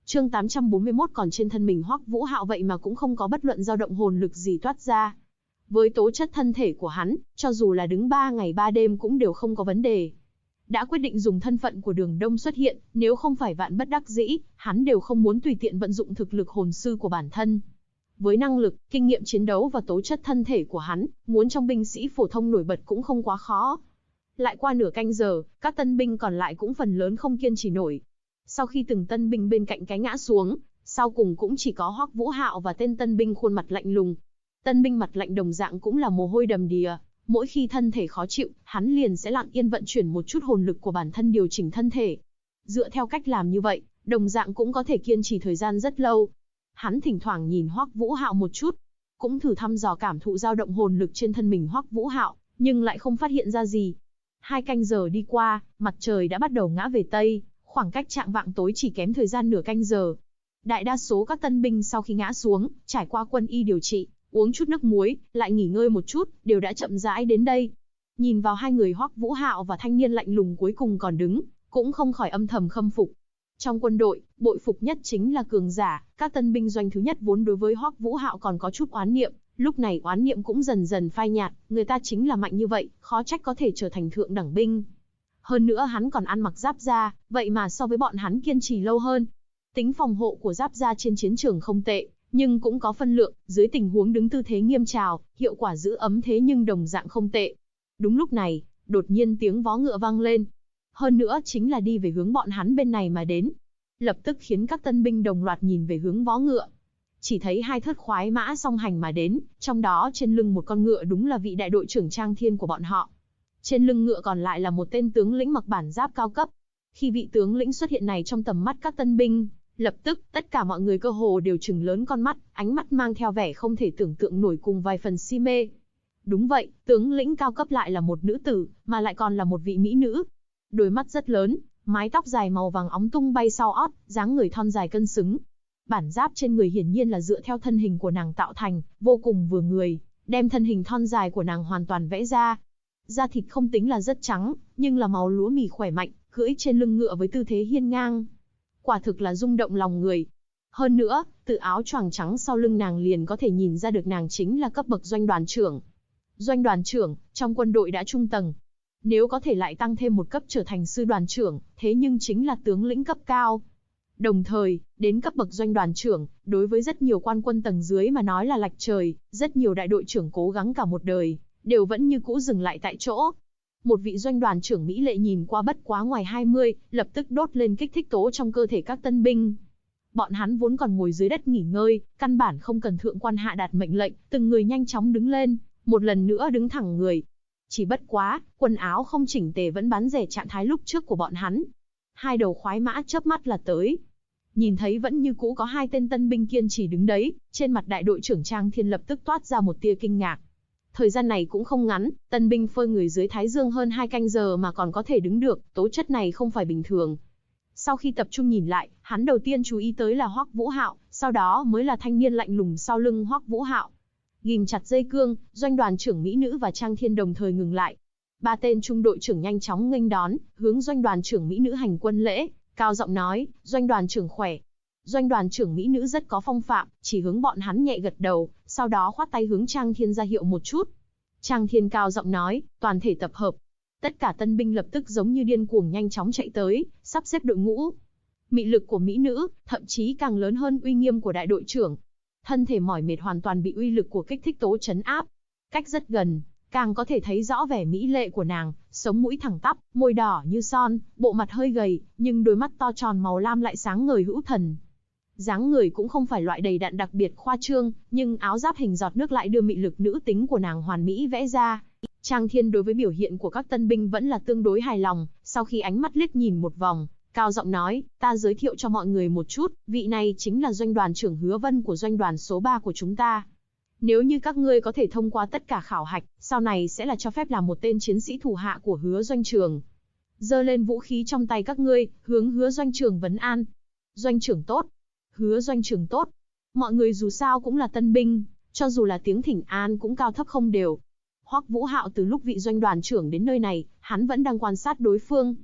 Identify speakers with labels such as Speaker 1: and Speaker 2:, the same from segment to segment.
Speaker 1: Chương 841. Còn trên thân mình Hoắc Vũ Hạo vậy mà cũng không có bất luận dao động hồn lực gì toát ra. Với tố chất thân thể của hắn, cho dù là đứng 3 ngày 3 đêm cũng đều không có vấn đề. Đã quyết định dùng thân phận của Đường Đông xuất hiện, nếu không phải vạn bất đắc dĩ, hắn đều không muốn tùy tiện vận dụng thực lực hồn sư của bản thân. Với năng lực, kinh nghiệm chiến đấu và tố chất thân thể của hắn, muốn trong binh sĩ phổ thông nổi bật cũng không quá khó. Lại qua nửa canh giờ, các tân binh còn lại cũng phần lớn không kiên trì nổi. Sau khi từng tân binh bên cạnh cái ngã xuống, sau cùng cũng chỉ có Hoắc Vũ Hạo và tên tân binh khuôn mặt lạnh lùng. Tân binh mặt lạnh đồng dạng cũng là mồ hôi đầm đìa, mỗi khi thân thể khó chịu, hắn liền sẽ lặng yên vận chuyển một chút hồn lực của bản thân điều chỉnh thân thể. Dựa theo cách làm như vậy, đồng dạng cũng có thể kiên trì thời gian rất lâu. Hắn thỉnh thoảng nhìn Hoắc Vũ Hạo một chút, cũng thử thăm dò cảm thụ dao động hồn lực trên thân mình Hoắc Vũ Hạo, nhưng lại không phát hiện ra gì. 2 canh giờ đi qua, mặt trời đã bắt đầu ngã về tây, khoảng cách chạng vạng tối chỉ kém thời gian nửa canh giờ. Đại đa số các tân binh sau khi ngã xuống, trải qua quân y điều trị, uống chút nước muối, lại nghỉ ngơi một chút, đều đã chậm rãi đến đây. Nhìn vào hai người Hoắc Vũ Hạo và thanh niên lạnh lùng cuối cùng còn đứng, cũng không khỏi âm thầm khâm phục. Trong quân đội, bội phục nhất chính là cường giả, các tân binh doanh thứ nhất vốn đối với Hoắc Vũ Hạo còn có chút oán niệm, lúc này oán niệm cũng dần dần phai nhạt, người ta chính là mạnh như vậy, khó trách có thể trở thành thượng đẳng binh. Hơn nữa hắn còn ăn mặc giáp da, vậy mà so với bọn hắn kiên trì lâu hơn. Tính phòng hộ của giáp da trên chiến trường không tệ, nhưng cũng có phân lượng, dưới tình huống đứng tư thế nghiêm trào, hiệu quả giữ ấm thế nhưng đồng dạng không tệ. Đúng lúc này, đột nhiên tiếng vó ngựa vang lên. Hơn nữa chính là đi về hướng bọn hắn bên này mà đến. Lập tức khiến các tân binh đồng loạt nhìn về hướng vó ngựa. Chỉ thấy 2 thất khoái mã song hành mà đến, trong đó trên lưng một con ngựa đúng là vị đại đội trưởng Trang Thiên của bọn họ. Trên lưng ngựa còn lại là một tên tướng lĩnh mặc bản giáp cao cấp. Khi vị tướng lĩnh xuất hiện này trong tầm mắt các tân binh, lập tức tất cả mọi người cơ hồ đều trừng lớn con mắt, ánh mắt mang theo vẻ không thể tưởng tượng nổi cùng vài phần si mê. Đúng vậy, tướng lĩnh cao cấp lại là một nữ tử, mà lại còn là một vị mỹ nữ. Đôi mắt rất lớn, mái tóc dài màu vàng óng tung bay sau ót, dáng người thon dài cân xứng. Bản giáp trên người hiển nhiên là dựa theo thân hình của nàng tạo thành, vô cùng vừa người, đem thân hình thon dài của nàng hoàn toàn vẽ ra. Da thịt không tính là rất trắng, nhưng là màu lúa mì khỏe mạnh, cưỡi trên lưng ngựa với tư thế hiên ngang. Quả thực là rung động lòng người. Hơn nữa, từ áo choàng trắng sau lưng nàng liền có thể nhìn ra được nàng chính là cấp bậc doanh đoàn trưởng. Doanh đoàn trưởng, trong quân đội đã trung tầng. Nếu có thể lại tăng thêm một cấp trở thành sư đoàn trưởng, thế nhưng chính là tướng lĩnh cấp cao. Đồng thời, đến cấp bậc doanh đoàn trưởng, đối với rất nhiều quan quân tầng dưới mà nói là lạch trời, rất nhiều đại đội trưởng cố gắng cả một đời, đều vẫn như cũ dừng lại tại chỗ. Một vị doanh đoàn trưởng mỹ lệ nhìn qua bất quá ngoài 20, lập tức đốt lên kích thích tố trong cơ thể các tân binh. Bọn hắn vốn còn ngồi dưới đất nghỉ ngơi, căn bản không cần thượng quan hạ đạt mệnh lệnh, từng người nhanh chóng đứng lên, một lần nữa đứng thẳng người. Chỉ bất quá, quần áo không chỉnh tề vẫn bán rẻ trạng thái lúc trước của bọn hắn. 2 đầu khoái mã chớp mắt là tới. Nhìn thấy vẫn như cũ có 2 tên tân binh kiên trì đứng đấy, trên mặt đại đội trưởng Trang Thiên lập tức toát ra một tia kinh ngạc. Thời gian này cũng không ngắn, tân binh phơi người dưới thái dương hơn 2 canh giờ mà còn có thể đứng được, tố chất này không phải bình thường. Sau khi tập trung nhìn lại, hắn đầu tiên chú ý tới là Hoắc Vũ Hạo, sau đó mới là thanh niên lạnh lùng sau lưng Hoắc Vũ Hạo. Ghim chặt dây cương, doanh đoàn trưởng mỹ nữ và Trang Thiên đồng thời ngừng lại. 3 tên trung đội trưởng nhanh chóng nghênh đón, hướng doanh đoàn trưởng mỹ nữ hành quân lễ, cao giọng nói, doanh đoàn trưởng khỏe. Doanh đoàn trưởng mỹ nữ rất có phong phạm, chỉ hướng bọn hắn nhẹ gật đầu, sau đó khoát tay hướng Trang Thiên ra hiệu một chút. Trang Thiên cao giọng nói, toàn thể tập hợp. Tất cả tân binh lập tức giống như điên cuồng nhanh chóng chạy tới, sắp xếp đội ngũ. Mị lực của mỹ nữ, thậm chí càng lớn hơn uy nghiêm của đại đội trưởng. Thân thể mỏi mệt hoàn toàn bị uy lực của kích thích tố trấn áp. Cách rất gần, càng có thể thấy rõ vẻ mỹ lệ của nàng, sống mũi thẳng tắp, môi đỏ như son, bộ mặt hơi gầy, nhưng đôi mắt to tròn màu lam lại sáng ngời hữu thần. Dáng người cũng không phải loại đầy đặn đặc biệt khoa trương, nhưng áo giáp hình giọt nước lại đưa mị lực nữ tính của nàng hoàn mỹ vẽ ra. Trang Thiên đối với biểu hiện của các tân binh vẫn là tương đối hài lòng, sau khi ánh mắt liếc nhìn một vòng, cao giọng nói, ta giới thiệu cho mọi người một chút, vị này chính là doanh đoàn trưởng Hứa Vân của doanh đoàn số 3 của chúng ta. Nếu như các ngươi có thể thông qua tất cả khảo hạch, sau này sẽ là cho phép làm một tên chiến sĩ thủ hạ của Hứa doanh trường. Giơ lên vũ khí trong tay các ngươi, hướng Hứa doanh trường vấn an. Doanh trưởng tốt. Hứa doanh trường tốt. Mọi người dù sao cũng là tân binh, cho dù là tiếng thỉnh an cũng cao thấp không đều. Hoắc Vũ Hạo từ lúc vị doanh đoàn trưởng đến nơi này, hắn vẫn đang quan sát đối phương.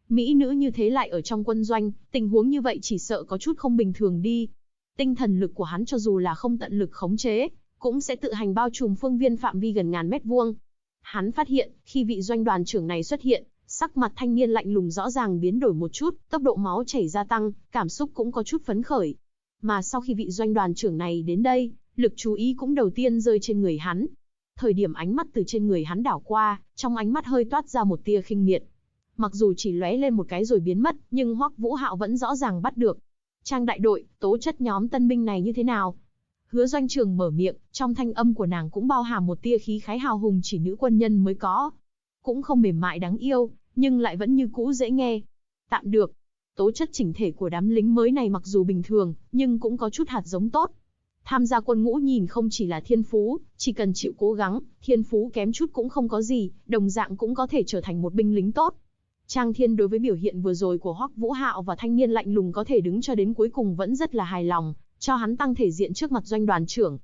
Speaker 1: Mỹ nữ như thế lại ở trong quân doanh, tình huống như vậy chỉ sợ có chút không bình thường đi. Tinh thần lực của hắn cho dù là không tận lực khống chế, cũng sẽ tự hành bao trùm phương viên phạm vi gần ngàn mét vuông. Hắn phát hiện, khi vị doanh đoàn trưởng này xuất hiện, sắc mặt thanh niên lạnh lùng rõ ràng biến đổi một chút, tốc độ máu chảy gia tăng, cảm xúc cũng có chút phấn khởi. Mà sau khi vị doanh đoàn trưởng này đến đây, lực chú ý cũng đầu tiên rơi trên người hắn. Thời điểm ánh mắt từ trên người hắn đảo qua, trong ánh mắt hơi toát ra một tia khinh miệt. Mặc dù chỉ lóe lên một cái rồi biến mất, nhưng Hoắc Vũ Hạo vẫn rõ ràng bắt được. Trang đại đội, tố chất nhóm tân binh này như thế nào? Hứa doanh trường mở miệng, trong thanh âm của nàng cũng bao hàm một tia khí khái hào hùng chỉ nữ quân nhân mới có. Cũng không mềm mại đáng yêu, nhưng lại vẫn như cũ dễ nghe. Tạm được. Tố chất chỉnh thể của đám lính mới này mặc dù bình thường, nhưng cũng có chút hạt giống tốt. Tham gia quân ngũ nhìn không chỉ là thiên phú, chỉ cần chịu cố gắng, thiên phú kém chút cũng không có gì, đồng dạng cũng có thể trở thành một binh lính tốt. Trang Thiên đối với biểu hiện vừa rồi của Hoắc Vũ Hạo và thanh niên lạnh lùng có thể đứng cho đến cuối cùng vẫn rất là hài lòng, cho hắn tăng thể diện trước mặt doanh đoàn trưởng.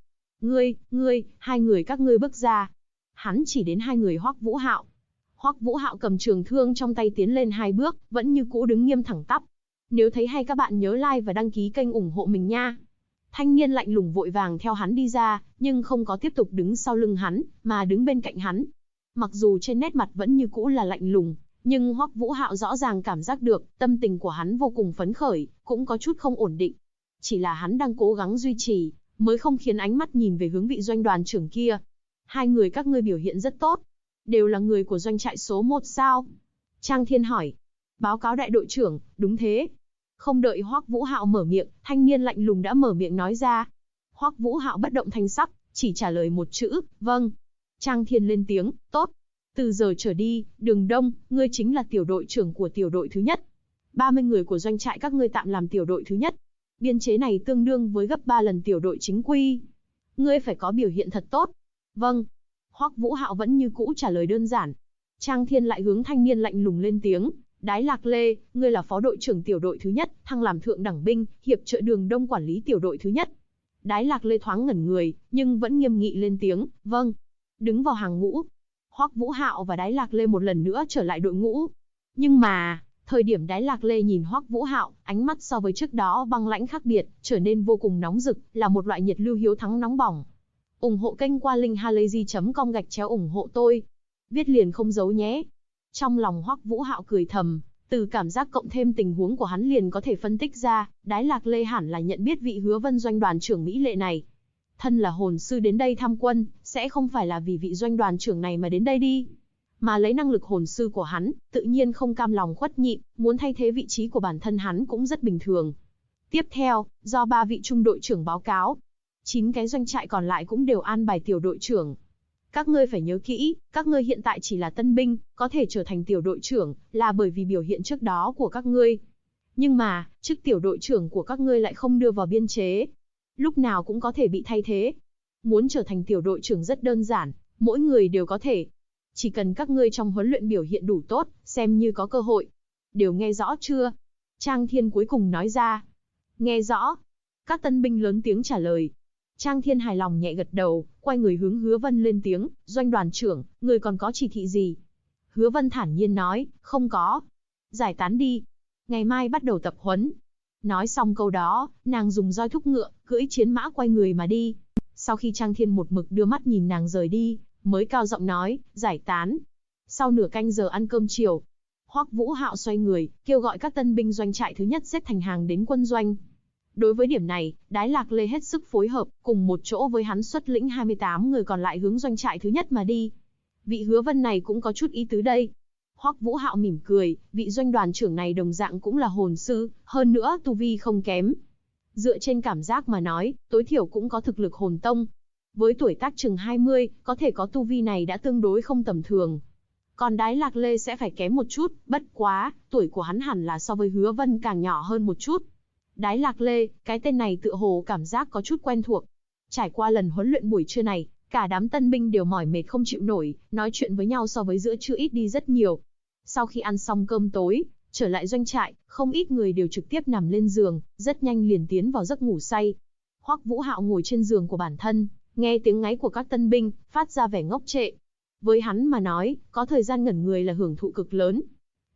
Speaker 1: Ngươi, hai người các ngươi bước ra. Hắn chỉ đến hai người Hoắc Vũ Hạo. Hoắc Vũ Hạo cầm trường thương trong tay tiến lên hai bước, vẫn như cũ đứng nghiêm thẳng tắp. Nếu thấy hay các bạn nhớ like và đăng ký kênh ủng hộ mình nha. Thanh niên lạnh lùng vội vàng theo hắn đi ra, nhưng không có tiếp tục đứng sau lưng hắn, mà đứng bên cạnh hắn. Mặc dù trên nét mặt vẫn như cũ là lạnh lùng, nhưng Hoắc Vũ Hạo rõ ràng cảm giác được, tâm tình của hắn vô cùng phấn khởi, cũng có chút không ổn định. Chỉ là hắn đang cố gắng duy trì, mới không khiến ánh mắt nhìn về hướng vị doanh đoàn trưởng kia. Hai người các ngươi biểu hiện rất tốt. Đều là người của doanh trại số 1 sao? Trang Thiên hỏi. Báo cáo đại đội trưởng, đúng thế. Không đợi Hoắc Vũ Hạo mở miệng, thanh niên lạnh lùng đã mở miệng nói ra. Hoắc Vũ Hạo bất động thanh sắc, chỉ trả lời một chữ, vâng. Trang Thiên lên tiếng, tốt. Từ giờ trở đi, Đường Đông, ngươi chính là tiểu đội trưởng của tiểu đội thứ nhất. 30 người của doanh trại các ngươi tạm làm tiểu đội thứ nhất. Biên chế này tương đương với gấp 3 lần tiểu đội chính quy. Ngươi phải có biểu hiện thật tốt. Vâng. Hoắc Vũ Hạo vẫn như cũ trả lời đơn giản. Trang Thiên lại hướng thanh niên lạnh lùng lên tiếng. Đái Lạc Lê, ngươi là phó đội trưởng tiểu đội thứ nhất, thăng làm thượng đẳng binh, hiệp trợ Đường Đông quản lý tiểu đội thứ nhất. Đái Lạc Lê thoáng ngẩn người, nhưng vẫn nghiêm nghị lên tiếng, vâng. Đứng vào hàng ngũ. Hoắc Vũ Hạo và Đái Lạc Lê một lần nữa trở lại đội ngũ. Nhưng mà, thời điểm Đái Lạc Lê nhìn Hoắc Vũ Hạo, ánh mắt so với trước đó băng lãnh khác biệt, trở nên vô cùng nóng rực, là một loại nhiệt lưu hiếu thắng nóng bỏng. Ủng hộ kênh qua linkhalazy.com/ủng hộ tôi. Viết liền không giấu nhé. Trong lòng Hoắc Vũ Hạo cười thầm, từ cảm giác cộng thêm tình huống của hắn liền có thể phân tích ra, Đái Lạc Lê hẳn là nhận biết vị Hứa Vân doanh đoàn trưởng mỹ lệ này. Thân là hồn sư đến đây tham quân, sẽ không phải là vì vị doanh đoàn trưởng này mà đến đây đi. Mà lấy năng lực hồn sư của hắn, tự nhiên không cam lòng khuất nhịn, muốn thay thế vị trí của bản thân hắn cũng rất bình thường. Tiếp theo, do 3 vị trung đội trưởng báo cáo, 9 cái doanh trại còn lại cũng đều an bài tiểu đội trưởng. Các ngươi phải nhớ kỹ, các ngươi hiện tại chỉ là tân binh, có thể trở thành tiểu đội trưởng, là bởi vì biểu hiện trước đó của các ngươi. Nhưng mà, chức tiểu đội trưởng của các ngươi lại không đưa vào biên chế. Lúc nào cũng có thể bị thay thế. Muốn trở thành tiểu đội trưởng rất đơn giản, mỗi người đều có thể. Chỉ cần các ngươi trong huấn luyện biểu hiện đủ tốt, xem như có cơ hội. Đều nghe rõ chưa? Trang Thiên cuối cùng nói ra. Nghe rõ. Các tân binh lớn tiếng trả lời. Trang Thiên hài lòng nhẹ gật đầu, quay người hướng Hứa Vân lên tiếng, doanh đoàn trưởng, người còn có chỉ thị gì? Hứa Vân thản nhiên nói, không có. Giải tán đi. Ngày mai bắt đầu tập huấn. Nói xong câu đó, nàng dùng roi thúc ngựa, cưỡi chiến mã quay người mà đi. Sau khi Trang Thiên một mực đưa mắt nhìn nàng rời đi, mới cao giọng nói, giải tán. Sau nửa canh giờ ăn cơm chiều, Hoắc Vũ Hạo xoay người, kêu gọi các tân binh doanh trại thứ nhất xếp thành hàng đến quân doanh. Đối với điểm này, Đái Lạc Lê hết sức phối hợp, cùng một chỗ với hắn xuất lĩnh 28 người còn lại hướng doanh trại thứ nhất mà đi. Vị Hứa Vân này cũng có chút ý tứ đây. Hoắc Vũ Hạo mỉm cười, vị doanh đoàn trưởng này đồng dạng cũng là hồn sư, hơn nữa tu vi không kém. Dựa trên cảm giác mà nói, tối thiểu cũng có thực lực hồn tông. Với tuổi tác chừng 20, có thể có tu vi này đã tương đối không tầm thường. Còn Đái Lạc Lê sẽ phải kém một chút, bất quá, tuổi của hắn hẳn là so với Hứa Vân càng nhỏ hơn một chút. Đái Lạc Lê, cái tên này tựa hồ cảm giác có chút quen thuộc. Trải qua lần huấn luyện buổi trưa này, cả đám tân binh đều mỏi mệt không chịu nổi, nói chuyện với nhau so với giữa trưa ít đi rất nhiều. Sau khi ăn xong cơm tối, trở lại doanh trại, không ít người đều trực tiếp nằm lên giường, rất nhanh liền tiến vào giấc ngủ say. Hoắc Vũ Hạo ngồi trên giường của bản thân, nghe tiếng ngáy của các tân binh, phát ra vẻ ngốc trệ. Với hắn mà nói, có thời gian ngẩn người là hưởng thụ cực lớn.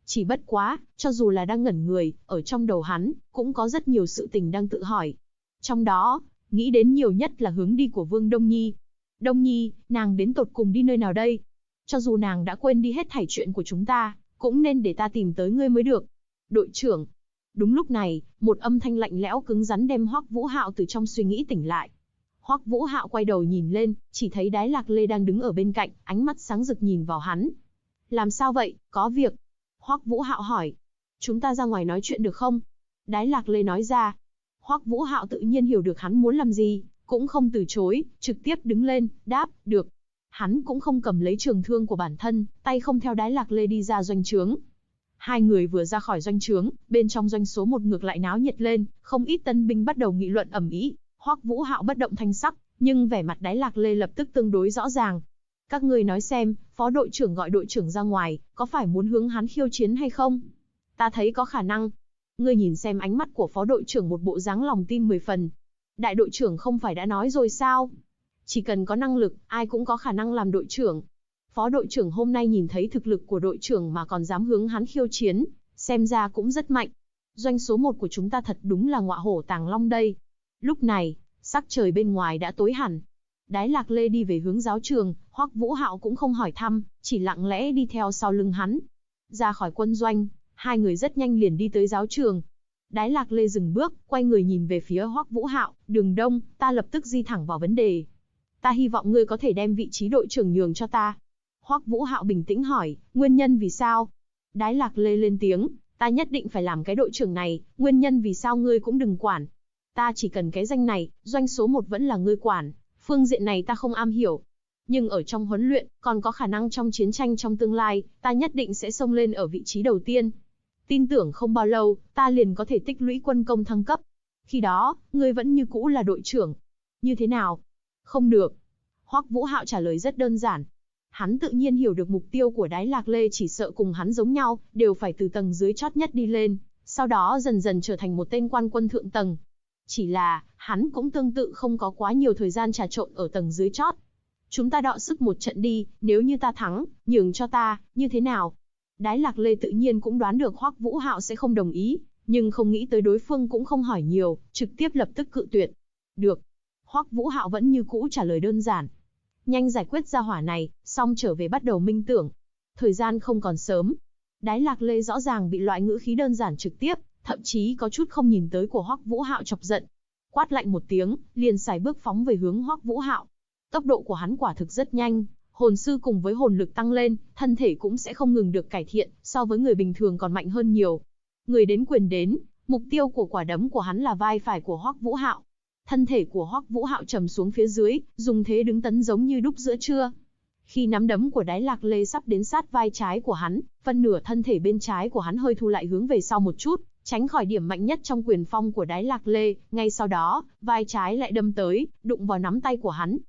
Speaker 1: Chỉ bất quá, cho dù là đang ngẩn người, ở trong đầu hắn, cũng có rất nhiều sự tình đang tự hỏi. Trong đó, nghĩ đến nhiều nhất là hướng đi của Vương Đông Nhi. Đông Nhi, nàng đến tột cùng đi nơi nào đây? Cho dù nàng đã quên đi hết thảy chuyện của chúng ta, cũng nên để ta tìm tới ngươi mới được. Đội trưởng. Đúng lúc này, một âm thanh lạnh lẽo cứng rắn đem Hoắc Vũ Hạo từ trong suy nghĩ tỉnh lại. Hoắc Vũ Hạo quay đầu nhìn lên, chỉ thấy Đái Lạc Lê đang đứng ở bên cạnh, ánh mắt sáng rực nhìn vào hắn. Làm sao vậy, có việc? Hoắc Vũ Hạo hỏi. Chúng ta ra ngoài nói chuyện được không? Đái Lạc Lê nói ra. Hoắc Vũ Hạo tự nhiên hiểu được hắn muốn làm gì, cũng không từ chối, trực tiếp đứng lên, đáp, được. Hắn cũng không cầm lấy trường thương của bản thân, tay không theo Đái Lạc Lê đi ra doanh trướng. Hai người vừa ra khỏi doanh trướng, bên trong doanh số 1 ngược lại náo nhiệt lên, không ít tân binh bắt đầu nghị luận ầm ĩ. Hoắc Vũ Hạo bất động thanh sắc, nhưng vẻ mặt Đái Lạc Lê lập tức tương đối rõ ràng. Các ngươi nói xem, phó đội trưởng gọi đội trưởng ra ngoài, có phải muốn hướng hắn khiêu chiến hay không? Ta thấy có khả năng. Ngươi nhìn xem ánh mắt của phó đội trưởng, một bộ dáng lòng tin 10 phần. Đại đội trưởng không phải đã nói rồi sao? Chỉ cần có năng lực, ai cũng có khả năng làm đội trưởng. Phó đội trưởng hôm nay nhìn thấy thực lực của đội trưởng mà còn dám hướng hắn khiêu chiến, xem ra cũng rất mạnh. Doanh số 1 của chúng ta thật đúng là ngọa hổ tàng long đây. Lúc này, sắc trời bên ngoài đã tối hẳn. Đái Lạc Lê đi về hướng giáo trường, Hoắc Vũ Hạo cũng không hỏi thăm, chỉ lặng lẽ đi theo sau lưng hắn. Ra khỏi quân doanh, hai người rất nhanh liền đi tới giáo trường. Đái Lạc Lê dừng bước, quay người nhìn về phía Hoắc Vũ Hạo, Đường Đông, ta lập tức di thẳng vào vấn đề. Ta hy vọng ngươi có thể đem vị trí đội trưởng nhường cho ta. Hoắc Vũ Hạo bình tĩnh hỏi, nguyên nhân vì sao? Đái Lạc Lê lên tiếng, ta nhất định phải làm cái đội trưởng này, nguyên nhân vì sao ngươi cũng đừng quản. Ta chỉ cần cái danh này, doanh số 1 vẫn là ngươi quản, phương diện này ta không am hiểu. Nhưng ở trong huấn luyện, còn có khả năng trong chiến tranh trong tương lai, ta nhất định sẽ xông lên ở vị trí đầu tiên. Tin tưởng không bao lâu, ta liền có thể tích lũy quân công thăng cấp. Khi đó, ngươi vẫn như cũ là đội trưởng. Như thế nào? Không được. Hoắc Vũ Hạo trả lời rất đơn giản. Hắn tự nhiên hiểu được mục tiêu của Đái Lạc Lê chỉ sợ cùng hắn giống nhau, đều phải từ tầng dưới chót nhất đi lên, sau đó dần dần trở thành một tên quan quân thượng tầng. Chỉ là, hắn cũng tương tự không có quá nhiều thời gian trà trộn ở tầng dưới chót. Chúng ta đọ sức một trận đi, nếu như ta thắng, nhường cho ta, như thế nào? Đái Lạc Lê tự nhiên cũng đoán được Hoắc Vũ Hạo sẽ không đồng ý, nhưng không nghĩ tới đối phương cũng không hỏi nhiều, trực tiếp lập tức cự tuyệt. Được. Hoắc Vũ Hạo vẫn như cũ trả lời đơn giản. Nhanh giải quyết ra hỏa này, xong trở về bắt đầu minh tưởng. Thời gian không còn sớm. Đái Lạc Lê rõ ràng bị loại ngữ khí đơn giản trực tiếp, thậm chí có chút không nhìn tới của Hoắc Vũ Hạo chọc giận. Quát lạnh một tiếng, liền sải bước phóng về hướng Hoắc Vũ Hạo. Tốc độ của hắn quả thực rất nhanh, hồn sư cùng với hồn lực tăng lên, thân thể cũng sẽ không ngừng được cải thiện, so với người bình thường còn mạnh hơn nhiều. Người đến quyền đến, mục tiêu của quả đấm của hắn là vai phải của Hoắc Vũ Hạo. Thân thể của Hoắc Vũ Hạo trầm xuống phía dưới, dùng thế đứng tấn giống như đúc giữa trưa. Khi nắm đấm của Đái Lạc Lê sắp đến sát vai trái của hắn, phân nửa thân thể bên trái của hắn hơi thu lại hướng về sau một chút, tránh khỏi điểm mạnh nhất trong quyền phong của Đái Lạc Lê, ngay sau đó, vai trái lại đâm tới, đụng vào nắm tay của hắn.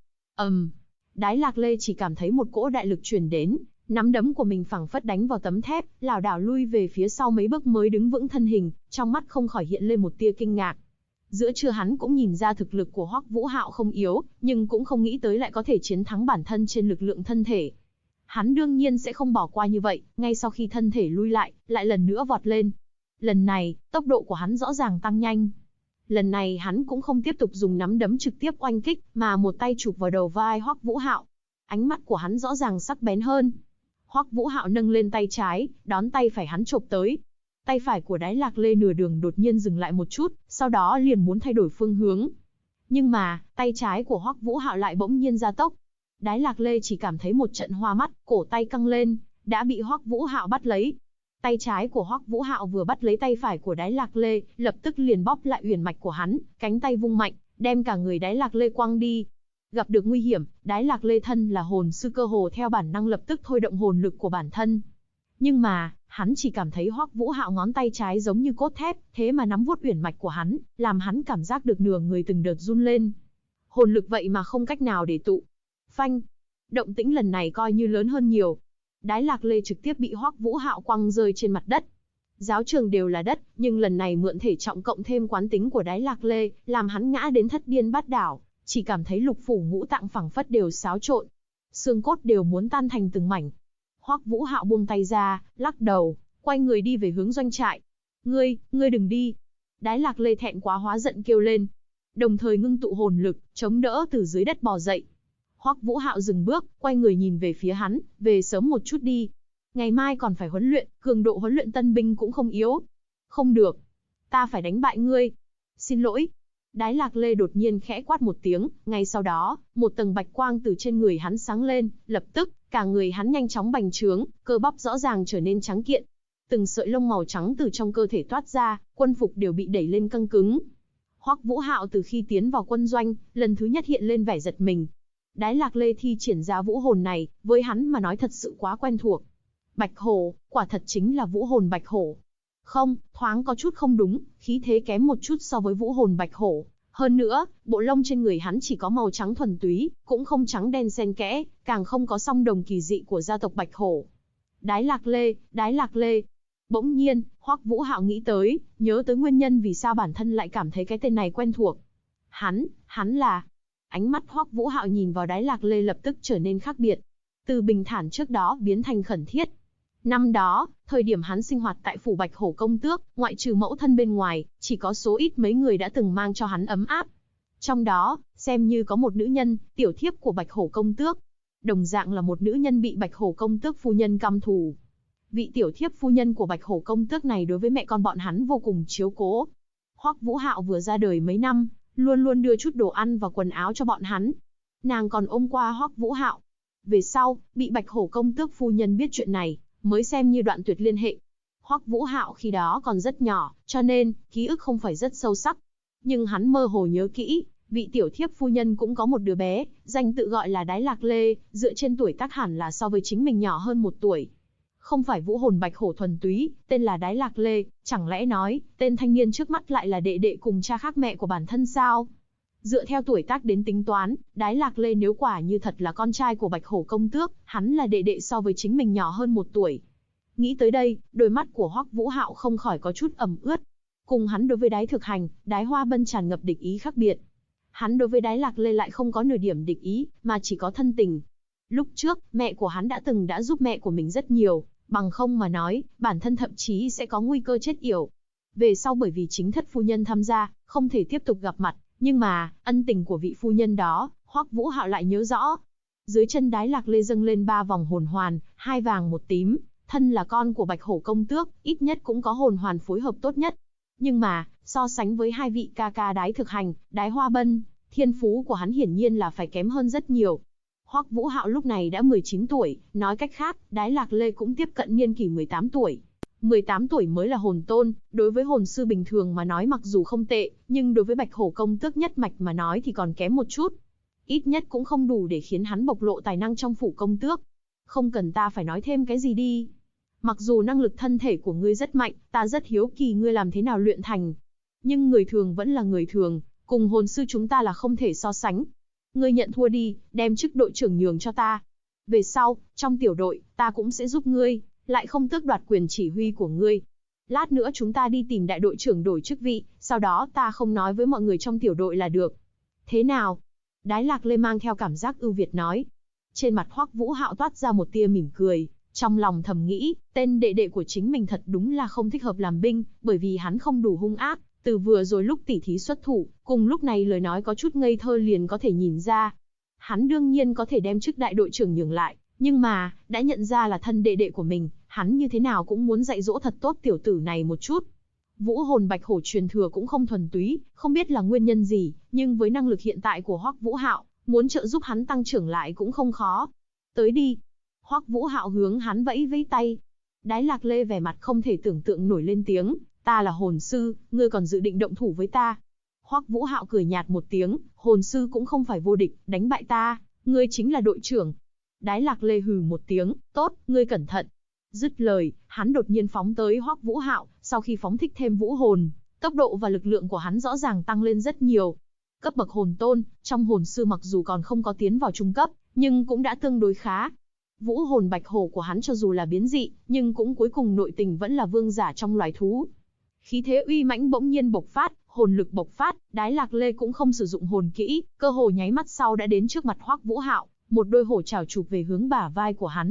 Speaker 1: Đái Lạc Lê chỉ cảm thấy một cỗ đại lực truyền đến, nắm đấm của mình phảng phất đánh vào tấm thép, lảo đảo lui về phía sau mấy bước mới đứng vững thân hình, trong mắt không khỏi hiện lên một tia kinh ngạc. Giữa trưa hắn cũng nhìn ra thực lực của Hoắc Vũ Hạo không yếu, nhưng cũng không nghĩ tới lại có thể chiến thắng bản thân trên lực lượng thân thể. Hắn đương nhiên sẽ không bỏ qua như vậy, ngay sau khi thân thể lui lại lần nữa vọt lên. Lần này, tốc độ của hắn rõ ràng tăng nhanh. Lần này hắn cũng không tiếp tục dùng nắm đấm trực tiếp oanh kích, mà một tay chụp vào đầu vai Hoắc Vũ Hạo. Ánh mắt của hắn rõ ràng sắc bén hơn. Hoắc Vũ Hạo nâng lên tay trái, đón tay phải hắn chộp tới. Tay phải của Đái Lạc Lê nửa đường đột nhiên dừng lại một chút, sau đó liền muốn thay đổi phương hướng. Nhưng mà, tay trái của Hoắc Vũ Hạo lại bỗng nhiên gia tốc. Đái Lạc Lê chỉ cảm thấy một trận hoa mắt, cổ tay căng lên, đã bị Hoắc Vũ Hạo bắt lấy. Tay trái của Hoắc Vũ Hạo vừa bắt lấy tay phải của Đái Lạc Lê, lập tức liền bóp lại uyển mạch của hắn, cánh tay vung mạnh, đem cả người Đái Lạc Lê quăng đi. Gặp được nguy hiểm, Đái Lạc Lê thân là hồn sư cơ hồ theo bản năng lập tức thôi động hồn lực của bản thân. Nhưng mà, hắn chỉ cảm thấy Hoắc Vũ Hạo ngón tay trái giống như cốt thép, thế mà nắm vuốt uyển mạch của hắn, làm hắn cảm giác được nửa người từng đợt run lên. Hồn lực vậy mà không cách nào để tụ. Phanh! Động tĩnh lần này coi như lớn hơn nhiều. Đái Lạc Lê trực tiếp bị Hoắc Vũ Hạo quăng rơi trên mặt đất. Giáo trường đều là đất, nhưng lần này mượn thể trọng cộng thêm quán tính của Đái Lạc Lê, làm hắn ngã đến thất điên bát đảo, chỉ cảm thấy lục phủ ngũ tạng phẳng phất đều xáo trộn, xương cốt đều muốn tan thành từng mảnh. Hoắc Vũ Hạo buông tay ra, lắc đầu, quay người đi về hướng doanh trại. Ngươi đừng đi. Đái Lạc Lê thẹn quá hóa giận kêu lên, đồng thời ngưng tụ hồn lực, chống đỡ từ dưới đất bò dậy. Hoắc Vũ Hạo dừng bước, quay người nhìn về phía hắn, về sớm một chút đi. Ngày mai còn phải huấn luyện, cường độ huấn luyện tân binh cũng không yếu. Không được, ta phải đánh bại ngươi. Xin lỗi. Đái Lạc Lê đột nhiên khẽ quát một tiếng, ngay sau đó, một tầng bạch quang từ trên người hắn sáng lên, lập tức, cả người hắn nhanh chóng bành trướng, cơ bắp rõ ràng trở nên trắng kiện. Từng sợi lông màu trắng từ trong cơ thể toát ra, quân phục đều bị đẩy lên căng cứng. Hoắc Vũ Hạo từ khi tiến vào quân doanh, lần thứ nhất hiện lên vẻ giật mình. Đái Lạc Lê thi triển ra vũ hồn này, với hắn mà nói thật sự quá quen thuộc. Bạch hổ, quả thật chính là vũ hồn bạch hổ. Không, thoáng có chút không đúng, khí thế kém một chút so với vũ hồn bạch hổ. Hơn nữa, bộ lông trên người hắn chỉ có màu trắng thuần túy, cũng không trắng đen xen kẽ, càng không có song đồng kỳ dị của gia tộc bạch hổ. Đái Lạc Lê. Bỗng nhiên, Hoắc Vũ Hạo nghĩ tới, nhớ tới nguyên nhân vì sao bản thân lại cảm thấy cái tên này quen thuộc. Hắn là... Ánh mắt Hoắc Vũ Hạo nhìn vào Đái Lạc Lê lập tức trở nên khác biệt. Từ bình thản trước đó biến thành khẩn thiết. Năm đó, thời điểm hắn sinh hoạt tại phủ Bạch Hổ công tước, ngoại trừ mẫu thân bên ngoài, chỉ có số ít mấy người đã từng mang cho hắn ấm áp. Trong đó, xem như có một nữ nhân, tiểu thiếp của Bạch Hổ công tước. Đồng dạng là một nữ nhân bị Bạch Hổ công tước phu nhân căm thù. Vị tiểu thiếp phu nhân của Bạch Hổ công tước này đối với mẹ con bọn hắn vô cùng chiếu cố. Hoắc Vũ Hạo vừa ra đời mấy năm, luôn luôn đưa chút đồ ăn và quần áo cho bọn hắn. Nàng còn ôm qua Hoắc Vũ Hạo. Về sau, bị Bạch Hổ công tước phu nhân biết chuyện này, mới xem như đoạn tuyệt liên hệ. Hoắc Vũ Hạo khi đó còn rất nhỏ, cho nên, ký ức không phải rất sâu sắc. Nhưng hắn mơ hồ nhớ kỹ, vị tiểu thiếp phu nhân cũng có một đứa bé, danh tự gọi là Đái Lạc Lê, dựa trên tuổi tác hẳn là so với chính mình nhỏ hơn 1 tuổi. Không phải vũ hồn bạch hổ thuần túy, tên là Đái Lạc Lê, chẳng lẽ nói, tên thanh niên trước mắt lại là đệ đệ cùng cha khác mẹ của bản thân sao? Dựa theo tuổi tác đến tính toán, Đái Lạc Lê nếu quả như thật là con trai của Bạch Hổ công tước, hắn là đệ đệ so với chính mình nhỏ hơn 1 tuổi. Nghĩ tới đây, đôi mắt của Hoắc Vũ Hạo không khỏi có chút ẩm ướt. Cùng hắn đối với Đái Thực Hành, Đái Hoa Bân tràn ngập địch ý khác biệt. Hắn đối với Đái Lạc Lê lại không có nửa điểm địch ý, mà chỉ có thân tình. Lúc trước, mẹ của hắn đã giúp mẹ của mình rất nhiều, bằng không mà nói, bản thân thậm chí sẽ có nguy cơ chết yểu. Về sau bởi vì chính thất phu nhân tham gia, không thể tiếp tục gặp mặt, nhưng mà, ân tình của vị phu nhân đó, Hoắc Vũ Hạo lại nhớ rõ. Dưới chân Đái Lạc Lê dâng lên 3 vòng hồn hoàn, 2 vàng 1 tím, thân là con của Bạch Hổ công tước, ít nhất cũng có hồn hoàn phối hợp tốt nhất. Nhưng mà, so sánh với hai vị ca ca Đái Thực Hành, Đái Hoa Bân, thiên phú của hắn hiển nhiên là phải kém hơn rất nhiều. Hoắc Vũ Hạo lúc này đã 19 tuổi, nói cách khác, Đái Lạc Lê cũng tiếp cận niên kỷ 18 tuổi. 18 tuổi mới là hồn tôn, đối với hồn sư bình thường mà nói mặc dù không tệ, nhưng đối với Bạch Hổ công tước nhất mạch mà nói thì còn kém một chút. Ít nhất cũng không đủ để khiến hắn bộc lộ tài năng trong phủ công tước. Không cần ta phải nói thêm cái gì đi. Mặc dù năng lực thân thể của ngươi rất mạnh, ta rất hiếu kỳ ngươi làm thế nào luyện thành. Nhưng người thường vẫn là người thường, cùng hồn sư chúng ta là không thể so sánh. Ngươi nhận thua đi, đem chức đội trưởng nhường cho ta. Về sau, trong tiểu đội, ta cũng sẽ giúp ngươi, lại không tước đoạt quyền chỉ huy của ngươi. Lát nữa chúng ta đi tìm đại đội trưởng đổi chức vị, sau đó ta không nói với mọi người trong tiểu đội là được. Thế nào? Đái Lạc Lê mang theo cảm giác ưu việt nói. Trên mặt Hoắc Vũ Hạo toát ra một tia mỉm cười, trong lòng thầm nghĩ, tên đệ đệ của chính mình thật đúng là không thích hợp làm binh, bởi vì hắn không đủ hung ác. Từ vừa rồi lúc tỉ thí xuất thủ, cùng lúc này lời nói có chút ngây thơ liền có thể nhìn ra. Hắn đương nhiên có thể đem chức đại đội trưởng nhường lại, nhưng mà, đã nhận ra là thân đệ đệ của mình, hắn như thế nào cũng muốn dạy dỗ thật tốt tiểu tử này một chút. Vũ hồn Bạch Hổ truyền thừa cũng không thuần túy, không biết là nguyên nhân gì, nhưng với năng lực hiện tại của Hoắc Vũ Hạo, muốn trợ giúp hắn tăng trưởng lại cũng không khó. Tới đi. Hoắc Vũ Hạo hướng hắn vẫy vẫy tay. Đái Lạc Lê vẻ mặt không thể tưởng tượng nổi lên tiếng, ta là hồn sư, ngươi còn dự định động thủ với ta. Hoắc Vũ Hạo cười nhạt một tiếng, hồn sư cũng không phải vô địch, đánh bại ta, ngươi chính là đội trưởng. Đái Lạc Lê hừ một tiếng, tốt, ngươi cẩn thận. Dứt lời, hắn đột nhiên phóng tới Hoắc Vũ Hạo, sau khi phóng thích thêm vũ hồn, tốc độ và lực lượng của hắn rõ ràng tăng lên rất nhiều. Cấp bậc hồn tôn, trong hồn sư mặc dù còn không có tiến vào trung cấp, nhưng cũng đã tương đối khá. Vũ hồn Bạch Hổ của hắn cho dù là biến dị, nhưng cũng cuối cùng nội tình vẫn là vương giả trong loài thú. Khí thế uy mãnh bỗng nhiên bộc phát, hồn lực bộc phát, Đái Lạc Lê cũng không sử dụng hồn kỹ, cơ hồ nháy mắt sau đã đến trước mặt Hoắc Vũ Hạo, một đôi hổ chảo chụp về hướng bả vai của hắn.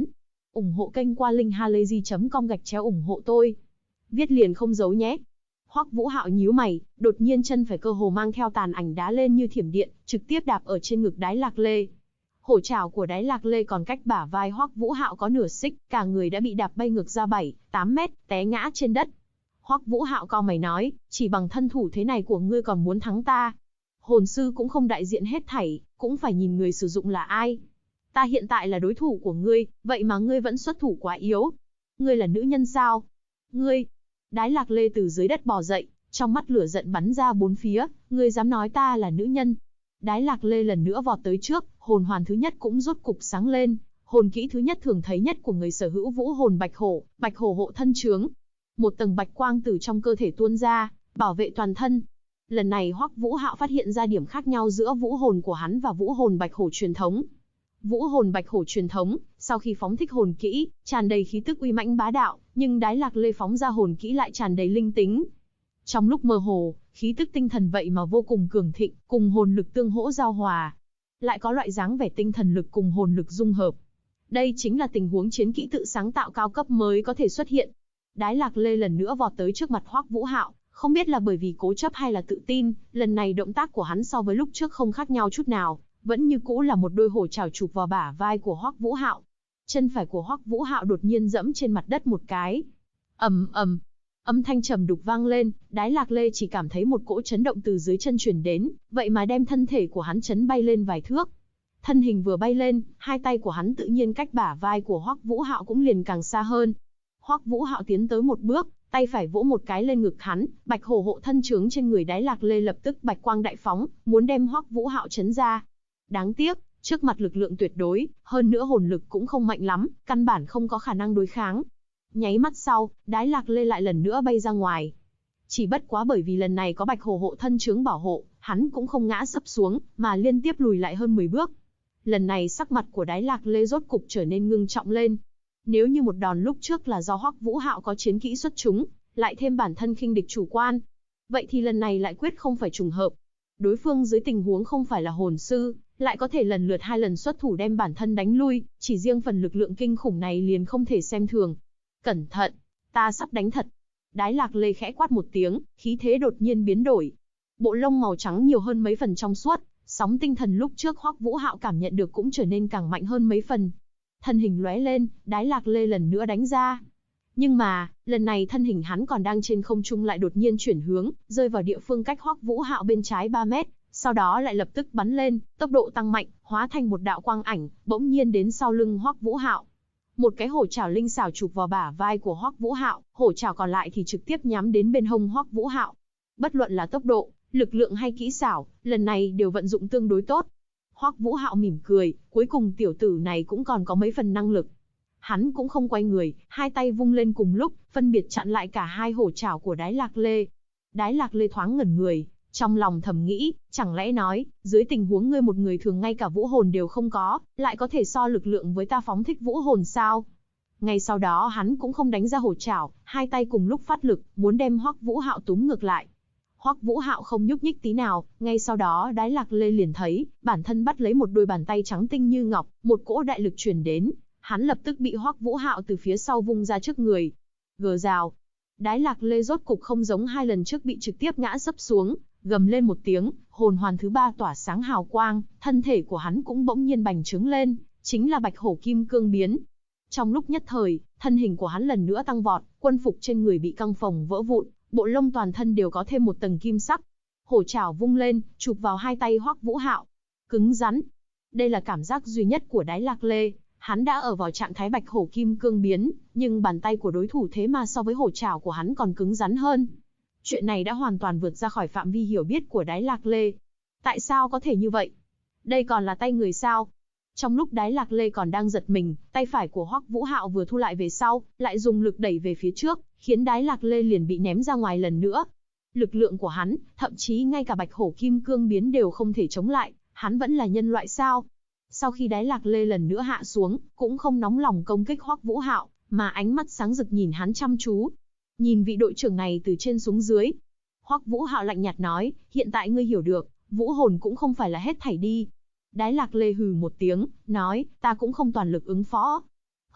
Speaker 1: Ủng hộ kênh qua linkhalazy.com/ủng hộ tôi. Viết liền không giấu nhé. Hoắc Vũ Hạo nhíu mày, đột nhiên chân phải cơ hồ mang theo tàn ảnh đá lên như thiểm điện, trực tiếp đạp ở trên ngực Đái Lạc Lê. Hổ trảo của Đái Lạc Lê còn cách bả vai Hoắc Vũ Hạo có nửa xích, cả người đã bị đạp bay ngược ra 7-8 mét, té ngã trên đất. Hoắc Vũ Hạo cau mày nói, chỉ bằng thân thủ thế này của ngươi còn muốn thắng ta? Hồn sư cũng không đại diện hết thảy, cũng phải nhìn người sử dụng là ai. Ta hiện tại là đối thủ của ngươi, vậy mà ngươi vẫn xuất thủ quá yếu. Ngươi là nữ nhân sao? Ngươi! Đái Lạc Lê từ dưới đất bò dậy, trong mắt lửa giận bắn ra bốn phía, ngươi dám nói ta là nữ nhân? Đái Lạc Lê lần nữa vọt tới trước, hồn hoàn thứ nhất cũng rốt cục sáng lên, hồn kỹ thứ nhất thường thấy nhất của người sở hữu vũ hồn bạch hổ hộ thân chướng. Một tầng bạch quang từ trong cơ thể tuôn ra, bảo vệ toàn thân. Lần này Hoắc Vũ Hạo phát hiện ra điểm khác nhau giữa vũ hồn của hắn và vũ hồn bạch hổ truyền thống. Vũ hồn bạch hổ truyền thống, sau khi phóng thích hồn kỹ, tràn đầy khí tức uy mãnh bá đạo, nhưng Đái Lạc Lê phóng ra hồn kỹ lại tràn đầy linh tính. Trong lúc mơ hồ, khí tức tinh thần vậy mà vô cùng cường thịnh, cùng hồn lực tương hỗ giao hòa. Lại có loại dáng vẻ tinh thần lực cùng hồn lực dung hợp. Đây chính là tình huống chiến kỹ tự sáng tạo cao cấp mới có thể xuất hiện. Đái Lạc Lê lần nữa vọt tới trước mặt Hoắc Vũ Hạo, không biết là bởi vì cố chấp hay là tự tin, lần này động tác của hắn so với lúc trước không khác nhau chút nào, vẫn như cũ là một đôi hổ trảo chụp vào bả vai của Hoắc Vũ Hạo. Chân phải của Hoắc Vũ Hạo đột nhiên dẫm trên mặt đất một cái. Ầm ầm, âm thanh trầm đục vang lên, Đái Lạc Lê chỉ cảm thấy một cỗ chấn động từ dưới chân truyền đến, vậy mà đem thân thể của hắn chấn bay lên vài thước. Thân hình vừa bay lên, hai tay của hắn tự nhiên cách bả vai của Hoắc Vũ Hạo cũng liền càng xa hơn. Hoắc Vũ Hạo tiến tới một bước, tay phải vỗ một cái lên ngực hắn, bạch hổ hộ thân chướng trên người Đái Lạc Lê lập tức bạch quang đại phóng, muốn đem Hoắc Vũ Hạo chấn ra. Đáng tiếc, trước mặt lực lượng tuyệt đối, hơn nữa hồn lực cũng không mạnh lắm, căn bản không có khả năng đối kháng. Nháy mắt sau, Đái Lạc Lê lại lần nữa bay ra ngoài. Chỉ bất quá bởi vì lần này có bạch hổ hộ thân chướng bảo hộ, hắn cũng không ngã sấp xuống, mà liên tiếp lùi lại hơn 10 bước. Lần này sắc mặt của Đái Lạc Lê rốt cục trở nên ngưng trọng lên. Nếu như một đòn lúc trước là do Hoắc Vũ Hạo có chiến kỹ xuất chúng, lại thêm bản thân khinh địch chủ quan, vậy thì lần này lại quyết không phải trùng hợp. Đối phương dưới tình huống không phải là hồn sư, lại có thể lần lượt 2 lần xuất thủ đem bản thân đánh lui, chỉ riêng phần lực lượng kinh khủng này liền không thể xem thường. Cẩn thận, ta sắp đánh thật. Đái Lạc Lê khẽ quát một tiếng, khí thế đột nhiên biến đổi. Bộ lông màu trắng nhiều hơn mấy phần trong suốt, sóng tinh thần lúc trước Hoắc Vũ Hạo cảm nhận được cũng trở nên càng mạnh hơn mấy phần. Thân hình lóe lên, Đái Lạc Lê lần nữa đánh ra. Nhưng mà, lần này thân hình hắn còn đang trên không trung lại đột nhiên chuyển hướng, rơi vào địa phương cách Hoắc Vũ Hạo bên trái 3 mét, sau đó lại lập tức bắn lên, tốc độ tăng mạnh, hóa thành một đạo quang ảnh, bỗng nhiên đến sau lưng Hoắc Vũ Hạo. Một cái hổ trảo linh xảo chụp vào bả vai của Hoắc Vũ Hạo, hổ trảo còn lại thì trực tiếp nhắm đến bên hông Hoắc Vũ Hạo. Bất luận là tốc độ, lực lượng hay kỹ xảo, lần này đều vận dụng tương đối tốt. Hoắc Vũ Hạo mỉm cười, cuối cùng tiểu tử này cũng còn có mấy phần năng lực. Hắn cũng không quay người, hai tay vung lên cùng lúc, phân biệt chặn lại cả hai hổ trảo của Đái Lạc Lê. Đái Lạc Lê thoáng ngẩn người, trong lòng thầm nghĩ, chẳng lẽ nói, dưới tình huống ngươi một người thường ngay cả vũ hồn đều không có, lại có thể so lực lượng với ta phóng thích vũ hồn sao? Ngay sau đó hắn cũng không đánh ra hổ trảo, hai tay cùng lúc phát lực, muốn đem Hoắc Vũ Hạo túm ngược lại. Hoắc Vũ Hạo không nhúc nhích tí nào, ngay sau đó Đái Lạc Lê liền thấy, bản thân bắt lấy một đôi bàn tay trắng tinh như ngọc, một cỗ đại lực truyền đến, hắn lập tức bị Hoắc Vũ Hạo từ phía sau vung ra trước người. Gờ rào. Đái Lạc Lê rốt cục không giống 2 lần trước bị trực tiếp ngã sấp xuống, gầm lên một tiếng, hồn hoàn thứ 3 tỏa sáng hào quang, thân thể của hắn cũng bỗng nhiên bành trướng lên, chính là Bạch Hổ Kim Cương biến. Trong lúc nhất thời, thân hình của hắn lần nữa tăng vọt, quân phục trên người bị căng phồng vỡ vụn, bộ lông toàn thân đều có thêm một tầng kim sắc. Hổ trảo vung lên, chụp vào hai tay Hoắc Vũ Hạo. Cứng rắn. Đây là cảm giác duy nhất của Đái Lạc Lê. Hắn đã ở vào trạng thái Bạch Hổ Kim Cương biến, nhưng bàn tay của đối thủ thế mà so với hổ trảo của hắn còn cứng rắn hơn. Chuyện này đã hoàn toàn vượt ra khỏi phạm vi hiểu biết của Đái Lạc Lê. Tại sao có thể như vậy? Đây còn là tay người sao? Trong lúc Đái Lạc Lê còn đang giật mình, tay phải của Hoắc Vũ Hạo vừa thu lại về sau, lại dùng lực đẩy về phía trước, khiến Đái Lạc Lê liền bị ném ra ngoài lần nữa. Lực lượng của hắn, thậm chí ngay cả Bạch Hổ Kim Cương biến đều không thể chống lại, hắn vẫn là nhân loại sao? Sau khi Đái Lạc Lê lần nữa hạ xuống, cũng không nóng lòng công kích Hoắc Vũ Hạo, mà ánh mắt sáng rực nhìn hắn chăm chú. Nhìn vị đội trưởng này từ trên xuống dưới. Hoắc Vũ Hạo lạnh nhạt nói, hiện tại ngươi hiểu được, vũ hồn cũng không phải là hết thảy đi. Đái Lạc Lê hừ một tiếng, nói, ta cũng không toàn lực ứng phó.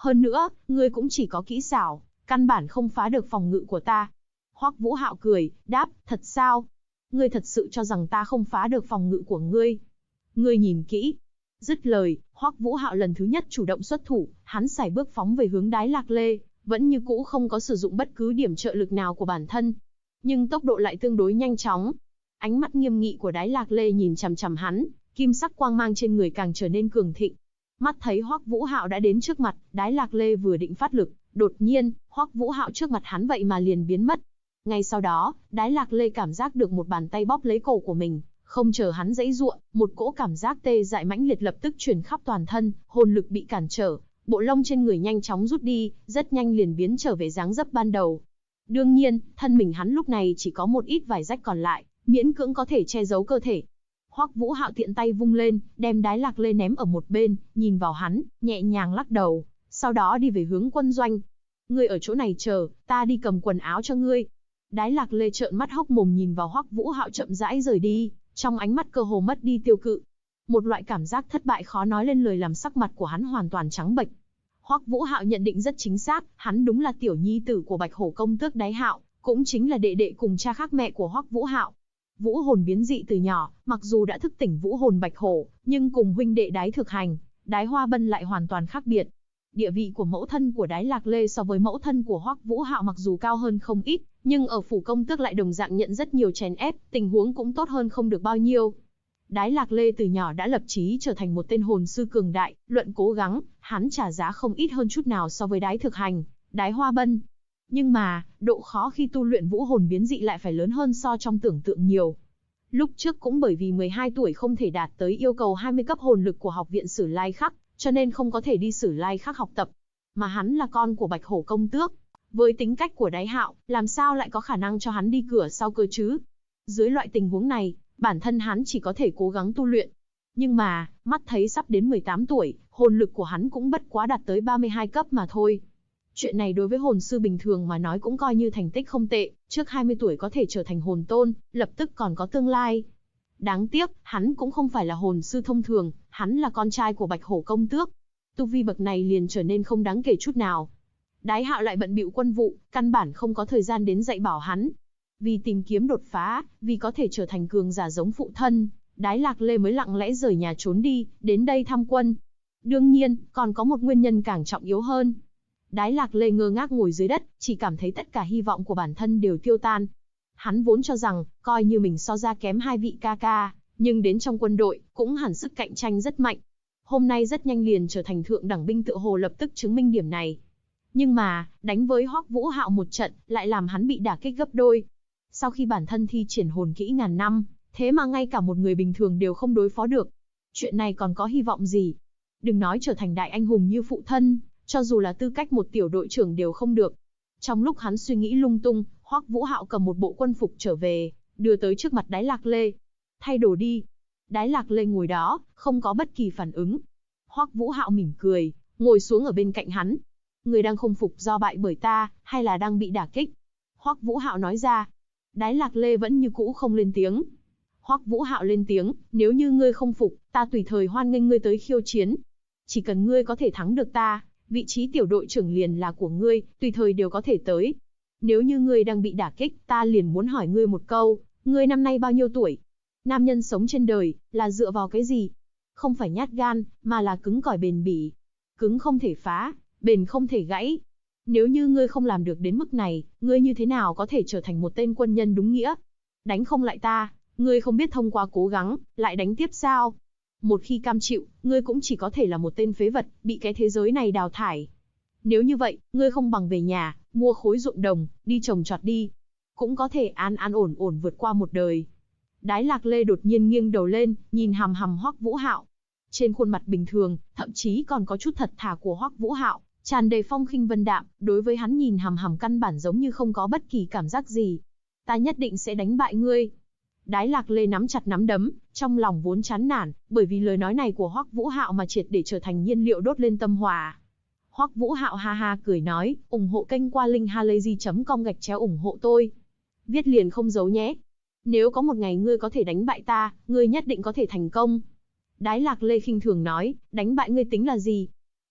Speaker 1: Hơn nữa, ngươi cũng chỉ có kỹ xảo, căn bản không phá được phòng ngự của ta. Hoắc Vũ Hạo cười, đáp, thật sao? Ngươi thật sự cho rằng ta không phá được phòng ngự của ngươi? Ngươi nhìn kỹ. Dứt lời, Hoắc Vũ Hạo lần thứ nhất chủ động xuất thủ, hắn sải bước phóng về hướng Đái Lạc Lê, vẫn như cũ không có sử dụng bất cứ điểm trợ lực nào của bản thân. Nhưng tốc độ lại tương đối nhanh chóng. Ánh mắt nghiêm nghị của Đái Lạc Lê nhìn chằm chằm hắn, kim sắc quang mang trên người càng trở nên cường thịnh. Mắt thấy Hoắc Vũ Hạo đã đến trước mặt, Đái Lạc Lê vừa định phát lực, đột nhiên, Hoắc Vũ Hạo trước mặt hắn vậy mà liền biến mất. Ngay sau đó, Đái Lạc Lê cảm giác được một bàn tay bóp lấy cổ của mình, không chờ hắn giãy giụa, một cỗ cảm giác tê dại mãnh liệt lập tức truyền khắp toàn thân, hồn lực bị cản trở, bộ lông trên người nhanh chóng rút đi, rất nhanh liền biến trở về dáng dấp ban đầu. Đương nhiên, thân mình hắn lúc này chỉ có một ít vải rách còn lại, miễn cưỡng có thể che giấu cơ thể. Hoắc Vũ Hạo tiện tay vung lên, đem Đái Lạc Lê ném ở một bên, nhìn vào hắn, nhẹ nhàng lắc đầu, sau đó đi về hướng quân doanh. Ngươi ở chỗ này chờ, ta đi cầm quần áo cho ngươi. Đái Lạc Lê trợn mắt hốc mồm nhìn vào Hoắc Vũ Hạo chậm rãi rời đi, trong ánh mắt cơ hồ mất đi tiêu cự. Một loại cảm giác thất bại khó nói lên lời làm sắc mặt của hắn hoàn toàn trắng bệch. Hoắc Vũ Hạo nhận định rất chính xác, hắn đúng là tiểu nhi tử của Bạch Hổ công tước Đái Hạo, cũng chính là đệ đệ cùng cha khác mẹ của Hoắc Vũ Hạo. Vũ hồn biến dị từ nhỏ, mặc dù đã thức tỉnh vũ hồn Bạch Hổ, nhưng cùng huynh đệ Đái Thực Hành, Đái Hoa Bân lại hoàn toàn khác biệt. Địa vị của mẫu thân của Đái Lạc Lê so với mẫu thân của Hoắc Vũ Hạo mặc dù cao hơn không ít, nhưng ở phủ công tước lại đồng dạng nhận rất nhiều chèn ép, tình huống cũng tốt hơn không được bao nhiêu. Đái Lạc Lê từ nhỏ đã lập chí trở thành một tên hồn sư cường đại, luận cố gắng, hắn trả giá không ít hơn chút nào so với Đái Thực Hành, Đái Hoa Bân. Nhưng mà, độ khó khi tu luyện vũ hồn biến dị lại phải lớn hơn so trong tưởng tượng nhiều. Lúc trước cũng bởi vì 12 tuổi không thể đạt tới yêu cầu 20 cấp hồn lực của học viện Sử Lai Khắc, cho nên không có thể đi Sử Lai Khắc học tập. Mà hắn là con của Bạch Hổ công tước. Với tính cách của Đái Hạo, làm sao lại có khả năng cho hắn đi cửa sau cơ chứ? Dưới loại tình huống này, bản thân hắn chỉ có thể cố gắng tu luyện. Nhưng mà, mắt thấy sắp đến 18 tuổi, hồn lực của hắn cũng bất quá đạt tới 32 cấp mà thôi. Chuyện này đối với hồn sư bình thường mà nói cũng coi như thành tích không tệ, trước 20 tuổi có thể trở thành hồn tôn, lập tức còn có tương lai. Đáng tiếc, hắn cũng không phải là hồn sư thông thường, hắn là con trai của Bạch Hổ công tước. Tu vi bậc này liền trở nên không đáng kể chút nào. Đái Hạo lại bận bịu quân vụ, căn bản không có thời gian đến dạy bảo hắn. Vì tìm kiếm đột phá, vì có thể trở thành cường giả giống phụ thân, Đái Lạc Lê mới lặng lẽ rời nhà trốn đi, đến đây thăm quân. Đương nhiên, còn có một nguyên nhân càng trọng yếu hơn. Đái Lạc Lê ngơ ngác ngồi dưới đất, chỉ cảm thấy tất cả hy vọng của bản thân đều tiêu tan. Hắn vốn cho rằng, coi như mình so ra kém hai vị ca ca, nhưng đến trong quân đội, cũng hẳn sức cạnh tranh rất mạnh. Hôm nay rất nhanh liền trở thành thượng đẳng binh tựa hồ lập tức chứng minh điểm này. Nhưng mà, đánh với Hoắc Vũ Hạo một trận, lại làm hắn bị đả kích gấp đôi. Sau khi bản thân thi triển hồn kỹ ngàn năm, thế mà ngay cả một người bình thường đều không đối phó được. Chuyện này còn có hy vọng gì? Đừng nói trở thành đại anh hùng như phụ thân, cho dù là tư cách một tiểu đội trưởng đều không được. Trong lúc hắn suy nghĩ lung tung, Hoắc Vũ Hạo cầm một bộ quân phục trở về, đưa tới trước mặt Đái Lạc Lê. Thay đồ đi. Đái Lạc Lê ngồi đó, không có bất kỳ phản ứng. Hoắc Vũ Hạo mỉm cười, ngồi xuống ở bên cạnh hắn. Người đang không phục do bại bởi ta, hay là đang bị đả kích? Hoắc Vũ Hạo nói ra. Đái Lạc Lê vẫn như cũ không lên tiếng. Hoắc Vũ Hạo lên tiếng, nếu như ngươi không phục, ta tùy thời hoan nghênh ngươi tới khiêu chiến. Chỉ cần ngươi có thể thắng được ta, vị trí tiểu đội trưởng liền là của ngươi, tùy thời đều có thể tới. Nếu như ngươi đang bị đả kích, ta liền muốn hỏi ngươi một câu, ngươi năm nay bao nhiêu tuổi? Nam nhân sống trên đời, là dựa vào cái gì? Không phải nhát gan, mà là cứng cỏi bền bỉ. Cứng không thể phá, bền không thể gãy. Nếu như ngươi không làm được đến mức này, ngươi như thế nào có thể trở thành một tên quân nhân đúng nghĩa? Đánh không lại ta, ngươi không biết thông qua cố gắng, lại đánh tiếp sao? Một khi cam chịu, ngươi cũng chỉ có thể là một tên phế vật, bị cái thế giới này đào thải. Nếu như vậy, ngươi không bằng về nhà, mua khối ruộng đồng, đi trồng trọt đi. Cũng có thể an an ổn ổn vượt qua một đời. Đái Lạc Lê đột nhiên nghiêng đầu lên, nhìn hằm hằm Hoắc Vũ Hạo. Trên khuôn mặt bình thường, thậm chí còn có chút thật thà của Hoắc Vũ Hạo, tràn đầy phong khinh vân đạm, đối với hắn nhìn hằm hằm căn bản giống như không có bất kỳ cảm giác gì. Ta nhất định sẽ đánh bại ngươi. Đái Lạc Lê nắm chặt nắm đấm, trong lòng vốn chán nản, bởi vì lời nói này của Hoắc Vũ Hạo mà triệt để trở thành nhiên liệu đốt lên tâm hỏa. Hoắc Vũ Hạo ha ha cười nói, ủng hộ kênh qua linkhalazy.com/ủng hộ tôi. Viết liền không giấu nhé. Nếu có một ngày ngươi có thể đánh bại ta, ngươi nhất định có thể thành công. Đái Lạc Lê khinh thường nói, đánh bại ngươi tính là gì?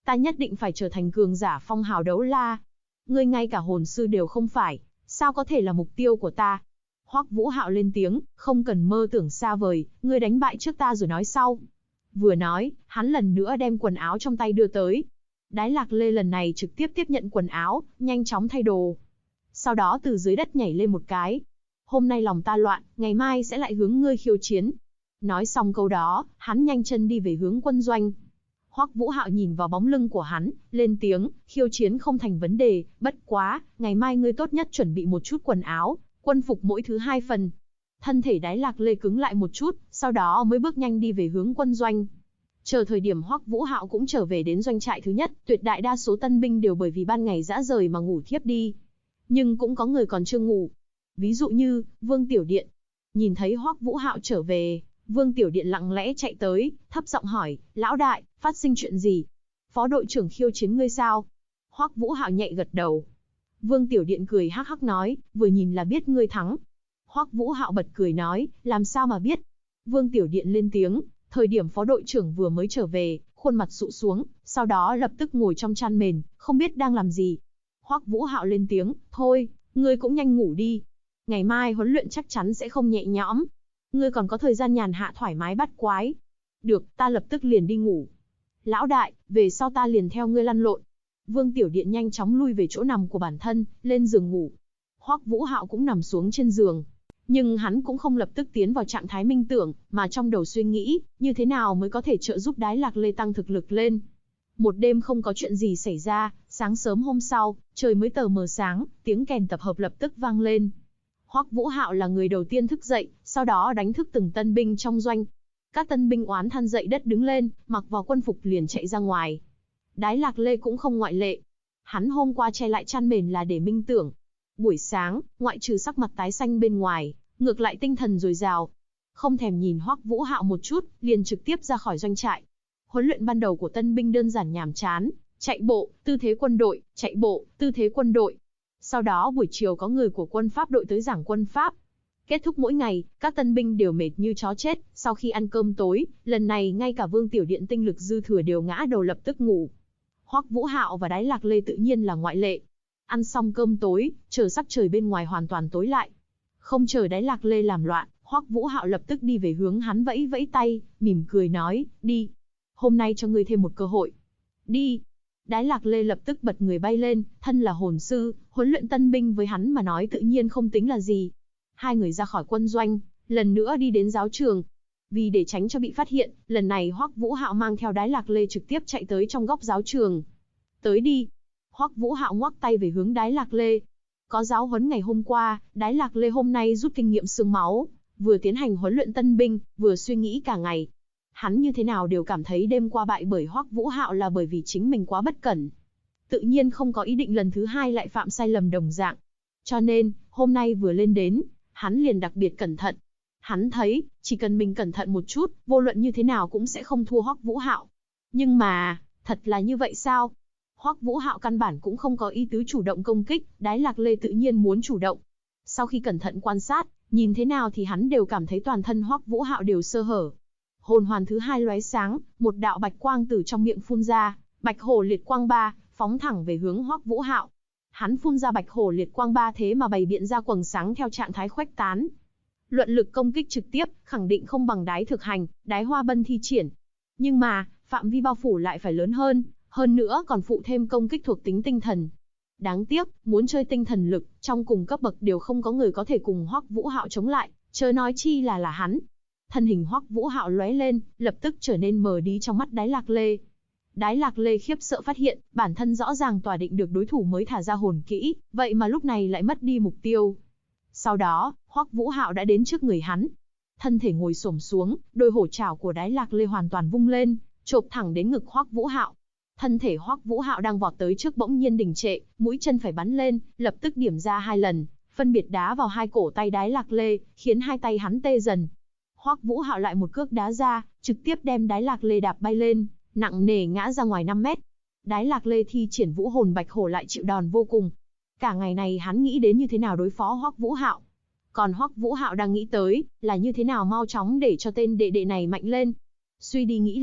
Speaker 1: Ta nhất định phải trở thành cường giả phong hào đấu la. Ngươi ngay cả hồn sư đều không phải, sao có thể là mục tiêu của ta? Hoắc Vũ Hạo lên tiếng, không cần mơ tưởng xa vời, ngươi đánh bại trước ta rồi nói sau. Vừa nói, hắn lần nữa đem quần áo trong tay đưa tới. Đái Lạc Lê lần này trực tiếp tiếp nhận quần áo, nhanh chóng thay đồ. Sau đó từ dưới đất nhảy lên một cái. Hôm nay lòng ta loạn, ngày mai sẽ lại hướng ngươi khiêu chiến. Nói xong câu đó, hắn nhanh chân đi về hướng quân doanh. Hoắc Vũ Hạo nhìn vào bóng lưng của hắn, lên tiếng, khiêu chiến không thành vấn đề, bất quá, ngày mai ngươi tốt nhất chuẩn bị một chút quần áo, quân phục mỗi thứ 2 phần. Thân thể Đái Lạc Lê cứng lại một chút, sau đó mới bước nhanh đi về hướng quân doanh. Chờ thời điểm Hoắc Vũ Hạo cũng trở về đến doanh trại thứ nhất, tuyệt đại đa số tân binh đều bởi vì ban ngày dã rời mà ngủ thiếp đi. Nhưng cũng có người còn chưa ngủ. Ví dụ như, Vương Tiểu Điện. Nhìn thấy Hoắc Vũ Hạo trở về, Vương Tiểu Điện lặng lẽ chạy tới, thấp giọng hỏi, lão đại, phát sinh chuyện gì? Phó đội trưởng khiêu chiến ngươi sao? Hoắc Vũ Hạo nhẹ gật đầu. Vương Tiểu Điện cười hắc hắc nói, vừa nhìn là biết ngươi thắng. Hoắc Vũ Hạo bật cười nói, làm sao mà biết? Vương Tiểu Điện lên tiếng, thời điểm phó đội trưởng vừa mới trở về, khuôn mặt sụ xuống, sau đó lập tức ngồi trong chăn mền, không biết đang làm gì. Hoắc Vũ Hạo lên tiếng, thôi, ngươi cũng nhanh ngủ đi. Ngày mai huấn luyện chắc chắn sẽ không nhẹ nhõm. Ngươi còn có thời gian nhàn hạ thoải mái bắt quái. Được, ta lập tức liền đi ngủ. Lão đại, về sau ta liền theo ngươi lăn lộn. Vương Tiểu Điện nhanh chóng lui về chỗ nằm của bản thân, lên giường ngủ. Hoắc Vũ Hạo cũng nằm xuống trên giường. Nhưng hắn cũng không lập tức tiến vào trạng thái minh tưởng, mà trong đầu suy nghĩ, như thế nào mới có thể trợ giúp Đái Lạc Lê tăng thực lực lên. Một đêm không có chuyện gì xảy ra, sáng sớm hôm sau, trời mới tờ mờ sáng, tiếng kèn tập hợp lập tức vang lên. Hoắc Vũ Hạo là người đầu tiên thức dậy, sau đó đánh thức từng tân binh trong doanh. Các tân binh oán than dậy đất đứng lên, mặc vào quân phục liền chạy ra ngoài. Đái Lạc Lê cũng không ngoại lệ. Hắn hôm qua che lại chăn mền là để minh tưởng. Buổi sáng, ngoại trừ sắc mặt tái xanh bên ngoài, ngược lại tinh thần dồi dào. Không thèm nhìn Hoắc Vũ Hạo một chút, liền trực tiếp ra khỏi doanh trại. Huấn luyện ban đầu của tân binh đơn giản nhàm chán, chạy bộ, tư thế quân đội, chạy bộ, tư thế quân đội. Sau đó buổi chiều có người của quân Pháp đội tới giảng quân Pháp. Kết thúc mỗi ngày, các tân binh đều mệt như chó chết, sau khi ăn cơm tối, lần này ngay cả Vương Tiểu Điện tinh lực dư thừa đều ngã đầu lập tức ngủ. Hoắc Vũ Hạo và Đái Lạc Lê tự nhiên là ngoại lệ. Ăn xong cơm tối, chờ sắc trời bên ngoài hoàn toàn tối lại. Không chờ Đái Lạc Lê làm loạn, Hoắc Vũ Hạo lập tức đi về hướng hắn vẫy vẫy tay, mỉm cười nói, đi. Hôm nay cho ngươi thêm một cơ hội. Đi. Đái Lạc Lê lập tức bật người bay lên, thân là hồn sư, huấn luyện tân binh với hắn mà nói tự nhiên không tính là gì. Hai người ra khỏi quân doanh, lần nữa đi đến giáo trường. Vì để tránh cho bị phát hiện, lần này Hoắc Vũ Hạo mang theo Đái Lạc Lê trực tiếp chạy tới trong góc giáo trường. Tới đi. Hoắc Vũ Hạo ngoắc tay về hướng Đái Lạc Lê. Có giáo huấn ngày hôm qua, Đái Lạc Lê hôm nay rút kinh nghiệm xương máu, vừa tiến hành huấn luyện tân binh, vừa suy nghĩ cả ngày. Hắn như thế nào đều cảm thấy đêm qua bại bởi Hoắc Vũ Hạo là bởi vì chính mình quá bất cẩn. Tự nhiên không có ý định lần thứ hai lại phạm sai lầm đồng dạng. Cho nên, hôm nay vừa lên đến, hắn liền đặc biệt cẩn thận. Hắn thấy, chỉ cần mình cẩn thận một chút, vô luận như thế nào cũng sẽ không thua Hoắc Vũ Hạo. Nhưng mà, thật là như vậy sao? Hoắc Vũ Hạo căn bản cũng không có ý tứ chủ động công kích, Đái Lạc Lê tự nhiên muốn chủ động. Sau khi cẩn thận quan sát, nhìn thế nào thì hắn đều cảm thấy toàn thân Hoắc Vũ Hạo đều sơ hở. Hồn hoàn thứ hai lóe sáng, một đạo bạch quang từ trong miệng phun ra, Bạch Hổ Liệt Quang 3, phóng thẳng về hướng Hoắc Vũ Hạo. Hắn phun ra Bạch Hổ Liệt Quang 3 thế mà bày biện ra quầng sáng theo trạng thái khuếch tán. Luận lực công kích trực tiếp, khẳng định không bằng Đái Thực Hành, Đái Hoa Bân thi triển. Nhưng mà, phạm vi bao phủ lại phải lớn hơn nữa còn phụ thêm công kích thuộc tính tinh thần. Đáng tiếc, muốn chơi tinh thần lực, trong cùng cấp bậc đều không có người có thể cùng Hoắc Vũ Hạo chống lại, chớ nói chi là hắn. Thân hình Hoắc Vũ Hạo lóe lên, lập tức trở nên mờ đi trong mắt Đái Lạc Lê. Đái Lạc Lê khiếp sợ phát hiện, bản thân rõ ràng tỏa định được đối thủ mới thả ra hồn kỹ, vậy mà lúc này lại mất đi mục tiêu. Sau đó, Hoắc Vũ Hạo đã đến trước người hắn. Thân thể ngồi xổm xuống, đôi hổ trảo của Đái Lạc Lê hoàn toàn vung lên, chộp thẳng đến ngực Hoắc Vũ Hạo. Thân thể Hoắc Vũ Hạo đang vọt tới trước bỗng nhiên đình trệ, mũi chân phải bắn lên, lập tức điểm ra 2 lần, phân biệt đá vào hai cổ tay Đái Lạc Lê, khiến hai tay hắn tê dần. Hoắc Vũ Hạo lại một cước đá ra, trực tiếp đem Đái Lạc Lê đạp bay lên, nặng nề ngã ra ngoài 5 mét. Đái Lạc Lê thi triển Vũ Hồn Bạch Hổ lại chịu đòn vô cùng. Cả ngày này hắn nghĩ đến như thế nào đối phó Hoắc Vũ Hạo. Còn Hoắc Vũ Hạo đang nghĩ tới, là như thế nào mau chóng để cho tên đệ đệ này mạnh lên. Suy đi nghĩ lại,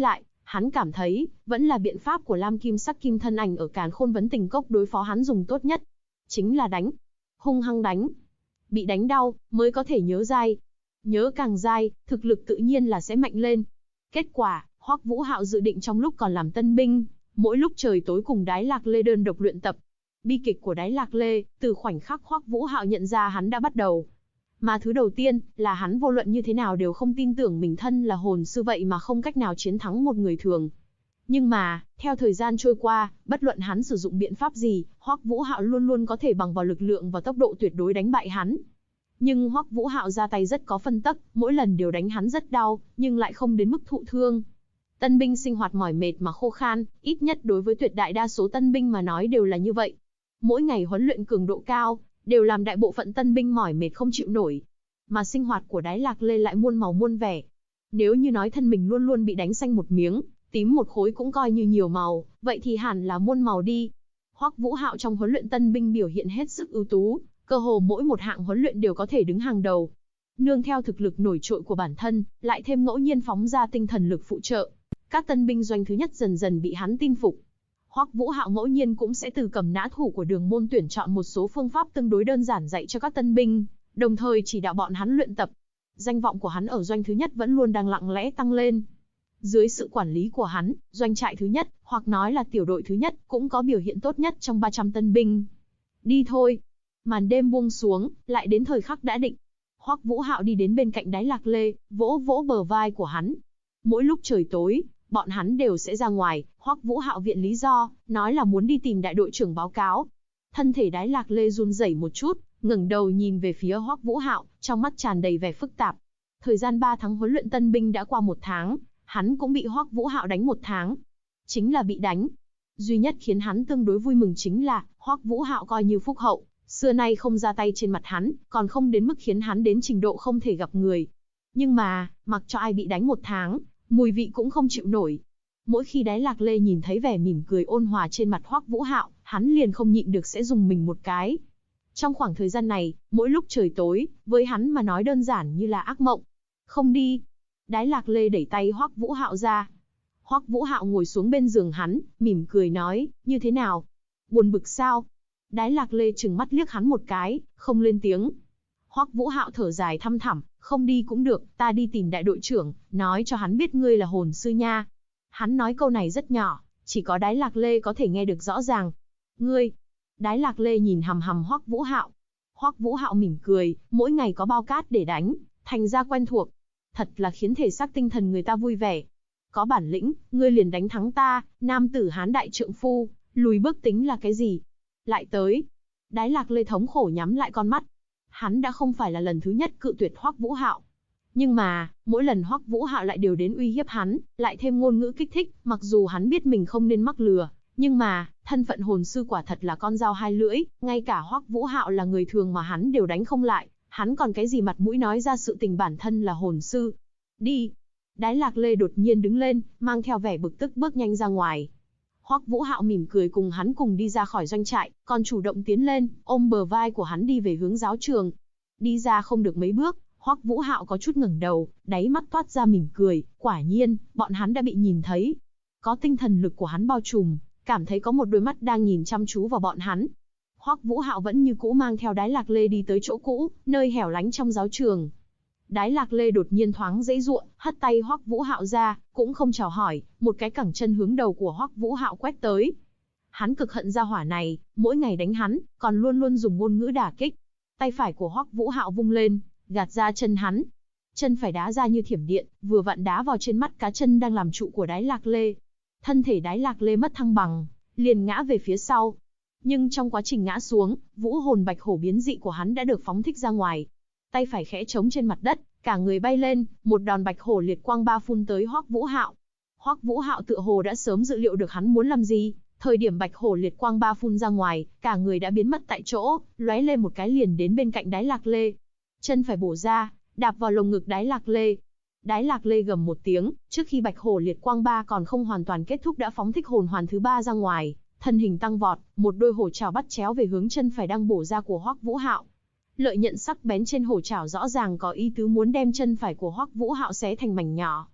Speaker 1: Hắn cảm thấy, vẫn là biện pháp của Lam Kim Sắc Kim Thân Ảnh ở Càn Khôn Vấn Tình Cốc đối phó hắn dùng tốt nhất. Chính là đánh. Hung hăng đánh. Bị đánh đau, mới có thể nhớ dai. Nhớ càng dai, thực lực tự nhiên là sẽ mạnh lên. Kết quả, Hoắc Vũ Hạo dự định trong lúc còn làm tân binh, mỗi lúc trời tối cùng Đái Lạc Lê đơn độc luyện tập. Bi kịch của Đái Lạc Lê, từ khoảnh khắc Hoắc Vũ Hạo nhận ra hắn đã bắt đầu. Mà thứ đầu tiên, là hắn vô luận như thế nào đều không tin tưởng mình thân là hồn sư vậy mà không cách nào chiến thắng một người thường. Nhưng mà, theo thời gian trôi qua, bất luận hắn sử dụng biện pháp gì, Hoắc Vũ Hạo luôn luôn có thể bằng vào lực lượng và tốc độ tuyệt đối đánh bại hắn. Nhưng Hoắc Vũ Hạo ra tay rất có phân tắc, mỗi lần đều đánh hắn rất đau, nhưng lại không đến mức thụ thương. Tân binh sinh hoạt mỏi mệt mà khô khan, ít nhất đối với tuyệt đại đa số tân binh mà nói đều là như vậy. Mỗi ngày huấn luyện cường độ cao, đều làm đại bộ phận tân binh mỏi mệt không chịu nổi. Mà sinh hoạt của Đái Lạc Lê lại muôn màu muôn vẻ. Nếu như nói thân mình luôn luôn bị đánh xanh một miếng, tím một khối cũng coi như nhiều màu, vậy thì hẳn là muôn màu đi. Hoắc Vũ Hạo trong huấn luyện tân binh biểu hiện hết sức ưu tú, cơ hồ mỗi một hạng huấn luyện đều có thể đứng hàng đầu. Nương theo thực lực nổi trội của bản thân, lại thêm ngẫu nhiên phóng ra tinh thần lực phụ trợ, các tân binh doanh thứ nhất dần dần bị hắn tin phục. Hoắc Vũ Hạo ngẫu nhiên cũng sẽ từ cầm nã thủ của đường môn tuyển chọn một số phương pháp tương đối đơn giản dạy cho các tân binh, đồng thời chỉ đạo bọn hắn luyện tập. Danh vọng của hắn ở doanh thứ nhất vẫn luôn đang lặng lẽ tăng lên. Dưới sự quản lý của hắn, doanh trại thứ nhất, hoặc nói là tiểu đội thứ nhất, cũng có biểu hiện tốt nhất trong 300 tân binh. Đi thôi. Màn đêm buông xuống, lại đến thời khắc đã định. Hoắc Vũ Hạo đi đến bên cạnh Đái Lạc Lê, vỗ vỗ bờ vai của hắn. Mỗi lúc trời tối, bọn hắn đều sẽ ra ngoài, Hoắc Vũ Hạo viện lý do, nói là muốn đi tìm đại đội trưởng báo cáo. Thân thể Đái Lạc Lê run rẩy một chút, ngẩng đầu nhìn về phía Hoắc Vũ Hạo, trong mắt tràn đầy vẻ phức tạp. Thời gian 3 tháng huấn luyện tân binh đã qua 1 tháng, hắn cũng bị Hoắc Vũ Hạo đánh 1 tháng. Chính là bị đánh. Duy nhất khiến hắn tương đối vui mừng chính là, Hoắc Vũ Hạo coi như phúc hậu, xưa nay không ra tay trên mặt hắn, còn không đến mức khiến hắn đến trình độ không thể gặp người. Nhưng mà, mặc cho ai bị đánh 1 tháng, mùi vị cũng không chịu nổi. Mỗi khi Đái Lạc Lê nhìn thấy vẻ mỉm cười ôn hòa trên mặt Hoắc Vũ Hạo, hắn liền không nhịn được sẽ dùng mình một cái. Trong khoảng thời gian này, mỗi lúc trời tối, với hắn mà nói đơn giản như là ác mộng. Không đi. Đái Lạc Lê đẩy tay Hoắc Vũ Hạo ra. Hoắc Vũ Hạo ngồi xuống bên giường hắn, mỉm cười nói, như thế nào? Buồn bực sao? Đái Lạc Lê trừng mắt liếc hắn một cái, không lên tiếng. Hoắc Vũ Hạo thở dài thăm thẳm, không đi cũng được, ta đi tìm đại đội trưởng, nói cho hắn biết ngươi là hồn sư nha. Hắn nói câu này rất nhỏ, chỉ có Đái Lạc Lê có thể nghe được rõ ràng. Ngươi? Đái Lạc Lê nhìn hằm hằm Hoắc Vũ Hạo. Hoắc Vũ Hạo mỉm cười, mỗi ngày có bao cát để đánh, thành ra quen thuộc. Thật là khiến thể xác tinh thần người ta vui vẻ. Có bản lĩnh, ngươi liền đánh thắng ta, nam tử hán đại trượng phu, lùi bước tính là cái gì? Lại tới. Đái Lạc Lê thống khổ nhắm lại con mắt. Hắn đã không phải là lần thứ nhất cự tuyệt Hoắc Vũ Hạo. Nhưng mà, mỗi lần Hoắc Vũ Hạo lại đều đến uy hiếp hắn, lại thêm ngôn ngữ kích thích, mặc dù hắn biết mình không nên mắc lừa, nhưng mà, thân phận hồn sư quả thật là con dao hai lưỡi, ngay cả Hoắc Vũ Hạo là người thường mà hắn đều đánh không lại, hắn còn cái gì mặt mũi nói ra sự tình bản thân là hồn sư. Đi. Đái Lạc Lê đột nhiên đứng lên, mang theo vẻ bực tức bước nhanh ra ngoài. Hoắc Vũ Hạo mỉm cười cùng hắn cùng đi ra khỏi doanh trại, còn chủ động tiến lên, ôm bờ vai của hắn đi về hướng giáo trường. Đi ra không được mấy bước, Hoắc Vũ Hạo có chút ngẩng đầu, đáy mắt toát ra mỉm cười, quả nhiên, bọn hắn đã bị nhìn thấy. Có tinh thần lực của hắn bao trùm, cảm thấy có một đôi mắt đang nhìn chăm chú vào bọn hắn. Hoắc Vũ Hạo vẫn như cũ mang theo Đái Lạc Lê đi tới chỗ cũ, nơi hẻo lánh trong giáo trường. Đái Lạc Lê đột nhiên thoáng giãy giụa, hất tay Hoắc Vũ Hạo ra, cũng không chào hỏi, một cái cẳng chân hướng đầu của Hoắc Vũ Hạo quét tới. Hắn cực hận gia hỏa này, mỗi ngày đánh hắn, còn luôn luôn dùng ngôn ngữ đả kích. Tay phải của Hoắc Vũ Hạo vung lên, gạt ra chân hắn. Chân phải đá ra như thiểm điện, vừa vặn đá vào trên mắt cá chân đang làm trụ của Đái Lạc Lê. Thân thể Đái Lạc Lê mất thăng bằng, liền ngã về phía sau. Nhưng trong quá trình ngã xuống, vũ hồn bạch hổ biến dị của hắn đã được phóng thích ra ngoài. Tay phải khẽ chống trên mặt đất, cả người bay lên, một đòn bạch hổ liệt quang ba phun tới Hoắc Vũ Hạo. Hoắc Vũ Hạo tựa hồ đã sớm dự liệu được hắn muốn làm gì, thời điểm bạch hổ liệt quang ba phun ra ngoài, cả người đã biến mất tại chỗ, lóe lên một cái liền đến bên cạnh Đái Lạc Lê. Chân phải bổ ra, đạp vào lồng ngực Đái Lạc Lê. Đái Lạc Lê gầm một tiếng, trước khi bạch hổ liệt quang ba còn không hoàn toàn kết thúc đã phóng thích hồn hoàn thứ 3 ra ngoài, thân hình tăng vọt, một đôi hổ trảo bắt chéo về hướng chân phải đang bổ ra của Hoắc Vũ Hạo. Lợi nhận sắc bén trên hổ trảo rõ ràng có ý tứ muốn đem chân phải của Hoắc Vũ Hạo xé thành mảnh nhỏ.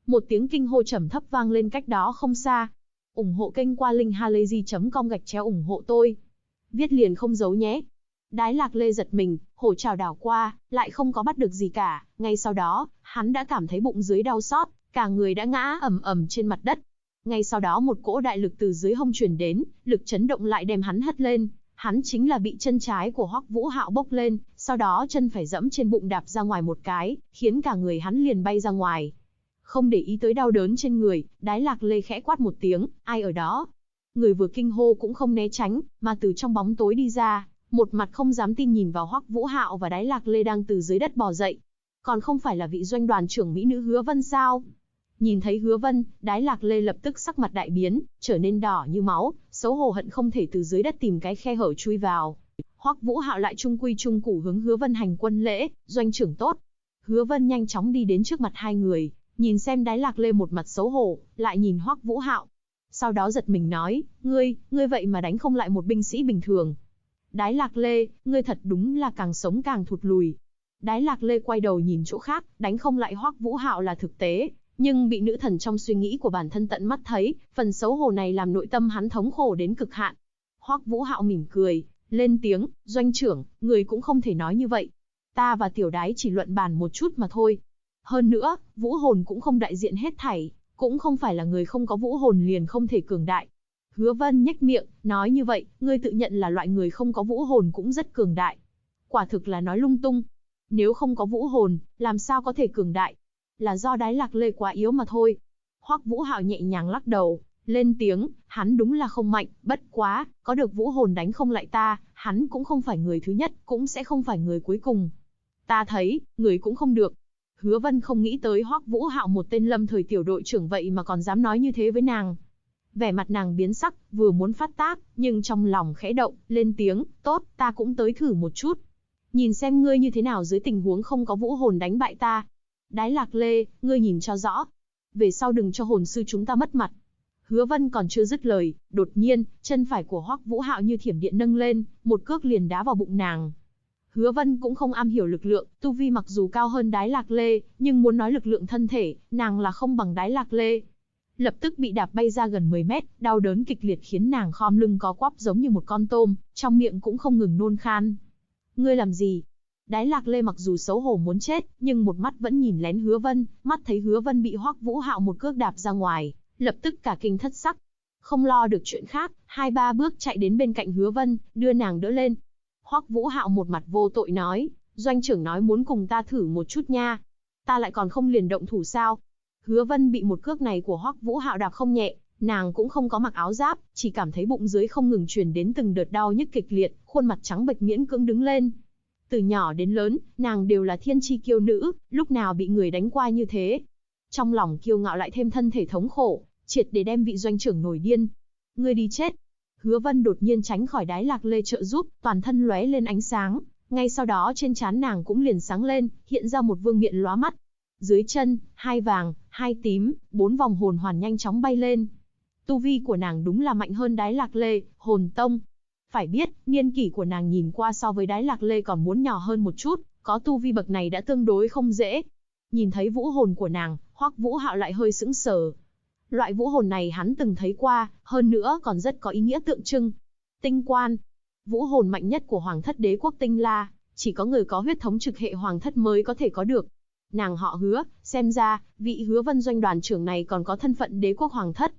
Speaker 1: Một tiếng kinh hô trầm thấp vang lên cách đó không xa. Ủng hộ kênh qua linkhalazy.com/ủng hộ tôi. Viết liền không giấu nhé. Đái Lạc Lê giật mình, hổ trảo đảo qua, lại không có bắt được gì cả. Ngay sau đó, hắn đã cảm thấy bụng dưới đau xót, cả người đã ngã ầm ầm trên mặt đất. Ngay sau đó một cỗ đại lực từ dưới hông truyền đến, lực chấn động lại đem hắn hất lên. Hắn chính là bị chân trái của Hoắc Vũ Hạo bốc lên, sau đó chân phải giẫm trên bụng đạp ra ngoài một cái, khiến cả người hắn liền bay ra ngoài. Không để ý tới đau đớn trên người, Đái Lạc Lê khẽ quát một tiếng, ai ở đó? Người vừa kinh hô cũng không né tránh, mà từ trong bóng tối đi ra, một mặt không dám tin nhìn vào Hoắc Vũ Hạo và Đái Lạc Lê đang từ dưới đất bò dậy. Còn không phải là vị doanh đoàn trưởng mỹ nữ Hứa Vân sao? Nhìn thấy Hứa Vân, Đái Lạc Lê lập tức sắc mặt đại biến, trở nên đỏ như máu, xấu hổ hận không thể từ dưới đất tìm cái khe hở chui vào. Hoắc Vũ Hạo lại trung quy trung củ hướng Hứa Vân hành quân lễ, doanh trưởng tốt. Hứa Vân nhanh chóng đi đến trước mặt hai người, nhìn xem Đái Lạc Lê một mặt xấu hổ, lại nhìn Hoắc Vũ Hạo. Sau đó giật mình nói, ngươi vậy mà đánh không lại một binh sĩ bình thường. Đái Lạc Lê, ngươi thật đúng là càng sống càng thụt lùi. Đái Lạc Lê quay đầu nhìn chỗ khác, đánh không lại Hoắc Vũ Hạo là thực tế, nhưng bị nữ thần trong suy nghĩ của bản thân tận mắt thấy, phần xấu hổ này làm nội tâm hắn thống khổ đến cực hạn. Hoắc Vũ Hạo mỉm cười, lên tiếng, doanh trưởng, người cũng không thể nói như vậy. Ta và Tiểu Đái chỉ luận bàn một chút mà thôi. Hơn nữa, vũ hồn cũng không đại diện hết thảy, cũng không phải là người không có vũ hồn liền không thể cường đại. Hứa Vân nhếch miệng, nói như vậy, ngươi tự nhận là loại người không có vũ hồn cũng rất cường đại. Quả thực là nói lung tung. Nếu không có vũ hồn, làm sao có thể cường đại? Là do Đái Lạc Lê quá yếu mà thôi. Hoắc Vũ Hạo nhẹ nhàng lắc đầu, lên tiếng, hắn đúng là không mạnh, bất quá, có được vũ hồn đánh không lại ta, hắn cũng không phải người thứ nhất, cũng sẽ không phải người cuối cùng. Ta thấy, người cũng không được. Hứa Vân không nghĩ tới Hoắc Vũ Hạo một tên lâm thời tiểu đội trưởng vậy mà còn dám nói như thế với nàng. Vẻ mặt nàng biến sắc, vừa muốn phát tác, nhưng trong lòng khẽ động, lên tiếng, tốt, ta cũng tới thử một chút. Nhìn xem ngươi như thế nào dưới tình huống không có vũ hồn đánh bại ta. Đái Lạc Lê, ngươi nhìn cho rõ. Về sau đừng cho hồn sư chúng ta mất mặt. Hứa Vân còn chưa dứt lời, đột nhiên, chân phải của Hoắc Vũ Hạo như thiểm điện nâng lên, một cước liền đá vào bụng nàng. Hứa Vân cũng không am hiểu lực lượng, tu vi mặc dù cao hơn Đái Lạc Lê, nhưng muốn nói lực lượng thân thể, nàng là không bằng Đái Lạc Lê. Lập tức bị đạp bay ra gần 10 mét, đau đớn kịch liệt khiến nàng khom lưng co quắp giống như một con tôm, trong miệng cũng không ngừng nôn khan. Ngươi làm gì? Đái Lạc Lê mặc dù xấu hổ muốn chết, nhưng một mắt vẫn nhìn lén Hứa Vân, mắt thấy Hứa Vân bị Hoắc Vũ Hạo một cước đạp ra ngoài, lập tức cả kinh thất sắc. Không lo được chuyện khác, 2-3 bước chạy đến bên cạnh Hứa Vân, đưa nàng đỡ lên. Hoắc Vũ Hạo một mặt vô tội nói, doanh trưởng nói muốn cùng ta thử một chút nha. Ta lại còn không liền động thủ sao? Hứa Vân bị một cước này của Hoắc Vũ Hạo đạp không nhẹ, nàng cũng không có mặc áo giáp, chỉ cảm thấy bụng dưới không ngừng truyền đến từng đợt đau nhức kịch liệt, khuôn mặt trắng bệch miễn cưỡng đứng lên. Từ nhỏ đến lớn, nàng đều là thiên chi kiêu nữ, lúc nào bị người đánh qua như thế. Trong lòng kiêu ngạo lại thêm thân thể thống khổ, triệt để đem vị doanh trưởng nổi điên. Ngươi đi chết. Hứa Vân đột nhiên tránh khỏi Đái Lạc Lê trợ giúp, toàn thân lóe lên ánh sáng, ngay sau đó trên trán nàng cũng liền sáng lên, hiện ra một vương miện lóa mắt. Dưới chân, 2 vàng, 2 tím, 4 vòng hồn hoàn nhanh chóng bay lên. Tu vi của nàng đúng là mạnh hơn Đái Lạc Lê, hồn tông. Phải biết, niên kỷ của nàng nhìn qua so với Đái Lạc Lê còn muốn nhỏ hơn một chút, có tu vi bậc này đã tương đối không dễ. Nhìn thấy vũ hồn của nàng, Hoắc Vũ Hạo lại hơi sững sờ. Loại vũ hồn này hắn từng thấy qua, hơn nữa còn rất có ý nghĩa tượng trưng. Tinh quan, vũ hồn mạnh nhất của Hoàng thất đế quốc Tinh La, chỉ có người có huyết thống trực hệ Hoàng thất mới có thể có được. Nàng họ Hứa, xem ra, vị Hứa Vân doanh đoàn trưởng này còn có thân phận đế quốc Hoàng thất.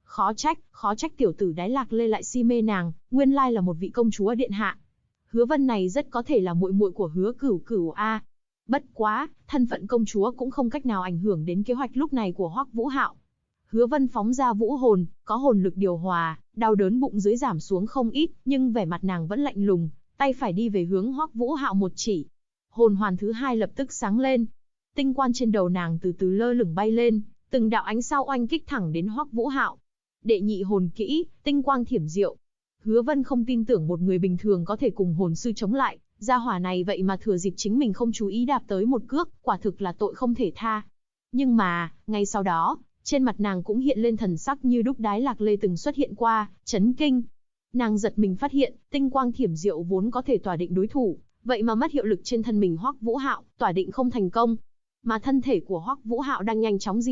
Speaker 1: Khó trách tiểu tử Đái Lạc Lê lại si mê nàng, nguyên lai là một vị công chúa điện hạ. Hứa Vân này rất có thể là muội muội của Hứa Cửu Cửu a. Bất quá, thân phận công chúa cũng không cách nào ảnh hưởng đến kế hoạch lúc này của Hoắc Vũ Hạo. Hứa Vân phóng ra vũ hồn, có hồn lực điều hòa, đau đớn bụng dưới giảm xuống không ít, nhưng vẻ mặt nàng vẫn lạnh lùng, tay phải đi về hướng Hoắc Vũ Hạo một chỉ. Hồn hoàn thứ 2 lập tức sáng lên. Tinh quan trên đầu nàng từ từ lơ lửng bay lên, từng đạo ánh sao oanh kích thẳng đến Hoắc Vũ Hạo. Đệ nhị hồn kỹ, tinh quang thiểm diệu. Hứa Vân không tin tưởng một người bình thường có thể cùng hồn sư chống lại, gia hỏa này vậy mà thừa dịp chính mình không chú ý đạp tới một cước, quả thực là tội không thể tha. Nhưng mà, ngay sau đó, trên mặt nàng cũng hiện lên thần sắc như đúc Đái Lạc Lê từng xuất hiện qua, chấn kinh. Nàng giật mình phát hiện, tinh quang thiểm diệu vốn có thể tỏa định đối thủ, vậy mà mất hiệu lực trên thân mình Hoắc Vũ Hạo, tỏa định không thành công. Mà thân thể của Hoắc Vũ Hạo đang nhanh chóng di động,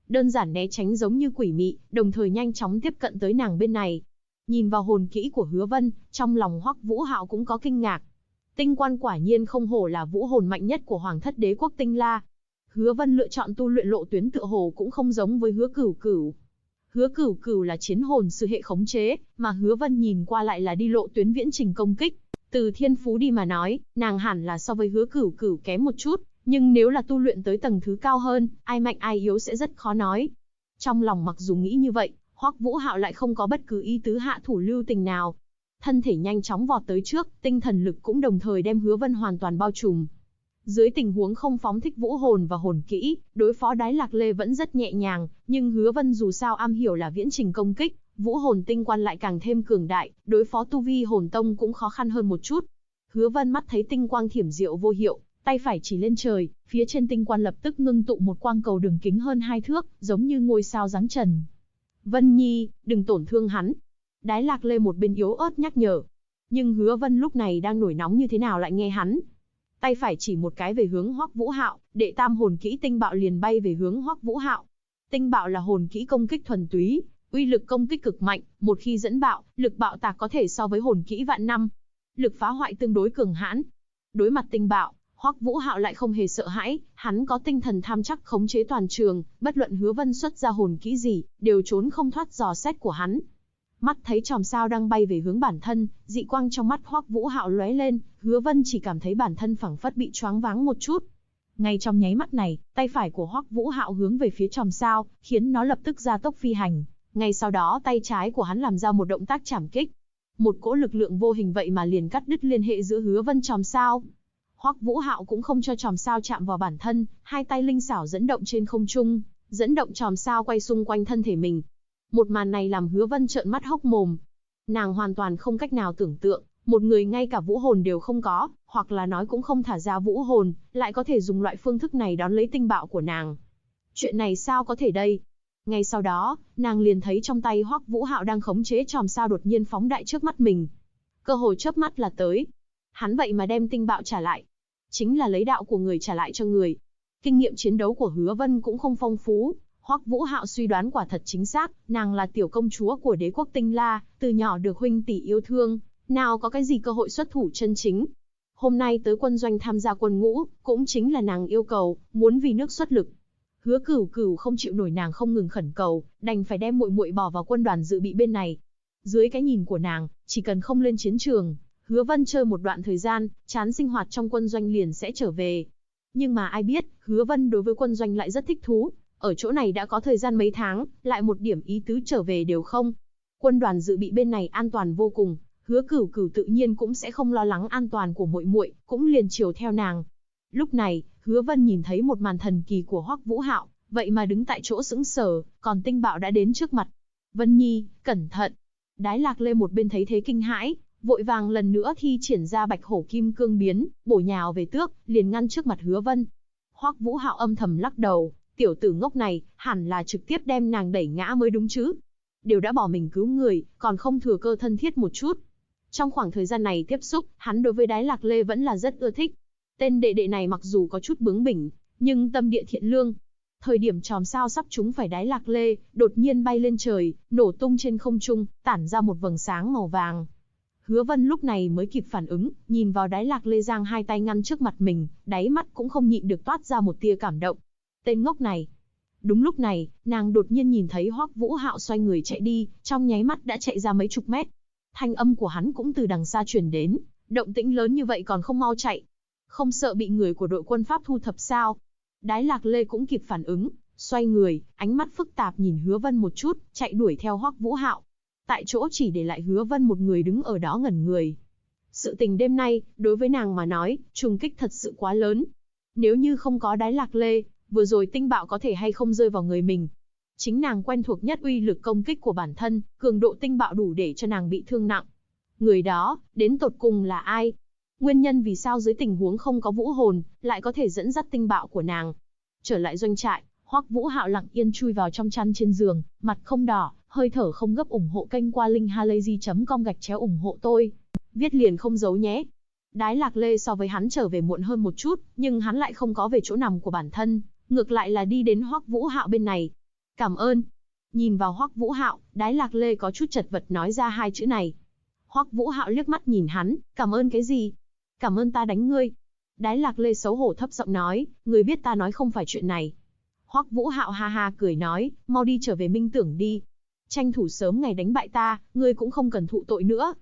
Speaker 1: đơn giản né tránh giống như quỷ mị, đồng thời nhanh chóng tiếp cận tới nàng bên này. Nhìn vào hồn kỹ của Hứa Vân, trong lòng Hoắc Vũ Hạo cũng có kinh ngạc. Tinh quan quả nhiên không hổ là vũ hồn mạnh nhất của Hoàng thất đế quốc Tinh La. Hứa Vân lựa chọn tu luyện lộ tuyến tựa hồ cũng không giống với Hứa Cửu Cửu. Hứa Cửu Cửu là chiến hồn sư hệ khống chế, mà Hứa Vân nhìn qua lại là đi lộ tuyến viễn trình công kích. Từ thiên phú đi mà nói, nàng hẳn là so với Hứa Cửu Cửu kém một chút, nhưng nếu là tu luyện tới tầng thứ cao hơn, ai mạnh ai yếu sẽ rất khó nói. Trong lòng mặc dù nghĩ như vậy, Hoắc Vũ Hạo lại không có bất cứ ý tứ hạ thủ lưu tình nào. Thân thể nhanh chóng vọt tới trước, tinh thần lực cũng đồng thời đem Hứa Vân hoàn toàn bao trùm. Dưới tình huống không phóng thích vũ hồn và hồn kỹ, đối phó Đái Lạc Lê vẫn rất nhẹ nhàng, nhưng Hứa Vân dù sao am hiểu là viễn trình công kích, vũ hồn tinh quan lại càng thêm cường đại, đối phó tu vi hồn tông cũng khó khăn hơn một chút. Hứa Vân mắt thấy tinh quang thiểm diệu vô hiệu, tay phải chỉ lên trời, phía trên tinh quan lập tức ngưng tụ một quang cầu đường kính hơn 2 thước, giống như ngôi sao giáng trần. Vân Nhi, đừng tổn thương hắn. Đái Lạc Lê một bên yếu ớt nhắc nhở. Nhưng Hứa Vân lúc này đang nổi nóng như thế nào lại nghe hắn. Tay phải chỉ một cái về hướng Hoắc Vũ Hạo, đệ tam hồn kỹ tinh bạo liền bay về hướng Hoắc Vũ Hạo. Tinh bạo là hồn kỹ công kích thuần túy, uy lực công kích cực mạnh, một khi dẫn bạo, lực bạo tạc có thể so với hồn kỹ vạn năm. Lực phá hoại tương đối cường hãn. Đối mặt tinh bạo, Hoắc Vũ Hạo lại không hề sợ hãi, hắn có tinh thần tham chắc khống chế toàn trường, bất luận Hứa Vân xuất ra hồn kỹ gì, đều trốn không thoát dò xét của hắn. Mắt thấy chòm sao đang bay về hướng bản thân, dị quang trong mắt Hoắc Vũ Hạo lóe lên, Hứa Vân chỉ cảm thấy bản thân phảng phất bị choáng váng một chút. Ngay trong nháy mắt này, tay phải của Hoắc Vũ Hạo hướng về phía chòm sao, khiến nó lập tức gia tốc phi hành. Ngay sau đó tay trái của hắn làm ra một động tác chảm kích. Một cỗ lực lượng vô hình vậy mà liền cắt đứt liên hệ giữa Hứa Vân chòm sao. Hoắc Vũ Hạo cũng không cho chòm sao chạm vào bản thân, hai tay linh xảo dẫn động trên không trung, dẫn động chòm sao quay xung quanh thân thể mình. Một màn này làm Hứa Vân trợn mắt hốc mồm. Nàng hoàn toàn không cách nào tưởng tượng, một người ngay cả vũ hồn đều không có, hoặc là nói cũng không thả ra vũ hồn, lại có thể dùng loại phương thức này đón lấy tinh bạo của nàng. Chuyện này sao có thể đây? Ngay sau đó, nàng liền thấy trong tay Hoắc Vũ Hạo đang khống chế chòm sao đột nhiên phóng đại trước mắt mình. Cơ hội chớp mắt là tới. Hắn vậy mà đem tinh bạo trả lại. Chính là lấy đạo của người trả lại cho người. Kinh nghiệm chiến đấu của Hứa Vân cũng không phong phú. Hoắc Vũ Hạo suy đoán quả thật chính xác, nàng là tiểu công chúa của đế quốc Tinh La, từ nhỏ được huynh tỷ yêu thương, nào có cái gì cơ hội xuất thủ chân chính. Hôm nay tới quân doanh tham gia quân ngũ, cũng chính là nàng yêu cầu, muốn vì nước xuất lực. Hứa Cửu Cửu không chịu nổi nàng không ngừng khẩn cầu, đành phải đem muội muội bỏ vào quân đoàn dự bị bên này. Dưới cái nhìn của nàng, chỉ cần không lên chiến trường, Hứa Vân chơi một đoạn thời gian, chán sinh hoạt trong quân doanh liền sẽ trở về. Nhưng mà ai biết, Hứa Vân đối với quân doanh lại rất thích thú. Ở chỗ này đã có thời gian mấy tháng, lại một điểm ý tứ trở về đều không. Quân đoàn dự bị bên này an toàn vô cùng, Hứa Cửu Cửu tự nhiên cũng sẽ không lo lắng an toàn của muội muội, cũng liền chiều theo nàng. Lúc này, Hứa Vân nhìn thấy một màn thần kỳ của Hoắc Vũ Hạo, vậy mà đứng tại chỗ sững sờ, còn tinh bạo đã đến trước mặt. Vân Nhi, cẩn thận! Đái Lạc Lê một bên thấy thế kinh hãi, vội vàng lần nữa thi triển ra Bạch Hổ Kim Cương biến, bổ nhào về tước, liền ngăn trước mặt Hứa Vân. Hoắc Vũ Hạo âm thầm lắc đầu. Tiểu tử ngốc này, hẳn là trực tiếp đem nàng đẩy ngã mới đúng chứ. Đều đã bỏ mình cứu người, còn không thừa cơ thân thiết một chút. Trong khoảng thời gian này tiếp xúc, hắn đối với Đái Lạc Lê vẫn là rất ưa thích. Tên đệ đệ này mặc dù có chút bướng bỉnh, nhưng tâm địa thiện lương. Thời điểm chòm sao sắp trúng phải Đái Lạc Lê, đột nhiên bay lên trời, nổ tung trên không trung, tản ra một vầng sáng màu vàng. Hứa Vân lúc này mới kịp phản ứng, nhìn vào Đái Lạc Lê giang hai tay ngăn trước mặt mình, đáy mắt cũng không nhịn được toát ra một tia cảm động. Tên ngốc này. Đúng lúc này, nàng đột nhiên nhìn thấy Hoắc Vũ Hạo xoay người chạy đi, trong nháy mắt đã chạy ra mấy chục mét. Thanh âm của hắn cũng từ đằng xa truyền đến, động tĩnh lớn như vậy còn không mau chạy. Không sợ bị người của đội quân Pháp thu thập sao? Đái Lạc Lê cũng kịp phản ứng, xoay người, ánh mắt phức tạp nhìn Hứa Vân một chút, chạy đuổi theo Hoắc Vũ Hạo. Tại chỗ chỉ để lại Hứa Vân một người đứng ở đó ngẩn người. Sự tình đêm nay, đối với nàng mà nói, trùng kích thật sự quá lớn. Nếu như không có Đái Lạc Lê, vừa rồi tinh bạo có thể hay không rơi vào người mình. Chính nàng quen thuộc nhất uy lực công kích của bản thân, cường độ tinh bạo đủ để cho nàng bị thương nặng. Người đó, đến tột cùng là ai? Nguyên nhân vì sao dưới tình huống không có vũ hồn, lại có thể dẫn dắt tinh bạo của nàng? Trở lại doanh trại, Hoắc Vũ Hạo lặng yên chui vào trong chăn trên giường, mặt không đỏ, hơi thở không gấp. Ủng hộ kênh qua linkhalazy.com/ủng hộ tôi. Viết liền không giấu nhé. Đái Lạc Lê so với hắn trở về muộn hơn một chút, nhưng hắn lại không có về chỗ nằm của bản thân, ngược lại là đi đến Hoắc Vũ Hạo bên này. Cảm ơn. Nhìn vào Hoắc Vũ Hạo, Đái Lạc Lê có chút chật vật nói ra hai chữ này. Hoắc Vũ Hạo liếc mắt nhìn hắn, cảm ơn cái gì? Cảm ơn ta đánh ngươi. Đái Lạc Lê xấu hổ thấp giọng nói, ngươi biết ta nói không phải chuyện này. Hoắc Vũ Hạo ha ha cười nói, mau đi trở về minh tưởng đi. Tranh thủ sớm ngày đánh bại ta, ngươi cũng không cần thụ tội nữa.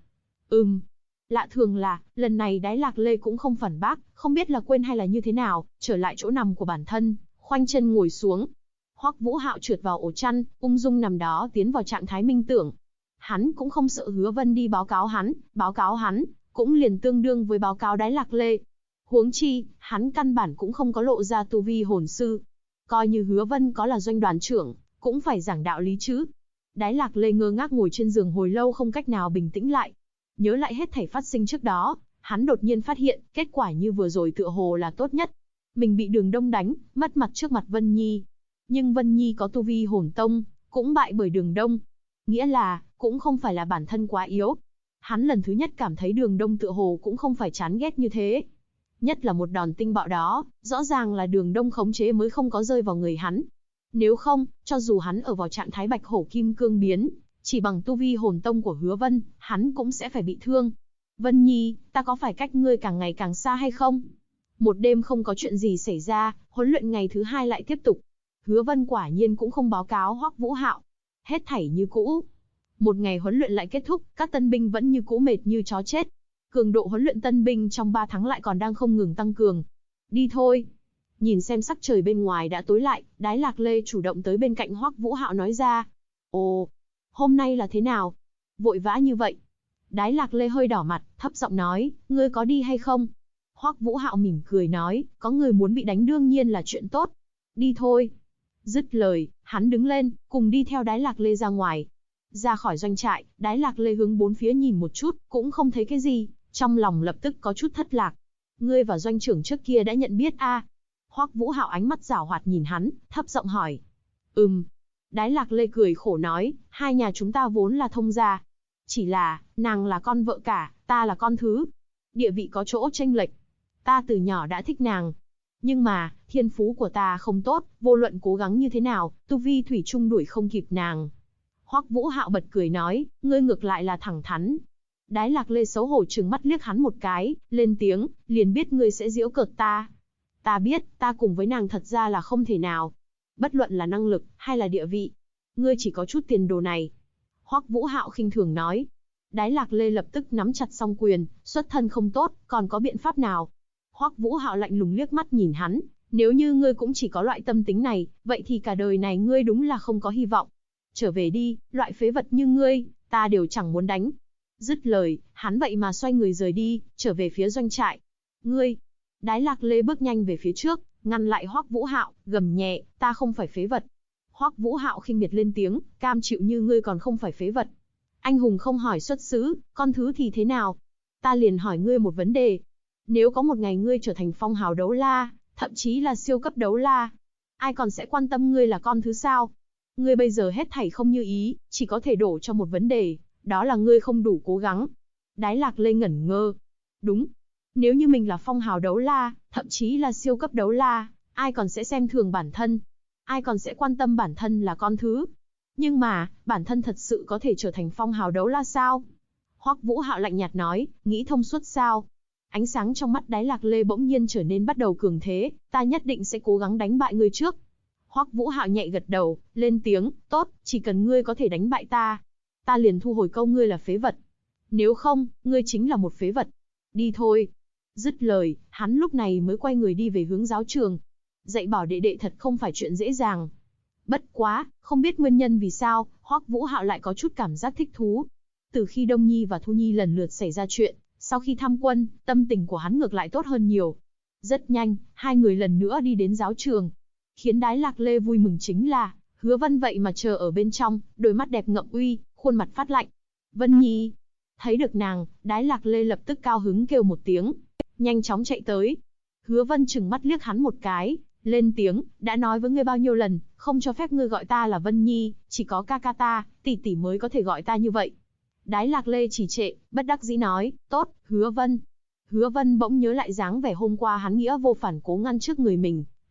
Speaker 1: Lạ thường là, lần này Đái Lạc Lê cũng không phản bác, không biết là quên hay là như thế nào, trở lại chỗ nằm của bản thân, khoanh chân ngồi xuống. Hoắc Vũ Hạo trượt vào ổ chăn, ung dung nằm đó tiến vào trạng thái minh tưởng. Hắn cũng không sợ Hứa Vân đi báo cáo hắn, cũng liền tương đương với báo cáo Đái Lạc Lê. Huống chi, hắn căn bản cũng không có lộ ra tu vi hồn sư. Coi như Hứa Vân có là doanh đoàn trưởng, cũng phải giảng đạo lý chứ. Đái Lạc Lê ngơ ngác ngồi trên giường hồi lâu không cách nào bình tĩnh lại. Nhớ lại hết thảy phát sinh trước đó, hắn đột nhiên phát hiện, kết quả như vừa rồi tựa hồ là tốt nhất. Mình bị Đường Đông đánh, mất mặt trước mặt Vân Nhi. Nhưng Vân Nhi có tu vi hồn tông, cũng bại bởi Đường Đông. Nghĩa là, cũng không phải là bản thân quá yếu. Hắn lần thứ nhất cảm thấy Đường Đông tựa hồ cũng không phải chán ghét như thế. Nhất là một đòn tinh bạo đó, rõ ràng là Đường Đông khống chế mới không có rơi vào người hắn. Nếu không, cho dù hắn ở vào trạng thái bạch hổ kim cương biến, chỉ bằng tu vi hồn tông của Hứa Vân, hắn cũng sẽ phải bị thương. Vân Nhi, ta có phải cách ngươi càng ngày càng xa hay không? Một đêm không có chuyện gì xảy ra, huấn luyện ngày thứ hai lại tiếp tục. Hứa Vân quả nhiên cũng không báo cáo Hoắc Vũ Hạo. Hết thảy như cũ. Một ngày huấn luyện lại kết thúc, các tân binh vẫn như cũ mệt như chó chết. Cường độ huấn luyện tân binh trong 3 tháng lại còn đang không ngừng tăng cường. Đi thôi. Nhìn xem sắc trời bên ngoài đã tối lại, Đái Lạc Lê chủ động tới bên cạnh Hoắc Vũ Hạo nói ra. Ồ, hôm nay là thế nào? Vội vã như vậy. Đái Lạc Lê hơi đỏ mặt, thấp giọng nói, ngươi có đi hay không? Hoắc Vũ Hạo mỉm cười nói, có người muốn bị đánh đương nhiên là chuyện tốt. Đi thôi. Dứt lời, hắn đứng lên, cùng đi theo Đái Lạc Lê ra ngoài. Ra khỏi doanh trại, Đái Lạc Lê hướng bốn phía nhìn một chút, cũng không thấy cái gì, trong lòng lập tức có chút thất lạc. Ngươi và doanh trưởng trước kia đã nhận biết a? Hoắc Vũ Hạo ánh mắt giảo hoạt nhìn hắn, thấp giọng hỏi. Đái Lạc Lê cười khổ nói, hai nhà chúng ta vốn là thông gia. Chỉ là, nàng là con vợ cả, ta là con thứ. Địa vị có chỗ chênh lệch. Ta từ nhỏ đã thích nàng. Nhưng mà, thiên phú của ta không tốt, vô luận cố gắng như thế nào, tu vi thủy chung đuổi không kịp nàng. Hoắc Vũ Hạo bật cười nói, ngươi ngược lại là thẳng thắn. Đái Lạc Lê xấu hổ trừng mắt liếc hắn một cái, lên tiếng, liền biết ngươi sẽ giễu cợt ta. Ta biết, ta cùng với nàng thật ra là không thể nào. Bất luận là năng lực, hay là địa vị. Ngươi chỉ có chút tiền đồ này. Hoắc Vũ Hạo khinh thường nói. Đái Lạc Lê lập tức nắm chặt song quyền, xuất thân không tốt, còn có biện pháp nào? Hoắc Vũ Hạo lạnh lùng liếc mắt nhìn hắn, nếu như ngươi cũng chỉ có loại tâm tính này, vậy thì cả đời này ngươi đúng là không có hy vọng. Trở về đi, loại phế vật như ngươi, ta đều chẳng muốn đánh. Dứt lời, hắn vậy mà xoay người rời đi, trở về phía doanh trại. Ngươi! Đái Lạc Lê bước nhanh về phía trước, ngăn lại Hoắc Vũ Hạo, gầm nhẹ, ta không phải phế vật. Hoắc Vũ Hạo khinh miệt lên tiếng, cam chịu như ngươi còn không phải phế vật. Anh hùng không hỏi xuất xứ, con thứ thì thế nào? Ta liền hỏi ngươi một vấn đề. Nếu có một ngày ngươi trở thành phong hào đấu la, thậm chí là siêu cấp đấu la, ai còn sẽ quan tâm ngươi là con thứ sao? Ngươi bây giờ hết thảy không như ý, chỉ có thể đổ cho một vấn đề, đó là ngươi không đủ cố gắng. Đái Lạc Lê ngẩn ngơ. Đúng. Nếu như mình là phong hào đấu la, thậm chí là siêu cấp đấu la, ai còn sẽ xem thường bản thân? Ai còn sẽ quan tâm bản thân là con thứ? Nhưng mà, bản thân thật sự có thể trở thành phong hào đấu la sao? Hoắc Vũ Hạo lạnh nhạt nói, nghĩ thông suốt sao? Ánh sáng trong mắt Đái Lạc Lê bỗng nhiên trở nên bắt đầu cường thế, ta nhất định sẽ cố gắng đánh bại ngươi trước. Hoắc Vũ Hạo nhẹ gật đầu, lên tiếng, tốt, chỉ cần ngươi có thể đánh bại ta, ta liền thu hồi câu ngươi là phế vật. Nếu không, ngươi chính là một phế vật. Đi thôi. Dứt lời, hắn lúc này mới quay người đi về hướng giáo trường. Dạy bảo đệ đệ thật không phải chuyện dễ dàng. Bất quá, không biết nguyên nhân vì sao, Hoắc Vũ Hạo lại có chút cảm giác thích thú. Từ khi Đông Nhi và Thu Nhi lần lượt xảy ra chuyện, sau khi tham quân, tâm tình của hắn ngược lại tốt hơn nhiều. Rất nhanh, hai người lần nữa đi đến giáo trường. Khiến Đái Lạc Lê vui mừng chính là, Hứa Vân vậy mà chờ ở bên trong, đôi mắt đẹp ngậm uy, khuôn mặt phát lạnh. Vân Nhi. Thấy được nàng, Đái Lạc Lê lập tức cao hứng kêu một tiếng, nhanh chóng chạy tới. Hứa Vân trừng mắt liếc hắn một cái, lên tiếng, đã nói với ngươi bao nhiêu lần, không cho phép ngươi gọi ta là Vân Nhi, chỉ có ca ca ta, tỷ tỷ mới có thể gọi ta như vậy. Đái Lạc Lê chỉ trệ, bất đắc dĩ nói, tốt, Hứa Vân. Hứa Vân bỗng nhớ lại dáng vẻ hôm qua hắn nghĩa vô phản cố ngăn trước người mình,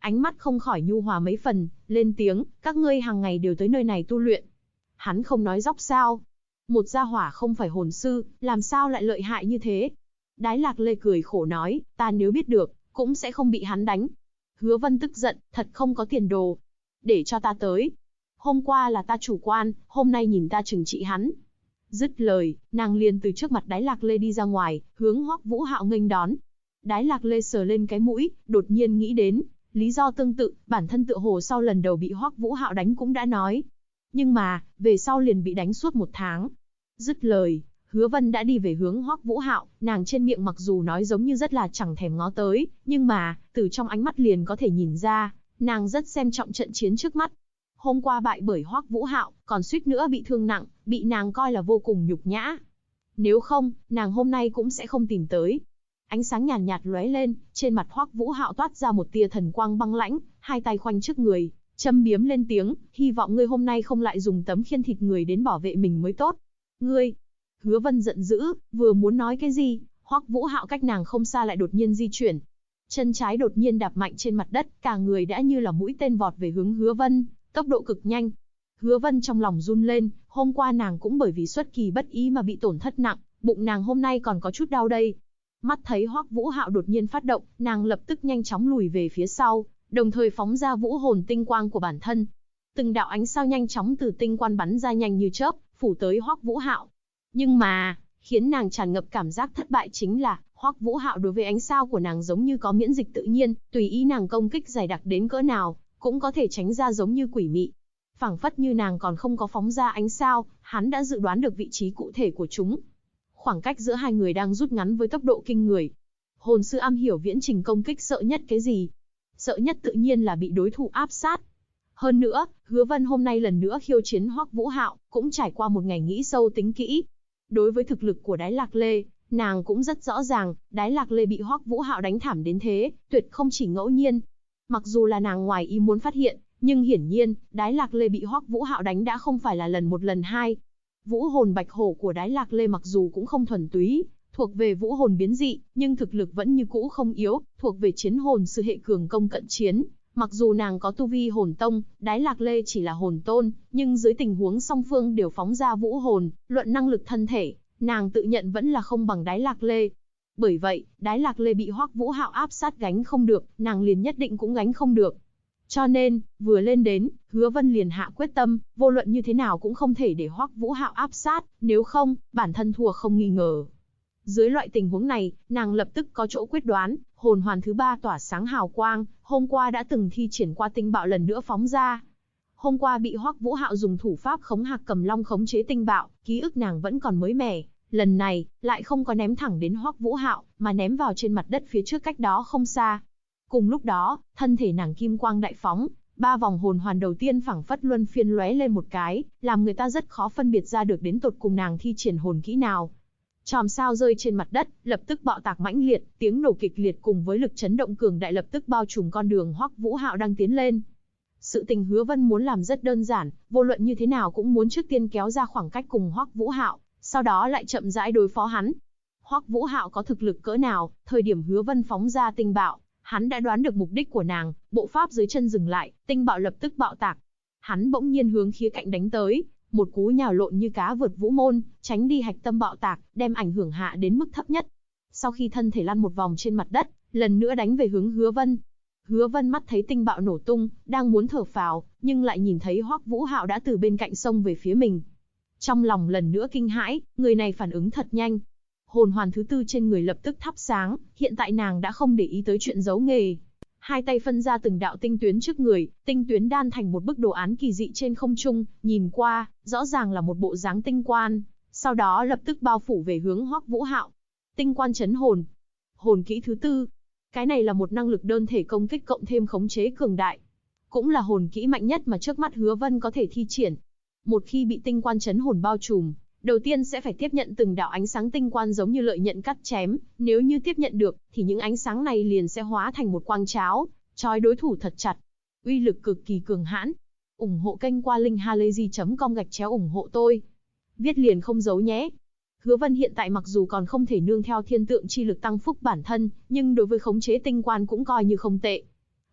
Speaker 1: ánh mắt không khỏi nhu hòa mấy phần, lên tiếng, các ngươi hàng ngày đều tới nơi này tu luyện. Hắn không nói dóc sao? Một gia hỏa không phải hồn sư, làm sao lại lợi hại như thế? Đái Lạc Lê cười khổ nói, ta nếu biết được, cũng sẽ không bị hắn đánh. Hứa Vân tức giận, thật không có tiền đồ. Để cho ta tới. Hôm qua là ta chủ quan, hôm nay nhìn ta trừng trị hắn. Dứt lời, nàng liền từ trước mặt Đái Lạc Lê đi ra ngoài, hướng Hoắc Vũ Hạo nghênh đón. Đái Lạc Lê sờ lên cái mũi, đột nhiên nghĩ đến, lý do tương tự, bản thân tựa hồ sau lần đầu bị Hoắc Vũ Hạo đánh cũng đã nói. Nhưng mà, về sau liền bị đánh suốt 1 tháng. Dứt lời, Hứa Vân đã đi về hướng Hoắc Vũ Hạo, nàng trên miệng mặc dù nói giống như rất là chẳng thèm ngó tới, nhưng mà, từ trong ánh mắt liền có thể nhìn ra, nàng rất xem trọng trận chiến trước mắt. Hôm qua bại bởi Hoắc Vũ Hạo, còn suýt nữa bị thương nặng, bị nàng coi là vô cùng nhục nhã. Nếu không, nàng hôm nay cũng sẽ không tìm tới. Ánh sáng nhàn nhạt lóe lên, trên mặt Hoắc Vũ Hạo toát ra một tia thần quang băng lãnh, hai tay khoanh trước người, châm biếm lên tiếng, hy vọng ngươi hôm nay không lại dùng tấm khiên thịt người đến bảo vệ mình mới tốt. Ngươi! Hứa Vân giận dữ, vừa muốn nói cái gì, Hoắc Vũ Hạo cách nàng không xa lại đột nhiên di chuyển. Chân trái đột nhiên đạp mạnh trên mặt đất, cả người đã như là mũi tên vọt về hướng Hứa Vân, tốc độ cực nhanh. Hứa Vân trong lòng run lên, hôm qua nàng cũng bởi vì xuất kỳ bất ý mà bị tổn thất nặng, bụng nàng hôm nay còn có chút đau đây. Mắt thấy Hoắc Vũ Hạo đột nhiên phát động, nàng lập tức nhanh chóng lùi về phía sau, đồng thời phóng ra vũ hồn tinh quang của bản thân. Từng đạo ánh sao nhanh chóng từ tinh quan bắn ra nhanh như chớp, phủ tới Hoắc Vũ Hạo. Nhưng mà, khiến nàng tràn ngập cảm giác thất bại chính là, Hoắc Vũ Hạo đối với ánh sao của nàng giống như có miễn dịch tự nhiên, tùy ý nàng công kích dày đặc đến cỡ nào, cũng có thể tránh ra giống như quỷ mị. Phảng phất như nàng còn không có phóng ra ánh sao, hắn đã dự đoán được vị trí cụ thể của chúng. Khoảng cách giữa hai người đang rút ngắn với tốc độ kinh người. Hồn sư am hiểu viễn trình công kích, sợ nhất cái gì? Sợ nhất tự nhiên là bị đối thủ áp sát. Hơn nữa, Hứa Vân hôm nay lần nữa khiêu chiến Hoắc Vũ Hạo, cũng trải qua một ngày nghĩ sâu tính kỹ. Đối với thực lực của Đái Lạc Lê, nàng cũng rất rõ ràng, Đái Lạc Lê bị Hoắc Vũ Hạo đánh thảm đến thế, tuyệt không chỉ ngẫu nhiên. Mặc dù là nàng ngoài ý muốn phát hiện, nhưng hiển nhiên, Đái Lạc Lê bị Hoắc Vũ Hạo đánh đã không phải là lần một lần hai. Vũ hồn bạch hổ của Đái Lạc Lê mặc dù cũng không thuần túy, thuộc về vũ hồn biến dị, nhưng thực lực vẫn như cũ không yếu, thuộc về chiến hồn sư hệ cường công cận chiến. Mặc dù nàng có tu vi hồn tông, Đái Lạc Lê chỉ là hồn tôn, nhưng dưới tình huống song phương đều phóng ra vũ hồn, luận năng lực thân thể, nàng tự nhận vẫn là không bằng Đái Lạc Lê. Bởi vậy, Đái Lạc Lê bị Hoắc Vũ Hạo áp sát gánh không được, nàng liền nhất định cũng gánh không được. Cho nên, vừa lên đến, Hứa Vân liền hạ quyết tâm, vô luận như thế nào cũng không thể để Hoắc Vũ Hạo áp sát, nếu không, bản thân thua không nghi ngờ. Dưới loại tình huống này, nàng lập tức có chỗ quyết đoán, hồn hoàn thứ 3 tỏa sáng hào quang, hôm qua đã từng thi triển qua tinh bạo lần nữa phóng ra. Hôm qua bị Hoắc Vũ Hạo dùng thủ pháp khống hạc cầm long khống chế tinh bạo, ký ức nàng vẫn còn mới mẻ, lần này, lại không có ném thẳng đến Hoắc Vũ Hạo, mà ném vào trên mặt đất phía trước cách đó không xa. Cùng lúc đó, thân thể nàng kim quang đại phóng, 3 vòng hồn hoàn đầu tiên phảng phất luân phiên lóe lên một cái, làm người ta rất khó phân biệt ra được đến tột cùng nàng thi triển hồn kỹ nào. Chòm sao rơi trên mặt đất, lập tức bạo tạc mãnh liệt, tiếng nổ kịch liệt cùng với lực chấn động cường đại lập tức bao trùm con đường Hoắc Vũ Hạo đang tiến lên. Sự tình Hứa Vân muốn làm rất đơn giản, vô luận như thế nào cũng muốn trước tiên kéo ra khoảng cách cùng Hoắc Vũ Hạo, sau đó lại chậm rãi đối phó hắn. Hoắc Vũ Hạo có thực lực cỡ nào, thời điểm Hứa Vân phóng ra tinh bạo, hắn đã đoán được mục đích của nàng, bộ pháp dưới chân dừng lại, tinh bạo lập tức bạo tạc. Hắn bỗng nhiên hướng khía cạnh đánh tới, một cú nhào lộn như cá vượt vũ môn, tránh đi hạch tâm bạo tạc, đem ảnh hưởng hạ đến mức thấp nhất. Sau khi thân thể lăn một vòng trên mặt đất, lần nữa đánh về hướng Hứa Vân. Hứa Vân mắt thấy tinh bạo nổ tung, đang muốn thở phào, nhưng lại nhìn thấy Hoắc Vũ Hạo đã từ bên cạnh xông về phía mình. Trong lòng lần nữa kinh hãi, người này phản ứng thật nhanh. Hồn hoàn thứ 4 trên người lập tức thắp sáng, hiện tại nàng đã không để ý tới chuyện giấu nghề. Hai tay phân ra từng đạo tinh tuyến trước người, tinh tuyến đan thành một bức đồ án kỳ dị trên không trung, nhìn qua, rõ ràng là một bộ dáng tinh quan, sau đó lập tức bao phủ về hướng Hoắc Vũ Hạo. Tinh quan chấn hồn. Hồn kỹ thứ 4. Cái này là một năng lực đơn thể công kích cộng thêm khống chế cường đại. Cũng là hồn kỹ mạnh nhất mà trước mắt Hứa Vân có thể thi triển. Một khi bị tinh quan chấn hồn bao trùm, đầu tiên sẽ phải tiếp nhận từng đạo ánh sáng tinh quan giống như lợi nhận cắt chém, nếu như tiếp nhận được, thì những ánh sáng này liền sẽ hóa thành một quang cháo, trói đối thủ thật chặt. Uy lực cực kỳ cường hãn. Ủng hộ kênh qua linkhalazy.com/ủng hộ tôi. Viết liền không giấu nhé. Hứa Vân hiện tại mặc dù còn không thể nương theo thiên tượng chi lực tăng phúc bản thân, nhưng đối với khống chế tinh quan cũng coi như không tệ.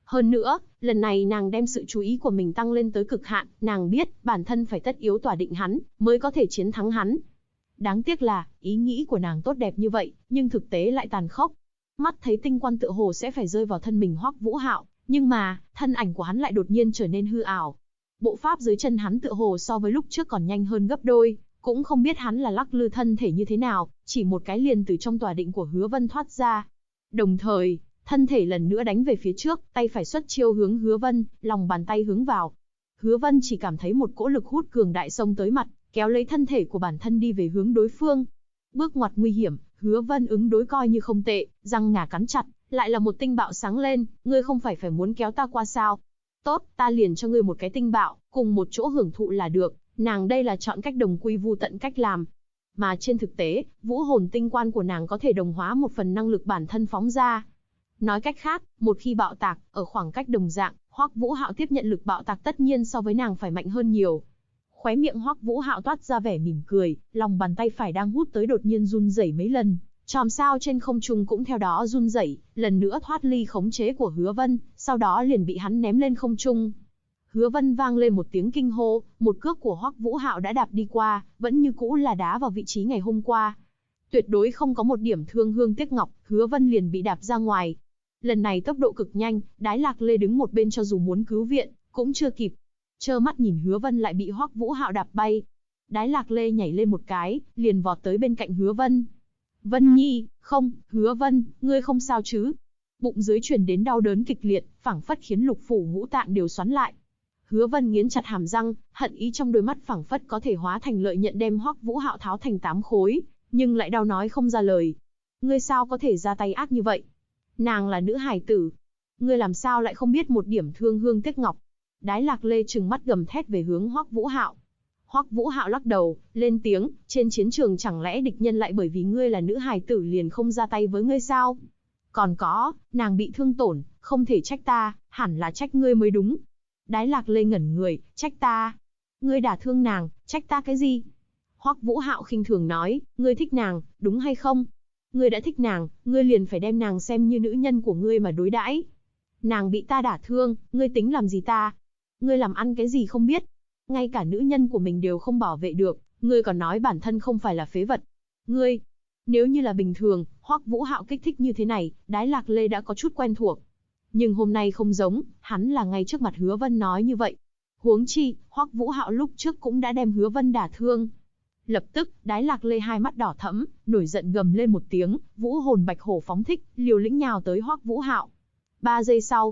Speaker 1: Hơn nữa, lần này nàng đem sự chú ý của mình tăng lên tới cực hạn, nàng biết bản thân phải tất yếu tỏa định hắn, mới có thể chiến thắng hắn. Đáng tiếc là, ý nghĩ của nàng tốt đẹp như vậy, nhưng thực tế lại tàn khốc. Mắt thấy tinh quan tựa hồ sẽ phải rơi vào thân mình Hoắc Vũ Hạo, nhưng mà, thân ảnh của hắn lại đột nhiên trở nên hư ảo. Bộ pháp dưới chân hắn tựa hồ so với lúc trước còn nhanh hơn gấp đôi, cũng không biết hắn là lắc lư thân thể như thế nào, chỉ một cái liền từ trong tỏa định của Hứa Vân thoát ra. Đồng thời, thân thể lần nữa đánh về phía trước, tay phải xuất chiêu hướng Hứa Vân, lòng bàn tay hướng vào. Hứa Vân chỉ cảm thấy một cỗ lực hút cường đại xông tới mặt, kéo lấy thân thể của bản thân đi về hướng đối phương. Bước ngoặt nguy hiểm, Hứa Vân ứng đối coi như không tệ, răng ngà cắn chặt, lại là một tinh bạo sáng lên, ngươi không phải muốn kéo ta qua sao? Tốt, ta liền cho ngươi một cái tinh bạo, cùng một chỗ hưởng thụ là được, nàng đây là chọn cách đồng quy vu tận cách làm. Mà trên thực tế, vũ hồn tinh quan của nàng có thể đồng hóa một phần năng lực bản thân phóng ra. Nói cách khác, một khi bạo tạc, ở khoảng cách đồng dạng, Hoắc Vũ Hạo tiếp nhận lực bạo tạc tất nhiên so với nàng phải mạnh hơn nhiều. Khóe miệng Hoắc Vũ Hạo toát ra vẻ mỉm cười, lòng bàn tay phải đang hút tới đột nhiên run rẩy mấy lần, chòm sao trên không trung cũng theo đó run rẩy, lần nữa thoát ly khống chế của Hứa Vân, sau đó liền bị hắn ném lên không trung. Hứa Vân vang lên một tiếng kinh hô, một cước của Hoắc Vũ Hạo đã đạp đi qua, vẫn như cũ là đá vào vị trí ngày hôm qua. Tuyệt đối không có một điểm thương hương tiếc ngọc, Hứa Vân liền bị đạp ra ngoài. Lần này tốc độ cực nhanh, Đái Lạc Lê đứng một bên cho dù muốn cứu viện, cũng chưa kịp. Trơ mắt nhìn Hứa Vân lại bị Hoắc Vũ Hạo đạp bay. Đái Lạc Lê nhảy lên một cái, liền vọt tới bên cạnh Hứa Vân. Vân Nhi, không, Hứa Vân, ngươi không sao chứ? Bụng dưới truyền đến đau đớn kịch liệt, phảng phất khiến lục phủ ngũ tạng đều xoắn lại. Hứa Vân nghiến chặt hàm răng, hận ý trong đôi mắt phảng phất có thể hóa thành lợi nhận đem Hoắc Vũ Hạo tháo thành 8 khối, nhưng lại đau nói không ra lời. Ngươi sao có thể ra tay ác như vậy? Nàng là nữ hài tử, ngươi làm sao lại không biết một điểm thương hương tiếc ngọc? Đái Lạc Lê trừng mắt gầm thét về hướng Hoắc Vũ Hạo. Hoắc Vũ Hạo lắc đầu, lên tiếng, trên chiến trường chẳng lẽ địch nhân lại bởi vì ngươi là nữ hài tử liền không ra tay với ngươi sao? Còn có, nàng bị thương tổn, không thể trách ta, hẳn là trách ngươi mới đúng. Đái Lạc Lê ngẩn người, trách ta? Ngươi đả thương nàng, trách ta cái gì? Hoắc Vũ Hạo khinh thường nói, ngươi thích nàng, đúng hay không? Ngươi đã thích nàng, ngươi liền phải đem nàng xem như nữ nhân của ngươi mà đối đãi. Nàng bị ta đả thương, ngươi tính làm gì ta? Ngươi làm ăn cái gì không biết? Ngay cả nữ nhân của mình đều không bảo vệ được, ngươi còn nói bản thân không phải là phế vật. Ngươi, nếu như là bình thường, Hoắc Vũ Hạo kích thích như thế này, Đái Lạc Lê đã có chút quen thuộc. Nhưng hôm nay không giống, hắn là ngay trước mặt Hứa Vân nói như vậy. Huống chi, Hoắc Vũ Hạo lúc trước cũng đã đem Hứa Vân đả thương. Lập tức, Đái Lạc Lê hai mắt đỏ thẫm, nổi giận gầm lên một tiếng, vũ hồn bạch hổ phóng thích, liều lĩnh nhào tới Hoắc Vũ Hạo. 3 giây sau,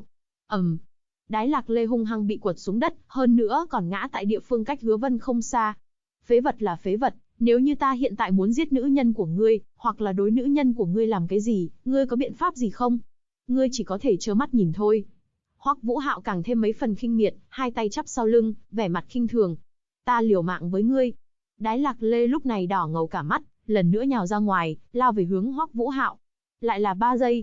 Speaker 1: Đái Lạc Lê hung hăng bị quật xuống đất, hơn nữa còn ngã tại địa phương cách Hứa Vân không xa. Phế vật là phế vật, nếu như ta hiện tại muốn giết nữ nhân của ngươi, hoặc là đối nữ nhân của ngươi làm cái gì, ngươi có biện pháp gì không? Ngươi chỉ có thể trơ mắt nhìn thôi. Hoắc Vũ Hạo càng thêm mấy phần khinh miệt, hai tay chắp sau lưng, vẻ mặt khinh thường. Ta liều mạng với ngươi. Đái Lạc Lê lúc này đỏ ngầu cả mắt, lần nữa nhào ra ngoài, lao về hướng Hoắc Vũ Hạo. Lại là 3 giây.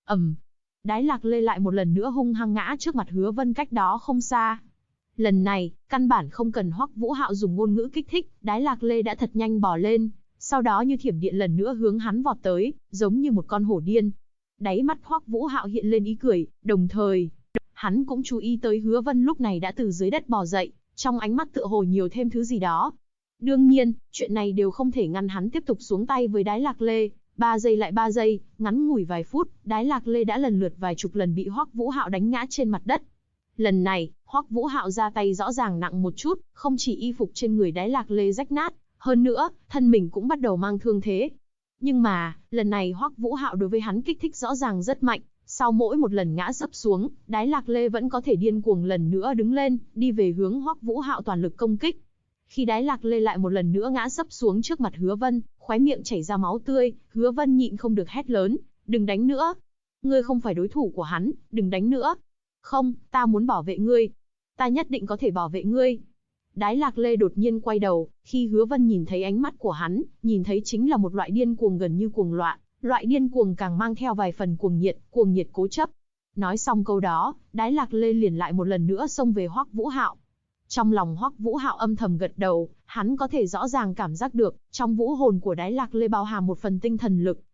Speaker 1: Đái Lạc Lê lại một lần nữa hung hăng ngã trước mặt Hứa Vân cách đó không xa. Lần này, căn bản không cần Hoắc Vũ Hạo dùng ngôn ngữ kích thích, Đái Lạc Lê đã thật nhanh bò lên, sau đó như thiểm điện lần nữa hướng hắn vọt tới, giống như một con hổ điên. Đáy mắt Hoắc Vũ Hạo hiện lên ý cười, đồng thời, hắn cũng chú ý tới Hứa Vân lúc này đã từ dưới đất bò dậy, trong ánh mắt tựa hồ nhiều thêm thứ gì đó. Đương nhiên, chuyện này đều không thể ngăn hắn tiếp tục xuống tay với Đái Lạc Lê. 3 giây lại 3 giây, ngắn ngủi vài phút, Đái Lạc Lê đã lần lượt vài chục lần bị Hoắc Vũ Hạo đánh ngã trên mặt đất. Lần này, Hoắc Vũ Hạo ra tay rõ ràng nặng một chút, không chỉ y phục trên người Đái Lạc Lê rách nát, hơn nữa, thân mình cũng bắt đầu mang thương thế. Nhưng mà, lần này Hoắc Vũ Hạo đối với hắn kích thích rõ ràng rất mạnh, sau mỗi một lần ngã sấp xuống, Đái Lạc Lê vẫn có thể điên cuồng lần nữa đứng lên, đi về hướng Hoắc Vũ Hạo toàn lực công kích. Khi Đái Lạc Lê lại một lần nữa ngã sấp xuống trước mặt Hứa Vân, khóe miệng chảy ra máu tươi, Hứa Vân nhịn không được hét lớn, đừng đánh nữa. Ngươi không phải đối thủ của hắn, đừng đánh nữa. Không, ta muốn bảo vệ ngươi. Ta nhất định có thể bảo vệ ngươi. Đái Lạc Lê đột nhiên quay đầu, khi Hứa Vân nhìn thấy ánh mắt của hắn, nhìn thấy chính là một loại điên cuồng gần như cuồng loạn, loại điên cuồng càng mang theo vài phần cuồng nhiệt cố chấp. Nói xong câu đó, Đái Lạc Lê liền lại một lần nữa xông về Hoắc Vũ Hạo. Trong lòng Hoắc Vũ Hạo âm thầm gật đầu, hắn có thể rõ ràng cảm giác được, trong vũ hồn của Đái Lạc Lê bao hàm một phần tinh thần lực,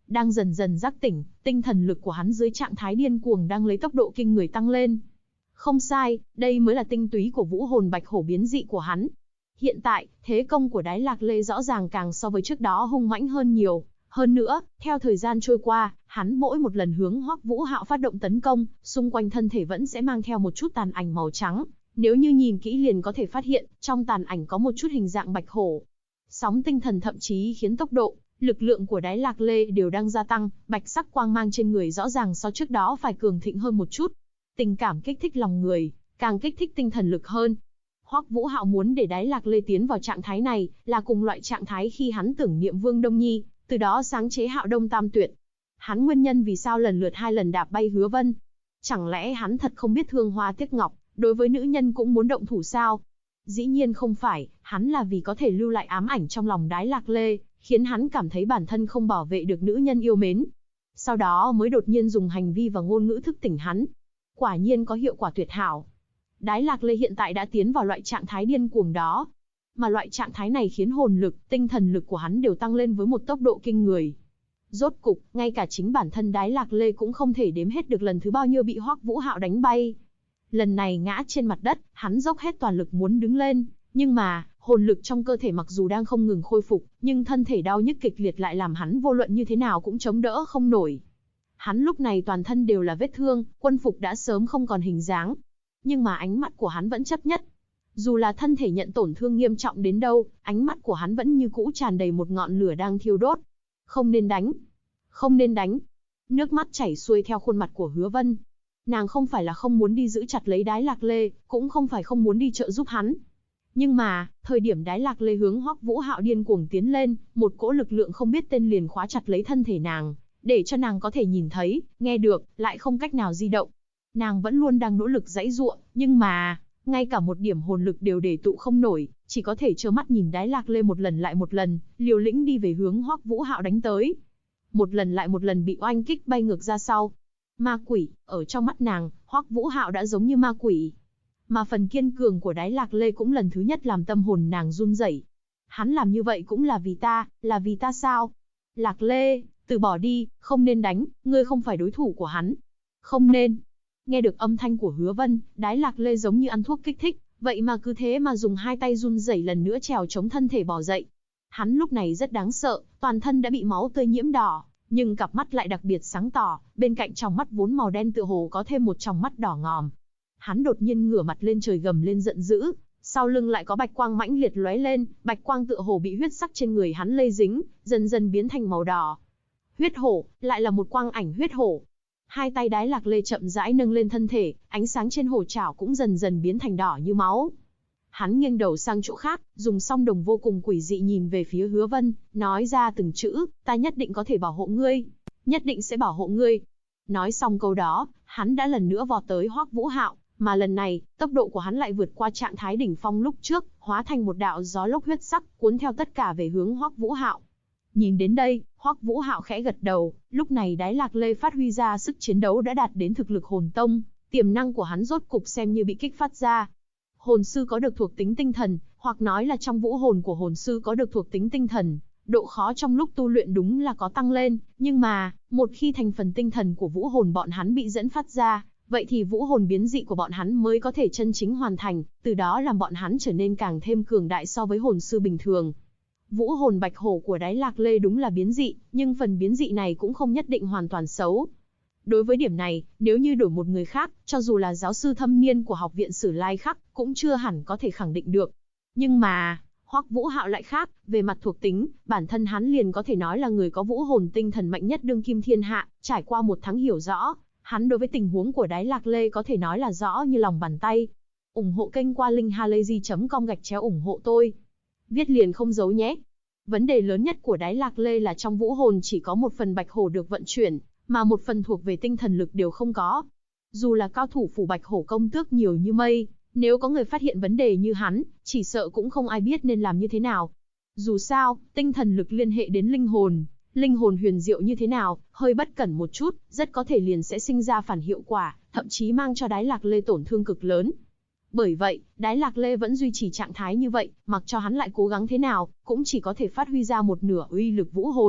Speaker 1: đang dần dần giác tỉnh, tinh thần lực của hắn dưới trạng thái điên cuồng đang lấy tốc độ kinh người tăng lên. Không sai, đây mới là tinh túy của vũ hồn bạch hổ biến dị của hắn. Hiện tại, thế công của Đái Lạc Lê rõ ràng càng so với trước đó hung mãnh hơn nhiều. Hơn nữa, theo thời gian trôi qua, hắn mỗi một lần hướng Hoắc Vũ Hạo phát động tấn công, xung quanh thân thể vẫn sẽ mang theo một chút tàn ảnh màu trắng. Nếu như nhìn kỹ liền có thể phát hiện, trong tàn ảnh có một chút hình dạng bạch hổ. Sóng tinh thần thậm chí khiến tốc độ, lực lượng của Đái Lạc Lê đều đang gia tăng, bạch sắc quang mang trên người rõ ràng so trước đó phải cường thịnh hơn một chút. Tình cảm kích thích lòng người, càng kích thích tinh thần lực hơn. Hoắc Vũ Hạo muốn để Đái Lạc Lê tiến vào trạng thái này, là cùng loại trạng thái khi hắn tưởng niệm Vương Đông Nhi, từ đó sáng chế Hạo Đông Tam Tuyệt. Hắn nguyên nhân vì sao lần lượt 2 lần đạp bay Hứa Vân? Chẳng lẽ hắn thật không biết thương hoa tiếc ngọc, đối với nữ nhân cũng muốn động thủ sao? Dĩ nhiên không phải, hắn là vì có thể lưu lại ám ảnh trong lòng Đái Lạc Lê, khiến hắn cảm thấy bản thân không bảo vệ được nữ nhân yêu mến. Sau đó mới đột nhiên dùng hành vi và ngôn ngữ thức tỉnh hắn. Quả nhiên có hiệu quả tuyệt hảo. Đái Lạc Lê hiện tại đã tiến vào loại trạng thái điên cuồng đó. Mà loại trạng thái này khiến hồn lực, tinh thần lực của hắn đều tăng lên với một tốc độ kinh người. Rốt cục, ngay cả chính bản thân Đái Lạc Lê cũng không thể đếm hết được lần thứ bao nhiêu bị Hoắc Vũ Hạo đánh bay. Lần này ngã trên mặt đất, hắn dốc hết toàn lực muốn đứng lên, nhưng mà, hồn lực trong cơ thể mặc dù đang không ngừng khôi phục, nhưng thân thể đau nhức kịch liệt lại làm hắn vô luận như thế nào cũng chống đỡ không nổi. Hắn lúc này toàn thân đều là vết thương, quân phục đã sớm không còn hình dáng. Nhưng mà ánh mắt của hắn vẫn chấp nhất. Dù là thân thể nhận tổn thương nghiêm trọng đến đâu, ánh mắt của hắn vẫn như cũ tràn đầy một ngọn lửa đang thiêu đốt. Không nên đánh. Không nên đánh. Nước mắt chảy xuôi theo khuôn mặt của Hứa Vân. Nàng không phải là không muốn đi giữ chặt lấy Đái Lạc Lê, cũng không phải không muốn đi trợ giúp hắn. Nhưng mà, thời điểm Đái Lạc Lê hướng Hoắc Vũ Hạo điên cuồng tiến lên, một cỗ lực lượng không biết tên liền khóa chặt lấy thân thể nàng, để cho nàng có thể nhìn thấy, nghe được, lại không cách nào di động. Nàng vẫn luôn đang nỗ lực giãy giụa, nhưng mà, ngay cả một điểm hồn lực đều để tụ không nổi, chỉ có thể trơ mắt nhìn Đái Lạc Lê một lần lại một lần, liều lĩnh đi về hướng Hoắc Vũ Hạo đánh tới. Một lần lại một lần bị oanh kích bay ngược ra sau. Ma quỷ, ở trong mắt nàng, Hoắc Vũ Hạo đã giống như ma quỷ. Mà phần kiên cường của Đái Lạc Lê cũng lần thứ nhất làm tâm hồn nàng run rẩy. Hắn làm như vậy cũng là vì ta sao? Lạc Lê, từ bỏ đi, không nên đánh, ngươi không phải đối thủ của hắn. Không nên. Nghe được âm thanh của Hứa Vân, Đái Lạc Lê giống như ăn thuốc kích thích, vậy mà cứ thế mà dùng 2 tay run rẩy lần nữa trèo chống thân thể bò dậy. Hắn lúc này rất đáng sợ, toàn thân đã bị máu tươi nhiễm đỏ, nhưng cặp mắt lại đặc biệt sáng tỏ, bên cạnh tròng mắt vốn màu đen tựa hồ có thêm một tròng mắt đỏ ngòm. Hắn đột nhiên ngửa mặt lên trời gầm lên giận dữ, sau lưng lại có bạch quang mãnh liệt lóe lên, bạch quang tựa hồ bị huyết sắc trên người hắn lây dính, dần dần biến thành màu đỏ. Huyết hổ, lại là một quang ảnh huyết hổ. 2 tay Đái Lạc Lê chậm rãi nâng lên thân thể, ánh sáng trên hổ trảo cũng dần dần biến thành đỏ như máu. Hắn nghiêng đầu sang chỗ khác, dùng song đồng vô cùng quỷ dị nhìn về phía Hứa Vân, nói ra từng chữ, ta nhất định có thể bảo hộ ngươi, nhất định sẽ bảo hộ ngươi. Nói xong câu đó, hắn đã lần nữa vọt tới Hoắc Vũ Hạo, mà lần này, tốc độ của hắn lại vượt qua trạng thái đỉnh phong lúc trước, hóa thành một đạo gió lốc huyết sắc, cuốn theo tất cả về hướng Hoắc Vũ Hạo. Nhìn đến đây, Hoắc Vũ Hạo khẽ gật đầu, lúc này Đái Lạc Lê phát huy ra sức chiến đấu đã đạt đến thực lực hồn tông, tiềm năng của hắn rốt cục xem như bị kích phát ra. Hồn sư có được thuộc tính tinh thần, hoặc nói là trong vũ hồn của hồn sư có được thuộc tính tinh thần, độ khó trong lúc tu luyện đúng là có tăng lên, nhưng mà, một khi thành phần tinh thần của vũ hồn bọn hắn bị dẫn phát ra, vậy thì vũ hồn biến dị của bọn hắn mới có thể chân chính hoàn thành, từ đó làm bọn hắn trở nên càng thêm cường đại so với hồn sư bình thường. Vũ hồn bạch hổ của Đái Lạc Lê đúng là biến dị, nhưng phần biến dị này cũng không nhất định hoàn toàn xấu. Đối với điểm này, nếu như đổi một người khác, cho dù là giáo sư thâm niên của học viện Sử Lai Khắc, cũng chưa hẳn có thể khẳng định được. Nhưng mà, Hoắc Vũ Hạo lại khác, về mặt thuộc tính, bản thân hắn liền có thể nói là người có vũ hồn tinh thần mạnh nhất đương kim thiên hạ, trải qua 1 tháng hiểu rõ, hắn đối với tình huống của Đái Lạc Lê có thể nói là rõ như lòng bàn tay. Ủng hộ kênh qua linkhalazy.com/ủng hộ tôi. Viết liền không giấu nhé. Vấn đề lớn nhất của Đái Lạc Lê là trong vũ hồn chỉ có một phần bạch hổ được vận chuyển, mà một phần thuộc về tinh thần lực đều không có. Dù là cao thủ phủ bạch hổ công tước nhiều như mây, nếu có người phát hiện vấn đề như hắn, chỉ sợ cũng không ai biết nên làm như thế nào. Dù sao, tinh thần lực liên hệ đến linh hồn huyền diệu như thế nào, hơi bất cẩn một chút, rất có thể liền sẽ sinh ra phản hiệu quả, thậm chí mang cho Đái Lạc Lê tổn thương cực lớn. Bởi vậy, Đái Lạc Lê vẫn duy trì trạng thái như vậy, mặc cho hắn lại cố gắng thế nào, cũng chỉ có thể phát huy ra một nửa uy lực vũ hồn,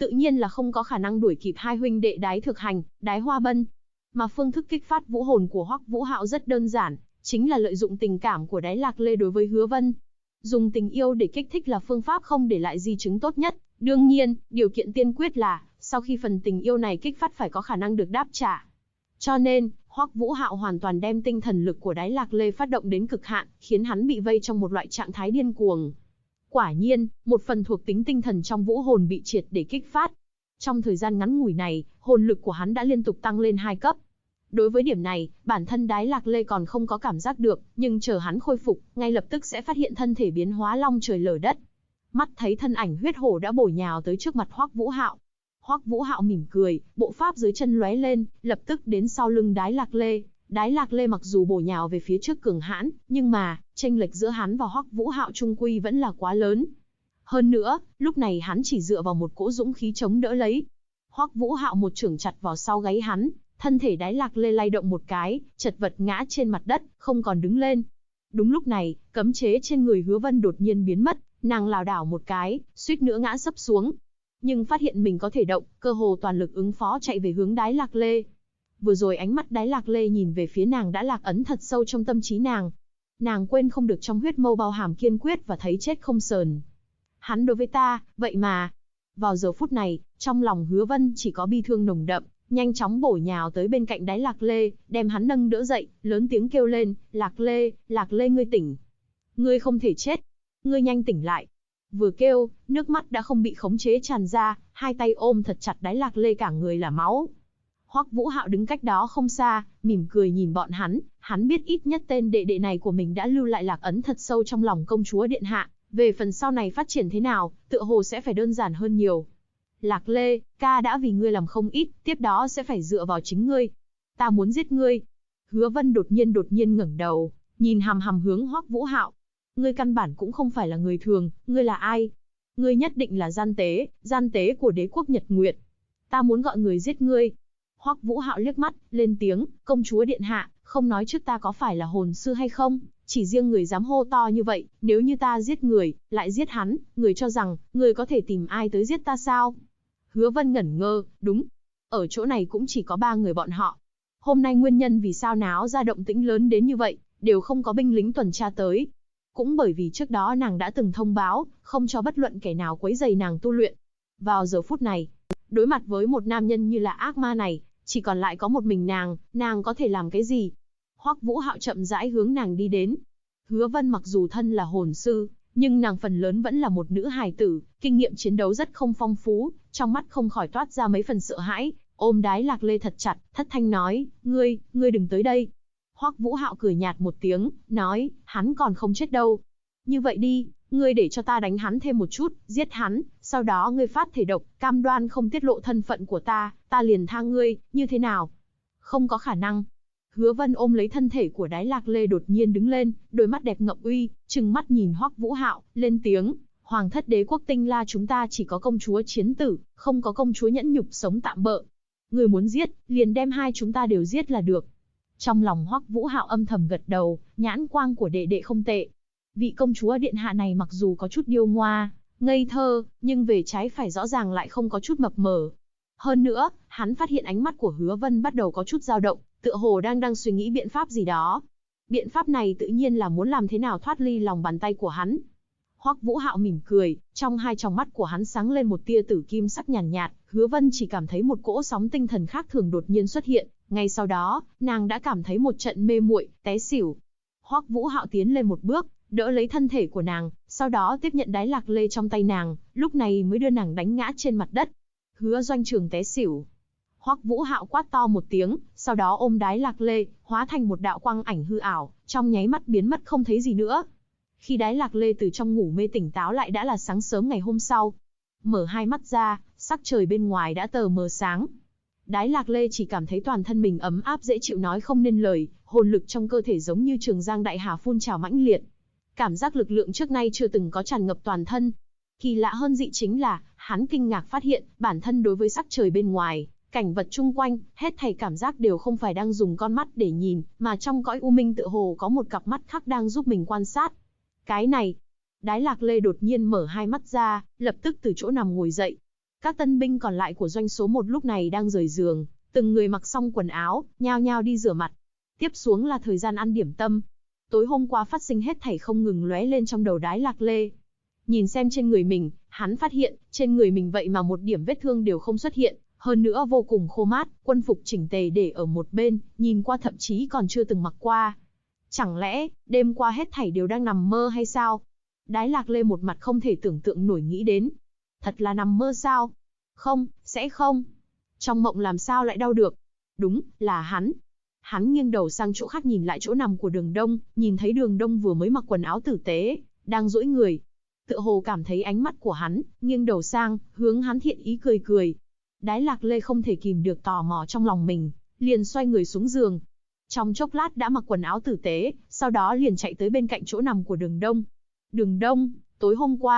Speaker 1: tự nhiên là không có khả năng đuổi kịp hai huynh đệ Đái Thực Hành, Đái Hoa Bân. Mà phương thức kích phát vũ hồn của Hoắc Vũ Hạo rất đơn giản, chính là lợi dụng tình cảm của Đái Lạc Lê đối với Hứa Vân. Dùng tình yêu để kích thích là phương pháp không để lại di chứng tốt nhất. Đương nhiên, điều kiện tiên quyết là, sau khi phần tình yêu này kích phát phải có khả năng được đáp trả. Cho nên, Hoắc Vũ Hạo hoàn toàn đem tinh thần lực của Đái Lạc Lê phát động đến cực hạn, khiến hắn bị vây trong một loại trạng thái điên cuồng. Quả nhiên, một phần thuộc tính tinh thần trong vũ hồn bị triệt để kích phát. Trong thời gian ngắn ngủi này, hồn lực của hắn đã liên tục tăng lên 2 cấp. Đối với điểm này, bản thân Đái Lạc Lê còn không có cảm giác được, nhưng chờ hắn khôi phục, ngay lập tức sẽ phát hiện thân thể biến hóa long trời lở đất. Mắt thấy thân ảnh huyết hổ đã bổ nhào tới trước mặt Hoắc Vũ Hạo. Hoắc Vũ Hạo mỉm cười, bộ pháp dưới chân lóe lên, lập tức đến sau lưng Đái Lạc Lê. Đái Lạc Lê mặc dù bổ nhào về phía trước cường hãn, nhưng mà, chênh lệch giữa hắn và Hoắc Vũ Hạo chung quy vẫn là quá lớn. Hơn nữa, lúc này hắn chỉ dựa vào một cỗ dũng khí chống đỡ lấy. Hoắc Vũ Hạo một chưởng chặt vào sau gáy hắn, thân thể Đái Lạc Lê lay động một cái, chật vật ngã trên mặt đất, không còn đứng lên. Đúng lúc này, cấm chế trên người Hứa Vân đột nhiên biến mất, nàng lảo đảo một cái, suýt nữa ngã sấp xuống. Nhưng phát hiện mình có thể động, cơ hồ toàn lực ứng phó chạy về hướng Đái Lạc Lê. Vừa rồi ánh mắt Đái Lạc Lê nhìn về phía nàng đã lạc ấn thật sâu trong tâm trí nàng. Nàng quên không được trong huyết mâu bao hàm kiên quyết và thấy chết không sờn. Hắn đối với ta, vậy mà. Vào giờ phút này, trong lòng Hứa Vân chỉ có bi thương nồng đậm, nhanh chóng bổ nhào tới bên cạnh Đái Lạc Lê, đem hắn nâng đỡ dậy, lớn tiếng kêu lên, Lạc Lê ngươi tỉnh. Ngươi không thể chết. Ngươi nhanh tỉnh lại. Vừa kêu, nước mắt đã không bị khống chế tràn ra, hai tay ôm thật chặt Đái Lạc Lê cả người là máu. Hoắc Vũ Hạo đứng cách đó không xa, mỉm cười nhìn bọn hắn biết ít nhất tên đệ đệ này của mình đã lưu lại lạc ấn thật sâu trong lòng công chúa điện hạ, về phần sau này phát triển thế nào, tựa hồ sẽ phải đơn giản hơn nhiều. Lạc Lê, ca đã vì ngươi làm không ít, tiếp đó sẽ phải dựa vào chính ngươi. Ta muốn giết ngươi. Hứa Vân đột nhiên ngẩng đầu, nhìn hằm hằm hướng Hoắc Vũ Hạo. Ngươi căn bản cũng không phải là người thường, ngươi là ai? Ngươi nhất định là gian tế của đế quốc Nhật Nguyệt. Ta muốn gọi người giết ngươi. Hoắc Vũ Hạo liếc mắt, lên tiếng, công chúa điện hạ, không nói trước ta có phải là hồn sư hay không, chỉ riêng người dám hô to như vậy, nếu như ta giết người, lại giết hắn, người cho rằng, người có thể tìm ai tới giết ta sao? Hứa Vân ngẩn ngơ, đúng, ở chỗ này cũng chỉ có 3 người bọn họ. Hôm nay nguyên nhân vì sao náo ra động tĩnh lớn đến như vậy, đều không có binh lính tuần tra tới. Cũng bởi vì trước đó nàng đã từng thông báo, không cho bất luận kẻ nào quấy rầy nàng tu luyện. Vào giờ phút này, đối mặt với một nam nhân như là ác ma này, chỉ còn lại có một mình nàng có thể làm cái gì? Hoắc Vũ Hạo chậm rãi hướng nàng đi đến. Hứa Vân mặc dù thân là hồn sư, nhưng nàng phần lớn vẫn là một nữ hài tử, kinh nghiệm chiến đấu rất không phong phú, trong mắt không khỏi toát ra mấy phần sợ hãi, ôm Đái Lạc Lê thật chặt, thất thanh nói, ngươi đừng tới đây. Hoắc Vũ Hạo cười nhạt một tiếng, nói, hắn còn không chết đâu. Như vậy đi, ngươi để cho ta đánh hắn thêm một chút, giết hắn, sau đó ngươi phát thể độc, cam đoan không tiết lộ thân phận của ta liền tha ngươi, như thế nào? Không có khả năng. Hứa Vân ôm lấy thân thể của Đái Lạc Lê đột nhiên đứng lên, đôi mắt đẹp ngậm uy, trừng mắt nhìn Hoắc Vũ Hạo, lên tiếng, Hoàng thất đế quốc Tinh La chúng ta chỉ có công chúa chiến tử, không có công chúa nhẫn nhục sống tạm bợ. Ngươi muốn giết, liền đem hai chúng ta đều giết là được. Trong lòng Hoắc Vũ Hạo âm thầm gật đầu, nhãn quang của đệ đệ không tệ. Vị công chúa điện hạ này mặc dù có chút điêu ngoa, ngây thơ, nhưng về trái phải rõ ràng lại không có chút mập mờ. Hơn nữa, hắn phát hiện ánh mắt của Hứa Vân bắt đầu có chút dao động, tựa hồ đang suy nghĩ biện pháp gì đó. Biện pháp này tự nhiên là muốn làm thế nào thoát ly lòng bàn tay của hắn. Hoắc Vũ Hạo mỉm cười, trong hai tròng mắt của hắn sáng lên một tia tử kim sắc nhàn nhạt, Hứa Vân chỉ cảm thấy một cỗ sóng tinh thần khác thường đột nhiên xuất hiện, ngay sau đó, nàng đã cảm thấy một trận mê muội, té xỉu. Hoắc Vũ Hạo tiến lên một bước, đỡ lấy thân thể của nàng, sau đó tiếp nhận Đái Lạc Lê trong tay nàng, lúc này mới đưa nàng đánh ngã trên mặt đất. Hứa Doanh Trường té xỉu. Hoắc Vũ Hạo quát to một tiếng, sau đó ôm Đái Lạc Lê, hóa thành một đạo quang ảnh hư ảo, trong nháy mắt biến mất không thấy gì nữa. Khi Đái Lạc Lê từ trong ngủ mê tỉnh táo lại đã là sáng sớm ngày hôm sau. Mở hai mắt ra, sắc trời bên ngoài đã tờ mờ sáng. Đái Lạc Lê chỉ cảm thấy toàn thân mình ấm áp dễ chịu nói không nên lời, hồn lực trong cơ thể giống như trường giang đại hà phun trào mãnh liệt. Cảm giác lực lượng trước nay chưa từng có tràn ngập toàn thân. Kỳ lạ hơn dị chính là, hắn kinh ngạc phát hiện, bản thân đối với sắc trời bên ngoài, cảnh vật chung quanh, hết thảy cảm giác đều không phải đang dùng con mắt để nhìn, mà trong cõi u minh tựa hồ có một cặp mắt khác đang giúp mình quan sát. Cái này, Đái Lạc Lê đột nhiên mở hai mắt ra, lập tức từ chỗ nằm ngồi dậy. Các tân binh còn lại của doanh số 1 lúc này đang rời giường, từng người mặc xong quần áo, nhao nhao đi rửa mặt. Tiếp xuống là thời gian ăn điểm tâm. Tối hôm qua phát sinh hết thảy không ngừng lóe lên trong đầu Đái Lạc Lê. Nhìn xem trên người mình, hắn phát hiện, trên người mình vậy mà một điểm vết thương đều không xuất hiện, hơn nữa vô cùng khô mát, quân phục chỉnh tề để ở một bên, nhìn qua thậm chí còn chưa từng mặc qua. Chẳng lẽ, đêm qua hết thảy đều đang nằm mơ hay sao? Đái Lạc Lê một mặt không thể tưởng tượng nổi nghĩ đến. Thật là nằm mơ sao? Không, sẽ không. Trong mộng làm sao lại đau được? Đúng, là hắn. Hắn nghiêng đầu sang chỗ khác nhìn lại chỗ nằm của Đường Đông, nhìn thấy Đường Đông vừa mới mặc quần áo tử tế, đang duỗi người. Tựa hồ cảm thấy ánh mắt của hắn, nghiêng đầu sang, hướng hắn thiện ý cười cười. Đái Lạc Lê không thể kìm được tò mò trong lòng mình, liền xoay người xuống giường. Trong chốc lát đã mặc quần áo tử tế, sau đó liền chạy tới bên cạnh chỗ nằm của Đường Đông. Đường Đông, tối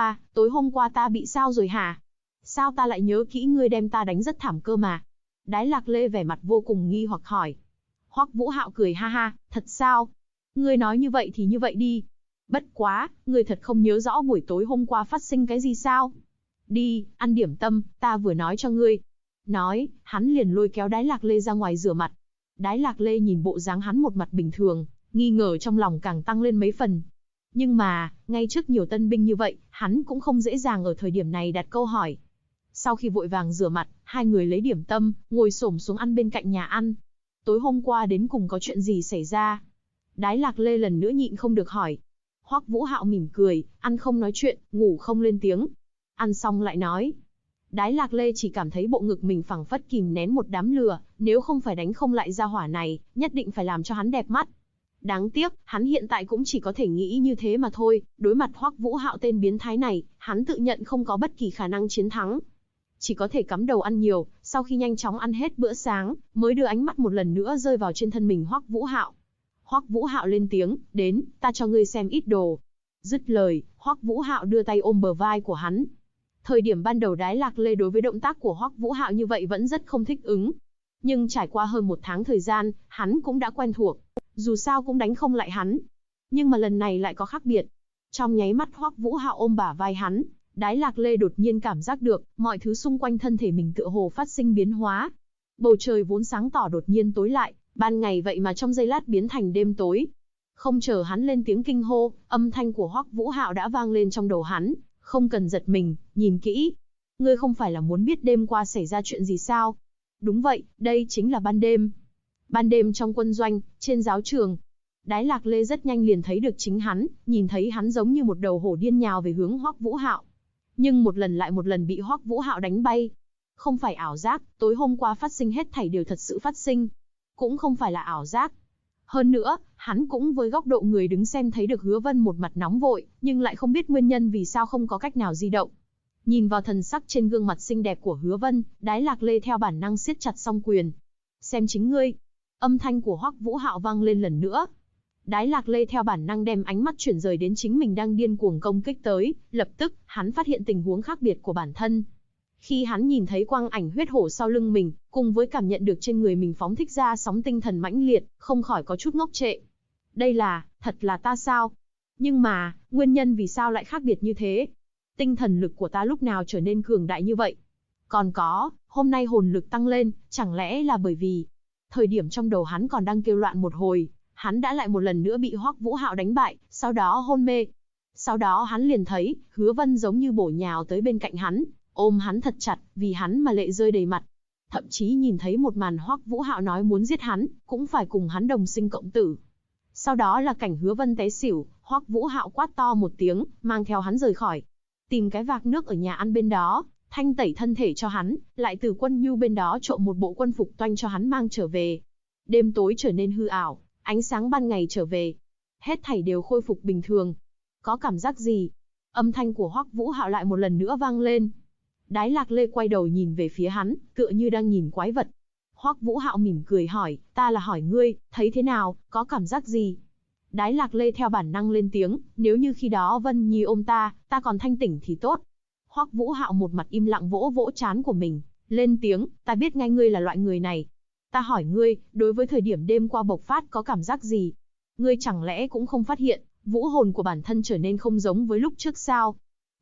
Speaker 1: hôm qua ta bị sao rồi hả? Sao ta lại nhớ kỹ ngươi đem ta đánh rất thảm cơ mà? Đái Lạc Lê vẻ mặt vô cùng nghi hoặc hỏi. Hoắc Vũ Hạo cười ha ha, thật sao? Ngươi nói như vậy thì như vậy đi. Bất quá, ngươi thật không nhớ rõ buổi tối hôm qua phát sinh cái gì sao? Đi, ăn điểm tâm, ta vừa nói cho ngươi. Nói, hắn liền lôi kéo Đái Lạc Lê ra ngoài rửa mặt. Đái Lạc Lê nhìn bộ dáng hắn một mặt bình thường, nghi ngờ trong lòng càng tăng lên mấy phần. Nhưng mà, ngay trước nhiều tân binh như vậy, hắn cũng không dễ dàng ở thời điểm này đặt câu hỏi. Sau khi vội vàng rửa mặt, hai người lấy điểm tâm, ngồi xổm xuống ăn bên cạnh nhà ăn. Tối hôm qua đến cùng có chuyện gì xảy ra? Đái Lạc Lê lần nữa nhịn không được hỏi. Hoắc Vũ Hạo mỉm cười, ăn không nói chuyện, ngủ không lên tiếng. Ăn xong lại nói. Đái Lạc Lê chỉ cảm thấy bộ ngực mình phẳng phất kìm nén một đám lửa, nếu không phải đánh không lại ra hỏa này, nhất định phải làm cho hắn đẹp mắt. Đáng tiếc, hắn hiện tại cũng chỉ có thể nghĩ như thế mà thôi, đối mặt Hoắc Vũ Hạo tên biến thái này, hắn tự nhận không có bất kỳ khả năng chiến thắng. Chỉ có thể cắm đầu ăn nhiều, sau khi nhanh chóng ăn hết bữa sáng, mới đưa ánh mắt một lần nữa rơi vào trên thân mình Hoắc Vũ Hạo. Hoắc Vũ Hạo lên tiếng, đến, ta cho ngươi xem ít đồ. Dứt lời, Hoắc Vũ Hạo đưa tay ôm bờ vai của hắn. Thời điểm ban đầu Đái Lạc Lê đối với động tác của Hoắc Vũ Hạo như vậy vẫn rất không thích ứng. Nhưng trải qua hơn 1 tháng thời gian, hắn cũng đã quen thuộc. Dù sao cũng đánh không lại hắn. Nhưng mà lần này lại có khác biệt. Trong nháy mắt Hoắc Vũ Hạo ôm bả vai hắn, Đái Lạc Lê đột nhiên cảm giác được, mọi thứ xung quanh thân thể mình tựa hồ phát sinh biến hóa. Bầu trời vốn sáng tỏ đột nhiên tối lại, ban ngày vậy mà trong giây lát biến thành đêm tối. Không chờ hắn lên tiếng kinh hô, âm thanh của Hoắc Vũ Hạo đã vang lên trong đầu hắn, không cần giật mình, nhìn kỹ. Ngươi không phải là muốn biết đêm qua xảy ra chuyện gì sao? Đúng vậy, đây chính là ban đêm. Ban đêm trong quân doanh, trên giáo trường. Đái Lạc Lê rất nhanh liền thấy được chính hắn, nhìn thấy hắn giống như một đầu hổ điên nhào về hướng Hoắc Vũ Hạo. Nhưng một lần lại một lần bị Hoắc Vũ Hạo đánh bay. Không phải ảo giác, tối hôm qua phát sinh hết thảy đều thật sự phát sinh. Cũng không phải là ảo giác. Hơn nữa, hắn cũng với góc độ người đứng xem thấy được Hứa Vân một mặt nóng vội, nhưng lại không biết nguyên nhân vì sao không có cách nào di động. Nhìn vào thần sắc trên gương mặt xinh đẹp của Hứa Vân, Đái Lạc Lê theo bản năng siết chặt song quyền. Xem chính ngươi. Âm thanh của Hoắc Vũ Hạo vang lên lần nữa. Đái Lạc Lê theo bản năng đem ánh mắt chuyển rời đến chính mình đang điên cuồng công kích tới, lập tức, hắn phát hiện tình huống khác biệt của bản thân. Khi hắn nhìn thấy quang ảnh huyết hổ sau lưng mình, cùng với cảm nhận được trên người mình phóng thích ra sóng tinh thần mãnh liệt, không khỏi có chút ngốc trệ. Đây là, thật là ta sao? Nhưng mà, nguyên nhân vì sao lại khác biệt như thế? Tinh thần lực của ta lúc nào trở nên cường đại như vậy? Còn có, hôm nay hồn lực tăng lên, chẳng lẽ là bởi vì... Thời điểm trong đầu hắn còn đang kêu loạn một hồi, hắn đã lại một lần nữa bị Hoắc Vũ Hạo đánh bại, sau đó hôn mê. Sau đó hắn liền thấy, Hứa Vân giống như bổ nhào tới bên cạnh hắn, ôm hắn thật chặt, vì hắn mà lệ rơi đầy mặt. Thậm chí nhìn thấy một màn Hoắc Vũ Hạo nói muốn giết hắn, cũng phải cùng hắn đồng sinh cộng tử. Sau đó là cảnh Hứa Vân té xỉu, Hoắc Vũ Hạo quát to một tiếng, mang theo hắn rời khỏi. Tìm cái vạc nước ở nhà ăn bên đó, thanh tẩy thân thể cho hắn, lại từ Quân Nhu bên đó trộm một bộ quân phục toanh cho hắn mang trở về. Đêm tối trở nên hư ảo, ánh sáng ban ngày trở về. Hết thảy đều khôi phục bình thường. Có cảm giác gì? Âm thanh của Hoắc Vũ Hạo lại một lần nữa vang lên. Đái Lạc Lê quay đầu nhìn về phía hắn, tựa như đang nhìn quái vật. Hoắc Vũ Hạo mỉm cười hỏi, ta là hỏi ngươi, thấy thế nào, có cảm giác gì? Đái Lạc Lê theo bản năng lên tiếng, nếu như khi đó Vân Nhi ôm ta còn thanh tỉnh thì tốt. Hoắc Vũ Hạo một mặt im lặng vỗ vỗ trán của mình, lên tiếng, ta biết ngay ngươi là loại người này. Ta hỏi ngươi, đối với thời điểm đêm qua bộc phát có cảm giác gì? Ngươi chẳng lẽ cũng không phát hiện, vũ hồn của bản thân trở nên không giống với lúc trước sao?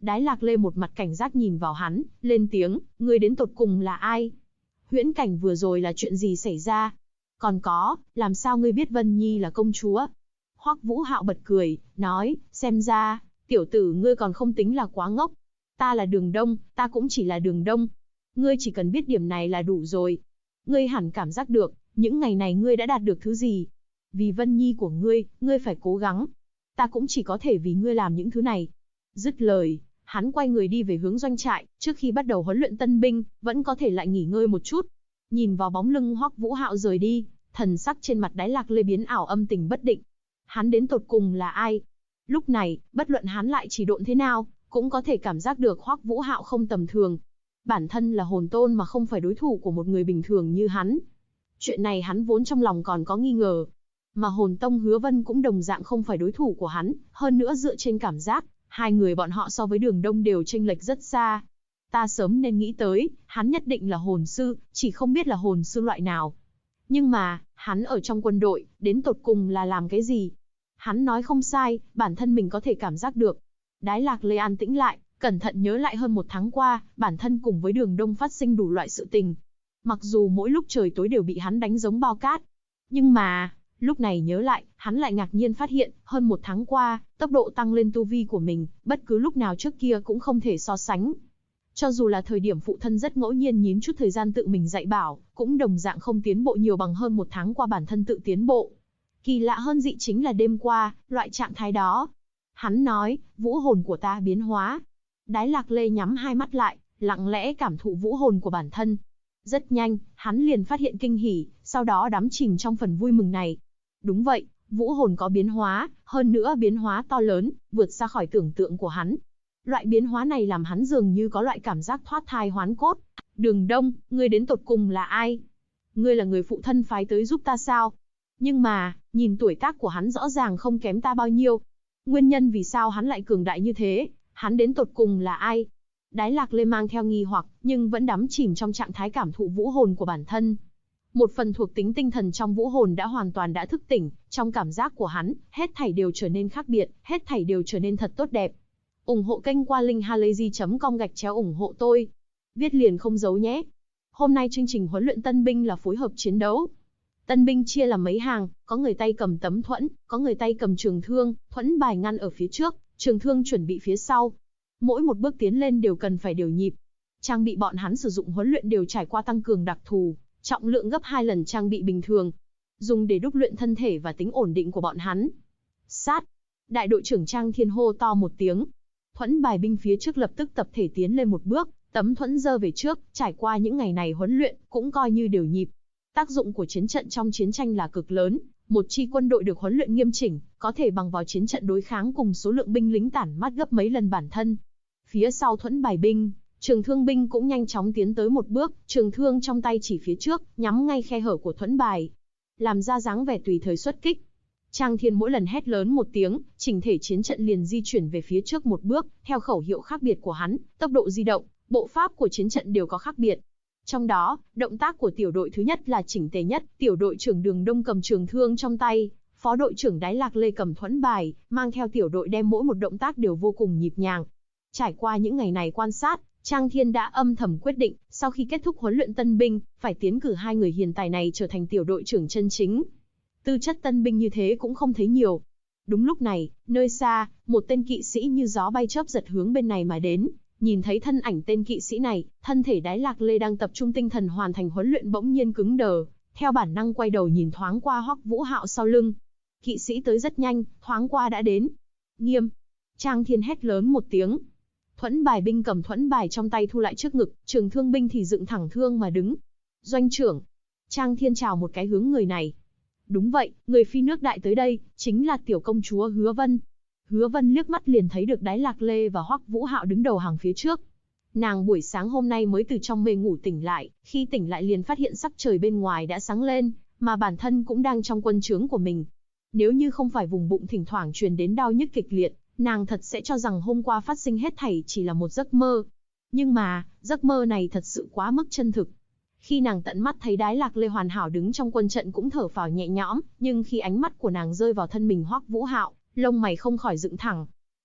Speaker 1: Đái Lạc Lê một mặt cảnh giác nhìn vào hắn, lên tiếng, ngươi đến tột cùng là ai? Huyễn cảnh vừa rồi là chuyện gì xảy ra? Còn có, làm sao ngươi biết Vân Nhi là công chúa? Hoắc Vũ Hạo bật cười, nói, xem ra, tiểu tử ngươi còn không tính là quá ngốc. Ta là Đường Đông, ta cũng chỉ là Đường Đông. Ngươi chỉ cần biết điểm này là đủ rồi. Ngươi hẳn cảm giác được, những ngày này ngươi đã đạt được thứ gì. Vì Vân Nhi của ngươi, ngươi phải cố gắng. Ta cũng chỉ có thể vì ngươi làm những thứ này. Dứt lời, hắn quay người đi về hướng doanh trại, trước khi bắt đầu huấn luyện tân binh, vẫn có thể lại nghỉ ngơi một chút. Nhìn vào bóng lưng Hoắc Vũ Hạo rời đi, thần sắc trên mặt Đái Lạc Lê biến ảo âm tình bất định. Hắn đến tột cùng là ai? Lúc này, bất luận hắn lại chỉ độn thế nào, cũng có thể cảm giác được Hoắc Vũ Hạo không tầm thường. Bản thân là hồn tôn mà không phải đối thủ của một người bình thường như hắn. Chuyện này hắn vốn trong lòng còn có nghi ngờ. Mà hồn tông Hứa Vân cũng đồng dạng không phải đối thủ của hắn, hơn nữa dựa trên cảm giác, hai người bọn họ so với Đường Đông đều chênh lệch rất xa. Ta sớm nên nghĩ tới, hắn nhất định là hồn sư, chỉ không biết là hồn sư loại nào. Nhưng mà, hắn ở trong quân đội, đến tột cùng là làm cái gì? Hắn nói không sai, bản thân mình có thể cảm giác được. Đái Lạc Lê an tĩnh lại, cẩn thận nhớ lại hơn một tháng qua, bản thân cùng với Đường Đông phát sinh đủ loại sự tình. Mặc dù mỗi lúc trời tối đều bị hắn đánh giống bao cát. Nhưng mà, lúc này nhớ lại, hắn lại ngạc nhiên phát hiện, hơn một tháng qua, tốc độ tăng lên tu vi của mình, bất cứ lúc nào trước kia cũng không thể so sánh. Cho dù là thời điểm phụ thân rất ngẫu nhiên nhín chút thời gian tự mình dạy bảo, cũng đồng dạng không tiến bộ nhiều bằng hơn một tháng qua bản thân tự tiến bộ. Kỳ lạ hơn dị chính là đêm qua, loại trạng thái đó. Hắn nói, vũ hồn của ta biến hóa. Đái Lạc Lê nhắm hai mắt lại, lặng lẽ cảm thụ vũ hồn của bản thân. Rất nhanh, hắn liền phát hiện kinh hỉ, sau đó đắm chìm trong phần vui mừng này. Đúng vậy, vũ hồn có biến hóa, hơn nữa biến hóa to lớn, vượt xa khỏi tưởng tượng của hắn. Loại biến hóa này làm hắn dường như có loại cảm giác thoát thai hoán cốt. Đường Đông, ngươi đến tột cùng là ai? Ngươi là người phụ thân phái tới giúp ta sao? Nhưng mà, nhìn tuổi tác của hắn rõ ràng không kém ta bao nhiêu. Nguyên nhân vì sao hắn lại cường đại như thế? Hắn đến tột cùng là ai? Đái Lạc Lê mang theo nghi hoặc, nhưng vẫn đắm chìm trong trạng thái cảm thụ vũ hồn của bản thân. Một phần thuộc tính tinh thần trong vũ hồn đã hoàn toàn đã thức tỉnh, trong cảm giác của hắn, hết thảy đều trở nên khác biệt, hết thảy đều trở nên thật tốt đẹp. Ủng hộ kênh qua linkhalazy.com/ủng hộ tôi. Viết liền không giấu nhé. Hôm nay chương trình huấn luyện tân binh là phối hợp chiến đấu. Tân binh chia làm mấy hàng, có người tay cầm tấm thuẫn, có người tay cầm trường thương, thuẫn bài ngăn ở phía trước, trường thương chuẩn bị phía sau. Mỗi một bước tiến lên đều cần phải đều nhịp. Trang bị bọn hắn sử dụng huấn luyện đều trải qua tăng cường đặc thù, trọng lượng gấp 2 lần trang bị bình thường, dùng để đúc luyện thân thể và tính ổn định của bọn hắn. Sát! Đại đội trưởng Trang Thiên hô to một tiếng. Thuẫn bài binh phía trước lập tức tập thể tiến lên một bước, tấm thuẫn giơ về trước, trải qua những ngày này huấn luyện, cũng coi như đều nhịp. Tác dụng của chiến trận trong chiến tranh là cực lớn, một chi quân đội được huấn luyện nghiêm chỉnh, có thể bằng vào chiến trận đối kháng cùng số lượng binh lính tản mát gấp mấy lần bản thân. Phía sau thuẫn bài binh, trường thương binh cũng nhanh chóng tiến tới một bước, trường thương trong tay chỉ phía trước, nhắm ngay khe hở của thuẫn bài. Làm ra dáng vẻ tùy thời xuất kích. Trang Thiên mỗi lần hét lớn một tiếng, chỉnh thể chiến trận liền di chuyển về phía trước một bước, theo khẩu hiệu khác biệt của hắn, tốc độ di động, bộ pháp của chiến trận đều có khác biệt. Trong đó, động tác của tiểu đội thứ nhất là chỉnh tề nhất, tiểu đội trưởng Đường Đông cầm trường thương trong tay, phó đội trưởng Đái Lạc Lê cầm thuẫn bài, mang theo tiểu đội đem mỗi một động tác đều vô cùng nhịp nhàng. Trải qua những ngày này quan sát, Trang Thiên đã âm thầm quyết định, sau khi kết thúc huấn luyện tân binh, phải tiến cử hai người hiền tài này trở thành tiểu đội trưởng chân chính. Tư chất tân binh như thế cũng không thấy nhiều. Đúng lúc này, nơi xa, một tên kỵ sĩ như gió bay chớp giật hướng bên này mà đến. Nhìn thấy thân ảnh tên kỵ sĩ này, thân thể Đái Lạc Lê đang tập trung tinh thần hoàn thành huấn luyện bỗng nhiên cứng đờ, theo bản năng quay đầu nhìn thoáng qua Hoắc Vũ Hạo sau lưng. Kỵ sĩ tới rất nhanh, thoáng qua đã đến. Nghiêm! Trang Thiên hét lớn một tiếng. Thuẫn bài binh cầm thuẫn bài trong tay thu lại trước ngực, trường thương binh thì dựng thẳng thương mà đứng. Doanh trưởng! Trang Thiên chào một cái hướng người này. Đúng vậy, người phi nước đại tới đây, chính là tiểu công chúa Hứa Vân. Hứa Vân liếc mắt liền thấy được Đái Lạc Lê và Hoắc Vũ Hạo đứng đầu hàng phía trước. Nàng buổi sáng hôm nay mới từ trong mê ngủ tỉnh lại, khi tỉnh lại liền phát hiện sắc trời bên ngoài đã sáng lên, mà bản thân cũng đang trong quân trướng của mình. Nếu như không phải vùng bụng thỉnh thoảng truyền đến đau nhức kịch liệt, nàng thật sẽ cho rằng hôm qua phát sinh hết thảy chỉ là một giấc mơ. Nhưng mà, giấc mơ này thật sự quá mức chân thực. Khi nàng tận mắt thấy Đái Lạc Lê hoàn hảo đứng trong quân trận cũng thở phào nhẹ nhõm, nhưng khi ánh mắt của nàng rơi vào thân mình Hoắc Vũ Hạo, lông mày không khỏi dựng thẳng.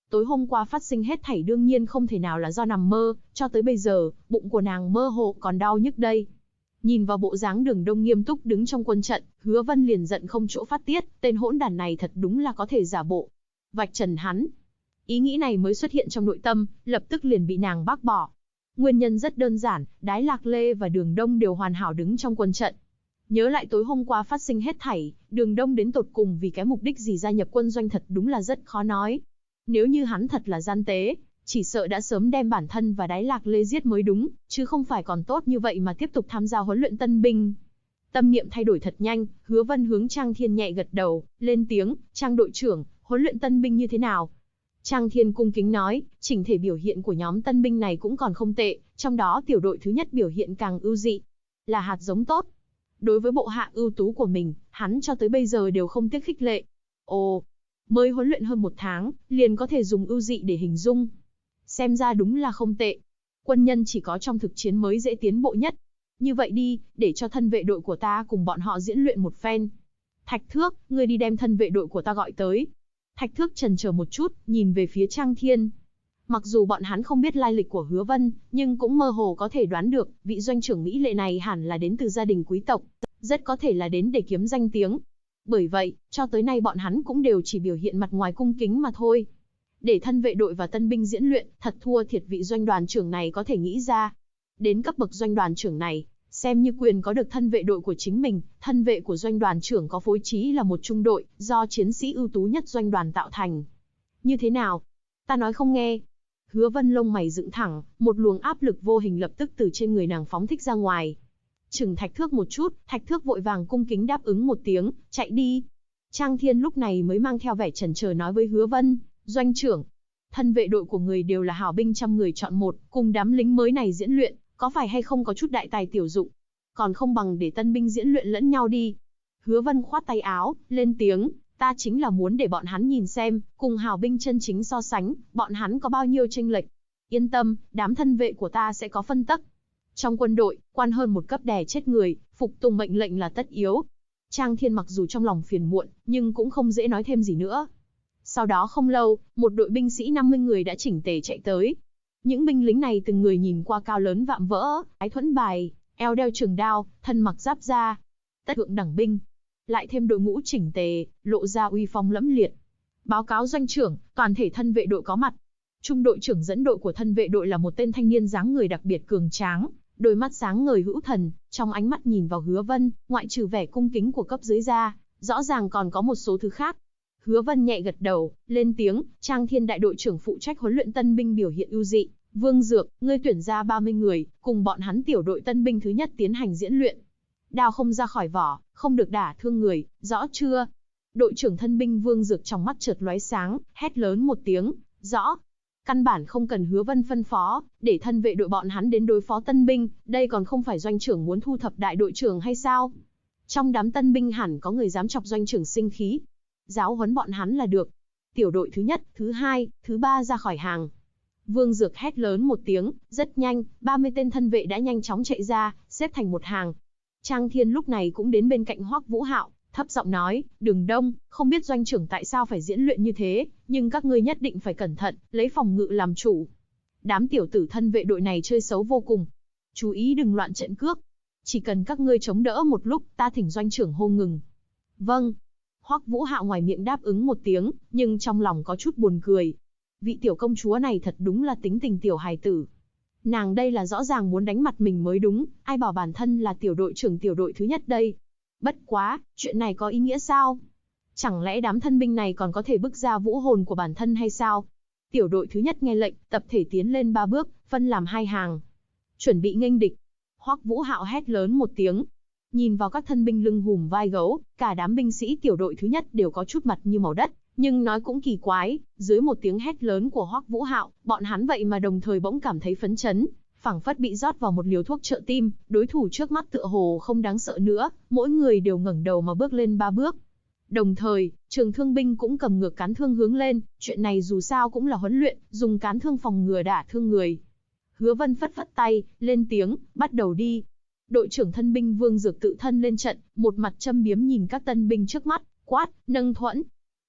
Speaker 1: Tối hôm qua phát sinh hết thảy đương nhiên không thể nào là do nằm mơ, cho tới bây giờ, bụng của nàng mơ hồ còn đau nhức đây. Nhìn vào bộ dáng Đường Đông nghiêm túc đứng trong quân trận, Hứa Vân liền giận không chỗ phát tiết, tên hỗn đản này thật đúng là có thể giả bộ. Vạch trần hắn. Ý nghĩ này mới xuất hiện trong nội tâm, lập tức liền bị nàng bác bỏ. Nguyên nhân rất đơn giản, Đái Lạc Lê và Đường Đông đều hoàn hảo đứng trong quân trận. Nhớ lại tối hôm qua phát sinh hết thảy, Đường Đông đến tột cùng vì cái mục đích gì gia nhập quân doanh thật đúng là rất khó nói. Nếu như hắn thật là gian tế, chỉ sợ đã sớm đem bản thân và Đái Lạc Lê giết mới đúng, chứ không phải còn tốt như vậy mà tiếp tục tham gia huấn luyện tân binh. Tâm niệm thay đổi thật nhanh, Hứa Vân hướng Trang Thiên nhẹ gật đầu, lên tiếng, Trang đội trưởng, huấn luyện tân binh như thế nào? Trang Thiên cung kính nói, chỉnh thể biểu hiện của nhóm tân binh này cũng còn không tệ, trong đó tiểu đội thứ nhất biểu hiện càng ưu dị, là hạt giống tốt. Đối với bộ hạ ưu tú của mình, hắn cho tới bây giờ đều không tiếc khích lệ. Ồ, mới huấn luyện hơn 1 tháng, liền có thể dùng ưu dị để hình dung. Xem ra đúng là không tệ. Quân nhân chỉ có trong thực chiến mới dễ tiến bộ nhất. Như vậy đi, để cho thân vệ đội của ta cùng bọn họ diễn luyện một phen. Thạch Thước, ngươi đi đem thân vệ đội của ta gọi tới. Thạch Thước chần chờ một chút, nhìn về phía Trang Thiên. Mặc dù bọn hắn không biết lai lịch của Hứa Vân, nhưng cũng mơ hồ có thể đoán được, vị doanh trưởng mỹ lệ này hẳn là đến từ gia đình quý tộc, rất có thể là đến để kiếm danh tiếng. Bởi vậy, cho tới nay bọn hắn cũng đều chỉ biểu hiện mặt ngoài cung kính mà thôi. Để thân vệ đội và tân binh diễn luyện, thật thua thiệt vị doanh đoàn trưởng này có thể nghĩ ra. Đến cấp bậc doanh đoàn trưởng này, xem như quyền có được thân vệ đội của chính mình, thân vệ của doanh đoàn trưởng có phối trí là một trung đội, do chiến sĩ ưu tú nhất doanh đoàn tạo thành. Như thế nào? Ta nói không nghe. Hứa Vân lông mày dựng thẳng, một luồng áp lực vô hình lập tức từ trên người nàng phóng thích ra ngoài. Chừng Thạch Thước một chút, Thạch Thước vội vàng cung kính đáp ứng một tiếng, chạy đi. Trang Thiên lúc này mới mang theo vẻ chần chờ nói với Hứa Vân, doanh trưởng, thân vệ đội của người đều là hảo binh trăm người chọn một, cùng đám lính mới này diễn luyện, có phải hay không có chút đại tài tiểu dụng? Còn không bằng để tân binh diễn luyện lẫn nhau đi. Hứa Vân khoát tay áo, lên tiếng, ta chính là muốn để bọn hắn nhìn xem, cùng hảo binh chân chính so sánh, bọn hắn có bao nhiêu chênh lệch. Yên tâm, đám thân vệ của ta sẽ có phân tắc. Trong quân đội, quan hơn một cấp đè chết người, phục tùng mệnh lệnh là tất yếu. Trang Thiên mặc dù trong lòng phiền muộn, nhưng cũng không dễ nói thêm gì nữa. Sau đó không lâu, một đội binh sĩ 50 người đã chỉnh tề chạy tới. Những binh lính này từng người nhìn qua cao lớn vạm vỡ, ái thuẫn bài, eo đeo trường đao, thân mặc giáp da. Tất thượng đẳng binh. Lại thêm đội ngũ chỉnh tề, lộ ra uy phong lẫm liệt. Báo cáo doanh trưởng, toàn thể thân vệ đội có mặt. Trung đội trưởng dẫn đội của thân vệ đội là một tên thanh niên dáng người đặc biệt cường tráng, đôi mắt sáng ngời hữu thần, trong ánh mắt nhìn vào Hứa Vân, ngoại trừ vẻ cung kính của cấp dưới ra, rõ ràng còn có một số thứ khác. Hứa Vân nhẹ gật đầu, lên tiếng, Trang Thiên đại đội trưởng phụ trách huấn luyện tân binh biểu hiện ưu dị, Vương Dược, ngươi tuyển ra 30 người, cùng bọn hắn tiểu đội tân binh thứ nhất tiến hành diễn luyện. Đao không ra khỏi vỏ, không được đả thương người, rõ chưa? Đội trưởng thân binh Vương Dược trong mắt chợt lóe sáng, hét lớn một tiếng, rõ. Căn bản không cần Hứa Vân phân phó, để thân vệ đội bọn hắn đến đối phó tân binh, đây còn không phải doanh trưởng muốn thu thập đại đội trưởng hay sao? Trong đám tân binh hẳn có người dám chọc doanh trưởng sinh khí. Giáo huấn bọn hắn là được. Tiểu đội thứ nhất, thứ hai, thứ ba ra khỏi hàng. Vương Dược hét lớn một tiếng, rất nhanh, 30 tên thân vệ đã nhanh chóng chạy ra, xếp thành một hàng. Trang Thiên lúc này cũng đến bên cạnh Hoắc Vũ Hạo, thấp giọng nói, Đường Đông, không biết doanh trưởng tại sao phải diễn luyện như thế, nhưng các ngươi nhất định phải cẩn thận, lấy phòng ngự làm chủ. Đám tiểu tử thân vệ đội này chơi xấu vô cùng. Chú ý đừng loạn trận cước. Chỉ cần các ngươi chống đỡ một lúc, ta thỉnh doanh trưởng hô ngừng. Vâng. Hoắc Vũ Hạo ngoài miệng đáp ứng một tiếng, nhưng trong lòng có chút buồn cười. Vị tiểu công chúa này thật đúng là tính tình tiểu hài tử. Nàng đây là rõ ràng muốn đánh mặt mình mới đúng, ai bảo bản thân là tiểu đội trưởng tiểu đội thứ nhất đây. Bất quá, chuyện này có ý nghĩa sao? Chẳng lẽ đám thân binh này còn có thể bức ra vũ hồn của bản thân hay sao? Tiểu đội thứ nhất nghe lệnh, tập thể tiến lên 3 bước, phân làm 2 hàng. Chuẩn bị nghênh địch. Hoắc Vũ Hạo hét lớn một tiếng. Nhìn vào các thân binh lưng hùm vai gấu, cả đám binh sĩ tiểu đội thứ nhất đều có chút mặt như màu đất, nhưng nói cũng kỳ quái, dưới một tiếng hét lớn của Hoắc Vũ Hạo, bọn hắn vậy mà đồng thời bỗng cảm thấy phấn chấn, phảng phất bị rót vào một liều thuốc trợ tim, đối thủ trước mắt tựa hồ không đáng sợ nữa, mỗi người đều ngẩng đầu mà bước lên 3 bước. Đồng thời, trường thương binh cũng cầm ngược cán thương hướng lên, chuyện này dù sao cũng là huấn luyện, dùng cán thương phòng ngừa đả thương người. Hứa Vân phất phất tay, lên tiếng, bắt đầu đi. Đội trưởng thân binh Vương Dược tự thân lên trận, một mặt châm biếm nhìn các tân binh trước mắt, quát, nâng thuẫn.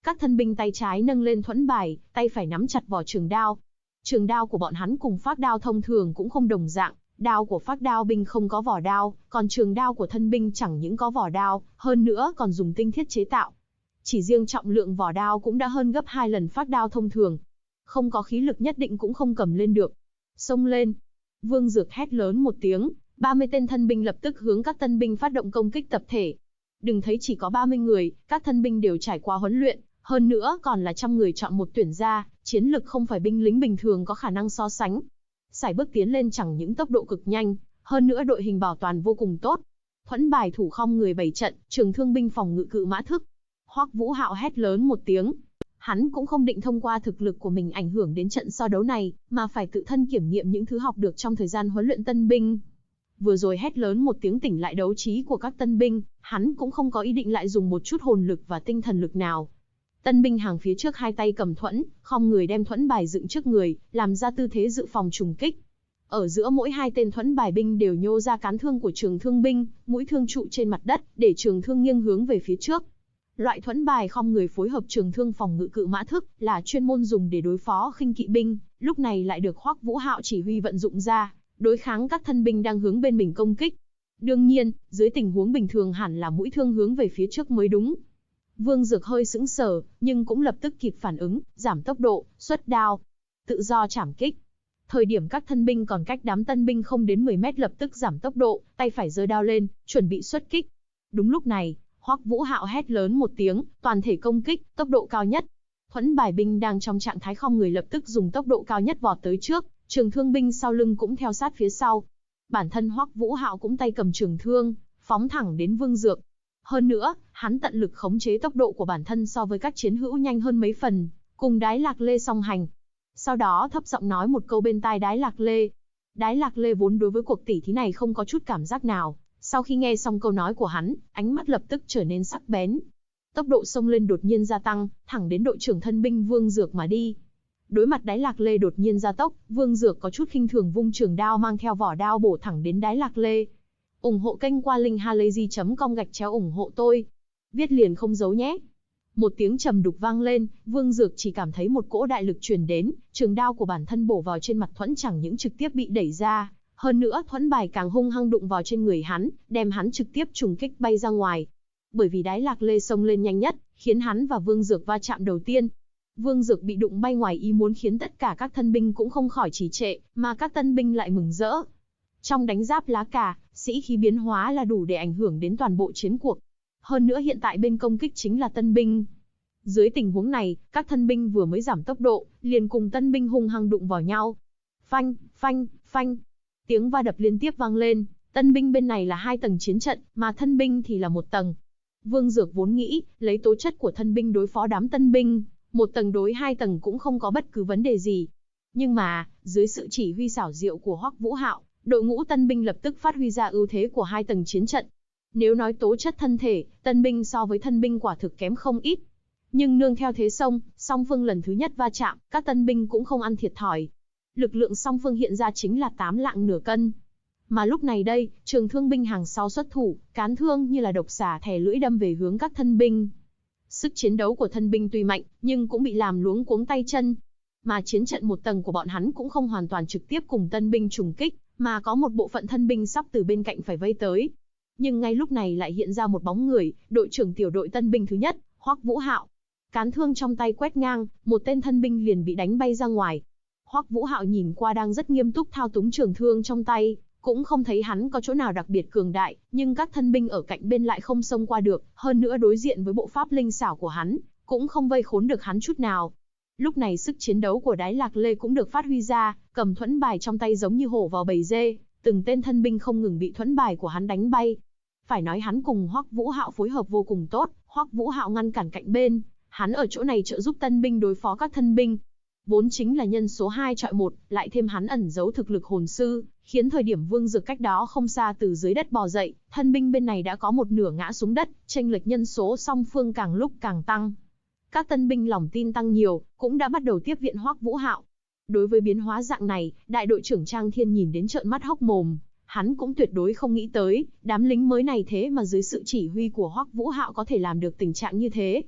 Speaker 1: Các thân binh tay trái nâng lên thuẫn bài, tay phải nắm chặt vỏ trường đao. Trường đao của bọn hắn cùng phác đao thông thường cũng không đồng dạng, đao của phác đao binh không có vỏ đao, còn trường đao của thân binh chẳng những có vỏ đao, hơn nữa còn dùng tinh thiết chế tạo. Chỉ riêng trọng lượng vỏ đao cũng đã hơn gấp 2 lần phác đao thông thường. Không có khí lực nhất định cũng không cầm lên được. Xông lên! Vương Dược hét lớn một tiếng, 30 tên thân binh lập tức hướng các tân binh phát động công kích tập thể. Đừng thấy chỉ có 30 người, các thân binh đều trải qua huấn luyện, hơn nữa còn là trăm người chọn một tuyển ra, chiến lực không phải binh lính bình thường có khả năng so sánh. Sải bước tiến lên chẳng những tốc độ cực nhanh, hơn nữa đội hình bảo toàn vô cùng tốt. Thuẫn bài thủ khom người bày trận, trường thương binh phòng ngự cự mã thức. Hoắc Vũ Hạo hét lớn một tiếng. Hắn cũng không định thông qua thực lực của mình ảnh hưởng đến trận so đấu này, mà phải tự thân kiểm nghiệm những thứ học được trong thời gian huấn luyện tân binh. Vừa rồi hét lớn một tiếng tỉnh lại đấu trí của các tân binh, hắn cũng không có ý định lại dùng một chút hồn lực và tinh thần lực nào. Tân binh hàng phía trước hai tay cầm thuẫn, khom người đem thuẫn bài dựng trước người, làm ra tư thế dự phòng trùng kích. Ở giữa mỗi hai tên thuẫn bài binh đều nhô ra cán thương của trường thương binh, mũi thương trụ trên mặt đất, để trường thương nghiêng hướng về phía trước. Loại thuẫn bài khom người phối hợp trường thương phòng ngự cự mã thức là chuyên môn dùng để đối phó khinh kỵ binh, lúc này lại được Hoắc Vũ Hạo chỉ huy vận dụng ra, đối kháng các thân binh đang hướng bên mình công kích. Đương nhiên, dưới tình huống bình thường hẳn là mũi thương hướng về phía trước mới đúng. Vương Dược hơi sững sờ, nhưng cũng lập tức kịp phản ứng, giảm tốc độ, xuất đao, tự do chảm kích. Thời điểm các thân binh còn cách đám tân binh không đến 10 mét lập tức giảm tốc độ, tay phải giơ đao lên, chuẩn bị xuất kích. Đúng lúc này, Hoắc Vũ Hạo hét lớn một tiếng, toàn thể công kích, tốc độ cao nhất. Thuẫn bài binh đang trong trạng thái khom người lập tức dùng tốc độ cao nhất vọt tới trước, trường thương binh sau lưng cũng theo sát phía sau. Bản thân Hoắc Vũ Hạo cũng tay cầm trường thương, phóng thẳng đến Vương Dược. Hơn nữa, hắn tận lực khống chế tốc độ của bản thân so với các chiến hữu nhanh hơn mấy phần, cùng Đái Lạc Lê song hành. Sau đó thấp giọng nói một câu bên tai Đái Lạc Lê. Đái Lạc Lê vốn đối với cuộc tỉ thí này không có chút cảm giác nào, sau khi nghe xong câu nói của hắn, ánh mắt lập tức trở nên sắc bén. Tốc độ xông lên đột nhiên gia tăng, thẳng đến đội trưởng thân binh Vương Dược mà đi. Đối mặt Đái Lạc Lê đột nhiên gia tốc, Vương Dược có chút khinh thường vung trường đao mang theo vỏ đao bổ thẳng đến Đái Lạc Lê. Ủng hộ kênh qua linkhalazy.com/ủng hộ tôi. Viết liền không giấu nhé. Một tiếng trầm đục vang lên, Vương Dược chỉ cảm thấy một cỗ đại lực truyền đến, trường đao của bản thân bổ vào trên mặt thuẫn chẳng những trực tiếp bị đẩy ra, hơn nữa thuẫn bài càng hung hăng đụng vào trên người hắn, đem hắn trực tiếp trùng kích bay ra ngoài. Bởi vì Đái Lạc Lê xông lên nhanh nhất, khiến hắn và Vương Dược va chạm đầu tiên. Vương Dược bị đụng bay ngoài ý muốn khiến tất cả các thân binh cũng không khỏi trì trệ, mà các tân binh lại mừng rỡ. Trong đánh giáp lá cà, sĩ khí biến hóa là đủ để ảnh hưởng đến toàn bộ chiến cuộc. Hơn nữa hiện tại bên công kích chính là tân binh. Dưới tình huống này, các thân binh vừa mới giảm tốc độ, liền cùng tân binh hung hăng đụng vào nhau. Phanh, phanh, phanh. Tiếng va đập liên tiếp vang lên, tân binh bên này là 2 tầng chiến trận, mà thân binh thì là 1 tầng. Vương Dược vốn nghĩ, lấy tố chất của thân binh đối phó đám tân binh, 1 tầng đối 2 tầng cũng không có bất cứ vấn đề gì. Nhưng mà, dưới sự chỉ huy xảo diệu của Hoắc Vũ Hạo, đội ngũ tân binh lập tức phát huy ra ưu thế của 2 tầng chiến trận. Nếu nói tố chất thân thể, tân binh so với thân binh quả thực kém không ít. Nhưng nương theo thế xông, song phương lần thứ nhất va chạm, các tân binh cũng không ăn thiệt thòi. Lực lượng song phương hiện ra chính là 8 lạng nửa cân. Mà lúc này đây, trường thương binh hàng sau xuất thủ, cán thương như là độc xà thè lưỡi đâm về hướng các thân binh. Sức chiến đấu của thân binh tuy mạnh, nhưng cũng bị làm luống cuống tay chân. Mà chiến trận 1 tầng của bọn hắn cũng không hoàn toàn trực tiếp cùng tân binh trùng kích, mà có một bộ phận thân binh sắp từ bên cạnh phải vây tới. Nhưng ngay lúc này lại hiện ra một bóng người, đội trưởng tiểu đội tân binh thứ nhất, Hoắc Vũ Hạo. Cán thương trong tay quét ngang, một tên thân binh liền bị đánh bay ra ngoài. Hoắc Vũ Hạo nhìn qua đang rất nghiêm túc thao túng trường thương trong tay, cũng không thấy hắn có chỗ nào đặc biệt cường đại, nhưng các thân binh ở cạnh bên lại không xông qua được, hơn nữa đối diện với bộ pháp linh xảo của hắn, cũng không vây khốn được hắn chút nào. Lúc này sức chiến đấu của Đái Lạc Lê cũng được phát huy ra, cầm thuẫn bài trong tay giống như hổ vào bầy dê, từng tên thân binh không ngừng bị thuẫn bài của hắn đánh bay. Phải nói hắn cùng Hoắc Vũ Hạo phối hợp vô cùng tốt, Hoắc Vũ Hạo ngăn cản cạnh bên, hắn ở chỗ này trợ giúp tân binh đối phó các thân binh. Vốn chính là nhân số 2 chọi 1, lại thêm hắn ẩn giấu thực lực hồn sư, khiến thời điểm Vương Dược cách đó không xa từ dưới đất bò dậy, thân binh bên này đã có một nửa ngã xuống đất, chênh lệch nhân số song phương càng lúc càng tăng. Các tân binh lòng tin tăng nhiều, cũng đã bắt đầu tiếp viện Hoắc Vũ Hạo. Đối với biến hóa dạng này, đại đội trưởng Trang Thiên nhìn đến trợn mắt hốc mồm, hắn cũng tuyệt đối không nghĩ tới, đám lính mới này thế mà dưới sự chỉ huy của Hoắc Vũ Hạo có thể làm được tình trạng như thế.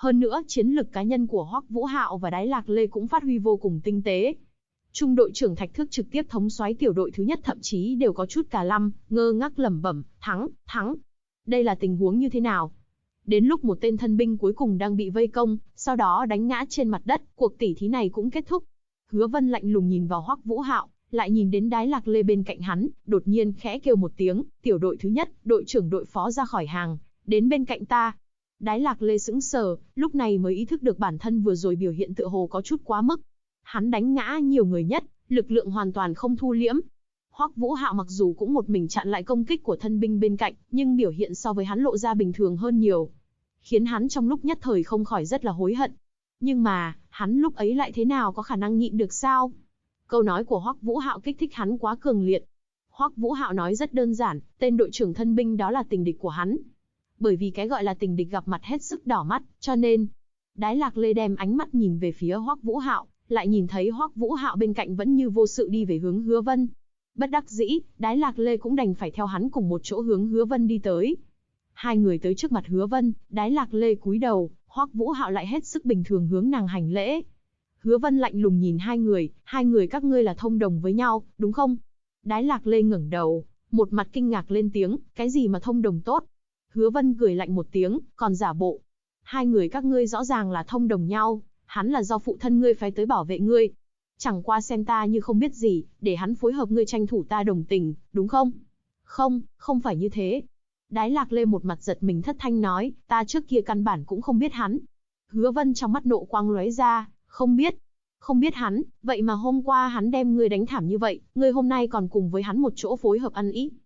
Speaker 1: Hơn nữa, chiến lực cá nhân của Hoắc Vũ Hạo và Đái Lạc Lê cũng phát huy vô cùng tinh tế. Trung đội trưởng Thạch Thức trực tiếp thống soái tiểu đội thứ nhất thậm chí đều có chút cả lăm, ngơ ngác lẩm bẩm, thắng. Đây là tình huống như thế nào? Đến lúc một tên thân binh cuối cùng đang bị vây công, sau đó đánh ngã trên mặt đất, cuộc tỉ thí này cũng kết thúc. Hứa Vân lạnh lùng nhìn vào Hoắc Vũ Hạo, lại nhìn đến Đái Lạc Lê bên cạnh hắn, đột nhiên khẽ kêu một tiếng, tiểu đội thứ nhất, đội trưởng đội phó ra khỏi hàng, đến bên cạnh ta. Đái Lạc Lê sững sờ, lúc này mới ý thức được bản thân vừa rồi biểu hiện tựa hồ có chút quá mức. Hắn đánh ngã nhiều người nhất, lực lượng hoàn toàn không thu liễm. Hoắc Vũ Hạo mặc dù cũng một mình chặn lại công kích của thân binh bên cạnh, nhưng biểu hiện so với hắn lộ ra bình thường hơn nhiều, khiến hắn trong lúc nhất thời không khỏi rất là hối hận. Nhưng mà, hắn lúc ấy lại thế nào có khả năng nhịn được sao? Câu nói của Hoắc Vũ Hạo kích thích hắn quá cường liệt. Hoắc Vũ Hạo nói rất đơn giản, tên đội trưởng thân binh đó là tình địch của hắn. Bởi vì cái gọi là tình địch gặp mặt hết sức đỏ mắt, cho nên Đái Lạc Lê đem ánh mắt nhìn về phía Hoắc Vũ Hạo, lại nhìn thấy Hoắc Vũ Hạo bên cạnh vẫn như vô sự đi về hướng Hứa Vân. Bất đắc dĩ, Đái Lạc Lê cũng đành phải theo hắn cùng một chỗ hướng Hứa Vân đi tới. Hai người tới trước mặt Hứa Vân, Đái Lạc Lê cúi đầu, Hoắc Vũ Hạo lại hết sức bình thường hướng nàng hành lễ. Hứa Vân lạnh lùng nhìn hai người các ngươi là thông đồng với nhau, đúng không? Đái Lạc Lê ngẩng đầu, một mặt kinh ngạc lên tiếng, cái gì mà thông đồng tốt? Hứa Vân cười lạnh một tiếng, còn giả bộ. Hai người các ngươi rõ ràng là thông đồng nhau, hắn là do phụ thân ngươi phái tới bảo vệ ngươi. Chẳng qua xem ta như không biết gì, để hắn phối hợp ngươi tranh thủ ta đồng tình, đúng không? Không phải như thế. Đái Lạc Lê một mặt giật mình thất thanh nói, ta trước kia căn bản cũng không biết hắn. Hứa Vân trong mắt nộ quang lóe ra, không biết hắn, vậy mà hôm qua hắn đem ngươi đánh thảm như vậy, ngươi hôm nay còn cùng với hắn một chỗ phối hợp ăn ý.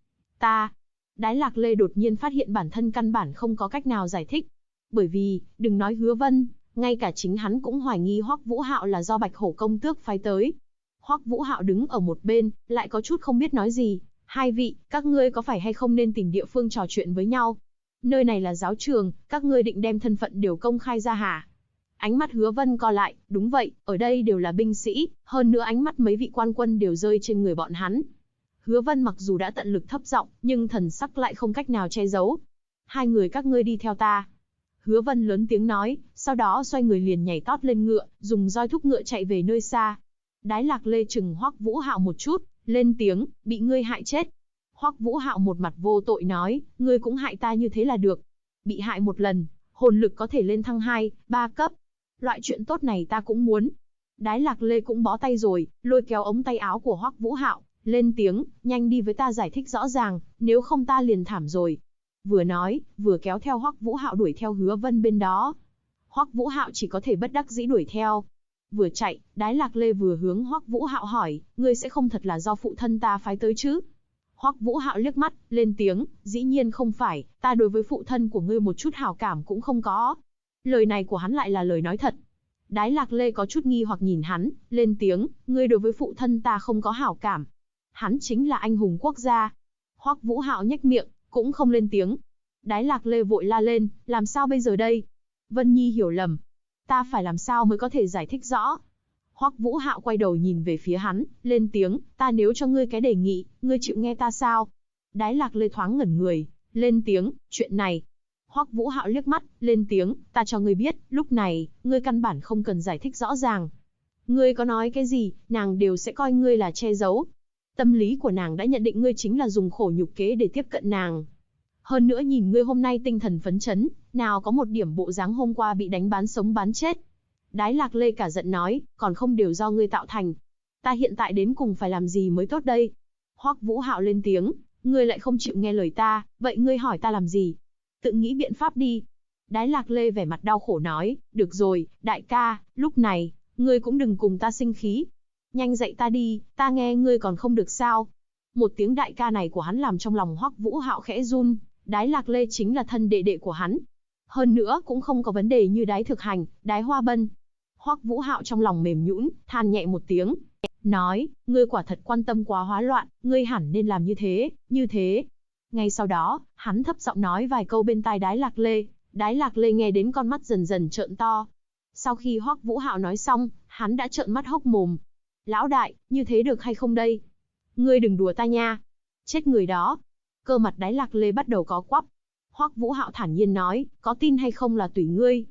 Speaker 1: Đái Lạc Lê đột nhiên phát hiện bản thân căn bản không có cách nào giải thích. Bởi vì, đừng nói Hứa Vân, ngay cả chính hắn cũng hoài nghi Hoắc Vũ Hạo là do Bạch Hổ công tước phái tới. Hoắc Vũ Hạo đứng ở một bên, lại có chút không biết nói gì. Hai vị, các ngươi có phải hay không nên tìm địa phương trò chuyện với nhau? Nơi này là giáo trường, các ngươi định đem thân phận đều công khai ra hả? Ánh mắt Hứa Vân co lại, đúng vậy, ở đây đều là binh sĩ, hơn nữa ánh mắt mấy vị quan quân đều rơi trên người bọn hắn. Hứa Vân mặc dù đã tận lực thấp giọng, nhưng thần sắc lại không cách nào che giấu. Hai người các ngươi đi theo ta. Hứa Vân lớn tiếng nói, sau đó xoay người liền nhảy tót lên ngựa, dùng roi thúc ngựa chạy về nơi xa. Đái Lạc Lê chừng Hoắc Vũ Hạo một chút, lên tiếng, bị ngươi hại chết. Hoắc Vũ Hạo một mặt vô tội nói, ngươi cũng hại ta như thế là được. Bị hại một lần, hồn lực có thể lên thăng 2, 3 cấp. Loại chuyện tốt này ta cũng muốn. Đái Lạc Lê cũng bó tay rồi, lôi kéo ống tay áo của Hoắc Vũ Hạo, lên tiếng, nhanh đi với ta giải thích rõ ràng, nếu không ta liền thảm rồi. Vừa nói, vừa kéo theo Hoắc Vũ Hạo đuổi theo Hứa Vân bên đó. Hoắc Vũ Hạo chỉ có thể bất đắc dĩ đuổi theo. Vừa chạy, Đái Lạc Lê vừa hướng Hoắc Vũ Hạo hỏi, ngươi sẽ không thật là do phụ thân ta phái tới chứ? Hoắc Vũ Hạo liếc mắt, lên tiếng, dĩ nhiên không phải, ta đối với phụ thân của ngươi một chút hảo cảm cũng không có. Lời này của hắn lại là lời nói thật. Đái Lạc Lê có chút nghi hoặc nhìn hắn, lên tiếng, ngươi đối với phụ thân ta không có hảo cảm. Hắn chính là anh hùng quốc gia. Hoắc Vũ Hạo nhếch miệng, cũng không lên tiếng. Đái Lạc Lê vội la lên, làm sao bây giờ đây? Vân Nhi hiểu lầm. Ta phải làm sao mới có thể giải thích rõ? Hoắc Vũ Hạo quay đầu nhìn về phía hắn, lên tiếng, ta nếu cho ngươi cái đề nghị, ngươi chịu nghe ta sao? Đái Lạc Lê thoáng ngẩn người, lên tiếng, chuyện này. Hoắc Vũ Hạo liếc mắt, lên tiếng, ta cho ngươi biết, lúc này, ngươi căn bản không cần giải thích rõ ràng. Ngươi có nói cái gì, nàng đều sẽ coi ngươi là che giấu. Tâm lý của nàng đã nhận định ngươi chính là dùng khổ nhục kế để tiếp cận nàng. Hơn nữa nhìn ngươi hôm nay tinh thần phấn chấn, nào có một điểm bộ dáng hôm qua bị đánh bán sống bán chết. Đái Lạc Lê cả giận nói, còn không đều do ngươi tạo thành. Ta hiện tại đến cùng phải làm gì mới tốt đây? Hoắc Vũ Hạo lên tiếng, ngươi lại không chịu nghe lời ta, vậy ngươi hỏi ta làm gì? Tự nghĩ biện pháp đi. Đái Lạc Lê vẻ mặt đau khổ nói, được rồi, đại ca, lúc này, ngươi cũng đừng cùng ta sinh khí. Nhanh dạy ta đi, ta nghe ngươi còn không được sao? Một tiếng đại ca này của hắn làm trong lòng Hoắc Vũ Hạo khẽ run, Đái Lạc Lê chính là thân đệ đệ của hắn. Hơn nữa cũng không có vấn đề như Đái Thực Hành, Đái Hoa Bân. Hoắc Vũ Hạo trong lòng mềm nhũn, than nhẹ một tiếng, nói, ngươi quả thật quan tâm quá hóa loạn, ngươi hẳn nên làm như thế. Ngay sau đó, hắn thấp giọng nói vài câu bên tai Đái Lạc Lê, Đái Lạc Lê nghe đến con mắt dần dần trợn to. Sau khi Hoắc Vũ Hạo nói xong, hắn đã trợn mắt hốc mồm. Lão đại, như thế được hay không đây? Ngươi đừng đùa ta nha. Chết người đó. Cơ mặt Đái Lạc Lê bắt đầu có quắp. Hoắc Vũ Hạo thản nhiên nói, có tin hay không là tùy ngươi.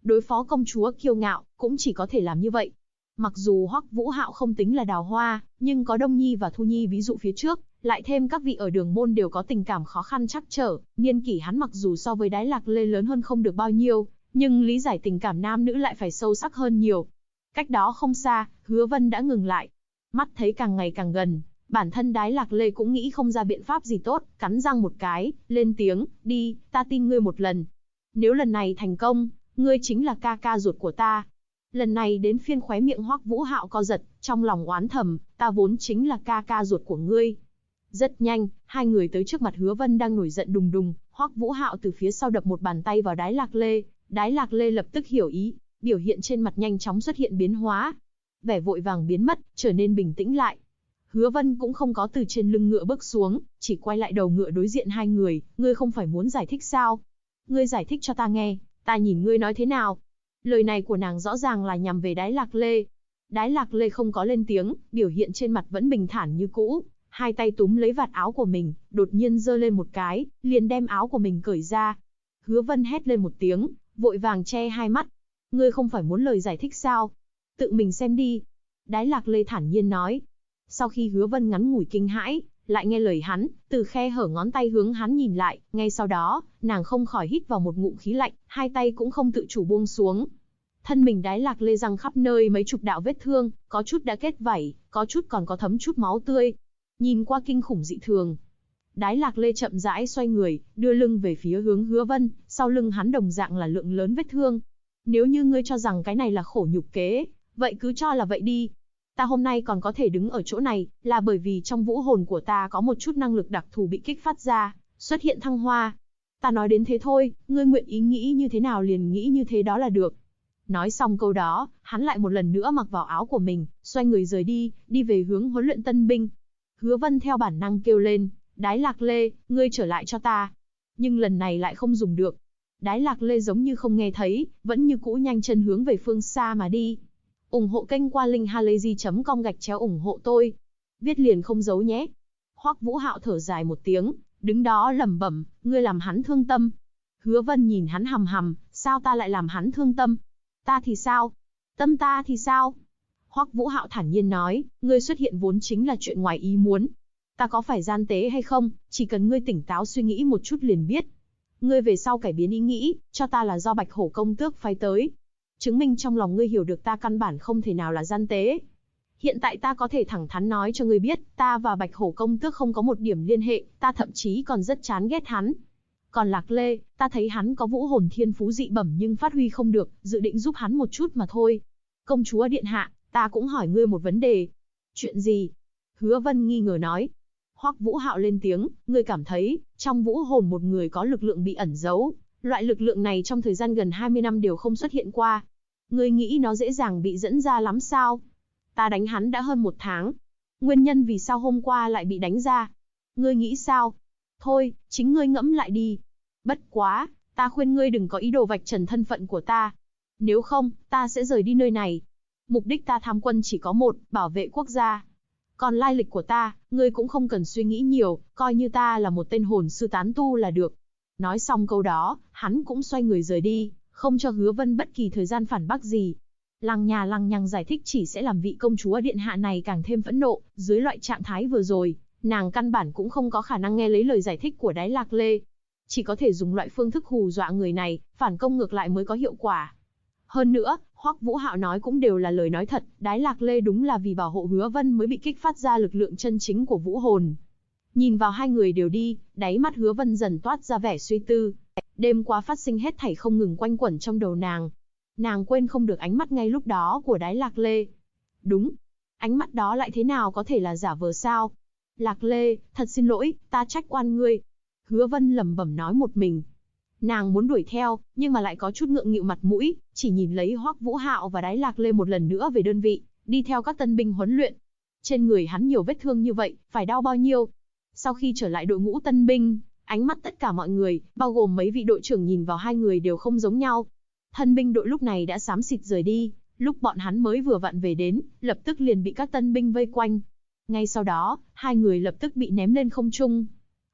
Speaker 1: Đối phó công chúa kiêu ngạo, cũng chỉ có thể làm như vậy. Mặc dù Hoắc Vũ Hạo không tính là đào hoa, nhưng có Đông Nhi và Thu Nhi ví dụ phía trước, lại thêm các vị ở đường môn đều có tình cảm khó khăn trắc trở, niên kỷ hắn mặc dù so với Đái Lạc Lê lớn hơn không được bao nhiêu, nhưng lý giải tình cảm nam nữ lại phải sâu sắc hơn nhiều. Cách đó không xa, Hứa Vân đã ngừng lại. Mắt thấy càng ngày càng gần, bản thân Đái Lạc Lê cũng nghĩ không ra biện pháp gì tốt, cắn răng một cái, lên tiếng, đi, ta tin ngươi một lần. Nếu lần này thành công, ngươi chính là ca ca ruột của ta. Lần này đến phiên khóe miệng Hoắc Vũ Hạo co giật, trong lòng oán thầm, ta vốn chính là ca ca ruột của ngươi. Rất nhanh, hai người tới trước mặt Hứa Vân đang nổi giận đùng đùng, Hoắc Vũ Hạo từ phía sau đập một bàn tay vào Đái Lạc Lê. Đái Lạc Lê lập tức hiểu ý, biểu hiện trên mặt nhanh chóng xuất hiện biến hóa. Vẻ vội vàng biến mất, trở nên bình tĩnh lại. Hứa Vân cũng không có từ trên lưng ngựa bước xuống, chỉ quay lại đầu ngựa đối diện hai người, ngươi không phải muốn giải thích sao? Ngươi giải thích cho ta nghe, ta nhìn ngươi nói thế nào? Lời này của nàng rõ ràng là nhằm về Đái Lạc Lê. Đái Lạc Lê không có lên tiếng, biểu hiện trên mặt vẫn bình thản như cũ, hai tay túm lấy vạt áo của mình, đột nhiên giơ lên một cái, liền đem áo của mình cởi ra. Hứa Vân hét lên một tiếng, vội vàng che hai mắt. Ngươi không phải muốn lời giải thích sao? Tự mình xem đi. Đái Lạc Lê thản nhiên nói. Sau khi Hứa Vân ngắn ngủi kinh hãi, lại nghe lời hắn, từ khe hở ngón tay hướng hắn nhìn lại, ngay sau đó, nàng không khỏi hít vào một ngụm khí lạnh, hai tay cũng không tự chủ buông xuống. Thân mình Đái Lạc Lê răng khắp nơi mấy chục đạo vết thương, có chút đã kết vảy, có chút còn có thấm chút máu tươi. Nhìn qua kinh khủng dị thường. Đái Lạc Lê chậm rãi xoay người, đưa lưng về phía hướng Hứa Vân, sau lưng hắn đồng dạng là lượng lớn vết thương. Nếu như ngươi cho rằng cái này là khổ nhục kế, vậy cứ cho là vậy đi. Ta hôm nay còn có thể đứng ở chỗ này, là bởi vì trong vũ hồn của ta có một chút năng lực đặc thù bị kích phát ra, xuất hiện thăng hoa. Ta nói đến thế thôi, ngươi nguyện ý nghĩ như thế nào liền nghĩ như thế đó là được. Nói xong câu đó, hắn lại một lần nữa mặc vào áo của mình, xoay người rời đi, đi về hướng huấn luyện tân binh. Hứa Vân theo bản năng kêu lên, Đái Lạc Lê, ngươi trở lại cho ta. Nhưng lần này lại không dùng được. Đái Lạc Lê giống như không nghe thấy, vẫn như cũ nhanh chân hướng về phương xa mà đi. Ủng hộ kênh qua linkhalazy.com/ủng hộ tôi. Viết liền không giấu nhé. Hoắc Vũ Hạo thở dài một tiếng, đứng đó lẩm bẩm, ngươi làm hắn thương tâm. Hứa Vân nhìn hắn hằm hằm, sao ta lại làm hắn thương tâm? Ta thì sao? Tâm ta thì sao? Hoắc Vũ Hạo thản nhiên nói, ngươi xuất hiện vốn chính là chuyện ngoài ý muốn. Ta có phải gian tế hay không, chỉ cần ngươi tỉnh táo suy nghĩ một chút liền biết. Ngươi về sau cải biến ý nghĩ, cho ta là do Bạch Hổ công tước phái tới. Chứng minh trong lòng ngươi hiểu được ta căn bản không thể nào là gian tế. Hiện tại ta có thể thẳng thắn nói cho ngươi biết, ta và Bạch Hổ công tước không có một điểm liên hệ, ta thậm chí còn rất chán ghét hắn. Còn Lạc Lê, ta thấy hắn có vũ hồn thiên phú dị bẩm nhưng phát huy không được, dự định giúp hắn một chút mà thôi. Công chúa điện hạ, ta cũng hỏi ngươi một vấn đề. Chuyện gì? Hứa Vân nghi ngờ nói. Hoắc Vũ Hạo lên tiếng, ngươi cảm thấy, trong vũ hồn một người có lực lượng bị ẩn giấu, loại lực lượng này trong thời gian gần 20 năm đều không xuất hiện qua. Ngươi nghĩ nó dễ dàng bị dẫn ra lắm sao? Ta đánh hắn đã hơn 1 tháng. Nguyên nhân vì sao hôm qua lại bị đánh ra? Ngươi nghĩ sao? Thôi, chính ngươi ngẫm lại đi. Bất quá, ta khuyên ngươi đừng có ý đồ vạch trần thân phận của ta. Nếu không, ta sẽ rời đi nơi này. Mục đích ta tham quân chỉ có một, bảo vệ quốc gia. Còn lai lịch của ta, ngươi cũng không cần suy nghĩ nhiều, coi như ta là một tên hồn sư tán tu là được. Nói xong câu đó, hắn cũng xoay người rời đi, không cho Hứa Vân bất kỳ thời gian phản bác gì. Lăng nhằng giải thích chỉ sẽ làm vị công chúa điện hạ này càng thêm phẫn nộ, dưới loại trạng thái vừa rồi, nàng căn bản cũng không có khả năng nghe lấy lời giải thích của Đái Lạc Lê. Chỉ có thể dùng loại phương thức hù dọa người này, phản công ngược lại mới có hiệu quả. Hơn nữa, Hoắc Vũ Hạo nói cũng đều là lời nói thật, Đái Lạc Lê đúng là vì bảo hộ Hứa Vân mới bị kích phát ra lực lượng chân chính của vũ hồn. Nhìn vào hai người đều đi, đáy mắt Hứa Vân dần toát ra vẻ suy tư. Đêm qua phát sinh hết thảy không ngừng quanh quẩn trong đầu nàng. Nàng quên không được ánh mắt ngay lúc đó của Đái Lạc Lê. Đúng, ánh mắt đó lại thế nào có thể là giả vờ sao? Lạc Lê, thật xin lỗi, ta trách oan ngươi. Hứa Vân lẩm bẩm nói một mình. Nàng muốn đuổi theo, nhưng mà lại có chút ngượng nghịu mặt mũi, chỉ nhìn lấy Hoắc Vũ Hạo và Đái Lạc Lê một lần nữa về đơn vị, đi theo các tân binh huấn luyện. Trên người hắn nhiều vết thương như vậy, phải đau bao nhiêu? Sau khi trở lại đội ngũ tân binh, ánh mắt tất cả mọi người, bao gồm mấy vị đội trưởng nhìn vào hai người đều không giống nhau. Thân binh đội lúc này đã xám xịt rời đi, lúc bọn hắn mới vừa vặn về đến, lập tức liền bị các tân binh vây quanh. Ngay sau đó, hai người lập tức bị ném lên không trung.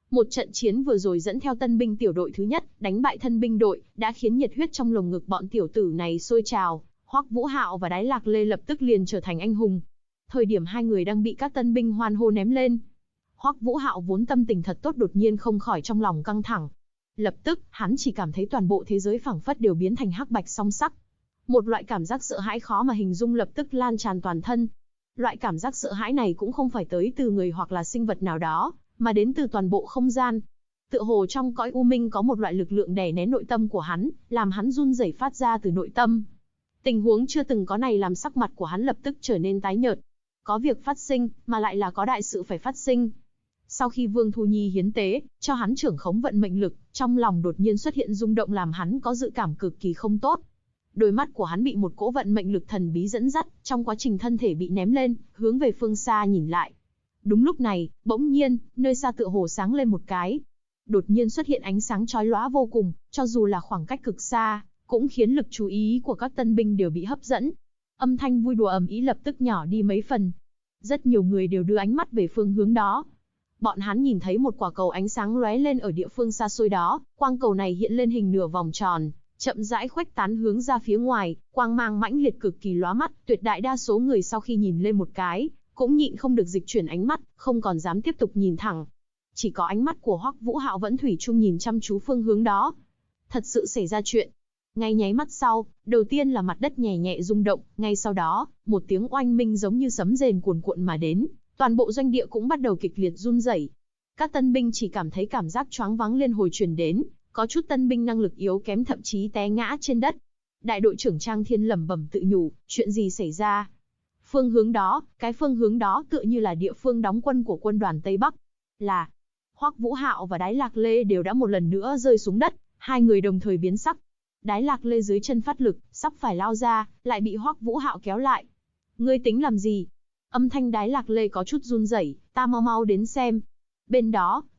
Speaker 1: Một trận chiến vừa rồi dẫn theo tân binh tiểu đội thứ nhất, đánh bại thân binh đội, đã khiến nhiệt huyết trong lồng ngực bọn tiểu tử này sôi trào. Hoắc Vũ Hạo và Đái Lạc Lê lập tức liền trở thành anh hùng. Thời điểm hai người đang bị các tân binh hoan hô ném lên, Hoắc Vũ Hạo vốn tâm tình thật tốt đột nhiên không khỏi trong lòng căng thẳng. Lập tức, hắn chỉ cảm thấy toàn bộ thế giới phảng phất đều biến thành hắc bạch song sắc. Một loại cảm giác sợ hãi khó mà hình dung lập tức lan tràn toàn thân. Loại cảm giác sợ hãi này cũng không phải tới từ người hoặc là sinh vật nào đó, mà đến từ toàn bộ không gian. Tựa hồ trong cõi u minh có một loại lực lượng đè nén nội tâm của hắn, làm hắn run rẩy phát ra từ nội tâm. Tình huống chưa từng có này làm sắc mặt của hắn lập tức trở nên tái nhợt. Có việc phát sinh, mà lại là có đại sự phải phát sinh. Sau khi Vương Thu Nhi hiến tế, cho hắn trưởng khống vận mệnh lực, trong lòng đột nhiên xuất hiện rung động làm hắn có dự cảm cực kỳ không tốt. Đôi mắt của hắn bị một cỗ vận mệnh lực thần bí dẫn dắt, trong quá trình thân thể bị ném lên, hướng về phương xa nhìn lại. Đúng lúc này, bỗng nhiên, nơi xa tựa hồ sáng lên một cái. Đột nhiên xuất hiện ánh sáng chói lóa vô cùng, cho dù là khoảng cách cực xa, cũng khiến lực chú ý của các tân binh đều bị hấp dẫn. Âm thanh vui đùa ầm ĩ lập tức nhỏ đi mấy phần. Rất nhiều người đều đưa ánh mắt về phương hướng đó. Bọn hắn nhìn thấy một quả cầu ánh sáng lóe lên ở địa phương xa xôi đó, quang cầu này hiện lên hình nửa vòng tròn, chậm rãi khuếch tán hướng ra phía ngoài, quang mang mãnh liệt cực kỳ lóa mắt, tuyệt đại đa số người sau khi nhìn lên một cái, cũng nhịn không được dịch chuyển ánh mắt, không còn dám tiếp tục nhìn thẳng. Chỉ có ánh mắt của Hoắc Vũ Hạo vẫn thủy chung nhìn chăm chú phương hướng đó. Thật sự xảy ra chuyện. Ngay nháy mắt sau, đầu tiên là mặt đất nhẹ nhẹ rung động, ngay sau đó, một tiếng oanh minh giống như sấm rền cuồn cuộn mà đến, toàn bộ doanh địa cũng bắt đầu kịch liệt run rẩy. Các tân binh chỉ cảm thấy cảm giác choáng váng liên hồi truyền đến, có chút tân binh năng lực yếu kém thậm chí té ngã trên đất. Đại đội trưởng Trang Thiên lẩm bẩm tự nhủ, chuyện gì xảy ra? Phương hướng đó, cái phương hướng đó tựa như là địa phương đóng quân của quân đoàn Tây Bắc. Là, Hoắc Vũ Hạo và Đái Lạc Lê đều đã một lần nữa rơi xuống đất, hai người đồng thời biến sắc. Đái Lạc Lê dưới chân phát lực, sắp phải lao ra, lại bị Hoắc Vũ Hạo kéo lại. Ngươi tính làm gì? Âm thanh Đái Lạc Lê có chút run rẩy, ta mau mau đến xem. Bên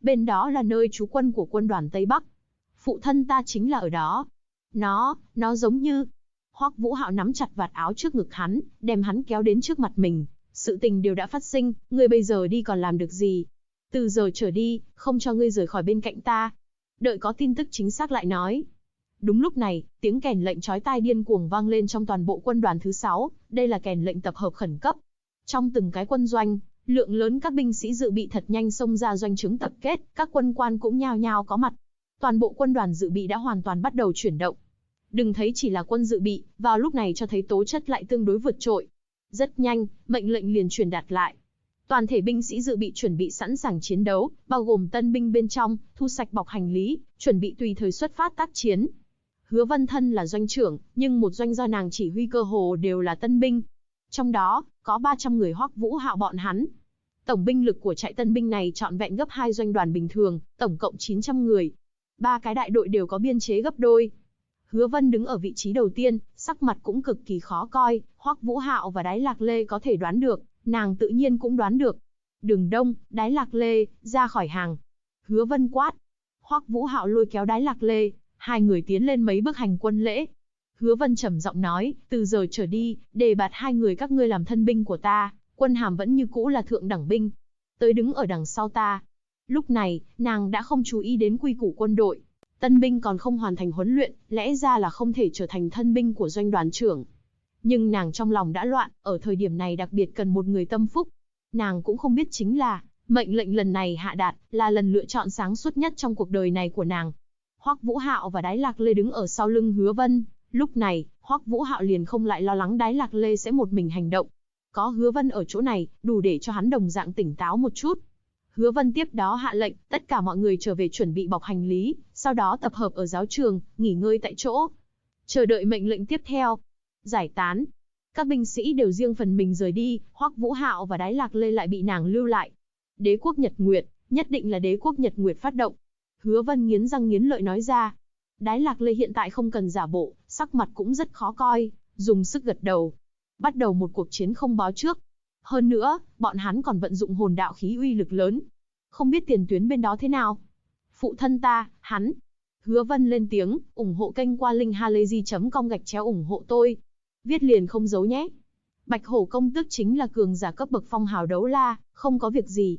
Speaker 1: đó là nơi trú quân của quân đoàn Tây Bắc. Phụ thân ta chính là ở đó. Nó giống như... Hoắc Vũ Hạo nắm chặt vạt áo trước ngực hắn, đem hắn kéo đến trước mặt mình. Sự tình đều đã phát sinh, ngươi bây giờ đi còn làm được gì? Từ giờ trở đi, không cho ngươi rời khỏi bên cạnh ta. Đợi có tin tức chính xác lại nói. Đúng lúc này, tiếng kèn lệnh chói tai điên cuồng vang lên trong toàn bộ quân đoàn thứ 6, đây là kèn lệnh tập hợp khẩn cấp. Trong từng cái quân doanh, lượng lớn các binh sĩ dự bị thật nhanh xông ra doanh trướng tập kết, các quân quan cũng nhao nhao có mặt. Toàn bộ quân đoàn dự bị đã hoàn toàn bắt đầu chuyển động. Đừng thấy chỉ là quân dự bị, vào lúc này cho thấy tố chất lại tương đối vượt trội. Rất nhanh, mệnh lệnh liền truyền đạt lại. Toàn thể binh sĩ dự bị chuẩn bị sẵn sàng chiến đấu, bao gồm tân binh bên trong, thu sạch bọc hành lý, chuẩn bị tùy thời xuất phát tác chiến. Hứa Vân Thân là doanh trưởng, nhưng một doanh do nàng chỉ huy cơ hồ đều là tân binh. Trong đó, có 300 người Hoắc Vũ Hạo bọn hắn. Tổng binh lực của trại tân binh này trọn vẹn gấp 2 doanh đoàn bình thường, tổng cộng 900 người. 3 cái đại đội đều có biên chế gấp đôi. Hứa Vân đứng ở vị trí đầu tiên, sắc mặt cũng cực kỳ khó coi, Hoắc Vũ Hạo và Đái Lạc Lê có thể đoán được, nàng tự nhiên cũng đoán được. Đường Đông, Đái Lạc Lê, ra khỏi hàng. Hứa Vân quát. Hoắc Vũ Hạo lôi kéo Đái Lạc Lê, hai người tiến lên mấy bước hành quân lễ. Hứa Vân trầm giọng nói, từ giờ trở đi, đề bạt hai người các ngươi làm thân binh của ta, quân hàm vẫn như cũ là thượng đẳng binh. Tới đứng ở đằng sau ta. Lúc này, nàng đã không chú ý đến quy củ quân đội. Tân binh còn không hoàn thành huấn luyện, lẽ ra là không thể trở thành thân binh của doanh đoàn trưởng. Nhưng nàng trong lòng đã loạn, ở thời điểm này đặc biệt cần một người tâm phúc. Nàng cũng không biết chính là, mệnh lệnh lần này hạ đạt, là lần lựa chọn sáng suốt nhất trong cuộc đời này của nàng. Hoắc Vũ Hạo và Đái Lạc Lê đứng ở sau lưng Hứa Vân. Lúc này, Hoắc Vũ Hạo liền không lại lo lắng Đái Lạc Lê sẽ một mình hành động. Có Hứa Vân ở chỗ này, đủ để cho hắn đồng dạng tỉnh táo một chút. Hứa Vân tiếp đó hạ lệnh, tất cả mọi người trở về chuẩn bị bọc hành lý, sau đó tập hợp ở giáo trường, nghỉ ngơi tại chỗ. Chờ đợi mệnh lệnh tiếp theo. Giải tán. Các binh sĩ đều riêng phần mình rời đi, Hoắc Vũ Hạo và Đái Lạc Lê lại bị nàng lưu lại. Đế quốc Nhật Nguyệt, nhất định là đế quốc Nhật Nguyệt phát động. Hứa Vân nghiến răng nghiến lợi nói ra. Đái Lạc Lê hiện tại không cần giả bộ, sắc mặt cũng rất khó coi, dùng sức gật đầu. Bắt đầu một cuộc chiến không báo trước. Hơn nữa, bọn hắn còn vận dụng hồn đạo khí uy lực lớn. Không biết tiền tuyến bên đó thế nào? Phụ thân ta, hắn. Hứa Vân lên tiếng, ủng hộ kênh qua link halayzi.com ủng hộ tôi. Viết liền không giấu nhé. Bạch Hổ công tước chính là cường giả cấp bậc phong hào đấu la, không có việc gì.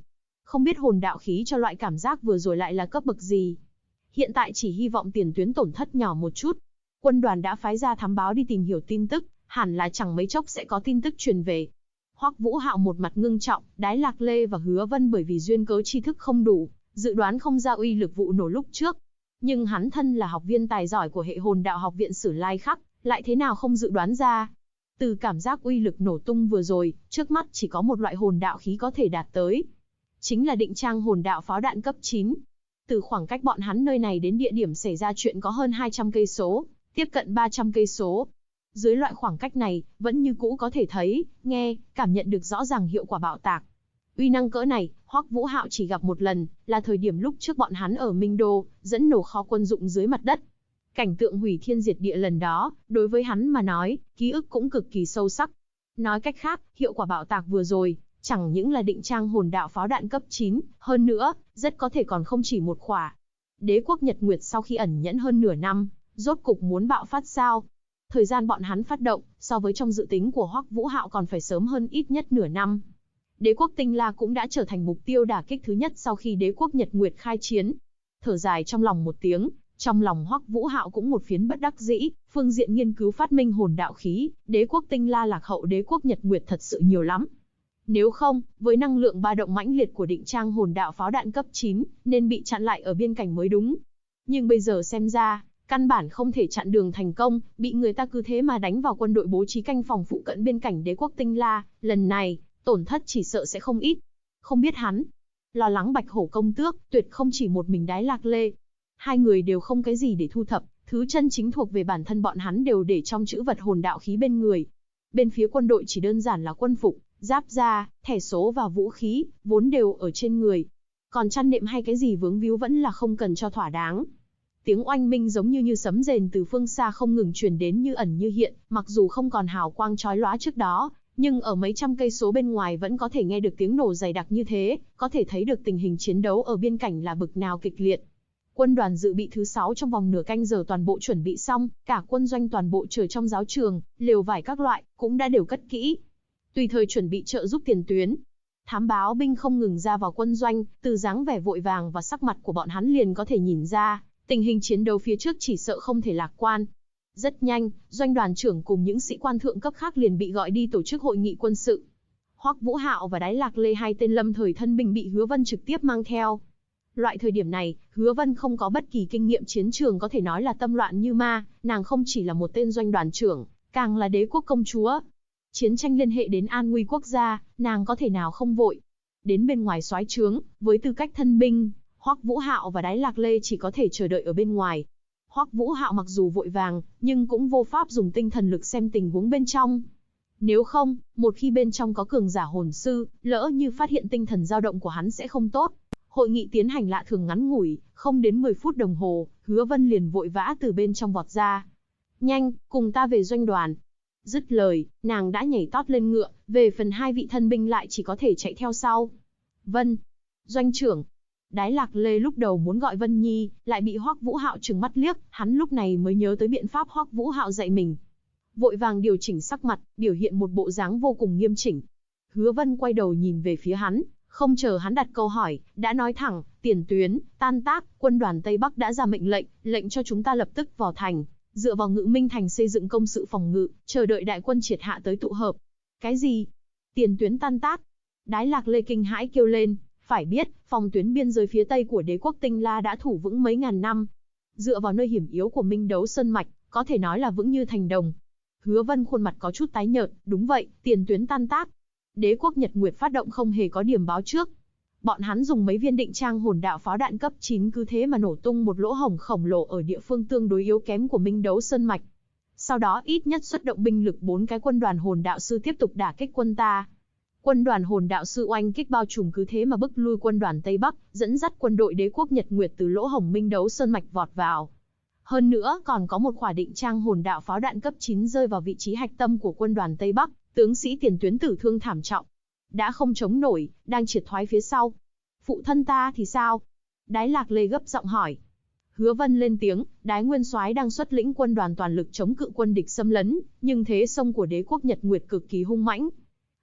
Speaker 1: Không biết hồn đạo khí cho loại cảm giác vừa rồi lại là cấp bậc gì. Hiện tại chỉ hy vọng tiền tuyến tổn thất nhỏ một chút. Quân đoàn đã phái ra thám báo đi tìm hiểu tin tức, hẳn là chẳng mấy chốc sẽ có tin tức truyền về. Hoắc Vũ Hạo một mặt ngưng trọng, Đái Lạc Lê và Hứa Vân bởi vì duyên cớ tri thức không đủ, dự đoán không ra uy lực vụ nổ lúc trước. Nhưng hắn thân là học viên tài giỏi của hệ hồn đạo học viện Sử Lai Khắc, lại thế nào không dự đoán ra. Từ cảm giác uy lực nổ tung vừa rồi, trước mắt chỉ có một loại hồn đạo khí có thể đạt tới. Chính là định trang hồn đạo pháo đạn cấp 9. Từ khoảng cách bọn hắn nơi này đến địa điểm xảy ra chuyện có hơn 200 cây số, tiếp cận 300 cây số. Dưới loại khoảng cách này, vẫn như cũ có thể thấy, nghe, cảm nhận được rõ ràng hiệu quả bạo tạc. Uy năng cỡ này, Hoắc Vũ Hạo chỉ gặp một lần, là thời điểm lúc trước bọn hắn ở Minh Đô, dẫn nổ kho quân dụng dưới mặt đất. Cảnh tượng hủy thiên diệt địa lần đó, đối với hắn mà nói, ký ức cũng cực kỳ sâu sắc. Nói cách khác, hiệu quả bạo tạc vừa rồi, chẳng những là định trang hồn đạo pháo đạn cấp 9, hơn nữa, rất có thể còn không chỉ một khỏa. Đế quốc Nhật Nguyệt sau khi ẩn nhẫn hơn nửa năm, rốt cục muốn bạo phát sao? Thời gian bọn hắn phát động, so với trong dự tính của Hoắc Vũ Hạo còn phải sớm hơn ít nhất nửa năm. Đế quốc Tinh La cũng đã trở thành mục tiêu đả kích thứ nhất sau khi đế quốc Nhật Nguyệt khai chiến. Thở dài trong lòng một tiếng, trong lòng Hoắc Vũ Hạo cũng một phiến bất đắc dĩ, phương diện nghiên cứu phát minh hồn đạo khí, đế quốc Tinh La lạc hậu đế quốc Nhật Nguyệt thật sự nhiều lắm. Nếu không, với năng lượng ba động mãnh liệt của định trang hồn đạo pháo đạn cấp 9, nên bị chặn lại ở biên cảnh mới đúng. Nhưng bây giờ xem ra, căn bản không thể chặn đường thành công, bị người ta cứ thế mà đánh vào quân đội bố trí canh phòng phụ cận biên cảnh đế quốc Tinh La, lần này, tổn thất chỉ sợ sẽ không ít. Không biết hắn, lo lắng Bạch Hổ công tước, tuyệt không chỉ một mình Đái Lạc Lê. Hai người đều không cái gì để thu thập, thứ chân chính thuộc về bản thân bọn hắn đều để trong trữ vật hồn đạo khí bên người. Bên phía quân đội chỉ đơn giản là quân phục, giáp da, thẻ số và vũ khí, vốn đều ở trên người. Còn chăn nệm hay cái gì vướng víu vẫn là không cần cho thỏa đáng. Tiếng oanh minh giống như sấm rền từ phương xa không ngừng truyền đến như ẩn như hiện, mặc dù không còn hào quang chói lóa trước đó, nhưng ở mấy trăm cây số bên ngoài vẫn có thể nghe được tiếng nổ dày đặc như thế, có thể thấy được tình hình chiến đấu ở biên cảnh là bực nào kịch liệt. Quân đoàn dự bị thứ 6 trong vòng nửa canh giờ toàn bộ chuẩn bị xong, cả quân doanh toàn bộ chờ trong giáo trường, lều vải các loại, cũng đã đều cất kỹ. Tùy thời chuẩn bị trợ giúp tiền tuyến. Thám báo binh không ngừng ra vào quân doanh, từ dáng vẻ vội vàng và sắc mặt của bọn hắn liền có thể nhìn ra, tình hình chiến đấu phía trước chỉ sợ không thể lạc quan. Rất nhanh, doanh đoàn trưởng cùng những sĩ quan thượng cấp khác liền bị gọi đi tổ chức hội nghị quân sự. Hoắc Vũ Hạo và Đái Lạc Lê hai tên lâm thời thân binh bị Hứa Vân trực tiếp mang theo. Loại thời điểm này, Hứa Vân không có bất kỳ kinh nghiệm chiến trường có thể nói là tâm loạn như ma, nàng không chỉ là một tên doanh đoàn trưởng, càng là đế quốc công chúa. Chiến tranh liên hệ đến an nguy quốc gia, nàng có thể nào không vội. Đến bên ngoài soái trướng, với tư cách thân binh, Hoắc Vũ Hạo và Đái Lạc Lê chỉ có thể chờ đợi ở bên ngoài. Hoắc Vũ Hạo mặc dù vội vàng, nhưng cũng vô pháp dùng tinh thần lực xem tình huống bên trong. Nếu không, một khi bên trong có cường giả hồn sư, lỡ như phát hiện tinh thần dao động của hắn sẽ không tốt. Hội nghị tiến hành lạ thường ngắn ngủi, không đến 10 phút đồng hồ, Hứa Vân liền vội vã từ bên trong vọt ra. Nhanh, cùng ta về doanh đoàn. Dứt lời, nàng đã nhảy tót lên ngựa, về phần hai vị thân binh lại chỉ có thể chạy theo sau. Vân, doanh trưởng. Đái Lạc Lê lúc đầu muốn gọi Vân Nhi, lại bị Hoắc Vũ Hạo trừng mắt liếc, hắn lúc này mới nhớ tới biện pháp Hoắc Vũ Hạo dạy mình. Vội vàng điều chỉnh sắc mặt, biểu hiện một bộ dáng vô cùng nghiêm chỉnh. Hứa Vân quay đầu nhìn về phía hắn, không chờ hắn đặt câu hỏi, đã nói thẳng, tiền tuyến, tan tác, quân đoàn Tây Bắc đã ra mệnh lệnh, lệnh cho chúng ta lập tức vào thành, dựa vào Ngự Minh thành xây dựng công sự phòng ngự, chờ đợi đại quân triệt hạ tới tụ hợp. Cái gì? Tiền tuyến tan tác? Đái Lạc Lê kinh hãi kêu lên, phải biết, phòng tuyến biên giới phía tây của đế quốc Tinh La đã thủ vững mấy ngàn năm. Dựa vào nơi hiểm yếu của Minh Đấu Sơn Mạch, có thể nói là vững như thành đồng. Hứa Vân khuôn mặt có chút tái nhợt, đúng vậy, tiền tuyến tan tác. Đế quốc Nhật Nguyệt phát động không hề có điểm báo trước. Bọn hắn dùng mấy viên định trang hồn đạo pháo đạn cấp 9 cứ thế mà nổ tung một lỗ hổng khổng lồ ở địa phương tương đối yếu kém của Minh Đấu Sơn Mạch. Sau đó ít nhất xuất động binh lực 4 cái quân đoàn hồn đạo sư tiếp tục đả kích quân ta. Quân đoàn hồn đạo sư oanh kích bao trùm cứ thế mà bức lui quân đoàn Tây Bắc, dẫn dắt quân đội đế quốc Nhật Nguyệt từ lỗ hổng Minh Đấu Sơn Mạch vọt vào. Hơn nữa còn có một khỏa định trang hồn đạo pháo đạn cấp 9 rơi vào vị trí hạch tâm của quân đoàn Tây Bắc, tướng sĩ tiền tuyến tử thương thảm trọng. Đã không chống nổi, đang triệt thoái phía sau. Phụ thân ta thì sao? Đái Lạc Lê gấp giọng hỏi. Hứa Vân lên tiếng, Đái Nguyên Soái đang xuất lĩnh quân đoàn toàn lực chống cự quân địch xâm lấn, nhưng thế sông của đế quốc Nhật Nguyệt cực kỳ hung mãnh.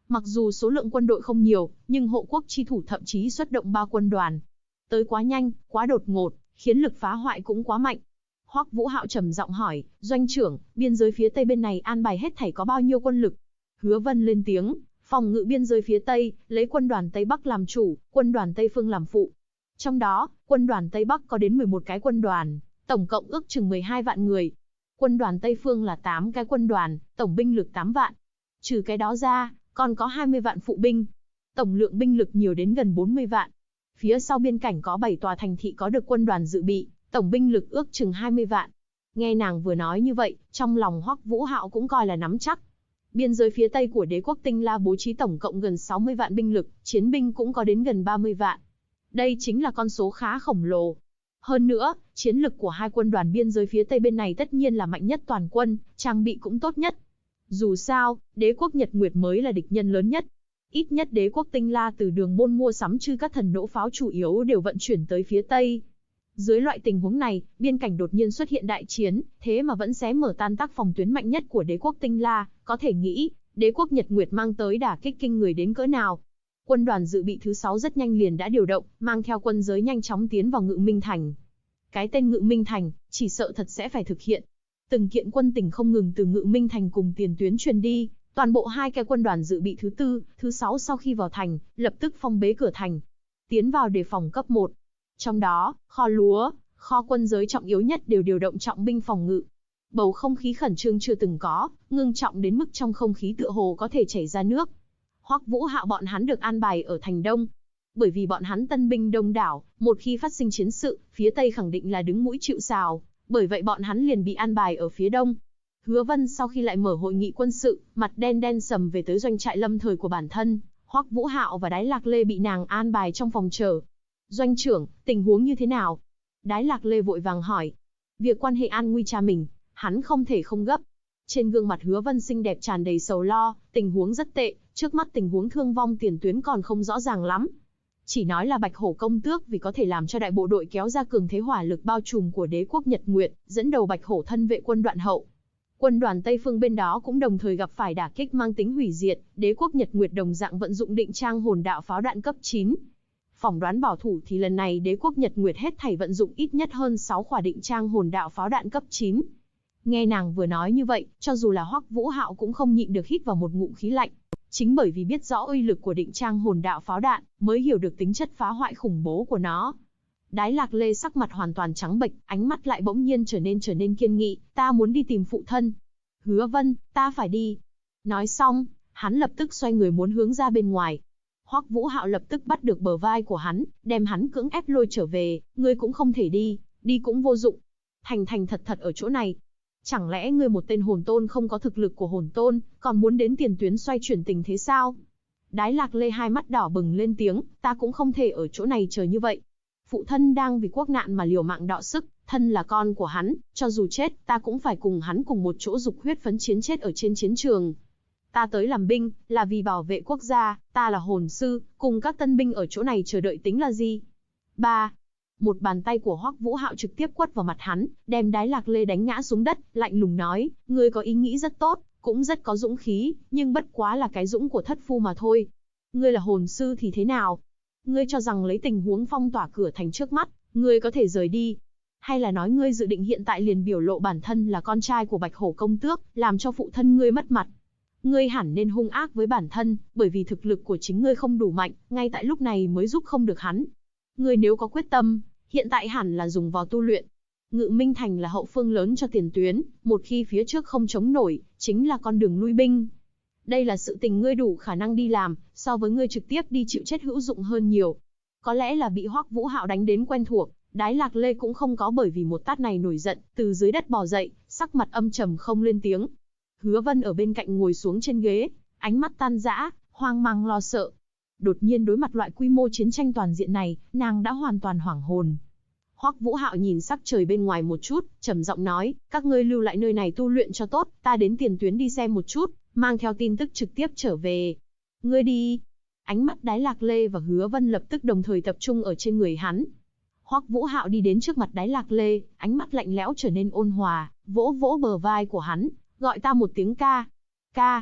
Speaker 1: Mặc dù số lượng quân đội không nhiều, nhưng hộ quốc chi thủ thậm chí xuất động 3 quân đoàn. Tới quá nhanh, quá đột ngột, khiến lực phá hoại cũng quá mạnh. Hoắc Vũ Hạo trầm giọng hỏi, doanh trưởng, biên giới phía Tây bên này an bài hết thảy có bao nhiêu quân lực? Hứa Vân lên tiếng, phòng ngự biên giới phía Tây, lấy quân đoàn Tây Bắc làm chủ, quân đoàn Tây Phương làm phụ. Trong đó, quân đoàn Tây Bắc có đến 11 cái quân đoàn, tổng cộng ước chừng 12 vạn người. Quân đoàn Tây Phương là 8 cái quân đoàn, tổng binh lực 8 vạn. Trừ cái đó ra, còn có 20 vạn phụ binh. Tổng lượng binh lực nhiều đến gần 40 vạn. Phía sau biên cảnh có 7 tòa thành thị có được quân đoàn dự bị, tổng binh lực ước chừng 20 vạn. Nghe nàng vừa nói như vậy, trong lòng Hoắc Vũ Hạo cũng coi là nắm chắc. Biên giới phía Tây của đế quốc Tinh La bố trí tổng cộng gần 60 vạn binh lực, chiến binh cũng có đến gần 30 vạn. Đây chính là con số khá khổng lồ. Hơn nữa, chiến lực của hai quân đoàn biên giới phía Tây bên này tất nhiên là mạnh nhất toàn quân, trang bị cũng tốt nhất. Dù sao, đế quốc Nhật Nguyệt mới là địch nhân lớn nhất. Ít nhất đế quốc Tinh La từ Đường Môn mua sắm chư các thần nỗ pháo chủ yếu đều vận chuyển tới phía Tây. Dưới loại tình huống này, biên cảnh đột nhiên xuất hiện đại chiến, thế mà vẫn xé mở tan tác phòng tuyến mạnh nhất của đế quốc Tinh La, có thể nghĩ, đế quốc Nhật Nguyệt mang tới đả kích kinh người đến cỡ nào. Quân đoàn dự bị thứ 6 rất nhanh liền đã điều động, mang theo quân giới nhanh chóng tiến vào Ngự Minh Thành. Cái tên Ngự Minh Thành, chỉ sợ thật sẽ phải thực hiện. Từng kiện quân tình không ngừng từ Ngự Minh Thành cùng tiền tuyến truyền đi, toàn bộ hai cái quân đoàn dự bị thứ 4, thứ 6 sau khi vào thành, lập tức phong bế cửa thành, tiến vào đề phòng cấp 1. Trong đó, kho lúa, kho quân giới trọng yếu nhất đều điều động trọng binh phòng ngự. Bầu không khí khẩn trương chưa từng có, ngưng trọng đến mức trong không khí tựa hồ có thể chảy ra nước. Hoắc Vũ Hạo bọn hắn được an bài ở thành Đông. Bởi vì bọn hắn tân binh đông đảo, một khi phát sinh chiến sự, phía Tây khẳng định là đứng mũi chịu sào, bởi vậy bọn hắn liền bị an bài ở phía Đông. Hứa Vân sau khi lại mở hội nghị quân sự, mặt đen đen sầm về tới doanh trại lâm thời của bản thân, Hoắc Vũ Hạo và Đái Lạc Lê bị nàng an bài trong phòng chờ. Doanh trưởng, tình huống như thế nào? Đái Lạc Lê vội vàng hỏi. Việc quan hệ an nguy cha mình, hắn không thể không gấp. Trên gương mặt Hứa Vân xinh đẹp tràn đầy sầu lo, tình huống rất tệ, trước mắt tình huống thương vong tiền tuyến còn không rõ ràng lắm. Chỉ nói là Bạch Hổ công tước vì có thể làm cho đại bộ đội kéo ra cường thế hỏa lực bao trùm của đế quốc Nhật Nguyệt, dẫn đầu Bạch Hổ thân vệ quân Đoạn Hậu. Quân đoàn Tây Phương bên đó cũng đồng thời gặp phải đả kích mang tính hủy diệt, đế quốc Nhật Nguyệt đồng dạng vận dụng định trang hồn đạo pháo đạn cấp 9. Phỏng đoán bảo thủ thì lần này đế quốc Nhật Nguyệt hết thảy vận dụng ít nhất hơn 6 khỏa định trang hồn đạo pháo đạn cấp 9. Nghe nàng vừa nói như vậy, cho dù là Hoắc Vũ Hạo cũng không nhịn được hít vào một ngụm khí lạnh. Chính bởi vì biết rõ uy lực của định trang hồn đạo pháo đạn, mới hiểu được tính chất phá hoại khủng bố của nó. Đái Lạc Lê sắc mặt hoàn toàn trắng bệch, ánh mắt lại bỗng nhiên trở nên kiên nghị, ta muốn đi tìm phụ thân. Hứa Vân, ta phải đi. Nói xong, hắn lập tức xoay người muốn hướng ra bên ngoài. Hoắc Vũ Hạo lập tức bắt được bờ vai của hắn, đem hắn cưỡng ép lôi trở về, ngươi cũng không thể đi, đi cũng vô dụng. Thành thật ở chỗ này. Chẳng lẽ ngươi một tên hồn tôn không có thực lực của hồn tôn, còn muốn đến tiền tuyến xoay chuyển tình thế sao? Đái Lạc Lê hai mắt đỏ bừng lên tiếng, ta cũng không thể ở chỗ này chờ như vậy. Phụ thân đang vì quốc nạn mà liều mạng đọ sức, thân là con của hắn, cho dù chết, ta cũng phải cùng hắn cùng một chỗ dục huyết phấn chiến chết ở trên chiến trường. Ta tới làm binh, là vì bảo vệ quốc gia, ta là hồn sư, cùng các tân binh ở chỗ này chờ đợi tính là gì? 3. Một bàn tay của Hoắc Vũ Hạo trực tiếp quất vào mặt hắn, đem Đái Lạc Lê đánh ngã xuống đất, lạnh lùng nói, ngươi có ý nghĩ rất tốt, cũng rất có dũng khí, nhưng bất quá là cái dũng của thất phu mà thôi. Ngươi là hồn sư thì thế nào? Ngươi cho rằng lấy tình huống phong tỏa cửa thành trước mắt, ngươi có thể rời đi? Hay là nói ngươi dự định hiện tại liền biểu lộ bản thân là con trai của Bạch Hổ công tước, làm cho phụ thân ngươi mất mặt? Ngươi hẳn nên hung ác với bản thân, bởi vì thực lực của chính ngươi không đủ mạnh, ngay tại lúc này mới giúp không được hắn. Ngươi nếu có quyết tâm, hiện tại hẳn là dùng vào tu luyện. Ngự Minh Thành là hậu phương lớn cho tiền tuyến, một khi phía trước không chống nổi, chính là con đường lui binh. Đây là sự tình ngươi đủ khả năng đi làm, so với ngươi trực tiếp đi chịu chết hữu dụng hơn nhiều. Có lẽ là bị Hoắc Vũ Hạo đánh đến quen thuộc, Đái Lạc Lê cũng không có bởi vì một tát này nổi giận, từ dưới đất bò dậy, sắc mặt âm trầm không lên tiếng. Hứa Vân ở bên cạnh ngồi xuống trên ghế, ánh mắt tan rã, hoang mang lo sợ. Đột nhiên đối mặt loại quy mô chiến tranh toàn diện này, nàng đã hoàn toàn hoảng hồn. Hoắc Vũ Hạo nhìn sắc trời bên ngoài một chút, trầm giọng nói, các ngươi lưu lại nơi này tu luyện cho tốt, ta đến tiền tuyến đi xem một chút, mang theo tin tức trực tiếp trở về. Ngươi đi. Ánh mắt Đái Lạc Lê và Hứa Vân lập tức đồng thời tập trung ở trên người hắn. Hoắc Vũ Hạo đi đến trước mặt Đái Lạc Lê, ánh mắt lạnh lẽo trở nên ôn hòa, vỗ vỗ bờ vai của hắn, gọi ta một tiếng ca. Ca.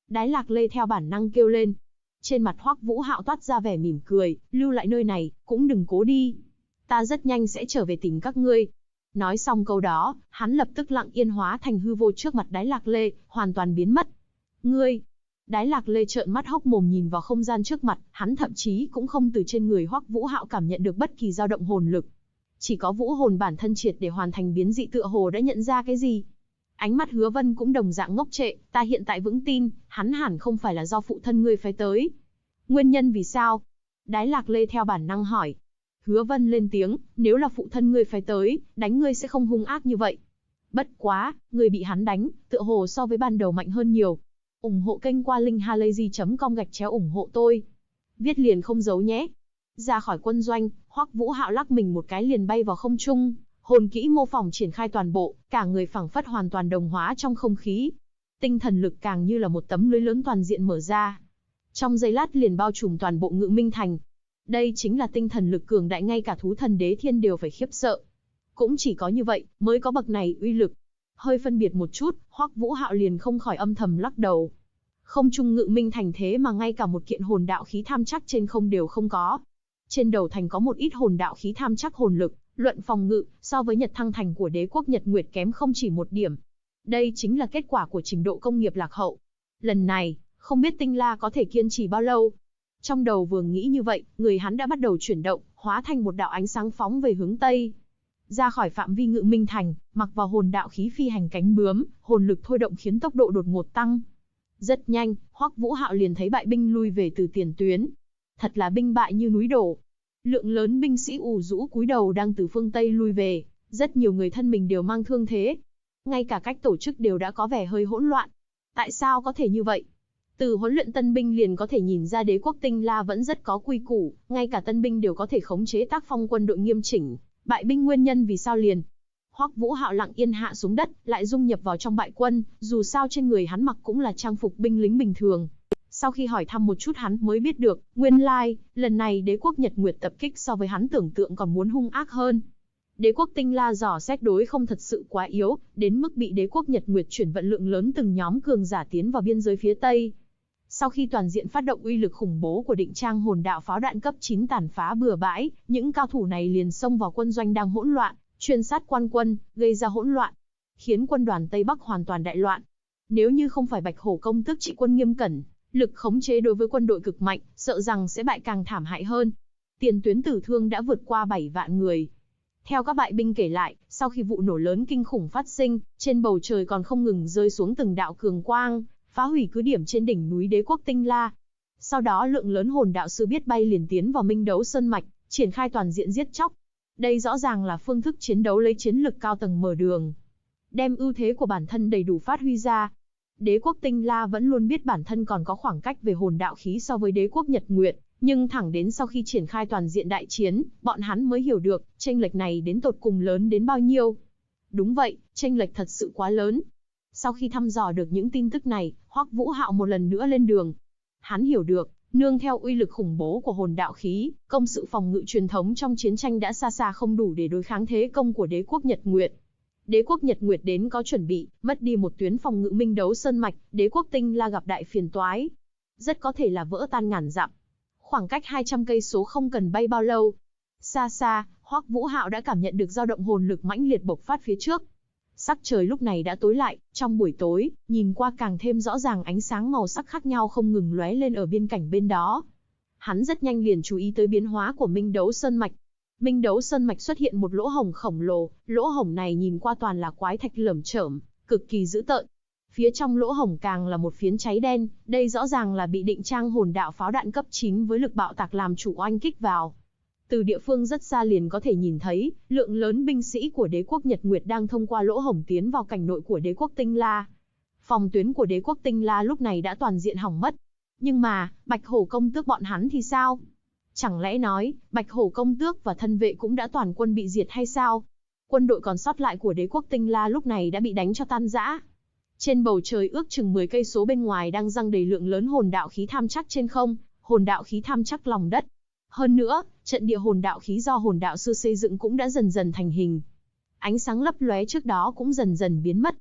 Speaker 1: Đái Lạc Lê theo bản năng kêu lên. Trên mặt Hoắc Vũ Hạo toát ra vẻ mỉm cười, lưu lại nơi này, cũng đừng cố đi. Ta rất nhanh sẽ trở về tìm các ngươi. Nói xong câu đó, hắn lập tức lặng yên hóa thành hư vô trước mặt Đái Lạc Lê, hoàn toàn biến mất. Ngươi! Đái Lạc Lê trợn mắt hốc mồm nhìn vào không gian trước mặt, hắn thậm chí cũng không từ trên người Hoắc Vũ Hạo cảm nhận được bất kỳ dao động hồn lực. Chỉ có vũ hồn bản thân triệt để hoàn thành biến dị tựa hồ đã nhận ra cái gì. Ánh mắt Hứa Vân cũng đồng dạng ngốc trệ, ta hiện tại vững tin, hắn hẳn không phải là do phụ thân ngươi phái tới. Nguyên nhân vì sao? Đái Lạc Lê theo bản năng hỏi. Hứa Vân lên tiếng, nếu là phụ thân ngươi phái tới, đánh ngươi sẽ không hung ác như vậy. Bất quá, người bị hắn đánh, tựa hồ so với ban đầu mạnh hơn nhiều. Ủng hộ kênh qua linkhalazy.com/ủng hộ tôi. Viết liền không giấu nhé. Ra khỏi quân doanh, Hoắc Vũ Hạo lắc mình một cái liền bay vào không trung, hồn kỹ mô phỏng triển khai toàn bộ, cả người phảng phất hoàn toàn đồng hóa trong không khí. Tinh thần lực càng như là một tấm lưới lớn toàn diện mở ra. Trong giây lát liền bao trùm toàn bộ Ngự Minh Thành. Đây chính là tinh thần lực cường đại ngay cả thú thần đế thiên đều phải khiếp sợ. Cũng chỉ có như vậy, mới có bậc này uy lực. Hơi phân biệt một chút, Hoắc Vũ Hạo liền không khỏi âm thầm lắc đầu. Không trung Ngự Minh Thành thế mà ngay cả một kiện hồn đạo khí tham chắc trên không đều không có. Trên đầu thành có một ít hồn đạo khí tham chắc hồn lực, luận phòng ngự, so với Nhật Thăng Thành của đế quốc Nhật Nguyệt kém không chỉ một điểm. Đây chính là kết quả của trình độ công nghiệp lạc hậu. Lần này, không biết Tinh La có thể kiên trì bao lâu. Trong đầu vừa nghĩ như vậy, người hắn đã bắt đầu chuyển động, hóa thành một đạo ánh sáng phóng về hướng Tây. Ra khỏi phạm vi Ngự Minh Thành, mặc vào hồn đạo khí phi hành cánh bướm, hồn lực thôi động khiến tốc độ đột ngột tăng. Rất nhanh, Hoắc Vũ Hạo liền thấy bại binh lui về từ tiền tuyến. Thật là binh bại như núi đổ. Lượng lớn binh sĩ ù rũ cúi đầu đang từ phương Tây lui về, rất nhiều người thân mình đều mang thương thế. Ngay cả cách tổ chức đều đã có vẻ hơi hỗn loạn. Tại sao có thể như vậy? Từ huấn luyện tân binh liền có thể nhìn ra đế quốc Tinh La vẫn rất có quy củ, ngay cả tân binh đều có thể khống chế tác phong quân đội nghiêm chỉnh. Bại binh nguyên nhân vì sao liền? Hoắc Vũ Hạo lặng yên hạ xuống đất, lại dung nhập vào trong bại quân, dù sao trên người hắn mặc cũng là trang phục binh lính bình thường. Sau khi hỏi thăm một chút hắn mới biết được, nguyên lai, lần này đế quốc Nhật Nguyệt tập kích so với hắn tưởng tượng còn muốn hung ác hơn. Đế quốc Tinh La dò xét đối không thật sự quá yếu, đến mức bị đế quốc Nhật Nguyệt chuyển vận lượng lớn từng nhóm cường giả tiến vào biên giới phía Tây. Sau khi toàn diện phát động uy lực khủng bố của định trang hồn đạo pháo đạn cấp 9 tàn phá bừa bãi, những cao thủ này liền xông vào quân doanh đang hỗn loạn, chuyên sát quan quân, gây ra hỗn loạn, khiến quân đoàn Tây Bắc hoàn toàn đại loạn. Nếu như không phải Bạch Hổ công tước trị quân nghiêm cẩn, lực khống chế đối với quân đội cực mạnh, sợ rằng sẽ bại càng thảm hại hơn. Tiền tuyến tử thương đã vượt qua 7 vạn người. Theo các bại binh kể lại, sau khi vụ nổ lớn kinh khủng phát sinh, trên bầu trời còn không ngừng rơi xuống từng đạo cường quang, phá hủy cứ điểm trên đỉnh núi đế quốc Tinh La. Sau đó lượng lớn hồn đạo sư biết bay liền tiến vào Minh Đấu Sơn Mạch, triển khai toàn diện giết chóc. Đây rõ ràng là phương thức chiến đấu lấy chiến lực cao tầng mở đường, đem ưu thế của bản thân đầy đủ phát huy ra. Đế quốc Tinh La vẫn luôn biết bản thân còn có khoảng cách về hồn đạo khí so với đế quốc Nhật Nguyệt, nhưng thẳng đến sau khi triển khai toàn diện đại chiến, bọn hắn mới hiểu được, chênh lệch này đến tột cùng lớn đến bao nhiêu. Đúng vậy, chênh lệch thật sự quá lớn. Sau khi thăm dò được những tin tức này, Hoắc Vũ Hạo một lần nữa lên đường. Hắn hiểu được, nương theo uy lực khủng bố của hồn đạo khí, công sự phòng ngự truyền thống trong chiến tranh đã xa xa không đủ để đối kháng thế công của đế quốc Nhật Nguyệt. Đế quốc Nhật Nguyệt đến có chuẩn bị, mất đi một tuyến phòng ngự Minh Đấu Sơn Mạch, đế quốc Tinh La gặp đại phiền toái. Rất có thể là vỡ tan ngàn dặm. Khoảng cách 200 cây số không cần bay bao lâu. Xa xa, Hoắc Vũ Hạo đã cảm nhận được dao động hồn lực mãnh liệt bộc phát phía trước. Sắc trời lúc này đã tối lại, trong buổi tối, nhìn qua càng thêm rõ ràng ánh sáng màu sắc khác nhau không ngừng lóe lên ở biên cảnh bên đó. Hắn rất nhanh liền chú ý tới biến hóa của Minh Đấu Sơn Mạch. Minh Đấu Sơn Mạch xuất hiện một lỗ hổng khổng lồ, lỗ hổng này nhìn qua toàn là quái thạch lởm chởm, cực kỳ dữ tợn. Phía trong lỗ hổng càng là một phiến cháy đen, đây rõ ràng là bị định trang hồn đạo pháo đạn cấp 9 với lực bạo tạc làm chủ oanh kích vào. Từ địa phương rất xa liền có thể nhìn thấy, lượng lớn binh sĩ của đế quốc Nhật Nguyệt đang thông qua lỗ hổng tiến vào cảnh nội của đế quốc Tinh La. Phòng tuyến của đế quốc Tinh La lúc này đã toàn diện hỏng mất. Nhưng mà, Bạch Hổ công tước bọn hắn thì sao? Chẳng lẽ nói, Bạch Hổ công tước và thân vệ cũng đã toàn quân bị diệt hay sao? Quân đội còn sót lại của đế quốc Tinh La lúc này đã bị đánh cho tan rã. Trên bầu trời ước chừng 10 cây số bên ngoài đang giăng đầy lượng lớn hồn đạo khí tham chắc trên không, hồn đạo khí tham chắc lòng đất. Hơn nữa, trận địa hồn đạo khí do hồn đạo sư xây dựng cũng đã dần dần thành hình. Ánh sáng lấp lóe trước đó cũng dần dần biến mất.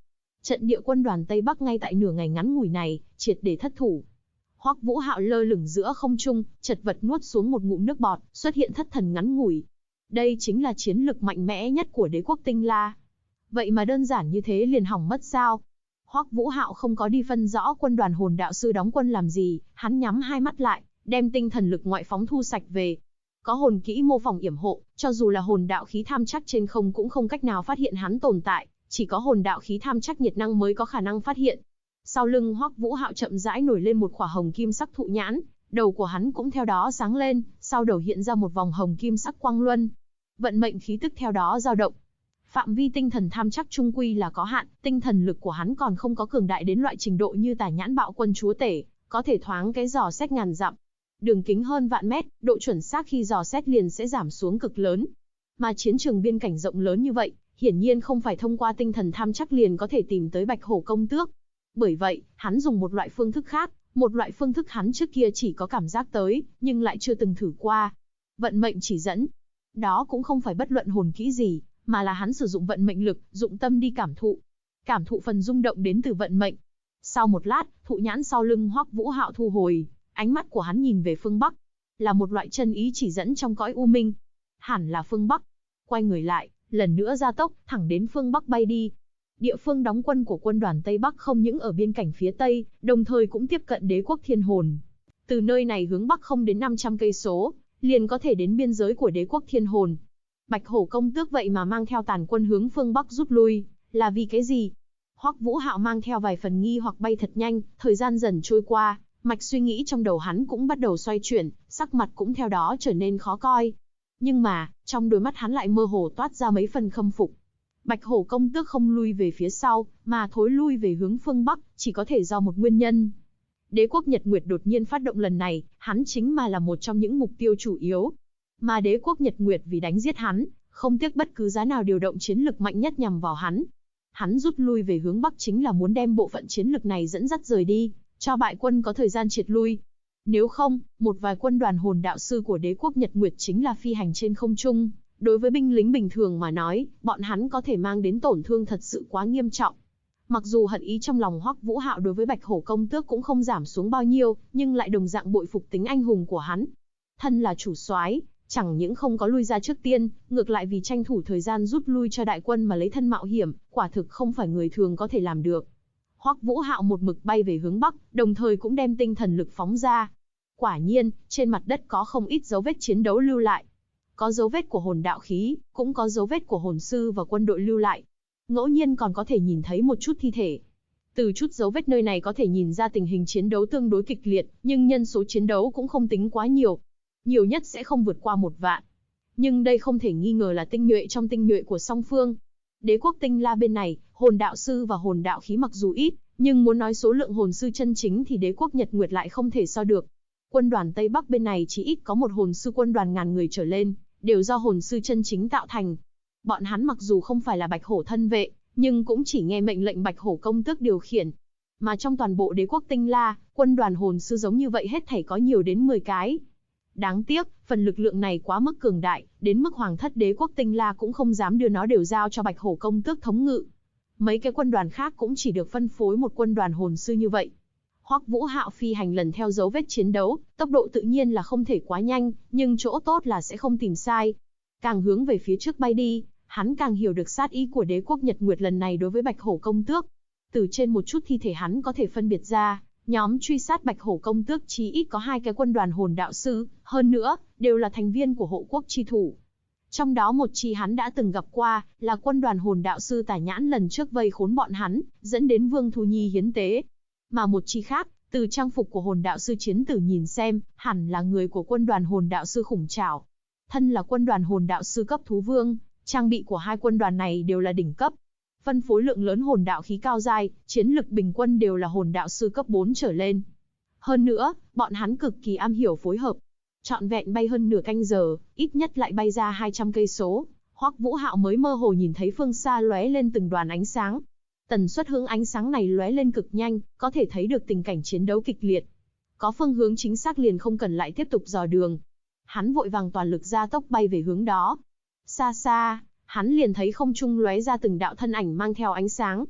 Speaker 1: Trận địa quân đoàn Tây Bắc ngay tại nửa ngày ngắn ngủi này, triệt để thất thủ. Hoắc Vũ Hạo lơ lửng giữa không trung, chật vật nuốt xuống một ngụm nước bọt, xuất hiện thất thần ngắn ngủi. Đây chính là chiến lực mạnh mẽ nhất của đế quốc Tinh La. Vậy mà đơn giản như thế liền hỏng mất sao? Hoắc Vũ Hạo không có đi phân rõ quân đoàn hồn đạo sư đóng quân làm gì, hắn nhắm hai mắt lại, đem tinh thần lực ngoại phóng thu sạch về. Có hồn kỹ mô phỏng yểm hộ, cho dù là hồn đạo khí tham chắc trên không cũng không cách nào phát hiện hắn tồn tại, chỉ có hồn đạo khí tham chắc nhiệt năng mới có khả năng phát hiện. Sau lưng Hoắc Vũ Hạo chậm rãi nổi lên một khỏa hồng kim sắc thụ nhãn, đầu của hắn cũng theo đó sáng lên, sau đầu hiện ra một vòng hồng kim sắc quang luân. Vận mệnh khí tức theo đó dao động. Phạm vi tinh thần tham chắc trung quy là có hạn, tinh thần lực của hắn còn không có cường đại đến loại trình độ như Tà Nhãn Bạo Quân chúa tể, có thể thoáng cái dò xét ngàn dặm. Đường kính hơn vạn mét, độ chuẩn xác khi dò xét liền sẽ giảm xuống cực lớn. Mà chiến trường biên cảnh rộng lớn như vậy, hiển nhiên không phải thông qua tinh thần tham chắc liền có thể tìm tới Bạch Hổ công tước. Bởi vậy, hắn dùng một loại phương thức khác, một loại phương thức hắn trước kia chỉ có cảm giác tới, nhưng lại chưa từng thử qua. Vận mệnh chỉ dẫn. Đó cũng không phải bất luận hồn kỹ gì, mà là hắn sử dụng vận mệnh lực, dụng tâm đi cảm thụ. Cảm thụ phần rung động đến từ vận mệnh. Sau một lát, thụ nhãn sau lưng Hoắc Vũ Hạo thu hồi, ánh mắt của hắn nhìn về phương Bắc. Là một loại chân ý chỉ dẫn trong cõi u minh. Hẳn là phương Bắc. Quay người lại, lần nữa gia tốc, thẳng đến phương Bắc bay đi. Địa phương đóng quân của quân đoàn Tây Bắc không những ở biên cảnh phía Tây, đồng thời cũng tiếp cận đế quốc Thiên Hồn. Từ nơi này hướng Bắc không đến 500 cây số, liền có thể đến biên giới của đế quốc Thiên Hồn. Bạch Hổ công tước vậy mà mang theo tàn quân hướng phương Bắc rút lui, là vì cái gì? Hoắc Vũ Hạo mang theo vài phần nghi hoặc bay thật nhanh, thời gian dần trôi qua, mạch suy nghĩ trong đầu hắn cũng bắt đầu xoay chuyển, sắc mặt cũng theo đó trở nên khó coi. Nhưng mà, trong đôi mắt hắn lại mơ hồ toát ra mấy phần khâm phục. Bạch Hổ công tước không lui về phía sau, mà thối lui về hướng phương Bắc, chỉ có thể do một nguyên nhân. Đế quốc Nhật Nguyệt đột nhiên phát động lần này, hắn chính mà là một trong những mục tiêu chủ yếu. Mà đế quốc Nhật Nguyệt vì đánh giết hắn, không tiếc bất cứ giá nào điều động chiến lực mạnh nhất nhằm vào hắn. Hắn rút lui về hướng Bắc chính là muốn đem bộ phận chiến lực này dẫn dắt rời đi, cho bại quân có thời gian triệt lui. Nếu không, một vài quân đoàn hồn đạo sư của đế quốc Nhật Nguyệt chính là phi hành trên không trung. Đối với binh lính bình thường mà nói, bọn hắn có thể mang đến tổn thương thật sự quá nghiêm trọng. Mặc dù hận ý trong lòng Hoắc Vũ Hạo đối với Bạch Hổ công tước cũng không giảm xuống bao nhiêu, nhưng lại đồng dạng bội phục tính anh hùng của hắn. Thân là chủ soái, chẳng những không có lui ra trước tiên, ngược lại vì tranh thủ thời gian rút lui cho đại quân mà lấy thân mạo hiểm, quả thực không phải người thường có thể làm được. Hoắc Vũ Hạo một mực bay về hướng Bắc, đồng thời cũng đem tinh thần lực phóng ra. Quả nhiên, trên mặt đất có không ít dấu vết chiến đấu lưu lại. Có dấu vết của hồn đạo khí, cũng có dấu vết của hồn sư và quân đội lưu lại. Ngẫu nhiên còn có thể nhìn thấy một chút thi thể. Từ chút dấu vết nơi này có thể nhìn ra tình hình chiến đấu tương đối kịch liệt, nhưng nhân số chiến đấu cũng không tính quá nhiều. Nhiều nhất sẽ không vượt qua 1 vạn. Nhưng đây không thể nghi ngờ là tinh nhuệ trong tinh nhuệ của song phương. Đế quốc Tinh La bên này, hồn đạo sư và hồn đạo khí mặc dù ít, nhưng muốn nói số lượng hồn sư chân chính thì đế quốc Nhật Nguyệt lại không thể so được. Quân đoàn Tây Bắc bên này chỉ ít có một hồn sư quân đoàn ngàn người trở lên, đều do hồn sư chân chính tạo thành. Bọn hắn mặc dù không phải là Bạch Hổ thân vệ, nhưng cũng chỉ nghe mệnh lệnh Bạch Hổ công tước điều khiển. Mà trong toàn bộ đế quốc Tinh La, quân đoàn hồn sư giống như vậy hết thảy có nhiều đến 10 cái. Đáng tiếc, phần lực lượng này quá mức cường đại, đến mức Hoàng thất đế quốc Tinh La cũng không dám đưa nó đều giao cho Bạch Hổ công tước thống ngự. Mấy cái quân đoàn khác cũng chỉ được phân phối một quân đoàn hồn sư như vậy. Hoắc Vũ Hạo phi hành lần theo dấu vết chiến đấu, tốc độ tự nhiên là không thể quá nhanh, nhưng chỗ tốt là sẽ không tìm sai. Càng hướng về phía trước bay đi, hắn càng hiểu được sát ý của đế quốc Nhật Nguyệt lần này đối với Bạch Hổ công tước. Từ trên một chút thi thể hắn có thể phân biệt ra, nhóm truy sát Bạch Hổ công tước chí ít có 2 cái quân đoàn hồn đạo sư, hơn nữa, đều là thành viên của hộ quốc chi thủ. Trong đó một chi hắn đã từng gặp qua, là quân đoàn hồn đạo sư Tà Nhãn lần trước vây khốn bọn hắn, dẫn đến Vương Thu Nhi hiến tế. Mà một chi khác, từ trang phục của hồn đạo sư Chiến Tử nhìn xem, hẳn là người của quân đoàn hồn đạo sư Khủng Trảo. Thân là quân đoàn hồn đạo sư cấp thú vương, trang bị của hai quân đoàn này đều là đỉnh cấp. Phân phối lượng lớn hồn đạo khí cao giai, chiến lực bình quân đều là hồn đạo sư cấp 4 trở lên. Hơn nữa, bọn hắn cực kỳ am hiểu phối hợp. Trọn vẹn bay hơn nửa canh giờ, ít nhất lại bay ra 200 cây số, Hoắc Vũ Hạo mới mơ hồ nhìn thấy phương xa lóe lên từng đoàn ánh sáng. Tần suất hướng ánh sáng này lóe lên cực nhanh, có thể thấy được tình cảnh chiến đấu kịch liệt. Có phương hướng chính xác liền không cần lại tiếp tục dò đường. Hắn vội vàng toàn lực gia tốc bay về hướng đó. Xa xa, hắn liền thấy không trung lóe ra từng đạo thân ảnh mang theo ánh sáng.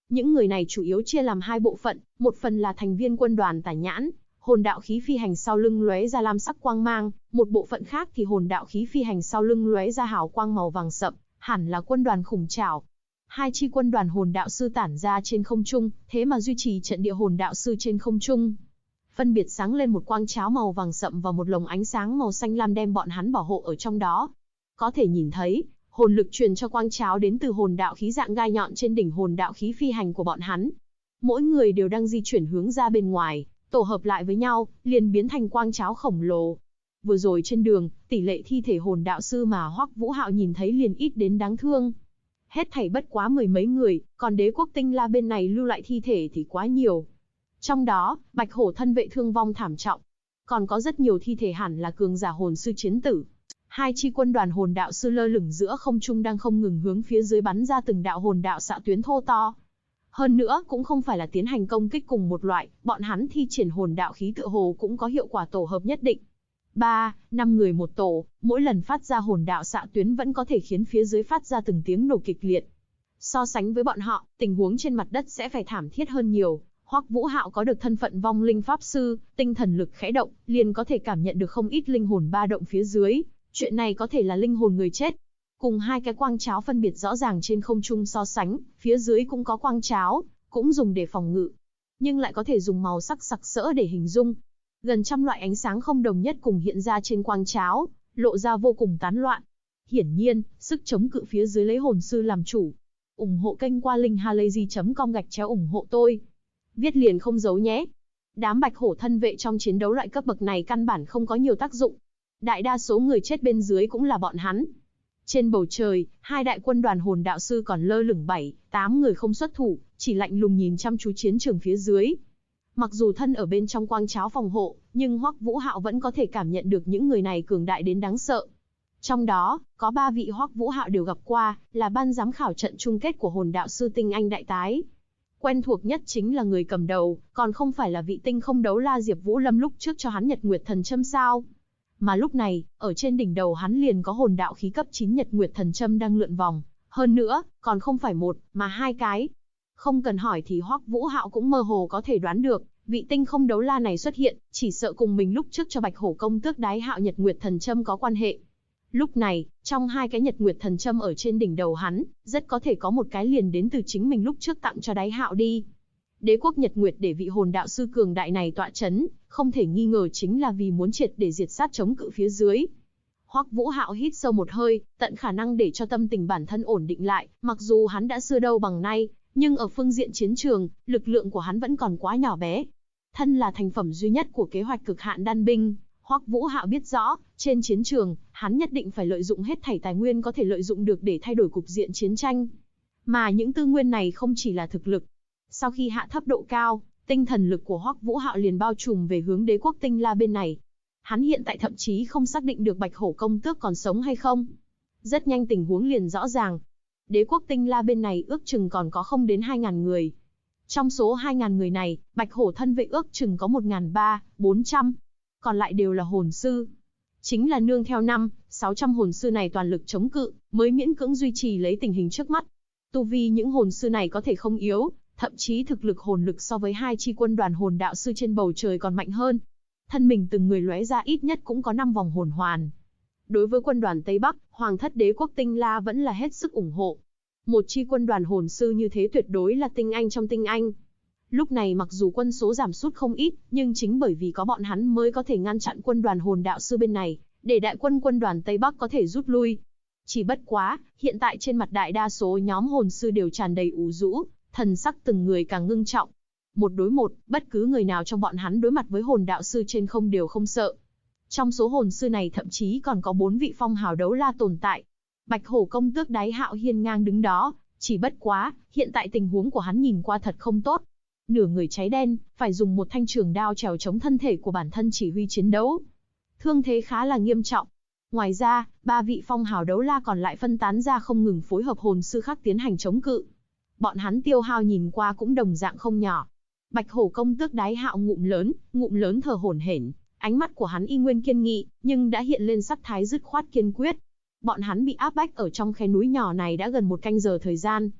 Speaker 1: Những người này chủ yếu chia làm hai bộ phận, một phần là thành viên quân đoàn Tà Nhãn, hồn đạo khí phi hành sau lưng lóe ra lam sắc quang mang, một bộ phận khác thì hồn đạo khí phi hành sau lưng lóe ra hào quang màu vàng sậm, hẳn là quân đoàn Khủng Trảo. Hai chi quân đoàn hồn đạo sư tản ra trên không trung, thế mà duy trì trận địa hồn đạo sư trên không trung. Phân biệt sáng lên một quang cháo màu vàng sậm và một lồng ánh sáng màu xanh lam đem bọn hắn bảo hộ ở trong đó. Có thể nhìn thấy, hồn lực truyền cho quang cháo đến từ hồn đạo khí dạng gai nhọn trên đỉnh hồn đạo khí phi hành của bọn hắn. Mỗi người đều đang di chuyển hướng ra bên ngoài, tổ hợp lại với nhau, liền biến thành quang cháo khổng lồ. Vừa rồi trên đường, tỷ lệ thi thể hồn đạo sư mà Hoắc Vũ Hạo nhìn thấy liền ít đến đáng thương. Hết thảy bất quá mười mấy người, còn đế quốc Tinh La bên này lưu lại thi thể thì quá nhiều. Trong đó, Bạch Hổ thân vệ thương vong thảm trọng. Còn có rất nhiều thi thể hẳn là cường giả hồn sư chiến tử. Hai chi quân đoàn hồn đạo sư lơ lửng giữa không trung đang không ngừng hướng phía dưới bắn ra từng đạo hồn đạo xạ tuyến thô to. Hơn nữa, cũng không phải là tiến hành công kích cùng một loại, bọn hắn thi triển hồn đạo khí tựa hồ cũng có hiệu quả tổ hợp nhất định. 3-5 người một tổ, mỗi lần phát ra hồn đạo xạ tuyến vẫn có thể khiến phía dưới phát ra từng tiếng nổ kịch liệt. So sánh với bọn họ, tình huống trên mặt đất sẽ phải thảm thiết hơn nhiều. Hoắc Vũ Hạo có được thân phận vong linh pháp sư, tinh thần lực khẽ động, liền có thể cảm nhận được không ít linh hồn ba động phía dưới. Chuyện này có thể là linh hồn người chết. Cùng hai cái quang cháo phân biệt rõ ràng trên không trung so sánh, phía dưới cũng có quang cháo, cũng dùng để phòng ngự, nhưng lại có thể dùng màu sắc sặc sỡ để hình dung. Gần trăm loại ánh sáng không đồng nhất cùng hiện ra trên quang cháo, lộ ra vô cùng tán loạn. Hiển nhiên, sức chống cự phía dưới lấy hồn sư làm chủ. Ủng hộ kênh qua linkhalazy.com/ủng hộ tôi. Viết liền không giấu nhé. Đám Bạch Hổ thân vệ trong chiến đấu loại cấp bậc này căn bản không có nhiều tác dụng. Đại đa số người chết bên dưới cũng là bọn hắn. Trên bầu trời, hai đại quân đoàn hồn đạo sư còn lơ lửng 7-8 người không xuất thủ, chỉ lạnh lùng nhìn chăm chú chiến trường phía dưới. Mặc dù thân ở bên trong quang cháo phòng hộ, nhưng Hoắc Vũ Hạo vẫn có thể cảm nhận được những người này cường đại đến đáng sợ. Trong đó, có 3 vị Hoắc Vũ Hạo đều gặp qua, là ban giám khảo trận chung kết của hồn đạo sư Tinh Anh Đại Tái. Quen thuộc nhất chính là người cầm đầu, còn không phải là vị tinh không đấu la Diệp Vũ Lâm lúc trước cho hắn Nhật Nguyệt Thần Châm sao. Mà lúc này, ở trên đỉnh đầu hắn liền có hồn đạo khí cấp 9 Nhật Nguyệt Thần Châm đang lượn vòng. Hơn nữa, còn không phải một, mà hai cái. Không cần hỏi thì Hoắc Vũ Hạo cũng mơ hồ có thể đoán được, vị tinh không đấu la này xuất hiện, chỉ sợ cùng mình lúc trước cho Bạch Hổ công tước Đái Hạo Nhật Nguyệt Thần Châm có quan hệ. Lúc này, trong hai cái Nhật Nguyệt Thần Châm ở trên đỉnh đầu hắn, rất có thể có một cái liền đến từ chính mình lúc trước tặng cho Đái Hạo đi. Đế quốc Nhật Nguyệt để vị hồn đạo sư cường đại này tọa chấn, không thể nghi ngờ chính là vì muốn triệt để diệt sát chống cự phía dưới. Hoắc Vũ Hạo hít sâu một hơi, tận khả năng để cho tâm tình bản thân ổn định lại, mặc dù hắn đã xưa đâu bằng nay, nhưng ở phương diện chiến trường, lực lượng của hắn vẫn còn quá nhỏ bé. Thân là thành phẩm duy nhất của kế hoạch cực hạn đan binh, Hoắc Vũ Hạo biết rõ, trên chiến trường, hắn nhất định phải lợi dụng hết thảy tài nguyên có thể lợi dụng được để thay đổi cục diện chiến tranh. Mà những tư nguyên này không chỉ là thực lực. Sau khi hạ thấp độ cao, tinh thần lực của Hoắc Vũ Hạo liền bao trùm về hướng đế quốc Tinh La bên này. Hắn hiện tại thậm chí không xác định được Bạch Hổ công tước còn sống hay không. Rất nhanh tình huống liền rõ ràng. Đế quốc Tinh La bên này ước chừng còn có không đến 2.000 người. Trong số 2.000 người này, Bạch Hổ thân vệ ước chừng có 1.300-400. Còn lại đều là hồn sư. Chính là nương theo 500-600 hồn sư này toàn lực chống cự, mới miễn cưỡng duy trì lấy tình hình trước mắt. Tu vi những hồn sư này có thể không yếu, thậm chí thực lực hồn lực so với hai chi quân đoàn hồn đạo sư trên bầu trời còn mạnh hơn. Thân mình từng người lóe ra ít nhất cũng có 5 vòng hồn hoàn. Đối với quân đoàn Tây Bắc, Hoàng thất đế quốc Tinh La vẫn là hết sức ủng hộ. Một chi quân đoàn hồn sư như thế tuyệt đối là tinh anh trong tinh anh. Lúc này mặc dù quân số giảm sút không ít, nhưng chính bởi vì có bọn hắn mới có thể ngăn chặn quân đoàn hồn đạo sư bên này, để đại quân quân đoàn Tây Bắc có thể rút lui. Chỉ bất quá, hiện tại trên mặt đại đa số nhóm hồn sư đều tràn đầy ủ rũ, thần sắc từng người càng ngưng trọng. Một đối một, bất cứ người nào trong bọn hắn đối mặt với hồn đạo sư trên không đều không sợ. Trong số hồn sư này thậm chí còn có 4 vị phong hào đấu la tồn tại. Bạch Hổ công tước Đái Hạo hiên ngang đứng đó, chỉ bất quá, hiện tại tình huống của hắn nhìn qua thật không tốt. Nửa người cháy đen, phải dùng một thanh trường đao trèo chống thân thể của bản thân chỉ huy chiến đấu. Thương thế khá là nghiêm trọng. Ngoài ra, 3 vị phong hào đấu la còn lại phân tán ra không ngừng phối hợp hồn sư khác tiến hành chống cự. Bọn hắn tiêu hao nhìn qua cũng đồng dạng không nhỏ. Bạch Hổ công tước Đái Hạo ngụm lớn thở hổn hển, ánh mắt của hắn y nguyên kiên nghị, nhưng đã hiện lên sắc thái dứt khoát kiên quyết. Bọn hắn bị áp bách ở trong khe núi nhỏ này đã gần 1 canh giờ thời gian.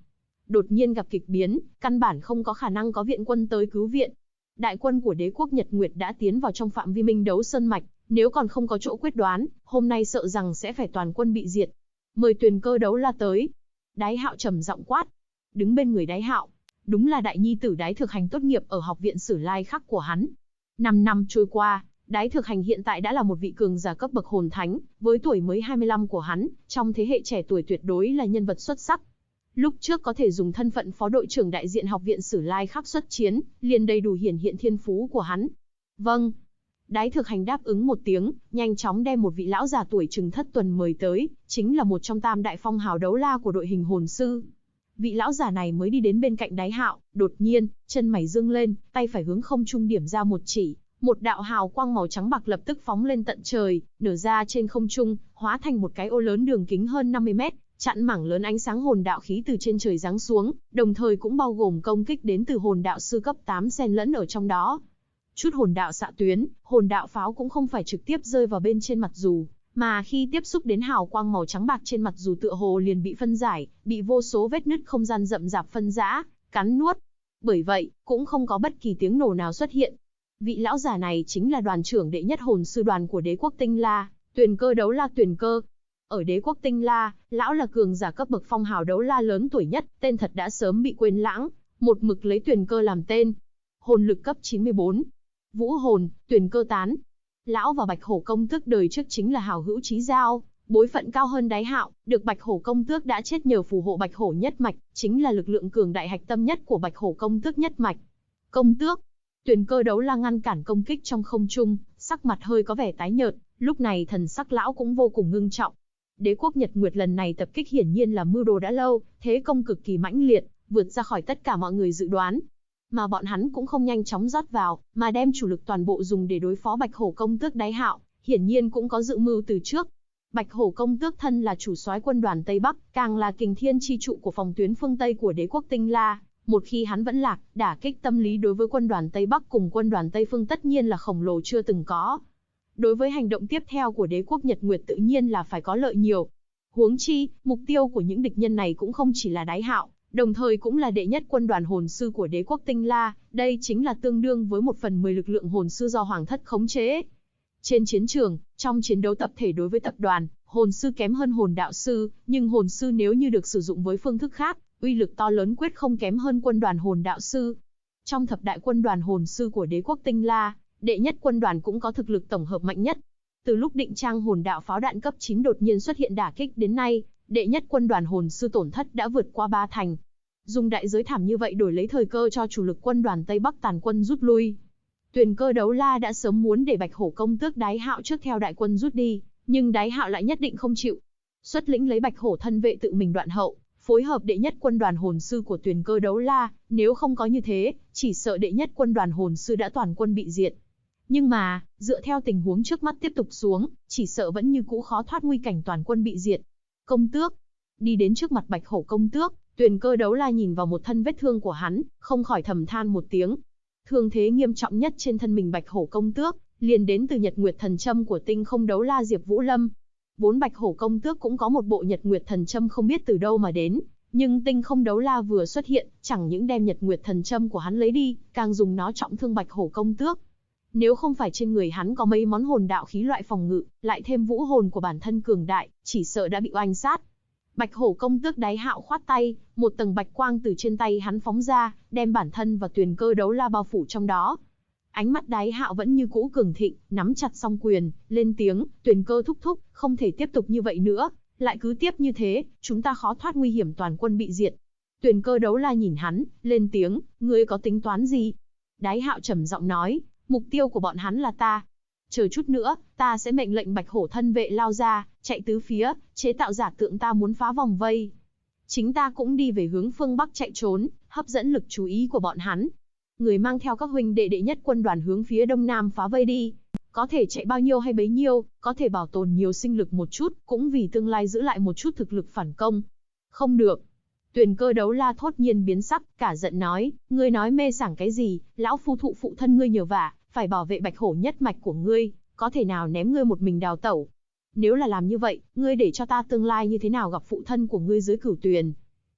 Speaker 1: đột nhiên gặp kịch biến, căn bản không có khả năng có viện quân tới cứu viện. Đại quân của đế quốc Nhật Nguyệt đã tiến vào trong phạm vi Minh Đấu Sơn Mạch, nếu còn không có chỗ quyết đoán, hôm nay sợ rằng sẽ phải toàn quân bị diệt. Mời Tuyền Cơ Đấu La tới. Đái Hạo trầm giọng quát. Đứng bên người Đái Hạo, đúng là đại nhi tử Đái Thực Hành tốt nghiệp ở học viện Sử Lai Khắc của hắn. 5 năm trôi qua, Đái Thực Hành hiện tại đã là một vị cường giả cấp bậc hồn thánh, với tuổi mới 25 của hắn, trong thế hệ trẻ tuổi tuyệt đối là nhân vật xuất sắc. Lúc trước có thể dùng thân phận phó đội trưởng đại diện học viện Sử Lai Khắc xuất chiến, liền đầy đủ hiển hiện thiên phú của hắn. Vâng. Đái Thực Hành đáp ứng một tiếng, nhanh chóng đem một vị lão già tuổi chừng thất tuần mời tới, chính là một trong tam đại phong hào đấu la của đội hình hồn sư. Vị lão già này mới đi đến bên cạnh Đái Hạo, đột nhiên, chân mày dương lên, tay phải hướng không trung điểm ra một chỉ, một đạo hào quang màu trắng bạc lập tức phóng lên tận trời, nở ra trên không trung, hóa thành một cái ô lớn đường kính hơn 50 mét, chặn mảng lớn ánh sáng hồn đạo khí từ trên trời giáng xuống, đồng thời cũng bao gồm công kích đến từ hồn đạo sư cấp 8 xen lẫn ở trong đó. Chút hồn đạo xạ tuyến, hồn đạo pháo cũng không phải trực tiếp rơi vào bên trên mặt dù, mà khi tiếp xúc đến hào quang màu trắng bạc trên mặt dù tựa hồ liền bị phân giải, bị vô số vết nứt không gian rậm rạp phân rã, cắn nuốt. Bởi vậy, cũng không có bất kỳ tiếng nổ nào xuất hiện. Vị lão già này chính là đoàn trưởng đệ nhất hồn sư đoàn của đế quốc Tinh La, Tuyền Cơ Đấu La Tuyền Cơ. Ở đế quốc Tinh La, lão là cường giả cấp bậc phong hào đấu la lớn tuổi nhất, tên thật đã sớm bị quên lãng, một mực lấy Tuyền Cơ làm tên. Hồn lực cấp 94. Vũ hồn, Tuyền Cơ tán. Lão và Bạch Hổ công tước đời trước chính là hảo hữu chí giao, bối phận cao hơn Đái Hạo, được Bạch Hổ công tước đã chết nhờ phù hộ Bạch Hổ nhất mạch, chính là lực lượng cường đại hạch tâm nhất của Bạch Hổ công tước nhất mạch. Công tước. Tuyền Cơ Đấu La ngăn cản công kích trong không trung, sắc mặt hơi có vẻ tái nhợt, lúc này thần sắc lão cũng vô cùng ngưng trọng. Đế quốc Nhật Nguyệt lần này tập kích hiển nhiên là mưu đồ đã lâu, thế công cực kỳ mãnh liệt, vượt ra khỏi tất cả mọi người dự đoán. Mà bọn hắn cũng không nhanh chóng rót vào, mà đem chủ lực toàn bộ dùng để đối phó Bạch Hổ công tước Đái Hạo, hiển nhiên cũng có dự mưu từ trước. Bạch Hổ công tước thân là chủ soái quân đoàn Tây Bắc, càng là kình thiên chi trụ của phòng tuyến phương Tây của đế quốc Tinh La. Một khi hắn vẫn lạc, đả kích tâm lý đối với quân đoàn Tây Bắc cùng quân đoàn Tây Phương tất nhiên là khổng lồ chưa từng có. Đối với hành động tiếp theo của đế quốc Nhật Nguyệt tự nhiên là phải có lợi nhiều. Huống chi, mục tiêu của những địch nhân này cũng không chỉ là Đái Hạo, đồng thời cũng là đệ nhất quân đoàn hồn sư của đế quốc Tinh La, đây chính là tương đương với 1/10 lực lượng hồn sư do Hoàng thất khống chế. Trên chiến trường, trong chiến đấu tập thể đối với tập đoàn, hồn sư kém hơn hồn đạo sư, nhưng hồn sư nếu như được sử dụng với phương thức khác, uy lực to lớn quyết không kém hơn quân đoàn hồn đạo sư. Trong thập đại quân đoàn hồn sư của đế quốc Tinh La, đệ nhất quân đoàn cũng có thực lực tổng hợp mạnh nhất. Từ lúc định trang hồn đạo pháo đạn cấp 9 đột nhiên xuất hiện đả kích đến nay, đệ nhất quân đoàn hồn sư tổn thất đã vượt qua 3 thành. Dùng đại giới thảm như vậy đổi lấy thời cơ cho chủ lực quân đoàn Tây Bắc tàn quân rút lui. Tuyền Cơ Đấu La đã sớm muốn để Bạch Hổ công tước Đái Hạo trước theo đại quân rút đi, nhưng Đái Hạo lại nhất định không chịu. Xuất lĩnh lấy Bạch Hổ thân vệ tự mình đoạn hậu, phối hợp đệ nhất quân đoàn hồn sư của Tuyền Cơ Đấu La, nếu không có như thế, chỉ sợ đệ nhất quân đoàn hồn sư đã toàn quân bị diệt. Nhưng mà, dựa theo tình huống trước mắt tiếp tục xuống, chỉ sợ vẫn như cũ khó thoát nguy cảnh toàn quân bị diệt. Công tước. Đi đến trước mặt Bạch Hổ công tước, Tuyền Cơ Đấu La nhìn vào một thân vết thương của hắn, không khỏi thầm than một tiếng. Thương thế nghiêm trọng nhất trên thân mình Bạch Hổ công tước, liền đến từ Nhật Nguyệt thần châm của Tinh Không Đấu La Diệp Vũ Lâm. Vốn Bạch Hổ công tước cũng có một bộ Nhật Nguyệt thần châm không biết từ đâu mà đến, nhưng Tinh Không Đấu La vừa xuất hiện, chẳng những đem Nhật Nguyệt thần châm của hắn lấy đi, càng dùng nó trọng thương Bạch Hổ công tước. Nếu không phải trên người hắn có mấy món hồn đạo khí loại phòng ngự, lại thêm vũ hồn của bản thân cường đại, chỉ sợ đã bị oanh sát. Bạch Hổ công tước Đái Hạo khoát tay, một tầng bạch quang từ trên tay hắn phóng ra, đem bản thân và Tuyền Cơ Đấu La bao phủ trong đó. Ánh mắt Đái Hạo vẫn như cũ cường thịnh, nắm chặt song quyền, lên tiếng, Tuyền Cơ thúc thúc, không thể tiếp tục như vậy nữa, lại cứ tiếp như thế, chúng ta khó thoát nguy hiểm toàn quân bị diệt. Tuyền Cơ Đấu La nhìn hắn, lên tiếng, ngươi có tính toán gì? Đái Hạo trầm giọng nói, mục tiêu của bọn hắn là ta. Chờ chút nữa, ta sẽ mệnh lệnh Bạch Hổ thân vệ lao ra, chạy tứ phía, chế tạo giả tượng ta muốn phá vòng vây. Chính ta cũng đi về hướng phương Bắc chạy trốn, hấp dẫn lực chú ý của bọn hắn. Người mang theo các huynh đệ đệ nhất quân đoàn hướng phía đông nam phá vây đi. Có thể chạy bao nhiêu hay bấy nhiêu, có thể bảo tồn nhiều sinh lực một chút, cũng vì tương lai giữ lại một chút thực lực phản công. Không được. Tuyền Cơ Đấu La thốt nhiên biến sắc, cả giận nói, ngươi nói mê sảng cái gì, lão phu thụ phụ thân ngươi nhờ vả, phải bảo vệ Bạch Hổ nhất mạch của ngươi, có thể nào ném ngươi một mình đào tẩu. Nếu là làm như vậy, ngươi để cho ta tương lai như thế nào gặp phụ thân của ngươi dưới Cửu Tuyền.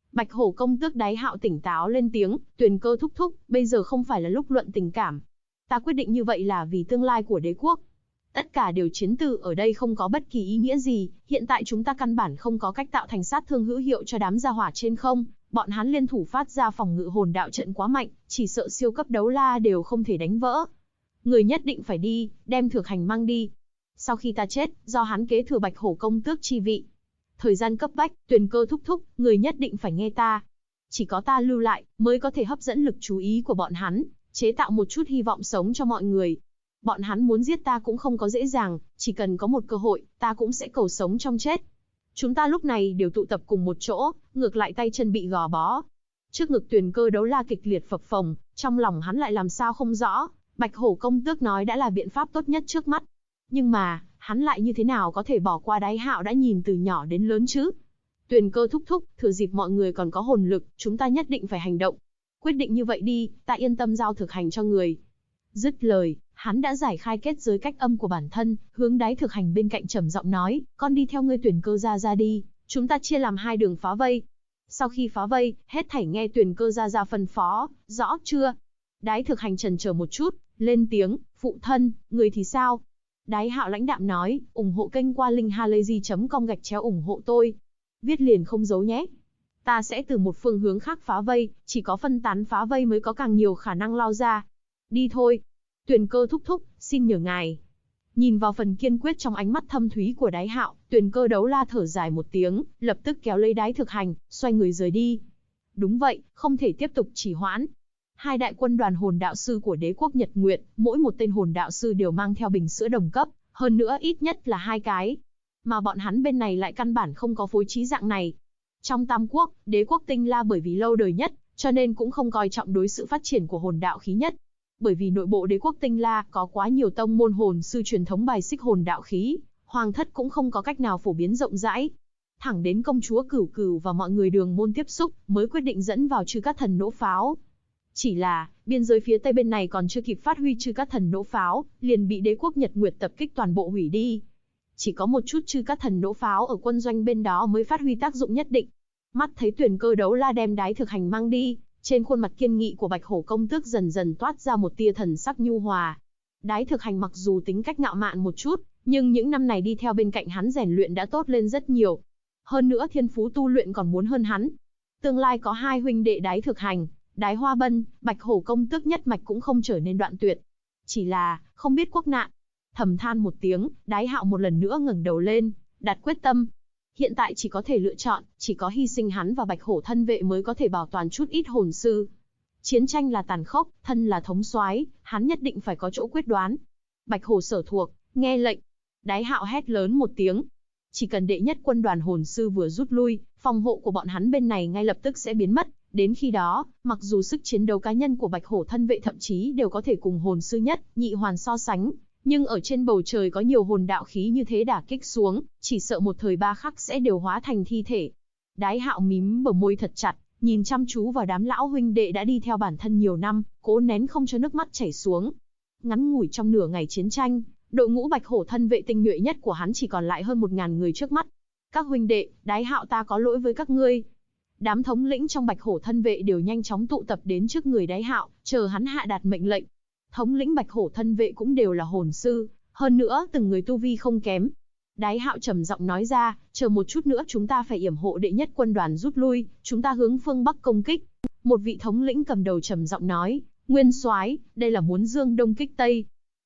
Speaker 1: Bạch Hổ công tước Đái Hạo tỉnh táo lên tiếng, Tuyền Cơ thúc thúc, bây giờ không phải là lúc luận tình cảm. Ta quyết định như vậy là vì tương lai của đế quốc. Tất cả đều chiến từ ở đây không có bất kỳ ý nghĩa gì, hiện tại chúng ta căn bản không có cách tạo thành sát thương hữu hiệu cho đám gia hỏa trên không, bọn hắn liên thủ phát ra phòng ngự hồn đạo trận quá mạnh, chỉ sợ siêu cấp đấu la đều không thể đánh vỡ. Người nhất định phải đi, đem Thược Hành mang đi. Sau khi ta chết, do hắn kế thừa Bạch Hổ công tước chi vị. Thời gian cấp bách, Tuyền Cơ thúc thúc, người nhất định phải nghe ta. Chỉ có ta lưu lại, mới có thể hấp dẫn lực chú ý của bọn hắn, chế tạo một chút hy vọng sống cho mọi người. Bọn hắn muốn giết ta cũng không có dễ dàng, chỉ cần có một cơ hội, ta cũng sẽ cầu sống trong chết. Chúng ta lúc này đều tụ tập cùng một chỗ, ngược lại tay chân bị gò bó. Trước ngực Tuyền Cơ đấu la kịch liệt phập phồng, trong lòng hắn lại làm sao không rõ, Bạch Hổ công tước nói đã là biện pháp tốt nhất trước mắt. Nhưng mà, hắn lại như thế nào có thể bỏ qua Đái Hạo đã nhìn từ nhỏ đến lớn chứ? Tuyền Cơ thúc thúc, thừa dịp mọi người còn có hồn lực, chúng ta nhất định phải hành động. Quyết định như vậy đi, ta yên tâm giao Thực Hành cho người. Dứt lời, hắn đã giải khai kết giới cách âm của bản thân, hướng Đái Thực Hành bên cạnh trầm giọng nói, con đi theo ngươi Tuyền Cơ ra đi, chúng ta chia làm hai đường phá vây. Sau khi phá vây, hết thảy nghe Tuyền Cơ ra phân phó, rõ chưa? Đái Thực Hành chần chờ một chút, lên tiếng, phụ thân, người thì sao? Đái Hạo lãnh đạm nói, ủng hộ kênh qua link halayzi.com ủng hộ tôi. Viết liền không giấu nhé. Ta sẽ từ một phương hướng khác phá vây, chỉ có phân tán phá vây mới có càng nhiều khả năng lao ra. Đi thôi. Tuyền Cơ thúc thúc, xin nhờ ngài. Nhìn vào phần kiên quyết trong ánh mắt thâm thúy của Đái Hạo, Tuyền Cơ đấu la thở dài một tiếng, lập tức kéo lấy Đái Thực Hành, xoay người rời đi. Đúng vậy, không thể tiếp tục trì hoãn. Hai đại quân đoàn hồn đạo sư của đế quốc Nhật Nguyệt, mỗi một tên hồn đạo sư đều mang theo bình sữa đồng cấp, hơn nữa ít nhất là 2 cái. Mà bọn hắn bên này lại căn bản không có phối trí dạng này. Trong Tam Quốc, đế quốc Tinh La bởi vì lâu đời nhất, cho nên cũng không coi trọng đối sự phát triển của hồn đạo khí nhất. Bởi vì nội bộ đế quốc Tinh La có quá nhiều tông môn hồn sư truyền thống bài xích hồn đạo khí, hoàng thất cũng không có cách nào phổ biến rộng rãi. Thẳng đến công chúa Cửu Cửu và mọi người đường môn tiếp xúc, mới quyết định dẫn vào Chư Cát Thần nỗ pháo. Chỉ là, biên giới phía tây bên này còn chưa kịp phát huy Chư Cát Thần nỗ pháo, liền bị đế quốc Nhật Nguyệt tập kích toàn bộ hủy đi. Chỉ có một chút Chư Cát Thần nỗ pháo ở quân doanh bên đó mới phát huy tác dụng nhất định. Mắt thấy Tuyền Cơ đấu la đem Đái Thực Hành mang đi, trên khuôn mặt kiên nghị của Bạch Hổ công tước dần dần toát ra một tia thần sắc nhu hòa. Đái Thực Hành mặc dù tính cách ngạo mạn một chút, nhưng những năm này đi theo bên cạnh hắn rèn luyện đã tốt lên rất nhiều. Hơn nữa thiên phú tu luyện còn muốn hơn hắn. Tương lai có hai huynh đệ Đái Thực Hành, Đái Hoa Bân, Bạch Hổ công tước nhất mạch cũng không trở nên đoạn tuyệt. Chỉ là, không biết quốc nạn. Thầm than một tiếng, Đái Hạo một lần nữa ngẩng đầu lên, đặt quyết tâm. Hiện tại chỉ có thể lựa chọn, chỉ có hy sinh hắn và Bạch Hổ thân vệ mới có thể bảo toàn chút ít hồn sư. Chiến tranh là tàn khốc, thân là thống soái, hắn nhất định phải có chỗ quyết đoán. Bạch Hổ sở thuộc, nghe lệnh. Đái Hạo hét lớn một tiếng. Chỉ cần đệ nhất quân đoàn hồn sư vừa rút lui, phòng hộ của bọn hắn bên này ngay lập tức sẽ biến mất. Đến khi đó, mặc dù sức chiến đấu cá nhân của Bạch Hổ thân vệ thậm chí đều có thể cùng hồn sư nhất, nhị hoàn so sánh, nhưng ở trên bầu trời có nhiều hồn đạo khí như thế đả kích xuống, chỉ sợ một thời ba khắc sẽ đều hóa thành thi thể. Đái Hạo mím bờ môi thật chặt, nhìn chăm chú vào đám lão huynh đệ đã đi theo bản thân nhiều năm, cố nén không cho nước mắt chảy xuống. Ngắn ngủi trong nửa ngày chiến tranh, đội ngũ Bạch Hổ thân vệ tinh nhuệ nhất của hắn chỉ còn lại hơn 1000 người trước mắt. Các huynh đệ, Đái Hạo ta có lỗi với các ngươi. Đám thống lĩnh trong Bạch Hổ thân vệ đều nhanh chóng tụ tập đến trước người Đái Hạo, chờ hắn hạ đạt mệnh lệnh. Thống lĩnh Bạch Hổ thân vệ cũng đều là hồn sư, hơn nữa từng người tu vi không kém. Đái Hạo trầm giọng nói ra, chờ một chút nữa chúng ta phải yểm hộ đệ nhất quân đoàn rút lui, chúng ta hướng phương Bắc công kích. Một vị thống lĩnh cầm đầu trầm giọng nói, Nguyên soái, đây là muốn dương đông kích tây.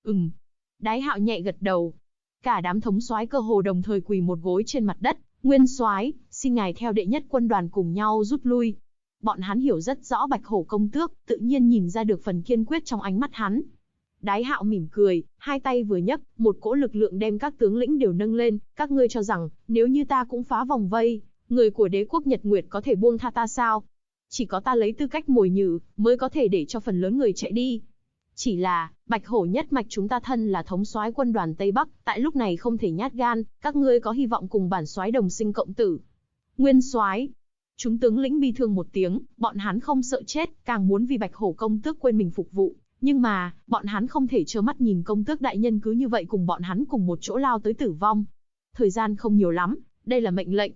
Speaker 1: Đái Hạo nhẹ gật đầu. Cả đám thống soái cơ hồ đồng thời quỳ một gối trên mặt đất. Nguyên soái, xin ngài theo đệ nhất quân đoàn cùng nhau rút lui. Bọn hắn hiểu rất rõ Bạch Hổ công tước, tự nhiên nhìn ra được phần kiên quyết trong ánh mắt hắn. Đái Hạo mỉm cười, hai tay vừa nhấc, một cỗ lực lượng đem các tướng lĩnh đều nâng lên. Các ngươi cho rằng, nếu như ta cũng phá vòng vây, người của đế quốc Nhật Nguyệt có thể buông tha ta sao? Chỉ có ta lấy tư cách mồi nhử, mới có thể để cho phần lớn người chạy đi. Chỉ là, Bạch Hổ nhất mạch chúng ta thân là thống soái quân đoàn Tây Bắc, tại lúc này không thể nhát gan, các ngươi có hy vọng cùng bản soái đồng sinh cộng tử. Nguyên soái. Chúng tướng lĩnh bi thương một tiếng, bọn hắn không sợ chết, càng muốn vì Bạch Hổ công tước quên mình phục vụ. Nhưng mà, bọn hắn không thể trơ mắt nhìn công tước đại nhân cứ như vậy cùng bọn hắn cùng một chỗ lao tới tử vong. Thời gian không nhiều lắm, đây là mệnh lệnh.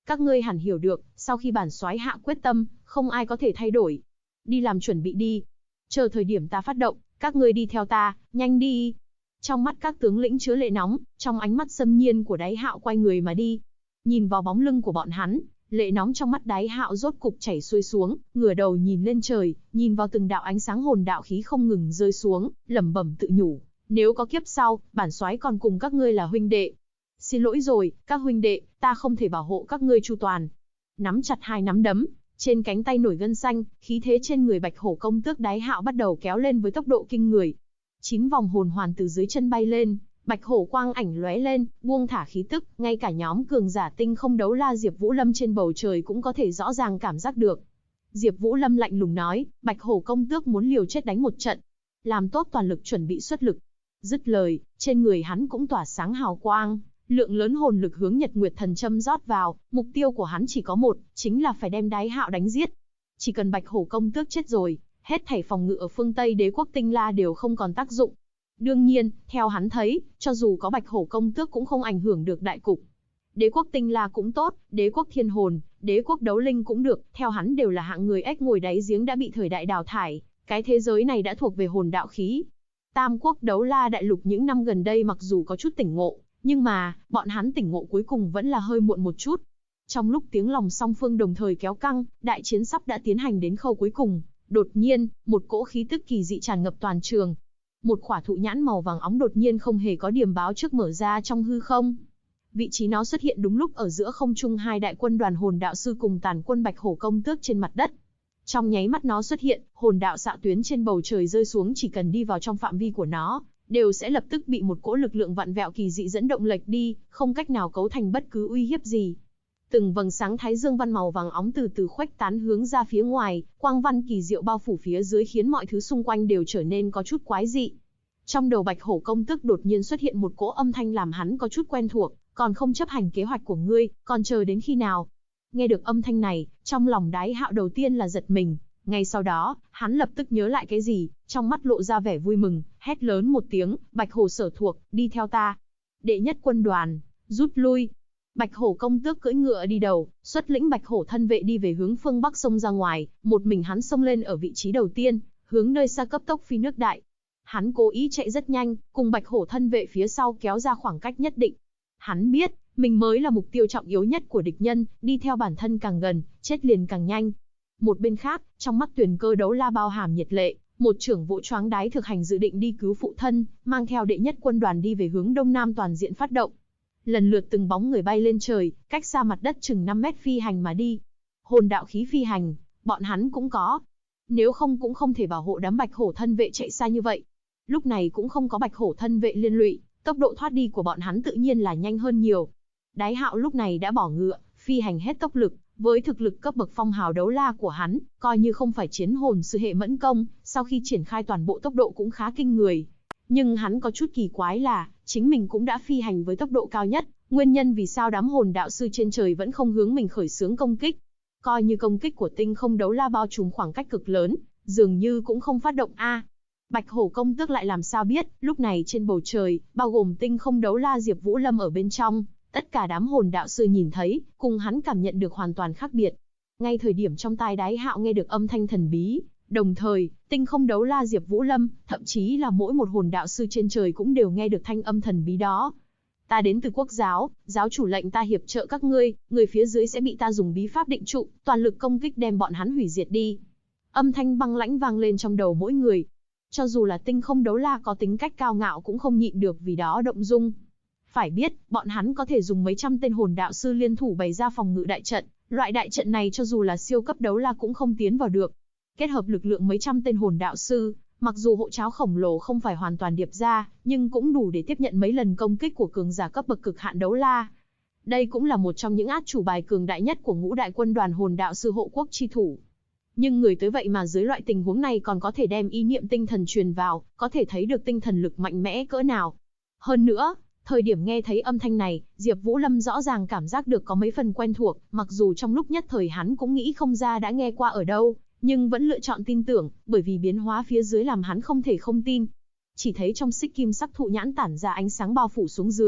Speaker 1: Các ngươi hẳn hiểu được, sau khi bản soái hạ quyết tâm, không ai có thể thay đổi. Đi làm chuẩn bị đi. Chờ thời điểm ta phát động, các ngươi đi theo ta, nhanh đi. Trong mắt các tướng lĩnh chứa lệ nóng, trong ánh mắt xâm nhiên của Đái Hạo quay người mà đi. Nhìn vào bóng lưng của bọn hắn, lệ nóng trong mắt Đái Hạo rốt cục chảy xuôi xuống, ngửa đầu nhìn lên trời, nhìn vào từng đạo ánh sáng hồn đạo khí không ngừng rơi xuống, lẩm bẩm tự nhủ, nếu có kiếp sau, bản soái còn cùng các ngươi là huynh đệ. Xin lỗi rồi, các huynh đệ, ta không thể bảo hộ các ngươi chu toàn. Nắm chặt hai nắm đấm, trên cánh tay nổi gân xanh, khí thế trên người Bạch Hổ công tước Đái Hạo bắt đầu kéo lên với tốc độ kinh người. 9 vòng hồn hoàn từ dưới chân bay lên, Bạch Hổ quang ảnh lóe lên, buông thả khí tức, ngay cả nhóm cường giả tinh không đấu la Diệp Vũ Lâm trên bầu trời cũng có thể rõ ràng cảm giác được. Diệp Vũ Lâm lạnh lùng nói, Bạch Hổ công tước muốn liều chết đánh một trận, làm tốt toàn lực chuẩn bị xuất lực. Dứt lời, trên người hắn cũng tỏa sáng hào quang, lượng lớn hồn lực hướng Nhật Nguyệt Thần Châm rót vào, mục tiêu của hắn chỉ có một, chính là phải đem Đái Hạo đánh giết. Chỉ cần Bạch Hổ công tước chết rồi, hết thảy phòng ngự ở phương Tây Đế quốc Tinh La đều không còn tác dụng. Đương nhiên, theo hắn thấy, cho dù có Bạch Hổ công tước cũng không ảnh hưởng được đại cục. Đế quốc Tinh La cũng tốt, Đế quốc Thiên Hồn, Đế quốc Đấu Linh cũng được, theo hắn đều là hạng người ếch ngồi đáy giếng đã bị thời đại đào thải, cái thế giới này đã thuộc về hồn đạo khí. Tam quốc đấu la đại lục những năm gần đây mặc dù có chút tỉnh ngộ, nhưng mà, bọn hắn tỉnh ngộ cuối cùng vẫn là hơi muộn một chút. Trong lúc tiếng lòng song phương đồng thời kéo căng, đại chiến sắp đã tiến hành đến khâu cuối cùng, đột nhiên, một cỗ khí tức kỳ dị tràn ngập toàn trường. Một quả thụ nhãn màu vàng óng đột nhiên không hề có điểm báo trước mở ra trong hư không. Vị trí nó xuất hiện đúng lúc ở giữa không trung hai đại quân đoàn hồn đạo sư cùng tàn quân Bạch Hổ công tước trên mặt đất. Trong nháy mắt nó xuất hiện, hồn đạo xạ tuyến trên bầu trời rơi xuống, chỉ cần đi vào trong phạm vi của nó, đều sẽ lập tức bị một cỗ lực lượng vặn vẹo kỳ dị dẫn động lệch đi, không cách nào cấu thành bất cứ uy hiếp gì. Từng vầng sáng thái dương văn màu vàng óng từ từ khuếch tán hướng ra phía ngoài, quang văn kỳ diệu bao phủ phía dưới khiến mọi thứ xung quanh đều trở nên có chút quái dị. Trong đầu Bạch Hổ công tước đột nhiên xuất hiện một cỗ âm thanh làm hắn có chút quen thuộc, còn không chấp hành kế hoạch của ngươi, còn chờ đến khi nào? Nghe được âm thanh này, trong lòng Đái Hạo đầu tiên là giật mình, ngay sau đó, hắn lập tức nhớ lại cái gì, trong mắt lộ ra vẻ vui mừng, hét lớn một tiếng, Bạch Hổ sở thuộc, đi theo ta. Đệ nhất quân đoàn, rút lui. Bạch Hổ công tước cưỡi ngựa đi đầu, xuất lĩnh Bạch Hổ thân vệ đi về hướng phương bắc xông ra ngoài, một mình hắn xông lên ở vị trí đầu tiên, hướng nơi xa cấp tốc phi nước đại. Hắn cố ý chạy rất nhanh, cùng Bạch Hổ thân vệ phía sau kéo ra khoảng cách nhất định. Hắn biết, mình mới là mục tiêu trọng yếu nhất của địch nhân, đi theo bản thân càng gần, chết liền càng nhanh. Một bên khác, trong mắt Tuyền Cơ đấu la bao hàm nhiệt lệ, một trưởng vụ choáng Đái Thực Hành dự định đi cứu phụ thân, mang theo đệ nhất quân đoàn đi về hướng đông nam toàn diện phát động. Lần lượt từng bóng người bay lên trời, cách xa mặt đất chừng 5 mét phi hành mà đi. Hồn đạo khí phi hành, bọn hắn cũng có. Nếu không cũng không thể bảo hộ đám Bạch Hổ thân vệ chạy xa như vậy. Lúc này cũng không có Bạch Hổ thân vệ liên lụy, tốc độ thoát đi của bọn hắn tự nhiên là nhanh hơn nhiều. Đái Hạo lúc này đã bỏ ngựa, phi hành hết tốc lực, với thực lực cấp bậc phong hào đấu la của hắn, coi như không phải chiến hồn sư hệ mẫn công, sau khi triển khai toàn bộ tốc độ cũng khá kinh người. Nhưng hắn có chút kỳ quái là, chính mình cũng đã phi hành với tốc độ cao nhất, nguyên nhân vì sao đám hồn đạo sư trên trời vẫn không hướng mình khởi xướng công kích. Coi như công kích của tinh không đấu la bao trùm khoảng cách cực lớn, dường như cũng không phát động a. Bạch Hổ công tước lại làm sao biết, lúc này trên bầu trời, bao gồm tinh không đấu la Diệp Vũ Lâm ở bên trong, tất cả đám hồn đạo sư nhìn thấy, cùng hắn cảm nhận được hoàn toàn khác biệt. Ngay thời điểm trong tai Đái Hạo nghe được âm thanh thần bí, đồng thời, tinh không đấu la Diệp Vũ Lâm, thậm chí là mỗi một hồn đạo sư trên trời cũng đều nghe được thanh âm thần bí đó. Ta đến từ quốc giáo, giáo chủ lệnh ta hiệp trợ các ngươi, người phía dưới sẽ bị ta dùng bí pháp định trụ, toàn lực công kích đem bọn hắn hủy diệt đi. Âm thanh băng lãnh vang lên trong đầu mỗi người. Cho dù là tinh không đấu la có tính cách cao ngạo cũng không nhịn được vì đó động dung. Phải biết, bọn hắn có thể dùng mấy trăm tên hồn đạo sư liên thủ bày ra phòng ngự đại trận, loại đại trận này cho dù là siêu cấp đấu la cũng không tiến vào được. Kết hợp lực lượng mấy trăm tên hồn đạo sư, mặc dù hộ tráo khổng lồ không phải hoàn toàn điệp ra, nhưng cũng đủ để tiếp nhận mấy lần công kích của cường giả cấp bậc cực hạn đấu la. Đây cũng là một trong những át chủ bài cường đại nhất của ngũ đại quân đoàn hồn đạo sư hộ quốc chi thủ. Nhưng người tới vậy mà dưới loại tình huống này còn có thể đem ý niệm tinh thần truyền vào, có thể thấy được tinh thần lực mạnh mẽ cỡ nào. Hơn nữa, thời điểm nghe thấy âm thanh này, Diệp Vũ Lâm rõ ràng cảm giác được có mấy phần quen thuộc, mặc dù trong lúc nhất thời hắn cũng nghĩ không ra đã nghe qua ở đâu, nhưng vẫn lựa chọn tin tưởng, bởi vì biến hóa phía dưới làm hắn không thể không tin. Chỉ thấy trong xích kim sắc thụ nhãn tản ra ánh sáng bao phủ xuống dưới,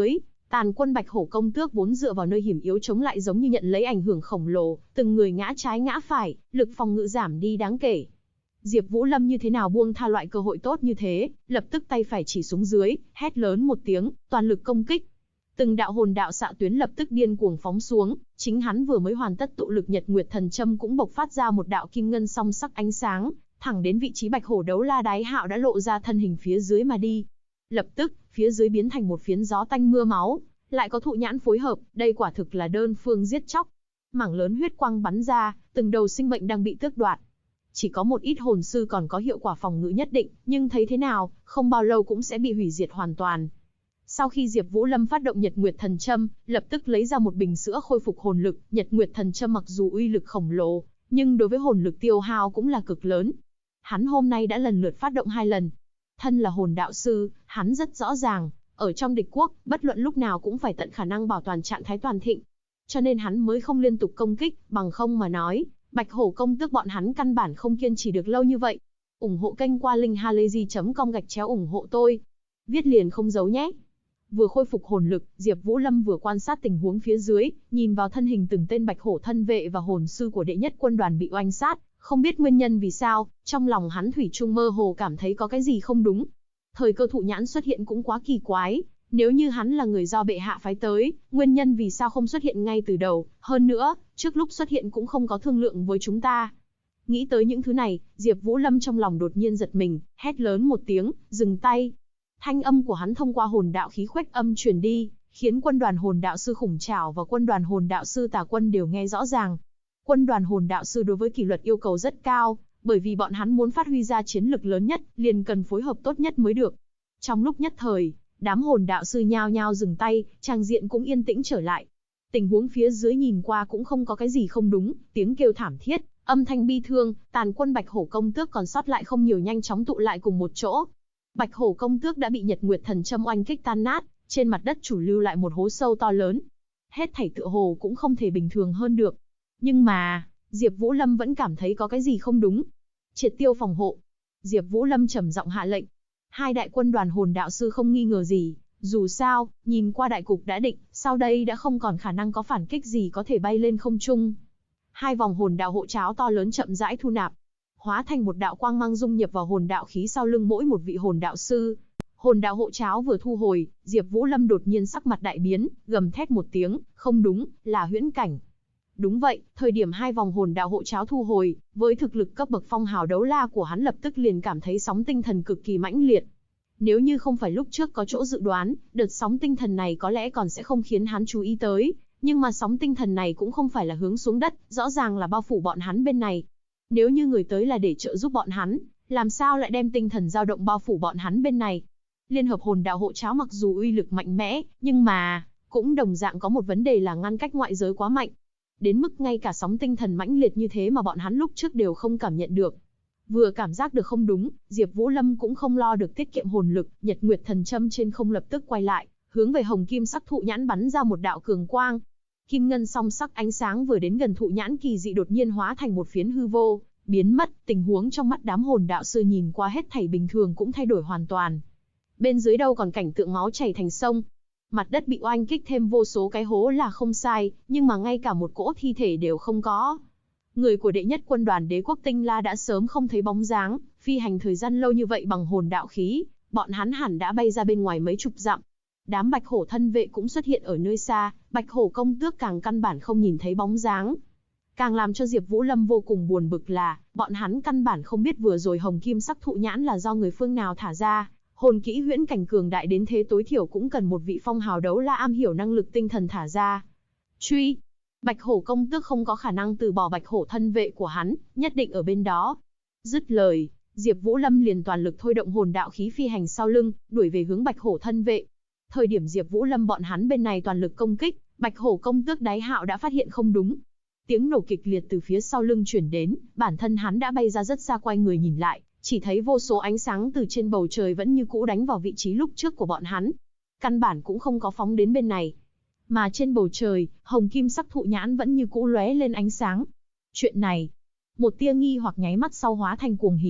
Speaker 1: Tàn quân Bạch Hổ công tước vốn dựa vào nơi hiểm yếu chống lại giống như nhận lấy ảnh hưởng khổng lồ, từng người ngã trái ngã phải, lực phòng ngự giảm đi đáng kể. Diệp Vũ Lâm như thế nào buông tha loại cơ hội tốt như thế, lập tức tay phải chỉ xuống dưới, hét lớn một tiếng, toàn lực công kích. Từng đạo hồn đạo xạ tuyến lập tức điên cuồng phóng xuống, chính hắn vừa mới hoàn tất tụ lực Nhật Nguyệt Thần Châm cũng bộc phát ra một đạo kim ngân song sắc ánh sáng, thẳng đến vị trí Bạch Hổ đấu la đái hạo đã lộ ra thân hình phía dưới mà đi. Lập tức, phía dưới biến thành một phiến gió tanh mưa máu, lại có thụ nhãn phối hợp, đây quả thực là đơn phương giết chóc. Mảng lớn huyết quang bắn ra, từng đầu sinh mệnh đang bị tước đoạt. Chỉ có một ít hồn sư còn có hiệu quả phòng ngự nhất định, nhưng thấy thế nào, không bao lâu cũng sẽ bị hủy diệt hoàn toàn. Sau khi Diệp Vũ Lâm phát động Nhật Nguyệt Thần Châm, lập tức lấy ra một bình sữa khôi phục hồn lực, Nhật Nguyệt Thần Châm mặc dù uy lực khổng lồ, nhưng đối với hồn lực tiêu hao cũng là cực lớn. Hắn hôm nay đã lần lượt phát động 2 lần. Thân là hồn đạo sư, hắn rất rõ ràng, ở trong địch quốc, bất luận lúc nào cũng phải tận khả năng bảo toàn trạng thái toàn thịnh. Cho nên hắn mới không liên tục công kích, bằng không mà nói, Bạch Hổ công tước bọn hắn căn bản không kiên trì được lâu như vậy. Ủng hộ kênh qua linkhalazy.com/ủng hộ tôi. Viết liền không giấu nhé. Vừa khôi phục hồn lực, Diệp Vũ Lâm vừa quan sát tình huống phía dưới, nhìn vào thân hình từng tên Bạch Hổ thân vệ và hồn sư của đệ nhất quân đoàn bị oanh sát, không biết nguyên nhân vì sao, trong lòng hắn thủy chung mơ hồ cảm thấy có cái gì không đúng. Thời cơ thụ nhãn xuất hiện cũng quá kỳ quái, nếu như hắn là người do bệ hạ phái tới, nguyên nhân vì sao không xuất hiện ngay từ đầu, hơn nữa, trước lúc xuất hiện cũng không có thương lượng với chúng ta. Nghĩ tới những thứ này, Diệp Vũ Lâm trong lòng đột nhiên giật mình, hét lớn một tiếng, dừng tay. Thanh âm của hắn thông qua hồn đạo khí khuếch âm truyền đi, khiến quân đoàn hồn đạo sư Khủng Trảo và quân đoàn hồn đạo sư Tà Quân đều nghe rõ ràng. Quân đoàn hồn đạo sư đối với kỷ luật yêu cầu rất cao, bởi vì bọn hắn muốn phát huy ra chiến lực lớn nhất, liền cần phối hợp tốt nhất mới được. Trong lúc nhất thời, đám hồn đạo sư nhao nhao dừng tay, trang diện cũng yên tĩnh trở lại. Tình huống phía dưới nhìn qua cũng không có cái gì không đúng, tiếng kêu thảm thiết, âm thanh bi thương, tàn quân Bạch Hổ công tước còn sót lại không nhiều nhanh chóng tụ lại cùng một chỗ. Bạch Hổ công tước đã bị Nhật Nguyệt Thần Châm oanh kích tan nát, trên mặt đất chủ lưu lại một hố sâu to lớn. Hết thảy tựa hồ cũng không thể bình thường hơn được. Nhưng mà, Diệp Vũ Lâm vẫn cảm thấy có cái gì không đúng. Triệt tiêu phòng hộ. Diệp Vũ Lâm trầm giọng hạ lệnh. Hai đại quân đoàn hồn đạo sư không nghi ngờ gì, dù sao, nhìn qua đại cục đã định, sau đây đã không còn khả năng có phản kích gì có thể bay lên không trung. Hai vòng hồn đạo hộ cháo to lớn chậm rãi thu nạp, hóa thành một đạo quang mang dung nhập vào hồn đạo khí sau lưng mỗi một vị hồn đạo sư. Hồn đạo hộ cháo vừa thu hồi, Diệp Vũ Lâm đột nhiên sắc mặt đại biến, gầm thét một tiếng, không đúng, là huyễn cảnh. Đúng vậy, thời điểm hai vòng hồn đạo hộ cháo thu hồi, với thực lực cấp bậc phong hào đấu la của hắn lập tức liền cảm thấy sóng tinh thần cực kỳ mãnh liệt. Nếu như không phải lúc trước có chỗ dự đoán, đợt sóng tinh thần này có lẽ còn sẽ không khiến hắn chú ý tới, nhưng mà sóng tinh thần này cũng không phải là hướng xuống đất, rõ ràng là bao phủ bọn hắn bên này. Nếu như người tới là để trợ giúp bọn hắn, làm sao lại đem tinh thần dao động bao phủ bọn hắn bên này? Liên hợp hồn đạo hộ cháo mặc dù uy lực mạnh mẽ, nhưng mà cũng đồng dạng có một vấn đề là ngăn cách ngoại giới quá mạnh. Đến mức ngay cả sóng tinh thần mãnh liệt như thế mà bọn hắn lúc trước đều không cảm nhận được. Vừa cảm giác được không đúng, Diệp Vũ Lâm cũng không lo được tiết kiệm hồn lực, Nhật Nguyệt Thần Châm trên không lập tức quay lại, hướng về hồng kim sắc thụ nhãn bắn ra một đạo cường quang. Kim ngân song sắc ánh sáng vừa đến gần thụ nhãn kỳ dị đột nhiên hóa thành một phiến hư vô, biến mất, tình huống trong mắt đám hồn đạo sư nhìn qua hết thảy bình thường cũng thay đổi hoàn toàn. Bên dưới đâu còn cảnh tượng máu chảy thành sông. Mặt đất bị oanh kích thêm vô số cái hố là không sai, nhưng mà ngay cả một cỗ thi thể đều không có. Người của đệ nhất quân đoàn Đế quốc Tinh La đã sớm không thấy bóng dáng, phi hành thời gian lâu như vậy bằng hồn đạo khí, bọn hắn hẳn đã bay ra bên ngoài mấy chục dặm. Đám Bạch Hổ thân vệ cũng xuất hiện ở nơi xa, Bạch Hổ công tước càng căn bản không nhìn thấy bóng dáng. Càng làm cho Diệp Vũ Lâm vô cùng buồn bực là, bọn hắn căn bản không biết vừa rồi hồng kim sắc thụ nhãn là do người phương nào thả ra. Hồn kỹ huyễn cảnh cường đại đến thế tối thiểu cũng cần một vị phong hào đấu la am hiểu năng lực tinh thần thả ra. Truy! Bạch Hổ công tước không có khả năng từ bỏ Bạch Hổ thân vệ của hắn, nhất định ở bên đó. Dứt lời, Diệp Vũ Lâm liền toàn lực thôi động hồn đạo khí phi hành sau lưng, đuổi về hướng Bạch Hổ thân vệ. Thời điểm Diệp Vũ Lâm bọn hắn bên này toàn lực công kích, Bạch Hổ công tước Đái Hạo đã phát hiện không đúng. Tiếng nổ kịch liệt từ phía sau lưng truyền đến, bản thân hắn đã bay ra rất xa, quay người nhìn lại, chỉ thấy vô số ánh sáng từ trên bầu trời vẫn như cũ đánh vào vị trí lúc trước của bọn hắn. Căn bản cũng không có phóng đến bên này. Mà trên bầu trời, hồng kim sắc thụ nhãn vẫn như cũ lóe lên ánh sáng. Chuyện này, một tia nghi hoặc nháy mắt sau hóa thành cuồng hỉ,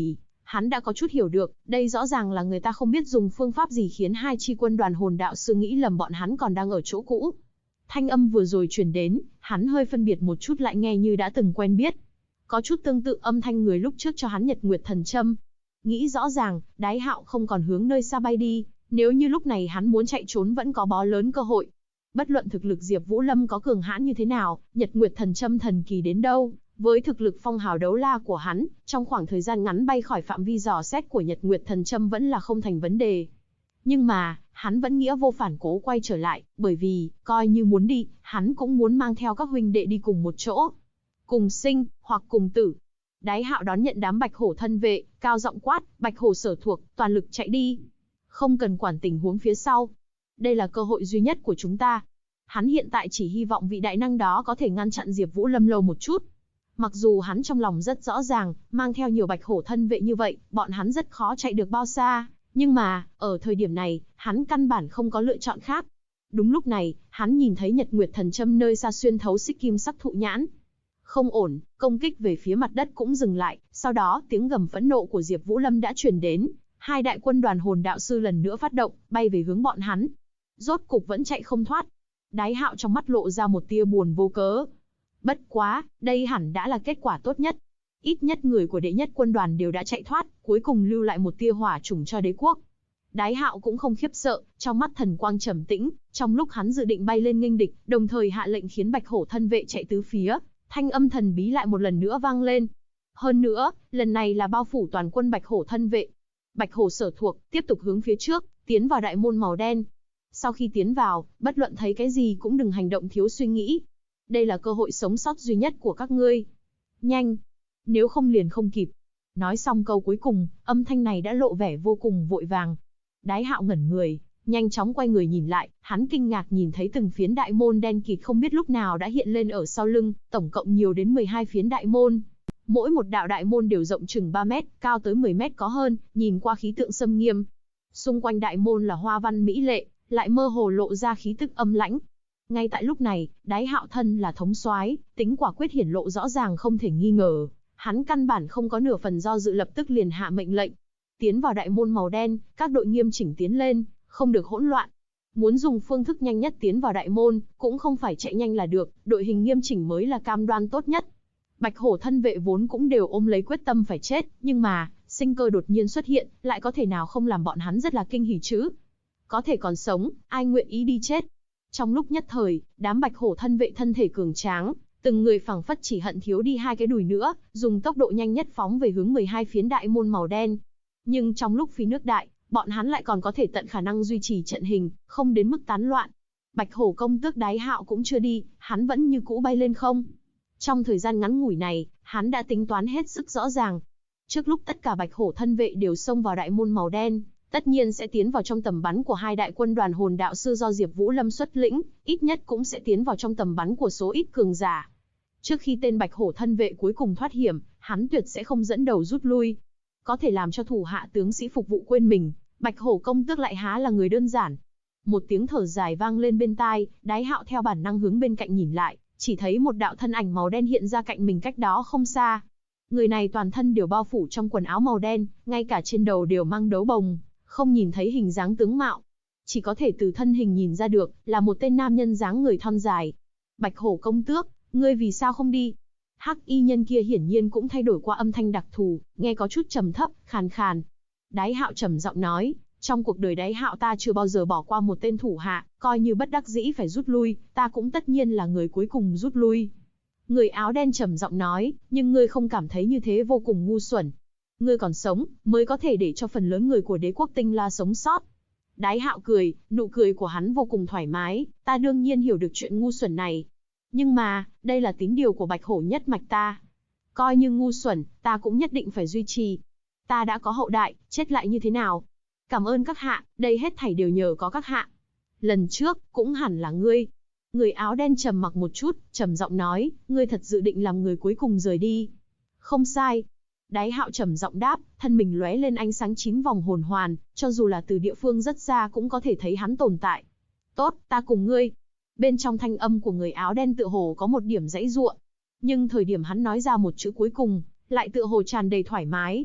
Speaker 1: Hắn đã có chút hiểu được, đây rõ ràng là người ta không biết dùng phương pháp gì khiến hai chi quân đoàn hồn đạo sư nghĩ lầm bọn hắn còn đang ở chỗ cũ. Thanh âm vừa rồi truyền đến, hắn hơi phân biệt một chút lại nghe như đã từng quen biết. Có chút tương tự âm thanh người lúc trước cho hắn Nhật Nguyệt Thần Châm. Nghĩ rõ ràng, Đái Hạo không còn hướng nơi xa bay đi, nếu như lúc này hắn muốn chạy trốn vẫn có bó lớn cơ hội. Bất luận thực lực Diệp Vũ Lâm có cường hãn như thế nào, Nhật Nguyệt Thần Châm thần kỳ đến đâu, với thực lực phong hào đấu la của hắn, trong khoảng thời gian ngắn bay khỏi phạm vi dò xét của Nhật Nguyệt Thần Châm vẫn là không thành vấn đề. Nhưng mà, hắn vẫn nghĩa vô phản cố quay trở lại, bởi vì, coi như muốn đi, hắn cũng muốn mang theo các huynh đệ đi cùng một chỗ. Cùng sinh, hoặc cùng tử. Đái Hạo đón nhận đám bạch hổ thân vệ, cao giọng quát, bạch hổ sở thuộc, toàn lực chạy đi. Không cần quản tình huống phía sau. Đây là cơ hội duy nhất của chúng ta. Hắn hiện tại chỉ hy vọng vị đại năng đó có thể ngăn chặn Diệp Vũ Lâm lâu một chút. Mặc dù hắn trong lòng rất rõ ràng, mang theo nhiều bạch hổ thân vệ như vậy, bọn hắn rất khó chạy được bao xa. Nhưng mà, ở thời điểm này, hắn căn bản không có lựa chọn khác. Đúng lúc này, hắn nhìn thấy Nhật Nguyệt Thần Châm nơi xa xuyên thấu xích kim sắc thụ nhãn. Không ổn, công kích về phía mặt đất cũng dừng lại, sau đó tiếng gầm phẫn nộ của Diệp Vũ Lâm đã truyền đến. Hai đại quân đoàn hồn đạo sư lần nữa phát động, bay về hướng bọn hắn. Rốt cục vẫn chạy không thoát. Đái Hạo trong mắt lộ ra một tia buồn vô cớ. Bất quá, đây hẳn đã là kết quả tốt nhất. Ít nhất người của đệ nhất quân đoàn đều đã chạy thoát, cuối cùng lưu lại một tia hỏa chủng cho đế quốc. Đái Hạo cũng không khiếp sợ, trong mắt thần quang trầm tĩnh, trong lúc hắn dự định bay lên nghênh địch, đồng thời hạ lệnh khiến bạch hổ thân vệ chạy tứ phía, thanh âm thần bí lại một lần nữa vang lên. Hơn nữa, lần này là bao phủ toàn quân bạch hổ thân vệ. Bạch hổ sở thuộc, tiếp tục hướng phía trước, tiến vào đại môn màu đen. Sau khi tiến vào, bất luận thấy cái gì cũng đừng hành động thiếu suy nghĩ. Đây là cơ hội sống sót duy nhất của các ngươi. Nhanh! Nếu không liền không kịp. Nói xong câu cuối cùng, âm thanh này đã lộ vẻ vô cùng vội vàng. Đái Hạo ngẩn người, nhanh chóng quay người nhìn lại, hắn kinh ngạc nhìn thấy từng phiến đại môn đen kịt không biết lúc nào đã hiện lên ở sau lưng, tổng cộng nhiều đến 12 phiến đại môn. Mỗi một đạo đại môn đều rộng chừng 3 mét, cao tới 10 mét có hơn, nhìn qua khí tượng xâm nghiêm. Xung quanh đại môn là hoa văn mỹ lệ, lại mơ hồ lộ ra khí tức âm lãnh. Ngay tại lúc này, Đái Hạo thân là thống soái, tính quả quyết hiển lộ rõ ràng không thể nghi ngờ. Hắn căn bản không có nửa phần do dự lập tức liền hạ mệnh lệnh. Tiến vào đại môn màu đen, các đội nghiêm chỉnh tiến lên, không được hỗn loạn. Muốn dùng phương thức nhanh nhất tiến vào đại môn, cũng không phải chạy nhanh là được, đội hình nghiêm chỉnh mới là cam đoan tốt nhất. Bạch hổ thân vệ vốn cũng đều ôm lấy quyết tâm phải chết, nhưng mà, sinh cơ đột nhiên xuất hiện, lại có thể nào không làm bọn hắn rất là kinh hỉ chứ? Có thể còn sống, ai nguyện ý đi chết? Trong lúc nhất thời, đám bạch hổ thân vệ thân thể cường tráng, từng người phảng phất chỉ hận thiếu đi hai cái đùi nữa, dùng tốc độ nhanh nhất phóng về hướng 12 phiến đại môn màu đen. Nhưng trong lúc phi nước đại, bọn hắn lại còn có thể tận khả năng duy trì trận hình, không đến mức tán loạn. Bạch hổ công tước Đái Hạo cũng chưa đi, hắn vẫn như cũ bay lên không. Trong thời gian ngắn ngủi này, hắn đã tính toán hết sức rõ ràng. Trước lúc tất cả bạch hổ thân vệ đều xông vào đại môn màu đen, tất nhiên sẽ tiến vào trong tầm bắn của hai đại quân đoàn hồn đạo sư do Diệp Vũ Lâm xuất lĩnh, ít nhất cũng sẽ tiến vào trong tầm bắn của số ít cường giả. Trước khi tên bạch hổ thân vệ cuối cùng thoát hiểm, hắn tuyệt sẽ không dẫn đầu rút lui. Có thể làm cho thủ hạ tướng sĩ phục vụ quên mình, bạch hổ công tước lại há là người đơn giản. Một tiếng thở dài vang lên bên tai, Đái Hạo theo bản năng hướng bên cạnh nhìn lại, chỉ thấy một đạo thân ảnh màu đen hiện ra cạnh mình cách đó không xa. Người này toàn thân đều bao phủ trong quần áo màu đen, ngay cả trên đầu đều mang đấu bồng, không nhìn thấy hình dáng tướng mạo. Chỉ có thể từ thân hình nhìn ra được, là một tên nam nhân dáng người thon dài. Bạch hổ công tước, ngươi vì sao không đi? Hắc y nhân kia hiển nhiên cũng thay đổi qua âm thanh đặc thù, nghe có chút trầm thấp, khàn khàn. Đái Hạo trầm giọng nói, trong cuộc đời Đái Hạo ta chưa bao giờ bỏ qua một tên thủ hạ, coi như bất đắc dĩ phải rút lui, ta cũng tất nhiên là người cuối cùng rút lui. Người áo đen trầm giọng nói, nhưng ngươi không cảm thấy như thế vô cùng ngu xuẩn. Ngươi còn sống, mới có thể để cho phần lớn người của đế quốc Tinh La sống sót. Đái Hạo cười, nụ cười của hắn vô cùng thoải mái, ta đương nhiên hiểu được chuyện ngu xuẩn này. Nhưng mà, đây là tín điều của bạch hổ nhất mạch ta. Coi như ngu xuẩn, ta cũng nhất định phải duy trì. Ta đã có hậu đại, chết lại như thế nào? Cảm ơn các hạ, đây hết thảy đều nhờ có các hạ. Lần trước, cũng hẳn là ngươi. Người áo đen trầm mặc một chút, trầm giọng nói, ngươi thật dự định làm người cuối cùng rời đi. Không sai. Đái Hạo trầm giọng đáp, thân mình lóe lên ánh sáng 9 vòng hồn hoàn, cho dù là từ địa phương rất xa cũng có thể thấy hắn tồn tại. Tốt, ta cùng ngươi. Bên trong thanh âm của người áo đen tựa hồ có một điểm giãy giụa, nhưng thời điểm hắn nói ra một chữ cuối cùng, lại tựa hồ tràn đầy thoải mái.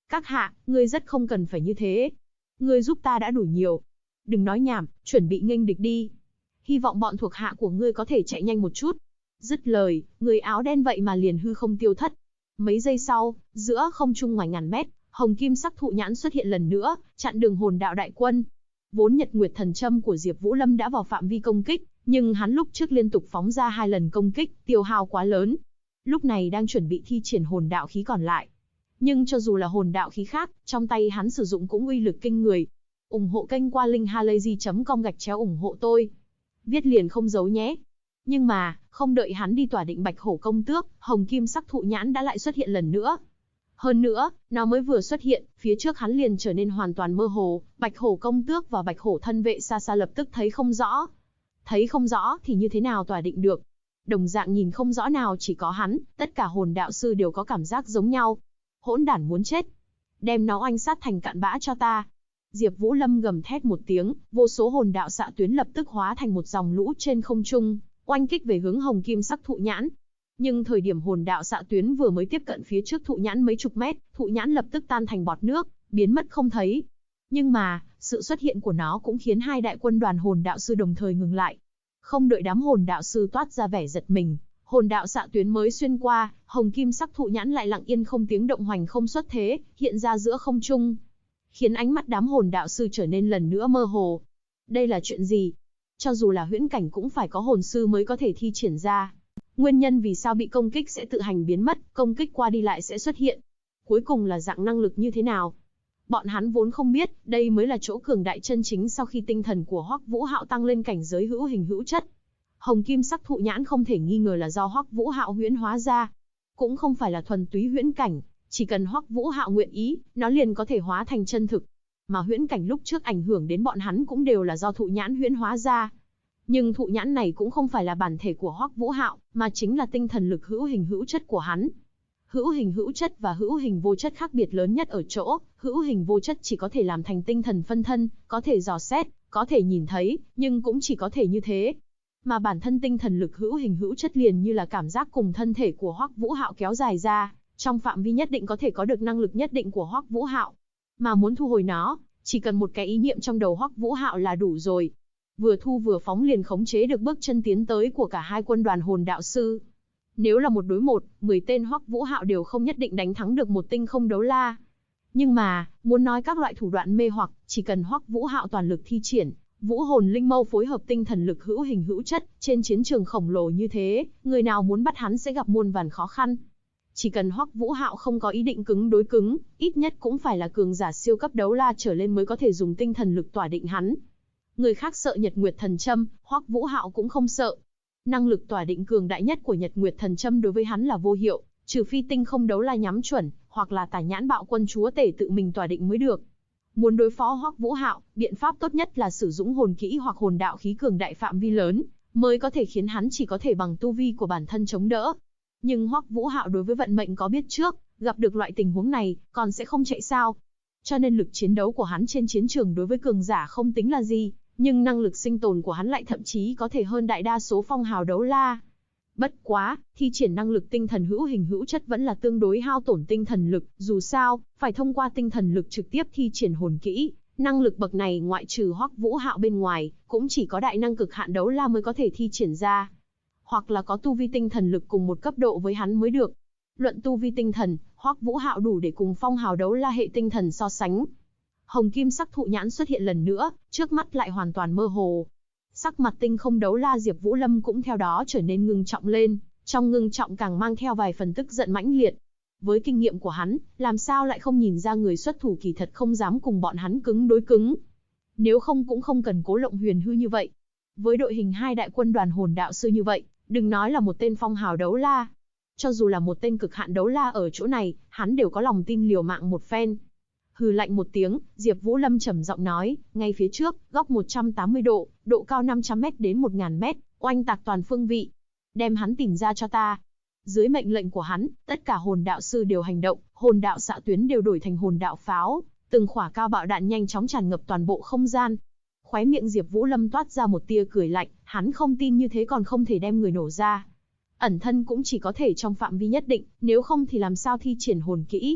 Speaker 1: Các hạ, ngươi rất không cần phải như thế. Ngươi giúp ta đã đủ nhiều. Đừng nói nhảm, chuẩn bị nghênh địch đi. Hy vọng bọn thuộc hạ của ngươi có thể chạy nhanh một chút. Dứt lời, người áo đen vậy mà liền hư không tiêu thất. Mấy giây sau, giữa không trung ngoài ngàn mét, hồng kim sắc thụ nhãn xuất hiện lần nữa, chặn đường hồn đạo đại quân. Vốn Nhật Nguyệt Thần Châm của Diệp Vũ Lâm đã vào phạm vi công kích, nhưng hắn lúc trước liên tục phóng ra 2 lần công kích, tiêu hao quá lớn. Lúc này đang chuẩn bị thi triển hồn đạo khí còn lại. Nhưng cho dù là hồn đạo khí khác, trong tay hắn sử dụng cũng uy lực kinh người. Ủng hộ kênh qua link halayzi.com/ủng hộ tôi. Viết liền không giấu nhé. Nhưng mà, không đợi hắn đi tỏa định Bạch Hổ công tước, hồng kim sắc thụ nhãn đã lại xuất hiện lần nữa. Hơn nữa, nó mới vừa xuất hiện, phía trước hắn liền trở nên hoàn toàn mơ hồ, Bạch Hổ công tước và Bạch Hổ thân vệ xa xa lập tức thấy không rõ. Thấy không rõ thì như thế nào tỏa định được? Đồng dạng nhìn không rõ nào chỉ có hắn, tất cả hồn đạo sư đều có cảm giác giống nhau. Hỗn đản muốn chết. Đem nó oanh sát thành cặn bã cho ta. Diệp Vũ Lâm gầm thét một tiếng, vô số hồn đạo xạ tuyến lập tức hóa thành một dòng lũ trên không trung, oanh kích về hướng hồng kim sắc thụ nhãn. Nhưng thời điểm hồn đạo xạ tuyến vừa mới tiếp cận phía trước thụ nhãn mấy chục mét, thụ nhãn lập tức tan thành bọt nước, biến mất không thấy. Nhưng mà, sự xuất hiện của nó cũng khiến 2 đại quân đoàn hồn đạo sư đồng thời ngừng lại. Không đợi đám hồn đạo sư toát ra vẻ giật mình, hồn đạo xạ tuyến mới xuyên qua, hồng kim sắc thụ nhãn lại lặng yên không tiếng động hoành không xuất thế, hiện ra giữa không trung, khiến ánh mắt đám hồn đạo sư trở nên lần nữa mơ hồ. Đây là chuyện gì? Cho dù là huyễn cảnh cũng phải có hồn sư mới có thể thi triển ra. Nguyên nhân vì sao bị công kích sẽ tự hành biến mất, công kích qua đi lại sẽ xuất hiện. Cuối cùng là dạng năng lực như thế nào? Bọn hắn vốn không biết, đây mới là chỗ cường đại chân chính sau khi tinh thần của Hoắc Vũ Hạo tăng lên cảnh giới hữu hình hữu chất. Hồng kim sắc thụ nhãn không thể nghi ngờ là do Hoắc Vũ Hạo huyễn hóa ra. Cũng không phải là thuần túy huyễn cảnh, chỉ cần Hoắc Vũ Hạo nguyện ý, nó liền có thể hóa thành chân thực. Mà huyễn cảnh lúc trước ảnh hưởng đến bọn hắn cũng đều là do thụ nhãn huyễn hóa ra. Nhưng thụ nhãn này cũng không phải là bản thể của Hoắc Vũ Hạo, mà chính là tinh thần lực hữu hình hữu chất của hắn. Hữu hình hữu chất và hữu hình vô chất khác biệt lớn nhất ở chỗ, hữu hình vô chất chỉ có thể làm thành tinh thần phân thân, có thể dò xét, có thể nhìn thấy, nhưng cũng chỉ có thể như thế. Mà bản thân tinh thần lực hữu hình hữu chất liền như là cảm giác cùng thân thể của Hoắc Vũ Hạo kéo dài ra, trong phạm vi nhất định có thể có được năng lực nhất định của Hoắc Vũ Hạo. Mà muốn thu hồi nó, chỉ cần một cái ý niệm trong đầu Hoắc Vũ Hạo là đủ rồi. Vừa thu vừa phóng liền khống chế được bước chân tiến tới của cả 2 quân đoàn hồn đạo sư. Nếu là 1 đối 1, 10 tên Hoắc Vũ Hạo đều không nhất định đánh thắng được một tinh không đấu la. Nhưng mà, muốn nói các loại thủ đoạn mê hoặc, chỉ cần Hoắc Vũ Hạo toàn lực thi triển, Vũ Hồn Linh Mâu phối hợp tinh thần lực hữu hình hữu chất, trên chiến trường khổng lồ như thế, người nào muốn bắt hắn sẽ gặp muôn vàn khó khăn. Chỉ cần Hoắc Vũ Hạo không có ý định cứng đối cứng, ít nhất cũng phải là cường giả siêu cấp đấu la trở lên mới có thể dùng tinh thần lực tỏa định hắn. Người khác sợ Nhật Nguyệt Thần Châm, Hoắc Vũ Hạo cũng không sợ. Năng lực tỏa định cường đại nhất của Nhật Nguyệt Thần Châm đối với hắn là vô hiệu, trừ phi tinh không đấu la nhắm chuẩn, hoặc là Tà Nhãn Bạo Quân chúa tể tự mình tỏa định mới được. Muốn đối phó Hoắc Vũ Hạo, biện pháp tốt nhất là sử dụng hồn kỹ hoặc hồn đạo khí cường đại phạm vi lớn, mới có thể khiến hắn chỉ có thể bằng tu vi của bản thân chống đỡ. Nhưng Hoắc Vũ Hạo đối với vận mệnh có biết trước, gặp được loại tình huống này, còn sẽ không chạy sao. Cho nên lực chiến đấu của hắn trên chiến trường đối với cường giả không tính là gì, nhưng năng lực sinh tồn của hắn lại thậm chí có thể hơn đại đa số phong hào đấu la. Bất quá, thi triển năng lực tinh thần hữu hình hữu chất vẫn là tương đối hao tổn tinh thần lực, dù sao, phải thông qua tinh thần lực trực tiếp thi triển hồn kỹ. Năng lực bậc này ngoại trừ Hoắc Vũ Hạo bên ngoài, cũng chỉ có đại năng cực hạn đấu la mới có thể thi triển ra. Hoặc là có tu vi tinh thần lực cùng một cấp độ với hắn mới được. Luận tu vi tinh thần, Hoắc Vũ Hạo đủ để cùng phong hào đấu la hệ tinh thần so sánh. Hồng kim sắc thụ nhãn xuất hiện lần nữa, trước mắt lại hoàn toàn mơ hồ. Sắc mặt tinh không đấu la Diệp Vũ Lâm cũng theo đó trở nên ngưng trọng lên, trong ngưng trọng càng mang theo vài phần tức giận mãnh liệt. Với kinh nghiệm của hắn, làm sao lại không nhìn ra người xuất thủ kỳ thật không dám cùng bọn hắn cứng đối cứng. Nếu không cũng không cần Cố Lộng Huyền hư như vậy. Với đội hình 2 đại quân đoàn hồn đạo sư như vậy, đừng nói là một tên phong hào đấu la. Cho dù là một tên cực hạn đấu la ở chỗ này, hắn đều có lòng tin liều mạng một phen. Hừ lạnh một tiếng, Diệp Vũ Lâm trầm giọng nói, ngay phía trước, góc 180 độ, độ cao 500m đến 1000m, oanh tạc toàn phương vị. Đem hắn tìm ra cho ta. Dưới mệnh lệnh của hắn, tất cả hồn đạo sư đều hành động, hồn đạo xạ tuyến đều đổi thành hồn đạo pháo, từng quả cao bạo đạn nhanh chóng tràn ngập toàn bộ không gian. Khóe miệng Diệp Vũ Lâm toát ra một tia cười lạnh, hắn không tin như thế còn không thể đem người nổ ra. Ẩn thân cũng chỉ có thể trong phạm vi nhất định, nếu không thì làm sao thi triển hồn kỹ.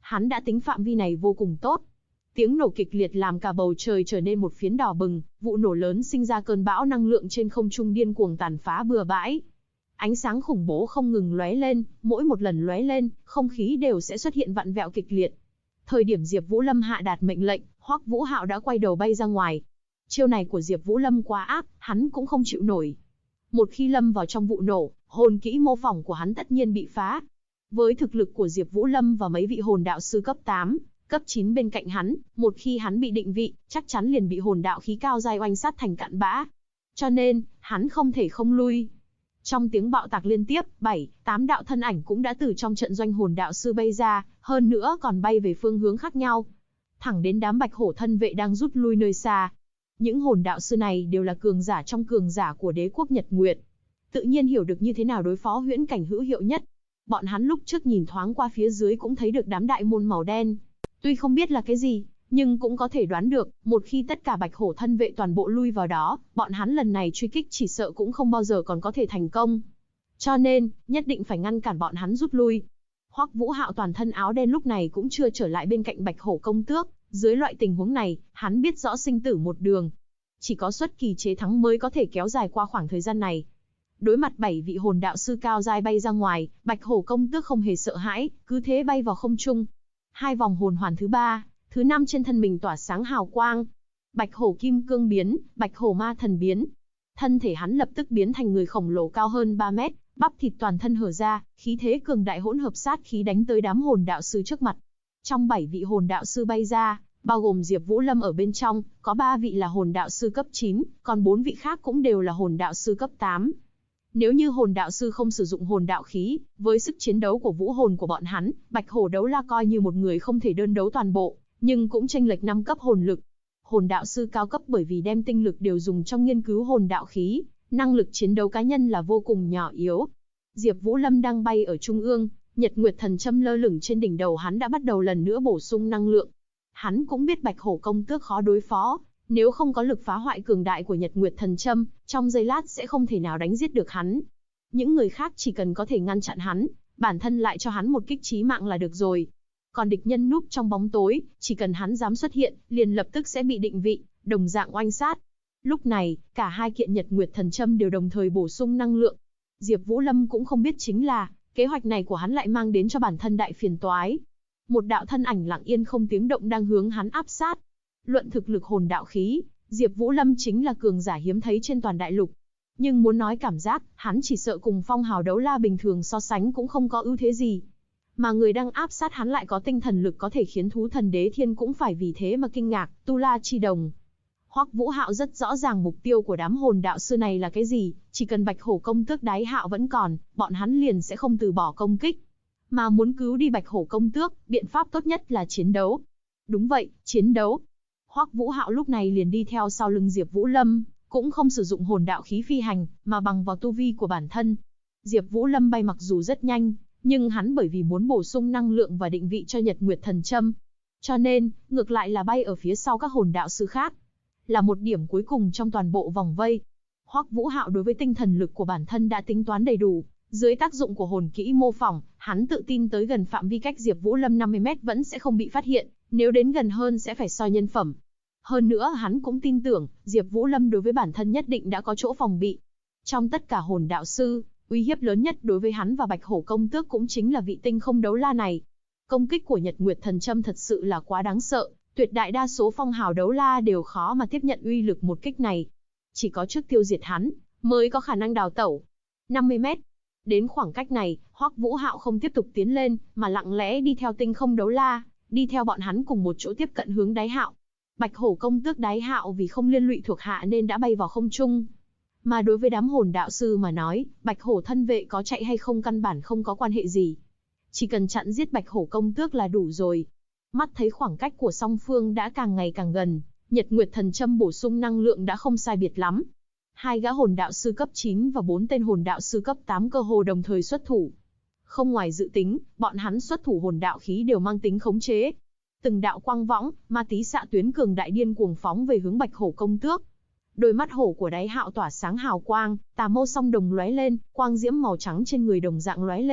Speaker 1: Hắn đã tính phạm vi này vô cùng tốt. Tiếng nổ kịch liệt làm cả bầu trời trở nên một phiến đỏ bừng, vụ nổ lớn sinh ra cơn bão năng lượng trên không trung điên cuồng tàn phá bừa bãi. Ánh sáng khủng bố không ngừng lóe lên, mỗi một lần lóe lên, không khí đều sẽ xuất hiện vặn vẹo kịch liệt. Thời điểm Diệp Vũ Lâm hạ đạt mệnh lệnh, Hoắc Vũ Hạo đã quay đầu bay ra ngoài. Chiêu này của Diệp Vũ Lâm quá ác, hắn cũng không chịu nổi. Một khi lâm vào trong vụ nổ, hồn kỹ mô phỏng của hắn tất nhiên bị phá. Với thực lực của Diệp Vũ Lâm và mấy vị hồn đạo sư cấp 8, cấp 9 bên cạnh hắn, một khi hắn bị định vị, chắc chắn liền bị hồn đạo khí cao giai oanh sát thành cặn bã. Cho nên, hắn không thể không lui. Trong tiếng bạo tạc liên tiếp, 7, 8 đạo thân ảnh cũng đã từ trong trận doanh hồn đạo sư bay ra, hơn nữa còn bay về phương hướng khác nhau. Thẳng đến đám bạch hổ thân vệ đang rút lui nơi xa. Những hồn đạo sư này đều là cường giả trong cường giả của đế quốc Nhật Nguyệt. Tự nhiên hiểu được như thế nào đối phó huyễn cảnh hữu hiệu nhất. Bọn hắn lúc trước nhìn thoáng qua phía dưới cũng thấy được đám đại môn màu đen. Tuy không biết là cái gì, nhưng cũng có thể đoán được, một khi tất cả bạch hổ thân vệ toàn bộ lui vào đó, bọn hắn lần này truy kích chỉ sợ cũng không bao giờ còn có thể thành công. Cho nên, nhất định phải ngăn cản bọn hắn rút lui. Hoắc Vũ Hạo toàn thân áo đen lúc này cũng chưa trở lại bên cạnh bạch hổ công tước, dưới loại tình huống này, hắn biết rõ sinh tử một đường. Chỉ có xuất kỳ chế thắng mới có thể kéo dài qua khoảng thời gian này. Đối mặt 7 vị hồn đạo sư cao giai bay ra ngoài, bạch hổ công tước không hề sợ hãi, cứ thế bay vào không trung. 2 vòng hồn hoàn thứ 3, thứ 5 trên thân mình tỏa sáng hào quang. Bạch hổ kim cương biến, bạch hổ ma thần biến. Thân thể hắn lập tức biến thành người khổng lồ cao hơn 3 mét, bắp thịt toàn thân hở ra, khí thế cường đại hỗn hợp sát khí đánh tới đám hồn đạo sư trước mặt. Trong 7 vị hồn đạo sư bay ra, bao gồm Diệp Vũ Lâm ở bên trong, có 3 vị là hồn đạo sư cấp 9, còn 4 vị khác cũng đều là hồn đạo sư cấp 8. Nếu như hồn đạo sư không sử dụng hồn đạo khí, với sức chiến đấu của vũ hồn của bọn hắn, Bạch Hổ Đấu La coi như một người không thể đơn đấu toàn bộ, nhưng cũng chênh lệch 5 cấp hồn lực. Hồn đạo sư cao cấp bởi vì đem tinh lực đều dùng trong nghiên cứu hồn đạo khí, năng lực chiến đấu cá nhân là vô cùng nhỏ yếu. Diệp Vũ Lâm đang bay ở trung ương, Nhật Nguyệt Thần Châm lơ lửng trên đỉnh đầu hắn đã bắt đầu lần nữa bổ sung năng lượng. Hắn cũng biết Bạch Hổ công tước khó đối phó, nếu không có lực phá hoại cường đại của Nhật Nguyệt Thần Châm, trong giây lát sẽ không thể nào đánh giết được hắn. Những người khác chỉ cần có thể ngăn chặn hắn, bản thân lại cho hắn một kích chí mạng là được rồi. Còn địch nhân núp trong bóng tối, chỉ cần hắn dám xuất hiện, liền lập tức sẽ bị định vị, đồng dạng oanh sát. Lúc này, cả hai kiện Nhật Nguyệt Thần Châm đều đồng thời bổ sung năng lượng. Diệp Vũ Lâm cũng không biết chính là, kế hoạch này của hắn lại mang đến cho bản thân đại phiền toái. Một đạo thân ảnh lặng yên không tiếng động đang hướng hắn áp sát. Luận thực lực hồn đạo khí, Diệp Vũ Lâm chính là cường giả hiếm thấy trên toàn đại lục. Nhưng muốn nói cảm giác, hắn chỉ sợ cùng Phong Hào Đấu La bình thường so sánh cũng không có ưu thế gì. Mà người đang áp sát hắn lại có tinh thần lực có thể khiến thú thần đế thiên cũng phải vì thế mà kinh ngạc, Tu La Chi Đồng. Hoắc Vũ Hạo rất rõ ràng mục tiêu của đám hồn đạo sư này là cái gì, chỉ cần Bạch Hổ công tước Đái Hạo vẫn còn, bọn hắn liền sẽ không từ bỏ công kích. Mà muốn cứu đi Bạch Hổ công tước, biện pháp tốt nhất là chiến đấu. Đúng vậy, chiến đấu. Hoắc Vũ Hạo lúc này liền đi theo sau lưng Diệp Vũ Lâm, cũng không sử dụng hồn đạo khí phi hành, mà bằng vào tu vi của bản thân. Diệp Vũ Lâm bay mặc dù rất nhanh, nhưng hắn bởi vì muốn bổ sung năng lượng và định vị cho Nhật Nguyệt Thần Châm, cho nên, ngược lại là bay ở phía sau các hồn đạo sư khác. Là một điểm cuối cùng trong toàn bộ vòng vây. Hoắc Vũ Hạo đối với tinh thần lực của bản thân đã tính toán đầy đủ, dưới tác dụng của hồn kỹ mô phỏng, hắn tự tin tới gần phạm vi cách Diệp Vũ Lâm 50 mét vẫn sẽ không bị phát hiện, nếu đến gần hơn sẽ phải soi nhân phẩm. Hơn nữa hắn cũng tin tưởng, Diệp Vũ Lâm đối với bản thân nhất định đã có chỗ phòng bị. Trong tất cả hồn đạo sư, uy hiếp lớn nhất đối với hắn và Bạch Hổ công tước cũng chính là vị tinh không đấu la này. Công kích của Nhật Nguyệt Thần Châm thật sự là quá đáng sợ, tuyệt đại đa số phong hào đấu la đều khó mà tiếp nhận uy lực một kích này. Chỉ có trước tiêu diệt hắn, mới có khả năng đào tẩu. 50 mét. Đến khoảng cách này, Hoắc Vũ Hạo không tiếp tục tiến lên, mà lặng lẽ đi theo tinh không đấu la, đi theo bọn hắn cùng một chỗ tiếp cận hướng Đái Hạo. Bạch Hổ công tước Đái Hạo vì không liên lụy thuộc hạ nên đã bay vào không trung. Mà đối với đám hồn đạo sư mà nói, Bạch Hổ thân vệ có chạy hay không căn bản không có quan hệ gì. Chỉ cần chặn giết Bạch Hổ công tước là đủ rồi. Mắt thấy khoảng cách của song phương đã càng ngày càng gần, Nhật Nguyệt Thần Châm bổ sung năng lượng đã không sai biệt lắm. 2 gã hồn đạo sư cấp 9 và 4 tên hồn đạo sư cấp 8 cơ hồ đồng thời xuất thủ. Không ngoài dự tính, bọn hắn xuất thủ hồn đạo khí đều mang tính khống chế. Từng đạo quang võng, ma tí xạ tuyến cường đại điên cuồng phóng về hướng Bạch Hổ công tước. Đôi mắt hổ của Đái Hạo tỏa sáng hào quang, tà mâu song đồng lóe lên, quang diễm màu trắng trên người đồng dạng lóe lên,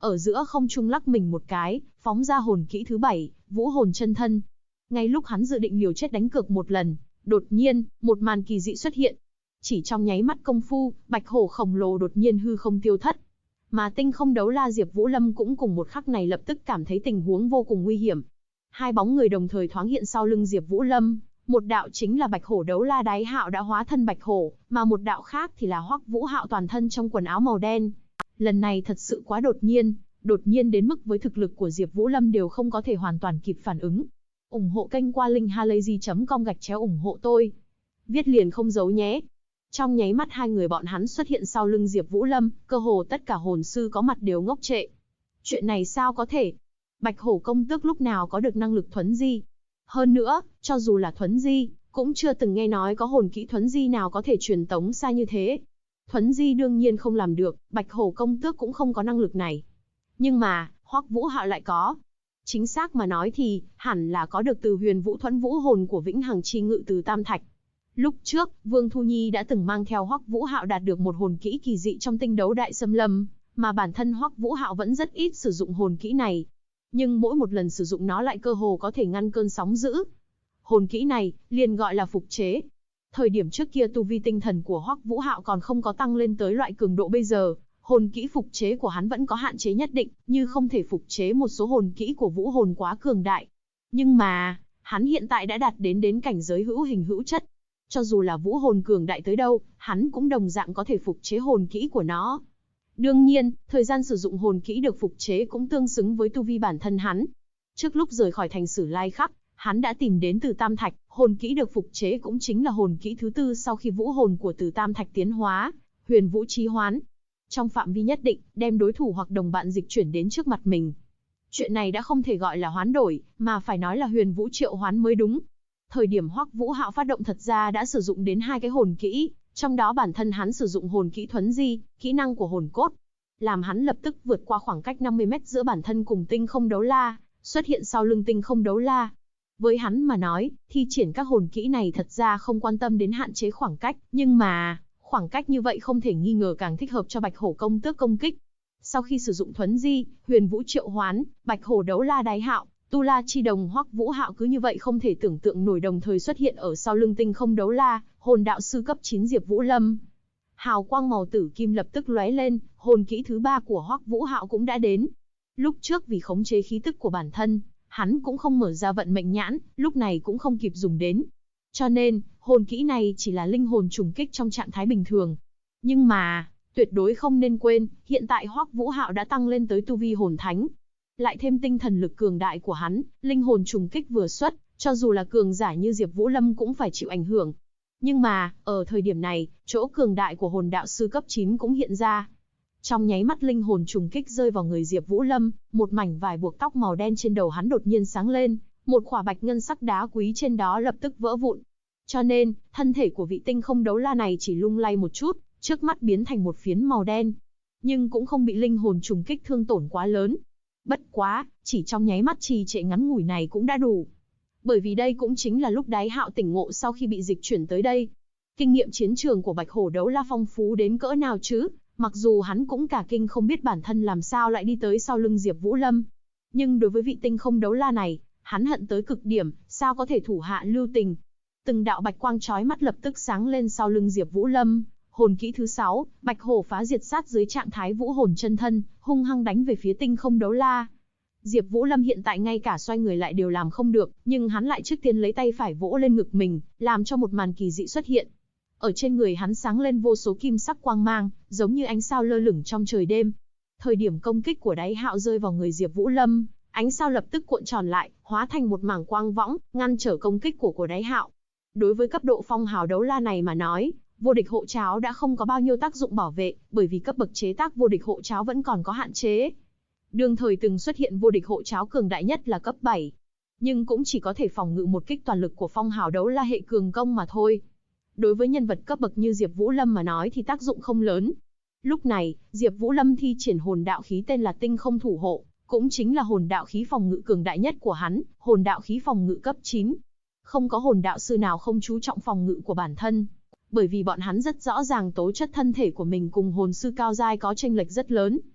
Speaker 1: ở giữa không trung lắc mình một cái, phóng ra hồn kỹ thứ 7, Vũ Hồn Chân Thân. Ngay lúc hắn dự định liều chết đánh cược một lần, đột nhiên, một màn kỳ dị xuất hiện. Chỉ trong nháy mắt công phu, bạch hổ khổng lồ đột nhiên hư không tiêu thất. Mà Tinh Không Đấu La Diệp Vũ Lâm cũng cùng một khắc này lập tức cảm thấy tình huống vô cùng nguy hiểm. Hai bóng người đồng thời thoáng hiện sau lưng Diệp Vũ Lâm, một đạo chính là Bạch Hổ Đấu La Đái Hạo đã hóa thân bạch hổ, mà một đạo khác thì là Hoắc Vũ Hạo toàn thân trong quần áo màu đen. Lần này thật sự quá đột nhiên đến mức với thực lực của Diệp Vũ Lâm đều không có thể hoàn toàn kịp phản ứng. Ủng hộ kênh qua linkhalazy.com/ủng hộ tôi. Viết liền không giấu nhé. Trong nháy mắt hai người bọn hắn xuất hiện sau lưng Diệp Vũ Lâm, cơ hồ tất cả hồn sư có mặt đều ngốc trệ. Chuyện này sao có thể? Bạch Hổ công tước lúc nào có được năng lực thuấn di? Hơn nữa, cho dù là thuấn di, cũng chưa từng nghe nói có hồn kỹ thuấn di nào có thể truyền tống xa như thế. Thuấn di đương nhiên không làm được, Bạch Hổ công tước cũng không có năng lực này. Nhưng mà, Hoắc Vũ Hạo lại có. Chính xác mà nói thì, hẳn là có được từ Huyền Vũ Thuẫn Vũ hồn của Vĩnh Hằng Chi Ngự từ Tam Thạch. Lúc trước, Vương Thu Nhi đã từng mang theo Hoắc Vũ Hạo đạt được một hồn kỹ kỳ dị trong Tinh Đấu Đại Xâm Lâm, mà bản thân Hoắc Vũ Hạo vẫn rất ít sử dụng hồn kỹ này. Nhưng mỗi một lần sử dụng nó lại cơ hồ có thể ngăn cơn sóng dữ. Hồn kỹ này, liền gọi là phục chế. Thời điểm trước kia tu vi tinh thần của Hoắc Vũ Hạo còn không có tăng lên tới loại cường độ bây giờ, hồn kỹ phục chế của hắn vẫn có hạn chế nhất định, như không thể phục chế một số hồn kỹ của vũ hồn quá cường đại. Nhưng mà, hắn hiện tại đã đạt đến cảnh giới hữu hình hữu chất. Cho dù là vũ hồn cường đại tới đâu, hắn cũng đồng dạng có thể phục chế hồn kỹ của nó. Đương nhiên, thời gian sử dụng hồn kỹ được phục chế cũng tương xứng với tu vi bản thân hắn. Trước lúc rời khỏi thành Sử Lai Khắc, hắn đã tìm đến Từ Tam Thạch, hồn kỹ được phục chế cũng chính là hồn kỹ thứ tư sau khi vũ hồn của Từ Tam Thạch tiến hóa, Huyền Vũ Chí Hoán. Trong phạm vi nhất định, đem đối thủ hoặc đồng bạn dịch chuyển đến trước mặt mình. Chuyện này đã không thể gọi là hoán đổi, mà phải nói là Huyền Vũ Triệu Hoán mới đúng. Thời điểm Hoắc Vũ Hạo phát động thật ra đã sử dụng đến hai cái hồn kỹ, trong đó bản thân hắn sử dụng hồn kỹ thuấn di, kỹ năng của hồn cốt, làm hắn lập tức vượt qua khoảng cách 50 mét giữa bản thân cùng Tinh Không Đấu La, xuất hiện sau lưng Tinh Không Đấu La. Với hắn mà nói, thi triển các hồn kỹ này thật ra không quan tâm đến hạn chế khoảng cách, nhưng mà, khoảng cách như vậy không thể nghi ngờ càng thích hợp cho Bạch Hổ công tước công kích. Sau khi sử dụng thuấn di, Huyền Vũ Triệu Hoán, Bạch Hổ Đấu La Đái Hạo, Tu La Chi Đồng Hoắc Vũ Hạo cứ như vậy không thể tưởng tượng nổi đồng thời xuất hiện ở sau lưng Tinh Không Đấu La, hồn đạo sư cấp 9 Diệp Vũ Lâm. Hào quang màu tử kim lập tức lóe lên, hồn kỹ thứ 3 của Hoắc Vũ Hạo cũng đã đến. Lúc trước vì khống chế khí tức của bản thân, hắn cũng không mở ra vận mệnh nhãn, lúc này cũng không kịp dùng đến. Cho nên, hồn kỹ này chỉ là linh hồn trùng kích trong trạng thái bình thường. Nhưng mà, tuyệt đối không nên quên, hiện tại Hoắc Vũ Hạo đã tăng lên tới tu vi hồn thánh. Lại thêm tinh thần lực cường đại của hắn, linh hồn trùng kích vừa xuất, cho dù là cường giả như Diệp Vũ Lâm cũng phải chịu ảnh hưởng. Nhưng mà, ở thời điểm này, chỗ cường đại của hồn đạo sư cấp 9 cũng hiện ra. Trong nháy mắt linh hồn trùng kích rơi vào người Diệp Vũ Lâm, một mảnh vải buộc tóc màu đen trên đầu hắn đột nhiên sáng lên, một khỏa bạch ngân sắc đá quý trên đó lập tức vỡ vụn. Cho nên, thân thể của vị Tinh Không Đấu La này chỉ lung lay một chút, trước mắt biến thành một phiến màu đen. Nhưng cũng không bị linh hồn trùng kích thương tổn quá lớn. Bất quá, chỉ trong nháy mắt trì trệ ngắn ngủi này cũng đã đủ. Bởi vì đây cũng chính là lúc Đái Hạo tỉnh ngộ sau khi bị dịch chuyển tới đây. Kinh nghiệm chiến trường của Bạch Hổ Đấu La phong phú đến cỡ nào chứ, mặc dù hắn cũng cả kinh không biết bản thân làm sao lại đi tới sau lưng Diệp Vũ Lâm. Nhưng đối với vị Tinh Không Đấu La này, hắn hận tới cực điểm, sao có thể thủ hạ lưu tình. Từng đạo bạch quang chói mắt lập tức sáng lên sau lưng Diệp Vũ Lâm, hồn kỹ thứ 6, Bạch Hổ Phá Diệt Sát dưới trạng thái vũ hồn chân thân, hung hăng đánh về phía Tinh Không Đấu La. Diệp Vũ Lâm hiện tại ngay cả xoay người lại đều làm không được, nhưng hắn lại trước tiên lấy tay phải vỗ lên ngực mình, làm cho một màn kỳ dị xuất hiện. Ở trên người hắn sáng lên vô số kim sắc quang mang, giống như ánh sao lơ lửng trong trời đêm. Thời điểm công kích của Đái Hạo rơi vào người Diệp Vũ Lâm, ánh sao lập tức cuộn tròn lại, hóa thành một mảng quang võng, ngăn trở công kích của Đái Hạo. Đối với cấp độ phong hào đấu la này mà nói, vô địch hộ tráo đã không có bao nhiêu tác dụng bảo vệ, bởi vì cấp bậc chế tác vô địch hộ tráo vẫn còn có hạn chế. Đương thời từng xuất hiện vô địch hộ tráo cường đại nhất là cấp 7, nhưng cũng chỉ có thể phòng ngự một kích toàn lực của phong hào đấu la hệ cường công mà thôi. Đối với nhân vật cấp bậc như Diệp Vũ Lâm mà nói thì tác dụng không lớn. Lúc này, Diệp Vũ Lâm thi triển hồn đạo khí tên là Tinh Không Thủ Hộ, cũng chính là hồn đạo khí phòng ngự cường đại nhất của hắn, hồn đạo khí phòng ngự cấp 9. Không có hồn đạo sư nào không chú trọng phòng ngự của bản thân, bởi vì bọn hắn rất rõ ràng tố chất thân thể của mình cùng hồn sư cao giai có chênh lệch rất lớn.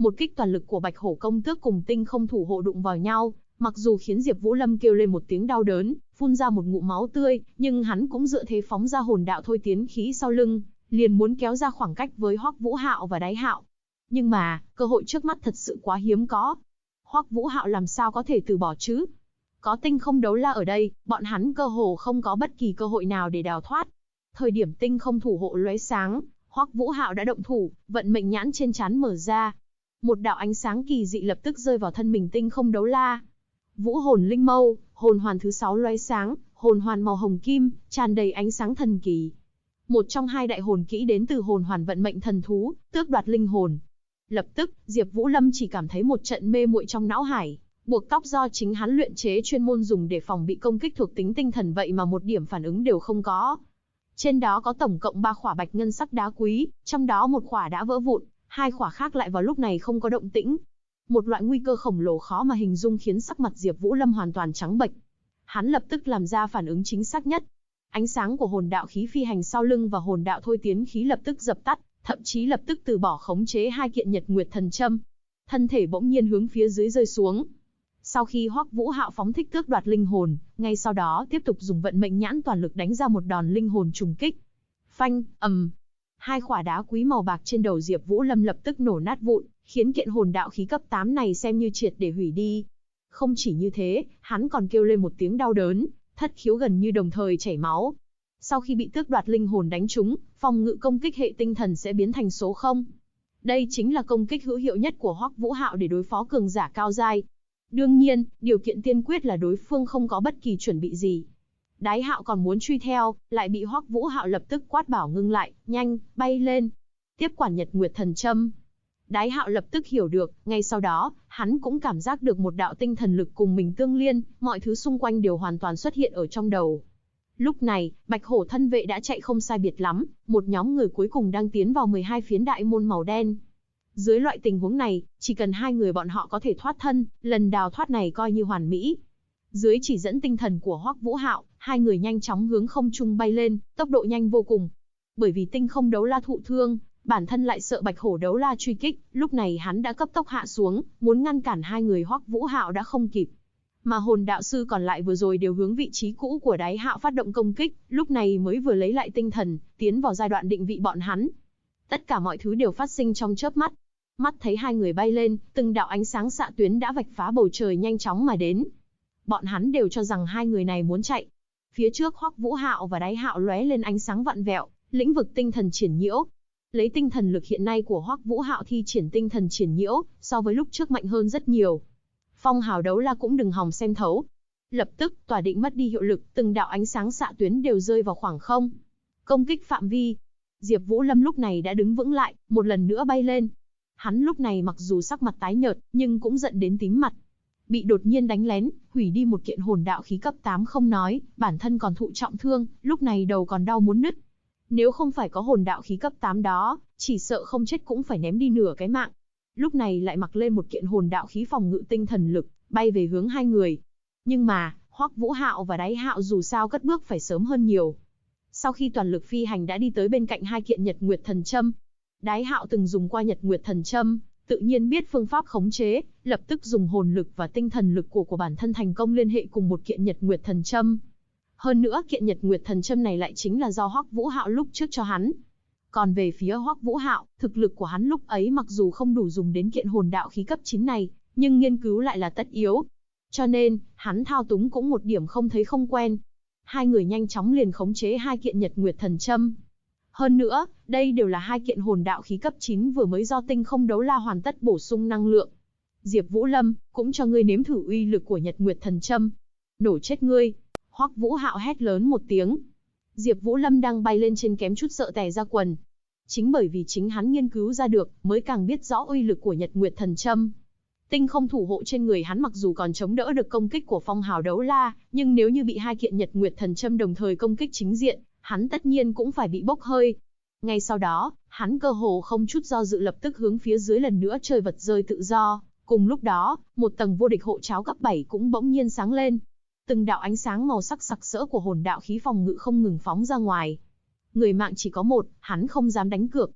Speaker 1: Một kích toàn lực của Bạch Hổ công tước cùng Tinh Không thủ hộ đụng vào nhau, mặc dù khiến Diệp Vũ Lâm kêu lên một tiếng đau đớn, phun ra một ngụm máu tươi, nhưng hắn cũng dựa thế phóng ra hồn đạo thôi tiến khí sau lưng, liền muốn kéo ra khoảng cách với Hoắc Vũ Hạo và Đái Hạo. Nhưng mà, cơ hội trước mắt thật sự quá hiếm có. Hoắc Vũ Hạo làm sao có thể từ bỏ chứ? Có Tinh Không đấu la ở đây, bọn hắn cơ hồ không có bất kỳ cơ hội nào để đào thoát. Thời điểm Tinh Không thủ hộ lóe sáng, Hoắc Vũ Hạo đã động thủ, vận mệnh nhãn trên trán mở ra. Một đạo ánh sáng kỳ dị lập tức rơi vào thân mình Tinh Không đấu la. Vũ hồn linh mâu, hồn hoàn thứ 6 lóe sáng, hồn hoàn màu hồng kim, tràn đầy ánh sáng thần kỳ. Một trong hai đại hồn kỹ đến từ hồn hoàn vận mệnh thần thú, tước đoạt linh hồn. Lập tức, Diệp Vũ Lâm chỉ cảm thấy một trận mê muội trong não hải, buộc tóc do chính hắn luyện chế chuyên môn dùng để phòng bị công kích thuộc tính tinh thần vậy mà một điểm phản ứng đều không có. Trên đó có tổng cộng 3 khỏa bạch ngân sắc đá quý, trong đó một khỏa đã vỡ vụn, 2 khỏa khác lại vào lúc này không có động tĩnh. Một loại nguy cơ khổng lồ khó mà hình dung khiến sắc mặt Diệp Vũ Lâm hoàn toàn trắng bệch. Hắn lập tức làm ra phản ứng chính xác nhất. Ánh sáng của hồn đạo khí phi hành sau lưng và hồn đạo thôi tiến khí lập tức dập tắt, thậm chí lập tức từ bỏ khống chế hai kiện Nhật Nguyệt thần châm. Thân thể bỗng nhiên hướng phía dưới rơi xuống. Sau khi Hoắc Vũ Hạo phóng thích tước đoạt linh hồn, ngay sau đó tiếp tục dùng vận mệnh nhãn toàn lực đánh ra một đòn linh hồn trùng kích. Phanh, ầm. Hai khỏa đá quý màu bạc trên đầu Diệp Vũ Lâm lập tức nổ nát vụn, khiến kiện hồn đạo khí cấp 8 này xem như triệt để hủy đi. Không chỉ như thế, hắn còn kêu lên một tiếng đau đớn, thất khiếu gần như đồng thời chảy máu. Sau khi bị tước đoạt linh hồn đánh trúng, phòng ngự công kích hệ tinh thần sẽ biến thành số 0. Đây chính là công kích hữu hiệu nhất của Hoắc Vũ Hạo để đối phó cường giả cao giai. Đương nhiên, điều kiện tiên quyết là đối phương không có bất kỳ chuẩn bị gì. Đái Hạo còn muốn truy theo, lại bị Hoắc Vũ Hạo lập tức quát bảo ngưng lại, nhanh, bay lên. Tiếp quản Nhật Nguyệt thần châm. Đái Hạo lập tức hiểu được, ngay sau đó, hắn cũng cảm giác được một đạo tinh thần lực cùng mình tương liên, mọi thứ xung quanh đều hoàn toàn xuất hiện ở trong đầu. Lúc này, Bạch Hổ thân vệ đã chạy không sai biệt lắm, một nhóm người cuối cùng đang tiến vào 12 phiến đại môn màu đen. Dưới loại tình huống này, chỉ cần hai người bọn họ có thể thoát thân, lần đào thoát này coi như hoàn mỹ. Dưới chỉ dẫn tinh thần của Hoắc Vũ Hạo, hai người nhanh chóng hướng không trung bay lên, tốc độ nhanh vô cùng. Bởi vì Tinh Không đấu la thụ thương, bản thân lại sợ Bạch Hổ đấu la truy kích, lúc này hắn đã cấp tốc hạ xuống, muốn ngăn cản hai người Hoắc Vũ Hạo đã không kịp. Mà hồn đạo sư còn lại vừa rồi đều hướng vị trí cũ của Đái Hạo phát động công kích, lúc này mới vừa lấy lại tinh thần, tiến vào giai đoạn định vị bọn hắn. Tất cả mọi thứ đều phát sinh trong chớp mắt. Mắt thấy hai người bay lên, từng đạo ánh sáng xạ tuyến đã vạch phá bầu trời nhanh chóng mà đến. Bọn hắn đều cho rằng hai người này muốn chạy. Phía trước Hoắc Vũ Hạo và Đái Hạo lóe lên ánh sáng vặn vẹo, lĩnh vực tinh thần triển nhiễu. Lấy tinh thần lực hiện nay của Hoắc Vũ Hạo thi triển tinh thần triển nhiễu, so với lúc trước mạnh hơn rất nhiều. Phong hào đấu la cũng đừng hòng xem thấu. Lập tức, tỏa định mất đi hiệu lực, từng đạo ánh sáng xạ tuyến đều rơi vào khoảng không. Công kích phạm vi. Diệp Vũ Lâm lúc này đã đứng vững lại, một lần nữa bay lên. Hắn lúc này mặc dù sắc mặt tái nhợt, nhưng cũng giận đến tím mặt. Bị đột nhiên đánh lén, hủy đi một kiện hồn đạo khí cấp 8 không nói, bản thân còn thụ trọng thương, lúc này đầu còn đau muốn nứt. Nếu không phải có hồn đạo khí cấp 8 đó, chỉ sợ không chết cũng phải ném đi nửa cái mạng. Lúc này lại mặc lên một kiện hồn đạo khí phòng ngự tinh thần lực, bay về hướng hai người. Nhưng mà, Hoắc Vũ Hạo và Đái Hạo dù sao cất bước phải sớm hơn nhiều. Sau khi toàn lực phi hành đã đi tới bên cạnh hai kiện Nhật Nguyệt thần châm. Đái Hạo từng dùng qua Nhật Nguyệt thần châm, tự nhiên biết phương pháp khống chế, lập tức dùng hồn lực và tinh thần lực của bản thân thành công liên hệ cùng một kiện Nhật Nguyệt thần châm. Hơn nữa kiện Nhật Nguyệt thần châm này lại chính là do Hoắc Vũ Hạo lúc trước cho hắn. Còn về phía Hoắc Vũ Hạo, thực lực của hắn lúc ấy mặc dù không đủ dùng đến kiện hồn đạo khí cấp 9 này, nhưng nghiên cứu lại là tất yếu. Cho nên, hắn thao túng cũng một điểm không thấy không quen. Hai người nhanh chóng liền khống chế hai kiện Nhật Nguyệt thần châm. Hơn nữa, đây đều là hai kiện hồn đạo khí cấp 9 vừa mới do Tinh Không đấu la hoàn tất bổ sung năng lượng. Diệp Vũ Lâm, cũng cho ngươi nếm thử uy lực của Nhật Nguyệt thần châm. Nổ chết ngươi! Hoắc Vũ Hạo hét lớn một tiếng. Diệp Vũ Lâm đang bay lên trên kém chút sợ tè ra quần. Chính bởi vì chính hắn nghiên cứu ra được, mới càng biết rõ uy lực của Nhật Nguyệt thần châm. Tinh Không thủ hộ trên người hắn mặc dù còn chống đỡ được công kích của Phong hào đấu la, nhưng nếu như bị hai kiện Nhật Nguyệt thần châm đồng thời công kích chính diện, hắn tất nhiên cũng phải bị bốc hơi. Ngay sau đó, hắn cơ hồ không chút do dự lập tức hướng phía dưới lần nữa chơi vật rơi tự do. Cùng lúc đó, một tầng vô địch hộ tráo cấp 7 cũng bỗng nhiên sáng lên. Từng đạo ánh sáng màu sắc sặc sỡ của hồn đạo khí phòng ngự không ngừng phóng ra ngoài. Người mạng chỉ có một, hắn không dám đánh cược.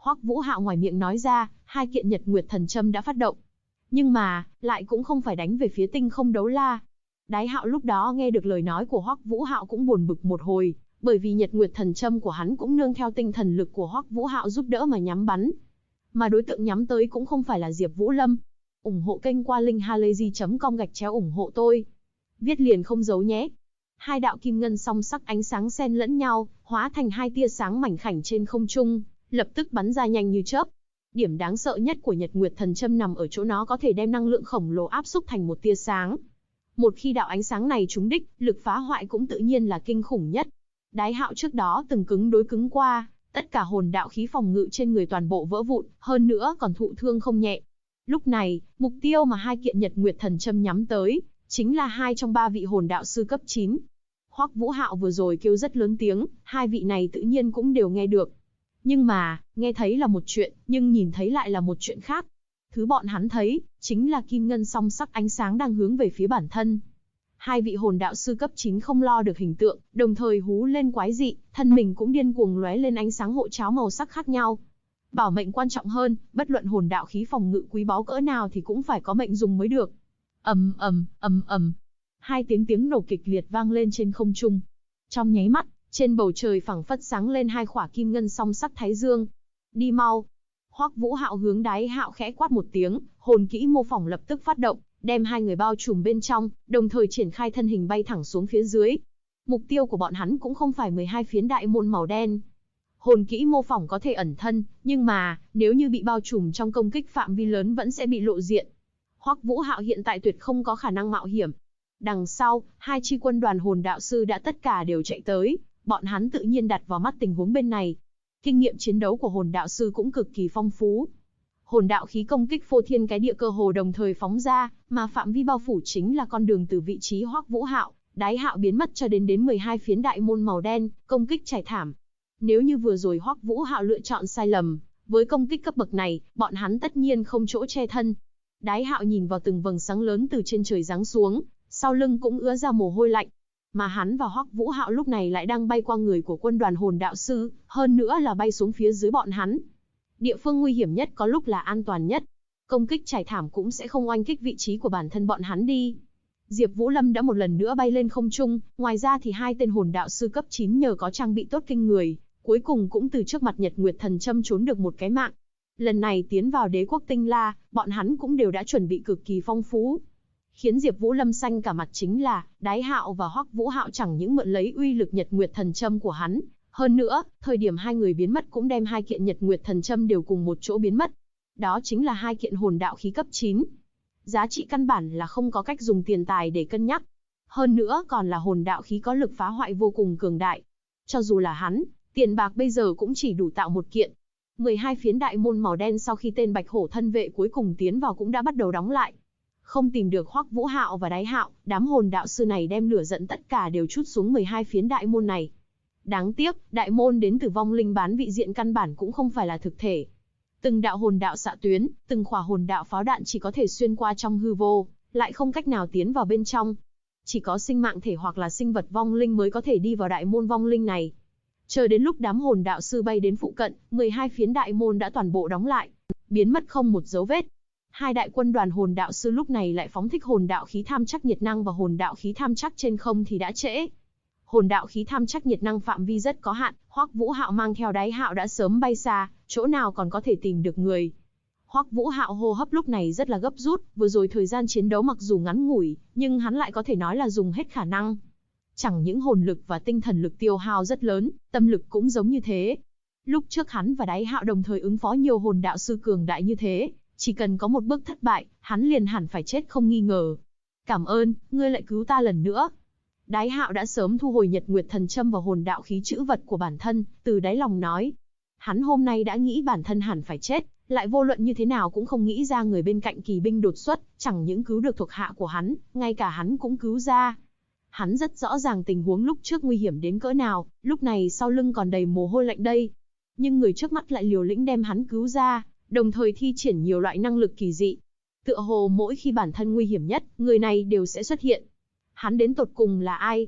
Speaker 1: Hoắc Vũ Hạo ngoài miệng nói ra, hai kiện Nhật Nguyệt Thần Châm đã phát động. Nhưng mà, lại cũng không phải đánh về phía Tinh Không Đấu La. Đái Hạo lúc đó nghe được lời nói của Hoắc Vũ Hạo cũng buồn bực một hồi, bởi vì Nhật Nguyệt Thần Châm của hắn cũng nương theo tinh thần lực của Hoắc Vũ Hạo giúp đỡ mà nhắm bắn. Mà đối tượng nhắm tới cũng không phải là Diệp Vũ Lâm. Ủng hộ kênh qua linkhalazy.com/ủng hộ tôi. Viết liền không giấu nhé. Hai đạo kim ngân song sắc ánh sáng xen lẫn nhau, hóa thành hai tia sáng mảnh khảnh trên không trung, lập tức bắn ra nhanh như chớp. Điểm đáng sợ nhất của Nhật Nguyệt Thần Châm nằm ở chỗ nó có thể đem năng lượng khổng lồ áp xúc thành một tia sáng. Một khi đạo ánh sáng này trúng đích, lực phá hoại cũng tự nhiên là kinh khủng nhất. Đái Hạo trước đó từng cứng đối cứng qua, tất cả hồn đạo khí phòng ngự trên người toàn bộ vỡ vụn, hơn nữa còn thụ thương không nhẹ. Lúc này, mục tiêu mà hai kiện Nhật Nguyệt Thần Châm nhắm tới, chính là hai trong ba vị hồn đạo sư cấp 9. Hoắc Vũ Hạo vừa rồi kêu rất lớn tiếng, hai vị này tự nhiên cũng đều nghe được. Nhưng mà, nghe thấy là một chuyện, nhưng nhìn thấy lại là một chuyện khác. Thứ bọn hắn thấy, chính là kim ngân song sắc ánh sáng đang hướng về phía bản thân. Hai vị hồn đạo sư cấp 9 không lo được hình tượng, đồng thời hú lên quái dị, thân mình cũng điên cuồng lóe lên ánh sáng hộ cháo màu sắc khác nhau. Bảo mệnh quan trọng hơn, bất luận hồn đạo khí phòng ngự quý báu cỡ nào thì cũng phải có mệnh dùng mới được. Ầm ầm, ầm ầm. Hai tiếng nổ kịch liệt vang lên trên không trung. Trong nháy mắt, trên bầu trời phẳng phất sáng lên hai khỏa kim ngân song sắc thái dương. Đi mau. Hoắc Vũ Hạo hướng Đái Hạo khẽ quát một tiếng, hồn kỹ mô phỏng lập tức phát động, đem hai người bao trùm bên trong, đồng thời triển khai thân hình bay thẳng xuống phía dưới. Mục tiêu của bọn hắn cũng không phải 12 phiến đại môn màu đen. Hồn kỹ mô phỏng có thể ẩn thân, nhưng mà, nếu như bị bao trùm trong công kích phạm vi lớn vẫn sẽ bị lộ diện. Hoắc Vũ Hạo hiện tại tuyệt không có khả năng mạo hiểm. Đằng sau, hai chi quân đoàn hồn đạo sư đã tất cả đều chạy tới, bọn hắn tự nhiên đặt vào mắt tình huống bên này. Kinh nghiệm chiến đấu của hồn đạo sư cũng cực kỳ phong phú. Hồn đạo khí công kích phô thiên cái địa cơ hồ đồng thời phóng ra, mà phạm vi bao phủ chính là con đường từ vị trí Hoắc Vũ Hạo, Đái Hạo biến mất cho đến 12 phiến đại môn màu đen, công kích trải thảm. Nếu như vừa rồi Hoắc Vũ Hạo lựa chọn sai lầm, với công kích cấp bậc này, bọn hắn tất nhiên không chỗ che thân. Đái Hạo nhìn vào từng vầng sáng lớn từ trên trời giáng xuống, sau lưng cũng ứa ra mồ hôi lạnh. Mà hắn và Hoắc Vũ Hạo lúc này lại đang bay qua người của quân đoàn hồn đạo sư, hơn nữa là bay xuống phía dưới bọn hắn. Địa phương nguy hiểm nhất có lúc là an toàn nhất. Công kích trải thảm cũng sẽ không oanh kích vị trí của bản thân bọn hắn đi. Diệp Vũ Lâm đã một lần nữa bay lên không trung, ngoài ra thì hai tên hồn đạo sư cấp 9 nhờ có trang bị tốt kinh người, cuối cùng cũng từ trước mặt Nhật Nguyệt Thần Châm trốn được một cái mạng. Lần này tiến vào Đế quốc Tinh La, bọn hắn cũng đều đã chuẩn bị cực kỳ phong phú. Khiến Diệp Vũ Lâm xanh cả mặt chính là, Đái Hạo và Hoắc Vũ Hạo chẳng những mượn lấy uy lực Nhật Nguyệt Thần Châm của hắn, hơn nữa, thời điểm hai người biến mất cũng đem hai kiện Nhật Nguyệt Thần Châm đều cùng một chỗ biến mất. Đó chính là hai kiện hồn đạo khí cấp 9. Giá trị căn bản là không có cách dùng tiền tài để cân nhắc. Hơn nữa còn là hồn đạo khí có lực phá hoại vô cùng cường đại. Cho dù là hắn, tiền bạc bây giờ cũng chỉ đủ tạo một kiện. 12 phiến đại môn màu đen sau khi tên Bạch Hổ thân vệ cuối cùng tiến vào cũng đã bắt đầu đóng lại. Không tìm được Hoắc Vũ Hạo và Đái Hạo, đám hồn đạo sư này đem lửa giận tất cả đều trút xuống 12 phiến đại môn này. Đáng tiếc, đại môn đến từ vong linh bán vị diện căn bản cũng không phải là thực thể. Từng đạo hồn đạo xạ tuyến, từng khỏa hồn đạo pháo đạn chỉ có thể xuyên qua trong hư vô, lại không cách nào tiến vào bên trong. Chỉ có sinh mạng thể hoặc là sinh vật vong linh mới có thể đi vào đại môn vong linh này. Chờ đến lúc đám hồn đạo sư bay đến phụ cận, 12 phiến đại môn đã toàn bộ đóng lại, biến mất không một dấu vết. Hai đại quân đoàn hồn đạo sư lúc này lại phóng thích hồn đạo khí tham chắc nhiệt năng và hồn đạo khí tham chắc trên không thì đã trễ. Hồn đạo khí tham chắc nhiệt năng phạm vi rất có hạn, Hoắc Vũ Hạo mang theo Đái Hạo đã sớm bay xa, chỗ nào còn có thể tìm được người. Hoắc Vũ Hạo hô hấp lúc này rất là gấp rút, vừa rồi thời gian chiến đấu mặc dù ngắn ngủi, nhưng hắn lại có thể nói là dùng hết khả năng. Chẳng những hồn lực và tinh thần lực tiêu hao rất lớn, tâm lực cũng giống như thế. Lúc trước hắn và Đái Hạo đồng thời ứng phó nhiều hồn đạo sư cường đại như thế, chỉ cần có một bước thất bại, hắn liền hẳn phải chết không nghi ngờ. Cảm ơn, ngươi lại cứu ta lần nữa. Đái Hạo đã sớm thu hồi Nhật Nguyệt Thần Châm và hồn đạo khí trữ vật của bản thân, từ đáy lòng nói. Hắn hôm nay đã nghĩ bản thân hẳn phải chết, lại vô luận như thế nào cũng không nghĩ ra người bên cạnh kỳ binh đột xuất, chẳng những cứu được thuộc hạ của hắn, ngay cả hắn cũng cứu ra. Hắn rất rõ ràng tình huống lúc trước nguy hiểm đến cỡ nào, lúc này sau lưng còn đầy mồ hôi lạnh đây. Nhưng người trước mắt lại liều lĩnh đem hắn cứu ra, đồng thời thi triển nhiều loại năng lực kỳ dị. Tựa hồ mỗi khi bản thân nguy hiểm nhất, người này đều sẽ xuất hiện. Hắn đến tột cùng là ai?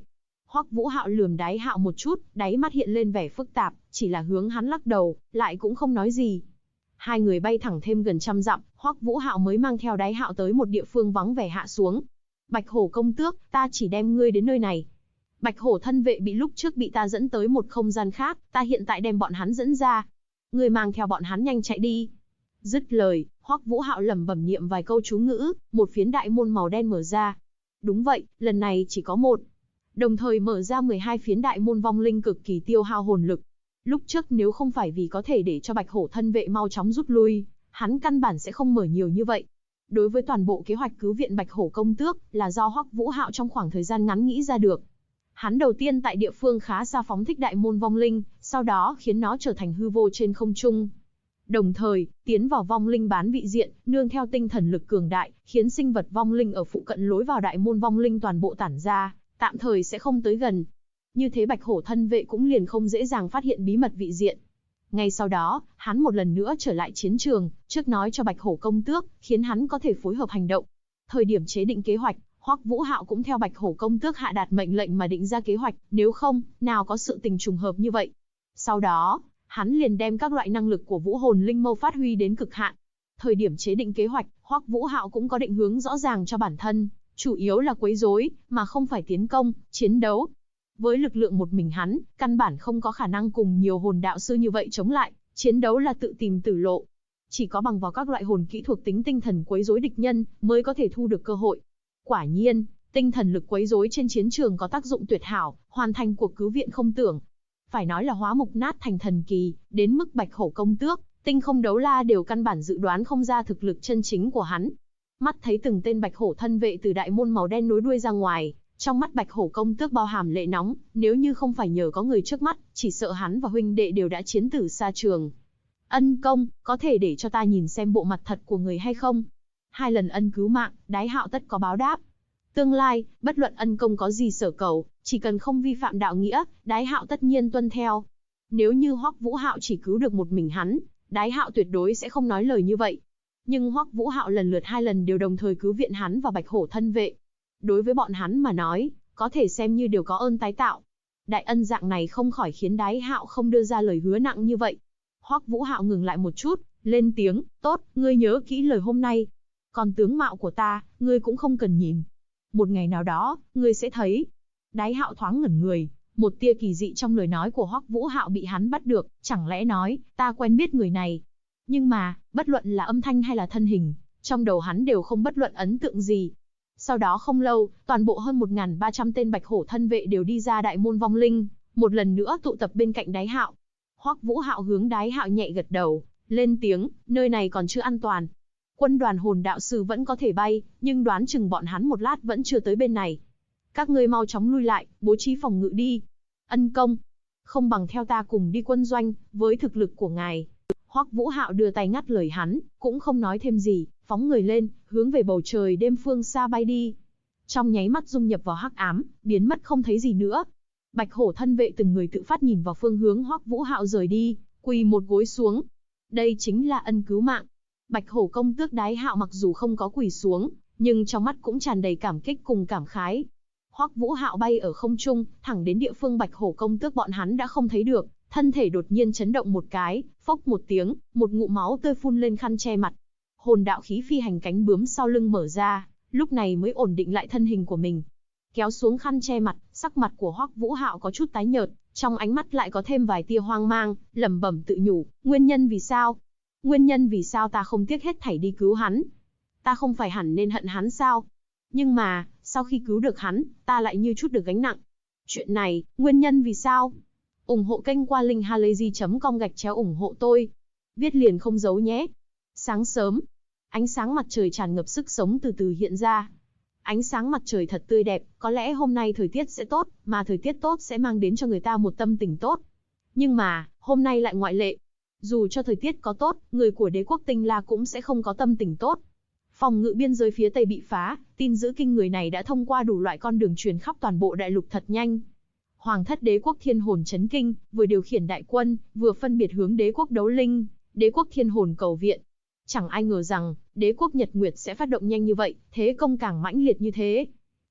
Speaker 1: Hoắc Vũ Hạo lườm Đái Hạo một chút, đáy mắt hiện lên vẻ phức tạp, chỉ là hướng hắn lắc đầu, lại cũng không nói gì. Hai người bay thẳng thêm gần 100 dặm, Hoắc Vũ Hạo mới mang theo Đái Hạo tới một địa phương vắng vẻ hạ xuống. Bạch Hổ công tước, ta chỉ đem ngươi đến nơi này. Bạch Hổ thân vệ bị lúc trước bị ta dẫn tới một không gian khác, ta hiện tại đem bọn hắn dẫn ra. Ngươi mang theo bọn hắn nhanh chạy đi. Dứt lời, Hoắc Vũ Hạo lẩm bẩm niệm vài câu chú ngữ, một phiến đại môn màu đen mở ra. Đúng vậy, lần này chỉ có một. Đồng thời mở ra 12 phiến đại môn vong linh cực kỳ tiêu hao hồn lực. Lúc trước nếu không phải vì có thể để cho Bạch Hổ thân vệ mau chóng rút lui, hắn căn bản sẽ không mở nhiều như vậy. Đối với toàn bộ kế hoạch cứu viện Bạch Hổ công tước là do Hoắc Vũ Hạo trong khoảng thời gian ngắn nghĩ ra được. Hắn đầu tiên tại địa phương khá xa phóng thích đại môn vong linh, sau đó khiến nó trở thành hư vô trên không trung. Đồng thời, tiến vào vong linh bán vị diện, nương theo tinh thần lực cường đại, khiến sinh vật vong linh ở phụ cận lối vào đại môn vong linh toàn bộ tản ra, tạm thời sẽ không tới gần. Như thế Bạch Hổ thân vệ cũng liền không dễ dàng phát hiện bí mật vị diện. Ngay sau đó, hắn một lần nữa trở lại chiến trường, trước nói cho Bạch Hổ công tước, khiến hắn có thể phối hợp hành động. Thời điểm chế định kế hoạch, Hoắc Vũ Hạo cũng theo Bạch Hổ công tước hạ đạt mệnh lệnh mà định ra kế hoạch, nếu không, nào có sự tình trùng hợp như vậy. Sau đó, hắn liền đem các loại năng lực của Vũ Hồn Linh Mâu phát huy đến cực hạn. Thời điểm chế định kế hoạch, Hoắc Vũ Hạo cũng có định hướng rõ ràng cho bản thân, chủ yếu là quấy rối, mà không phải tiến công, chiến đấu. Với lực lượng một mình hắn, căn bản không có khả năng cùng nhiều hồn đạo sư như vậy chống lại, chiến đấu là tự tìm tử lộ. Chỉ có bằng vào các loại hồn kỹ thuộc tính tinh thần quấy rối địch nhân, mới có thể thu được cơ hội. Quả nhiên, tinh thần lực quấy rối trên chiến trường có tác dụng tuyệt hảo, hoàn thành cuộc cứu viện không tưởng. Phải nói là hóa mục nát thành thần kỳ, đến mức Bạch Hổ công tước, Tinh Không Đấu La đều căn bản dự đoán không ra thực lực chân chính của hắn. Mắt thấy từng tên Bạch Hổ thân vệ từ đại môn màu đen nối đuôi ra ngoài, trong mắt Bạch Hổ công tước bao hàm lệ nóng, nếu như không phải nhờ có người trước mắt, chỉ sợ hắn và huynh đệ đều đã chiến tử xa trường. Ân công, có thể để cho ta nhìn xem bộ mặt thật của người hay không? 2 lần ân cứu mạng, Đái Hạo tất có báo đáp. Tương lai, bất luận ân công có gì sở cầu, chỉ cần không vi phạm đạo nghĩa, Đái Hạo tất nhiên tuân theo. Nếu như Hoắc Vũ Hạo chỉ cứu được một mình hắn, Đái Hạo tuyệt đối sẽ không nói lời như vậy. Nhưng Hoắc Vũ Hạo lần lượt 2 lần đều đồng thời cứu viện hắn và Bạch Hổ thân vệ. Đối với bọn hắn mà nói, có thể xem như đều có ơn tái tạo. Đại ân dạng này không khỏi khiến Đái Hạo không đưa ra lời hứa nặng như vậy. Hoắc Vũ Hạo ngừng lại một chút, lên tiếng, tốt, ngươi nhớ kỹ lời hôm nay. Còn tướng mạo của ta, ngươi cũng không cần nhìn. Một ngày nào đó, ngươi sẽ thấy. Đái Hạo thoáng ngẩn người, một tia kỳ dị trong lời nói của Hoắc Vũ Hạo bị hắn bắt được, chẳng lẽ nói, ta quen biết người này. Nhưng mà, bất luận là âm thanh hay là thân hình, trong đầu hắn đều không bất luận ấn tượng gì. Sau đó không lâu, toàn bộ hơn 1.300 tên Bạch Hổ thân vệ đều đi ra đại môn vong linh, một lần nữa tụ tập bên cạnh Đái Hạo. Hoắc Vũ Hạo hướng Đái Hạo nhẹ gật đầu, lên tiếng, nơi này còn chưa an toàn. Quân đoàn hồn đạo sư vẫn có thể bay, nhưng đoán chừng bọn hắn một lát vẫn chưa tới bên này. Các ngươi mau chóng lui lại, bố trí phòng ngự đi. Ân công, không bằng theo ta cùng đi quân doanh, với thực lực của ngài. Hoắc Vũ Hạo đưa tay ngắt lời hắn, cũng không nói thêm gì, phóng người lên, hướng về bầu trời đêm phương xa bay đi. Trong nháy mắt dung nhập vào hắc ám, biến mất không thấy gì nữa. Bạch Hổ thân vệ từng người tự phát nhìn vào phương hướng Hoắc Vũ Hạo rời đi, quỳ một gối xuống. Đây chính là ân cứu mạng. Bạch Hổ công tước Đái Hạo mặc dù không có quỳ xuống, nhưng trong mắt cũng tràn đầy cảm kích cùng cảm khái. Hoắc Vũ Hạo bay ở không trung, thẳng đến địa phương Bạch Hổ công tước bọn hắn đã không thấy được, thân thể đột nhiên chấn động một cái, phốc một tiếng, một ngụm máu tươi phun lên khăn che mặt. Hồn đạo khí phi hành cánh bướm sau lưng mở ra, lúc này mới ổn định lại thân hình của mình. Kéo xuống khăn che mặt, sắc mặt của Hoắc Vũ Hạo có chút tái nhợt, trong ánh mắt lại có thêm vài tia hoang mang, lẩm bẩm tự nhủ, nguyên nhân vì sao? Nguyên nhân vì sao ta không tiếc hết thảy đi cứu hắn? Ta không phải hẳn nên hận hắn sao? Nhưng mà, sau khi cứu được hắn, ta lại như chút được gánh nặng. Chuyện này, nguyên nhân vì sao? Ủng hộ kênh qua linkhalazy.com/ủng hộ tôi. Viết liền không giấu nhé. Sáng sớm, ánh sáng mặt trời tràn ngập sức sống từ từ hiện ra. Ánh sáng mặt trời thật tươi đẹp, có lẽ hôm nay thời tiết sẽ tốt, mà thời tiết tốt sẽ mang đến cho người ta một tâm tình tốt. Nhưng mà, hôm nay lại ngoại lệ. Dù cho thời tiết có tốt, người của đế quốc Tinh La cũng sẽ không có tâm tình tốt. Phòng ngự biên giới phía Tây bị phá, tin dữ kinh người này đã thông qua đủ loại con đường truyền khắp toàn bộ đại lục thật nhanh. Hoàng thất đế quốc Thiên Hồn chấn kinh, vừa điều khiển đại quân, vừa phân biệt hướng đế quốc Đấu Linh, đế quốc Thiên Hồn cầu viện. Chẳng ai ngờ rằng, đế quốc Nhật Nguyệt sẽ phát động nhanh như vậy, thế công càng mãnh liệt như thế.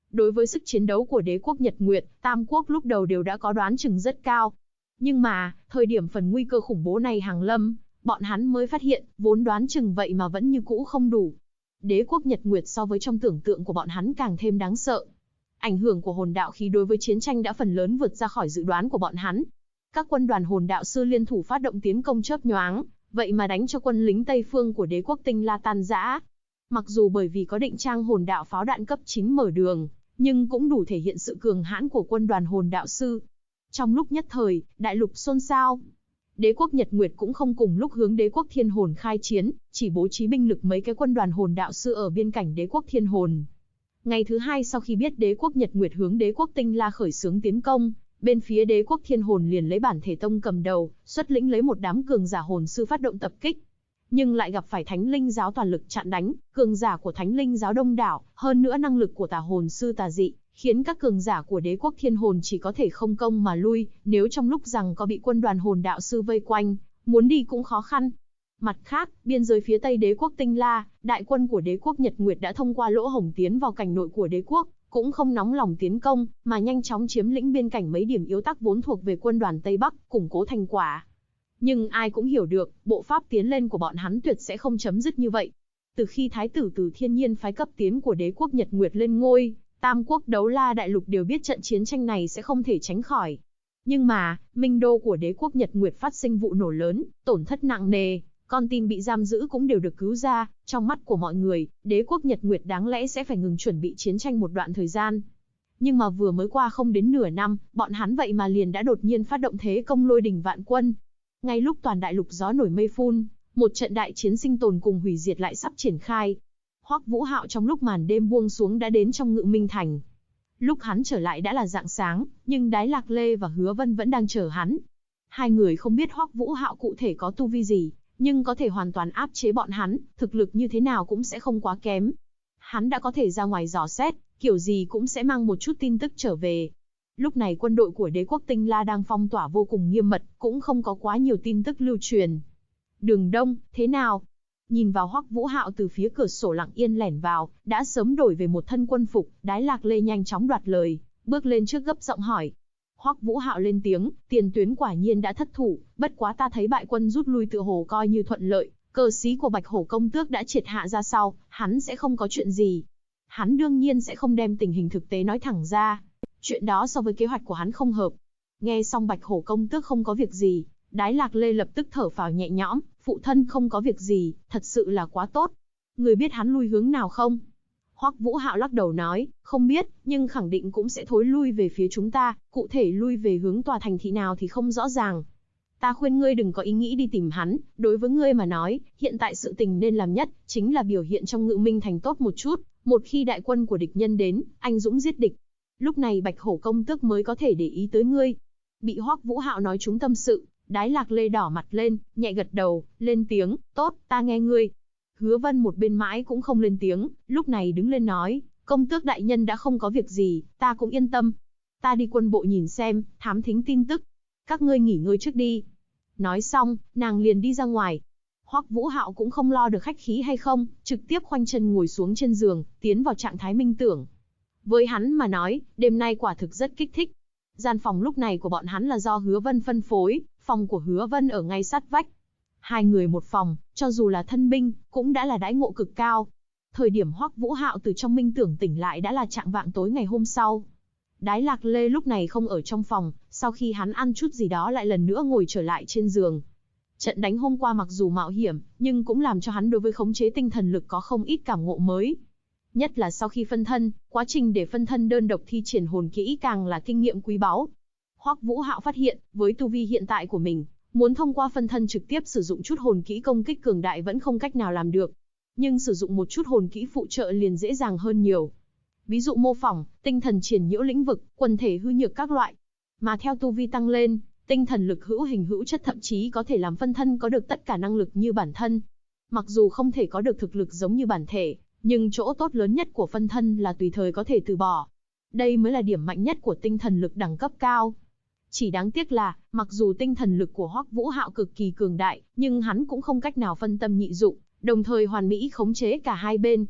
Speaker 1: Đối với sức chiến đấu của đế quốc Nhật Nguyệt, Tam Quốc lúc đầu đều đã có đoán chừng rất cao. Nhưng mà, thời điểm phần nguy cơ khủng bố này hàng lâm, bọn hắn mới phát hiện, vốn đoán chừng vậy mà vẫn như cũ không đủ. Đế quốc Nhật Nguyệt so với trong tưởng tượng của bọn hắn càng thêm đáng sợ. Ảnh hưởng của hồn đạo khí đối với chiến tranh đã phần lớn vượt ra khỏi dự đoán của bọn hắn. Các quân đoàn hồn đạo sư liên thủ phát động tiến công chớp nhoáng, vậy mà đánh cho quân lính Tây phương của đế quốc Tinh La tan rã. Mặc dù bởi vì có định trang hồn đạo pháo đạn cấp 9 mở đường, nhưng cũng đủ thể hiện sự cường hãn của quân đoàn hồn đạo sư. Trong lúc nhất thời, đại lục xôn xao. Đế quốc Nhật Nguyệt cũng không cùng lúc hướng đế quốc Thiên Hồn khai chiến, chỉ bố trí binh lực mấy cái quân đoàn hồn đạo sư ở biên cảnh đế quốc Thiên Hồn. Ngày thứ hai sau khi biết đế quốc Nhật Nguyệt hướng đế quốc Tinh La khởi xướng tiến công, bên phía đế quốc Thiên Hồn liền lấy bản thể tông cầm đầu, xuất lĩnh lấy một đám cường giả hồn sư phát động tập kích. Nhưng lại gặp phải Thánh Linh giáo toàn lực chặn đánh, cường giả của Thánh Linh giáo đông đảo, hơn nữa năng lực của tà hồn sư tà dị, khiến các cường giả của đế quốc Thiên Hồn chỉ có thể không công mà lui, nếu trong lúc rằng có bị quân đoàn hồn đạo sư vây quanh, muốn đi cũng khó khăn. Mặt khác, biên giới phía tây đế quốc Tinh La, đại quân của đế quốc Nhật Nguyệt đã thông qua lỗ hổng tiến vào cảnh nội của đế quốc, cũng không nóng lòng tiến công, mà nhanh chóng chiếm lĩnh biên cảnh mấy điểm yếu tắc vốn thuộc về quân đoàn Tây Bắc, củng cố thành quả. Nhưng ai cũng hiểu được, bộ pháp tiến lên của bọn hắn tuyệt sẽ không chấm dứt như vậy. Từ khi Thái tử Từ Thiên Nhiên phái cấp tiến của đế quốc Nhật Nguyệt lên ngôi, Tam quốc đấu la đại lục đều biết trận chiến tranh này sẽ không thể tránh khỏi. Nhưng mà, minh đô của đế quốc Nhật Nguyệt phát sinh vụ nổ lớn, tổn thất nặng nề, con tin bị giam giữ cũng đều được cứu ra. Trong mắt của mọi người, đế quốc Nhật Nguyệt đáng lẽ sẽ phải ngừng chuẩn bị chiến tranh một đoạn thời gian. Nhưng mà vừa mới qua không đến nửa năm, bọn hắn vậy mà liền đã đột nhiên phát động thế công lôi đình vạn quân. Ngay lúc toàn đại lục gió nổi mây phun, một trận đại chiến sinh tồn cùng hủy diệt lại sắp triển khai. Hoắc Vũ Hạo trong lúc màn đêm buông xuống đã đến trong Ngự Minh Thành. Lúc hắn trở lại đã là rạng sáng, nhưng Đái Lạc Lê và Hứa Vân vẫn đang chờ hắn. Hai người không biết Hoắc Vũ Hạo cụ thể có tu vi gì, nhưng có thể hoàn toàn áp chế bọn hắn, thực lực như thế nào cũng sẽ không quá kém. Hắn đã có thể ra ngoài dò xét, kiểu gì cũng sẽ mang một chút tin tức trở về. Lúc này quân đội của đế quốc Tinh La đang phong tỏa vô cùng nghiêm mật, cũng không có quá nhiều tin tức lưu truyền. Đường Đông, thế nào? Nhìn vào Hoắc Vũ Hạo từ phía cửa sổ lặng yên lẻn vào, đã sớm đổi về một thân quân phục, Đái Lạc Lê nhanh chóng đoạt lời, bước lên trước gấp giọng hỏi. Hoắc Vũ Hạo lên tiếng, tiền tuyến quả nhiên đã thất thủ, bất quá ta thấy bại quân rút lui tựa hồ coi như thuận lợi, cờ sĩ của Bạch Hổ công tước đã triệt hạ ra sau, hắn sẽ không có chuyện gì. Hắn đương nhiên sẽ không đem tình hình thực tế nói thẳng ra, chuyện đó so với kế hoạch của hắn không hợp. Nghe xong Bạch Hổ công tước không có việc gì, Đái Lạc Lê lập tức thở phào nhẹ nhõm, phụ thân không có việc gì, thật sự là quá tốt. Người biết hắn lui hướng nào không? Hoắc Vũ Hạo lắc đầu nói, không biết, nhưng khẳng định cũng sẽ thối lui về phía chúng ta, cụ thể lui về hướng tòa thành thị nào thì không rõ ràng. Ta khuyên ngươi đừng có ý nghĩ đi tìm hắn, đối với ngươi mà nói, hiện tại sự tình nên làm nhất, chính là biểu hiện trong Ngự Minh Thành tốt một chút, một khi đại quân của địch nhân đến, anh dũng giết địch. Lúc này Bạch Hổ công tước mới có thể để ý tới ngươi. Bị Hoắc Vũ Hạo nói trúng tâm sự, Đái Lạc Lê đỏ mặt lên, nhẹ gật đầu, lên tiếng, tốt, ta nghe ngươi. Hứa Vân một bên mãi cũng không lên tiếng, lúc này đứng lên nói, công tước đại nhân đã không có việc gì, ta cũng yên tâm. Ta đi quân bộ nhìn xem, thám thính tin tức. Các ngươi nghỉ ngơi trước đi. Nói xong, nàng liền đi ra ngoài. Hoắc Vũ Hạo cũng không lo được khách khí hay không, trực tiếp khoanh chân ngồi xuống trên giường, tiến vào trạng thái minh tưởng. Với hắn mà nói, đêm nay quả thực rất kích thích. Gian phòng lúc này của bọn hắn là do Hứa Vân phân phối, phòng của Hứa Vân ở ngay sát vách. Hai người một phòng, cho dù là thân binh, cũng đã là đãi ngộ cực cao. Thời điểm Hoắc Vũ Hạo từ trong minh tưởng tỉnh lại đã là chạng vạng tối ngày hôm sau. Đái Lạc Lê lúc này không ở trong phòng, sau khi hắn ăn chút gì đó lại lần nữa ngồi trở lại trên giường. Trận đánh hôm qua mặc dù mạo hiểm, nhưng cũng làm cho hắn đối với khống chế tinh thần lực có không ít cảm ngộ mới. Nhất là sau khi phân thân, quá trình để phân thân đơn độc thi triển hồn kỹ càng là kinh nghiệm quý báu. Hoắc Vũ Hạo phát hiện, với tu vi hiện tại của mình, muốn thông qua phân thân trực tiếp sử dụng chút hồn kỹ công kích cường đại vẫn không cách nào làm được. Nhưng sử dụng một chút hồn kỹ phụ trợ liền dễ dàng hơn nhiều. Ví dụ mô phỏng, tinh thần triển nhiễu lĩnh vực, quần thể hư nhược các loại. Mà theo tu vi tăng lên, tinh thần lực hữu hình hữu chất thậm chí có thể làm phân thân có được tất cả năng lực như bản thân. Mặc dù không thể có được thực lực giống như bản thể, nhưng chỗ tốt lớn nhất của phân thân là tùy thời có thể từ bỏ. Đây mới là điểm mạnh nhất của tinh thần lực đẳng cấp cao. Chỉ đáng tiếc là, mặc dù tinh thần lực của Hoắc Vũ Hạo cực kỳ cường đại, nhưng hắn cũng không cách nào phân tâm nhị dụng, đồng thời hoàn mỹ khống chế cả hai bên.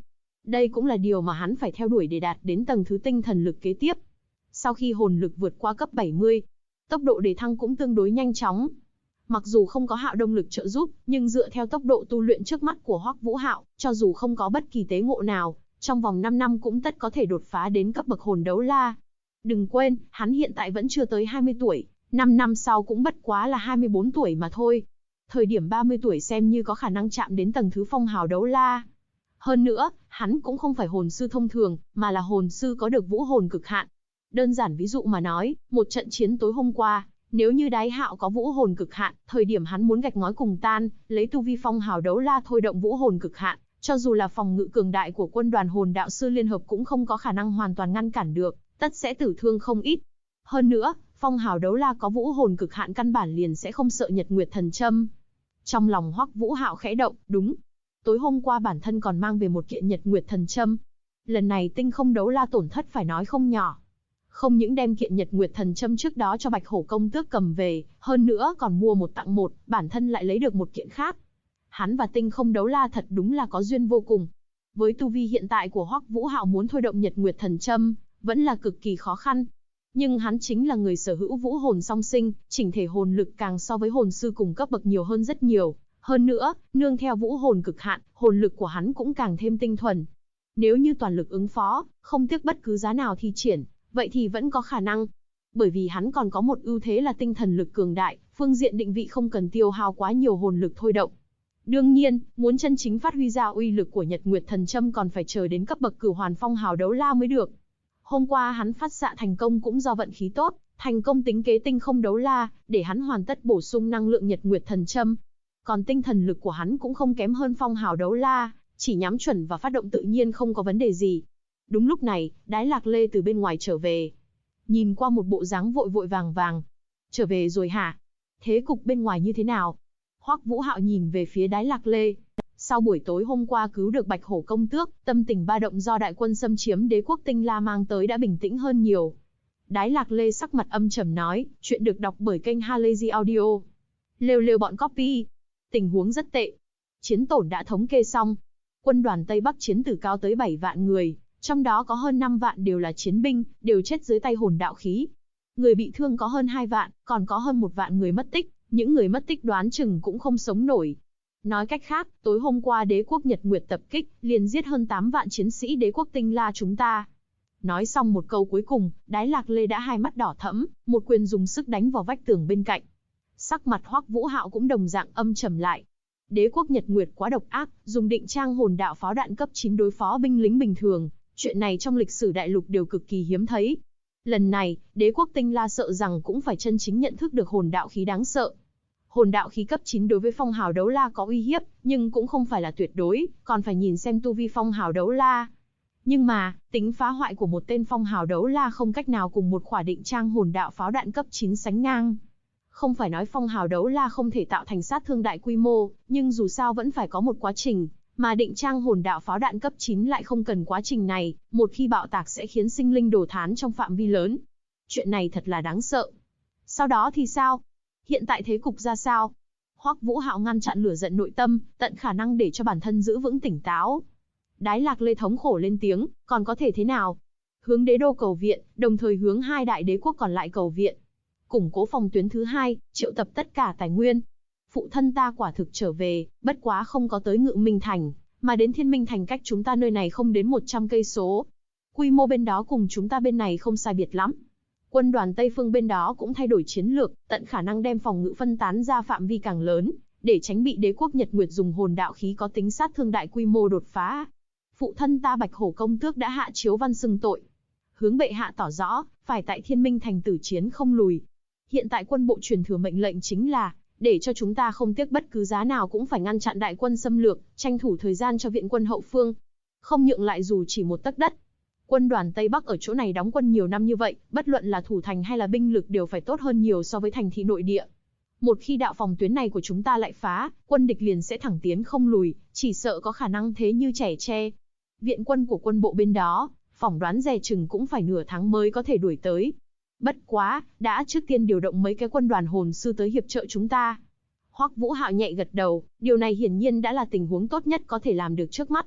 Speaker 1: Đây cũng là điều mà hắn phải theo đuổi để đạt đến tầng thứ tinh thần lực kế tiếp. Sau khi hồn lực vượt qua cấp 70, tốc độ đề thăng cũng tương đối nhanh chóng. Mặc dù không có Hạo Đông lực trợ giúp, nhưng dựa theo tốc độ tu luyện trước mắt của Hoắc Vũ Hạo, cho dù không có bất kỳ tế ngộ nào, trong vòng 5 năm cũng tất có thể đột phá đến cấp bậc hồn đấu la. Đừng quên, hắn hiện tại vẫn chưa tới 20 tuổi, 5 năm sau cũng bất quá là 24 tuổi mà thôi. Thời điểm 30 tuổi xem như có khả năng chạm đến tầng thứ phong hào đấu la. Hơn nữa, hắn cũng không phải hồn sư thông thường, mà là hồn sư có được vũ hồn cực hạn. Đơn giản ví dụ mà nói, một trận chiến tối hôm qua, nếu như Đái Hạo có vũ hồn cực hạn, thời điểm hắn muốn gạch ngói cùng tan, lấy tu vi phong hào đấu la thôi động vũ hồn cực hạn, cho dù là phòng ngự cường đại của quân đoàn hồn đạo sư liên hợp cũng không có khả năng hoàn toàn ngăn cản được, tất sẽ tử thương không ít. Hơn nữa, phong hào đấu la có vũ hồn cực hạn căn bản liền sẽ không sợ Nhật Nguyệt Thần Châm. Trong lòng Hoắc Vũ Hạo khẽ động, đúng. Tối hôm qua bản thân còn mang về một kiện Nhật Nguyệt Thần Châm. Lần này tinh không đấu la tổn thất phải nói không nhỏ. Không những đem kiện Nhật Nguyệt Thần Châm trước đó cho Bạch Hổ công tước cầm về, hơn nữa còn mua một tặng một, bản thân lại lấy được một kiện khác. Hắn và tinh không đấu la thật đúng là có duyên vô cùng. Với tu vi hiện tại của Hoắc Vũ Hạo muốn thôi động Nhật Nguyệt Thần Châm, vẫn là cực kỳ khó khăn. Nhưng hắn chính là người sở hữu vũ hồn song sinh, chỉnh thể hồn lực càng so với hồn sư cùng cấp bậc nhiều hơn rất nhiều. Hơn nữa, nương theo vũ hồn cực hạn, hồn lực của hắn cũng càng thêm tinh thuần. Nếu như toàn lực ứng phó, không tiếc bất cứ giá nào thi triển, vậy thì vẫn có khả năng. Bởi vì hắn còn có một ưu thế là tinh thần lực cường đại, phương diện định vị không cần tiêu hao quá nhiều hồn lực thôi động. Đương nhiên, muốn chân chính phát huy ra uy lực của Nhật Nguyệt Thần Châm còn phải chờ đến cấp bậc Cửu Hoàn Phong Hào đấu la mới được. Hôm qua hắn phát xạ thành công cũng do vận khí tốt, thành công tính kế tinh không đấu la, để hắn hoàn tất bổ sung năng lượng Nhật Nguyệt Thần Châm. Còn tinh thần lực của hắn cũng không kém hơn phong hào đấu la, chỉ nhắm chuẩn và phát động tự nhiên không có vấn đề gì. Đúng lúc này, Đái Lạc Lê từ bên ngoài trở về. Nhìn qua một bộ dáng vội vội vàng vàng. Trở về rồi hả? Thế cục bên ngoài như thế nào? Hoắc Vũ Hạo nhìn về phía Đái Lạc Lê. Sau buổi tối hôm qua cứu được Bạch Hổ công tước, tâm tình ba động do đại quân xâm chiếm đế quốc Tinh La mang tới đã bình tĩnh hơn nhiều. Đái Lạc Lê sắc mặt âm trầm nói, chuyện được đọc bởi kênh Halazy Audio. Lêu lêu bọn copy. Tình huống rất tệ. Chiến tổn đã thống kê xong. Quân đoàn Tây Bắc chiến tử cao tới 7 vạn người, trong đó có hơn 5 vạn đều là chiến binh, đều chết dưới tay hồn đạo khí. Người bị thương có hơn 2 vạn, còn có hơn 1 vạn người mất tích, những người mất tích đoán chừng cũng không sống nổi. Nói cách khác, tối hôm qua đế quốc Nhật Nguyệt tập kích, liền giết hơn 8 vạn chiến sĩ đế quốc Tinh La chúng ta. Nói xong một câu cuối cùng, Đái Lạc Lê đã hai mắt đỏ thẫm, một quyền dùng sức đánh vào vách tường bên cạnh. Sắc mặt Hoắc Vũ Hạo cũng đồng dạng âm trầm lại. Đế quốc Nhật Nguyệt quá độc ác, dùng định trang hồn đạo pháo đạn cấp 9 đối phó binh lính bình thường, chuyện này trong lịch sử đại lục đều cực kỳ hiếm thấy. Lần này, đế quốc Tinh La sợ rằng cũng phải chân chính nhận thức được hồn đạo khí đáng sợ. Hồn đạo khí cấp 9 đối với phong hào đấu la có uy hiếp, nhưng cũng không phải là tuyệt đối, còn phải nhìn xem tu vi phong hào đấu la. Nhưng mà, tính phá hoại của một tên phong hào đấu la không cách nào cùng một khỏa định trang hồn đạo pháo đạn cấp 9 sánh ngang. Không phải nói phong hào đấu la không thể tạo thành sát thương đại quy mô, nhưng dù sao vẫn phải có một quá trình, mà định trang hồn đạo pháo đạn cấp 9 lại không cần quá trình này, một khi bạo tạc sẽ khiến sinh linh đổ thán trong phạm vi lớn. Chuyện này thật là đáng sợ. Sau đó thì sao? Hiện tại thế cục ra sao? Hoắc Vũ Hạo ngăn chặn lửa giận nội tâm, tận khả năng để cho bản thân giữ vững tỉnh táo. Đái Lạc Lê thống khổ lên tiếng, còn có thể thế nào? Hướng đế đô cầu viện, đồng thời hướng hai đại đế quốc còn lại cầu viện. Củng cố phòng tuyến thứ 2, triệu tập tất cả tài nguyên. Phụ thân ta quả thực trở về, bất quá không có tới Ngự Minh Thành, mà đến Thiên Minh Thành cách chúng ta nơi này không đến 100 cây số. Quy mô bên đó cùng chúng ta bên này không sai biệt lắm. Quân đoàn Tây Phương bên đó cũng thay đổi chiến lược, tận khả năng đem phòng ngự phân tán ra phạm vi càng lớn, để tránh bị đế quốc Nhật Nguyệt dùng hồn đạo khí có tính sát thương đại quy mô đột phá. Phụ thân ta Bạch Hổ công tước đã hạ chiếu văn xưng tội. Hướng bệ hạ tỏ rõ, phải tại Thiên Minh Thành tử chiến không lùi. Hiện tại quân bộ truyền thừa mệnh lệnh chính là, để cho chúng ta không tiếc bất cứ giá nào cũng phải ngăn chặn đại quân xâm lược, tranh thủ thời gian cho viện quân hậu phương. Không nhượng lại dù chỉ một tấc đất. Quân đoàn Tây Bắc ở chỗ này đóng quân nhiều năm như vậy, bất luận là thủ thành hay là binh lực đều phải tốt hơn nhiều so với thành thị nội địa. Một khi đạo phòng tuyến này của chúng ta lại phá, quân địch liền sẽ thẳng tiến không lùi, chỉ sợ có khả năng thế như trẻ tre. Viện quân của quân bộ bên đó, phỏng đoán dè chừng cũng phải nửa tháng mới có thể đuổi tới. Bất quá, đã trước tiên điều động mấy cái quân đoàn hồn sư tới hiệp trợ chúng ta. Hoắc Vũ Hạo nhẹ gật đầu, điều này hiển nhiên đã là tình huống tốt nhất có thể làm được trước mắt.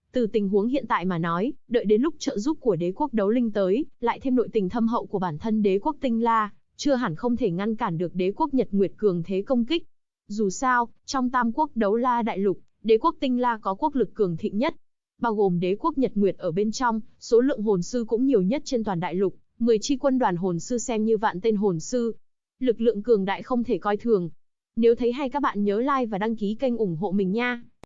Speaker 1: Từ tình huống hiện tại mà nói, đợi đến lúc trợ giúp của đế quốc đấu linh tới, lại thêm nội tình thâm hậu của bản thân đế quốc Tinh La, chưa hẳn không thể ngăn cản được đế quốc Nhật Nguyệt cường thế công kích. Dù sao, trong tam quốc đấu la đại lục, đế quốc Tinh La có quốc lực cường thịnh nhất. Bao gồm đế quốc Nhật Nguyệt ở bên trong, số lượng hồn sư cũng nhiều nhất trên toàn đại lục, 10 chi quân đoàn hồn sư xem như vạn tên hồn sư. Lực lượng cường đại không thể coi thường. Nếu thấy hay các bạn nhớ like và đăng ký kênh ủng hộ mình nha.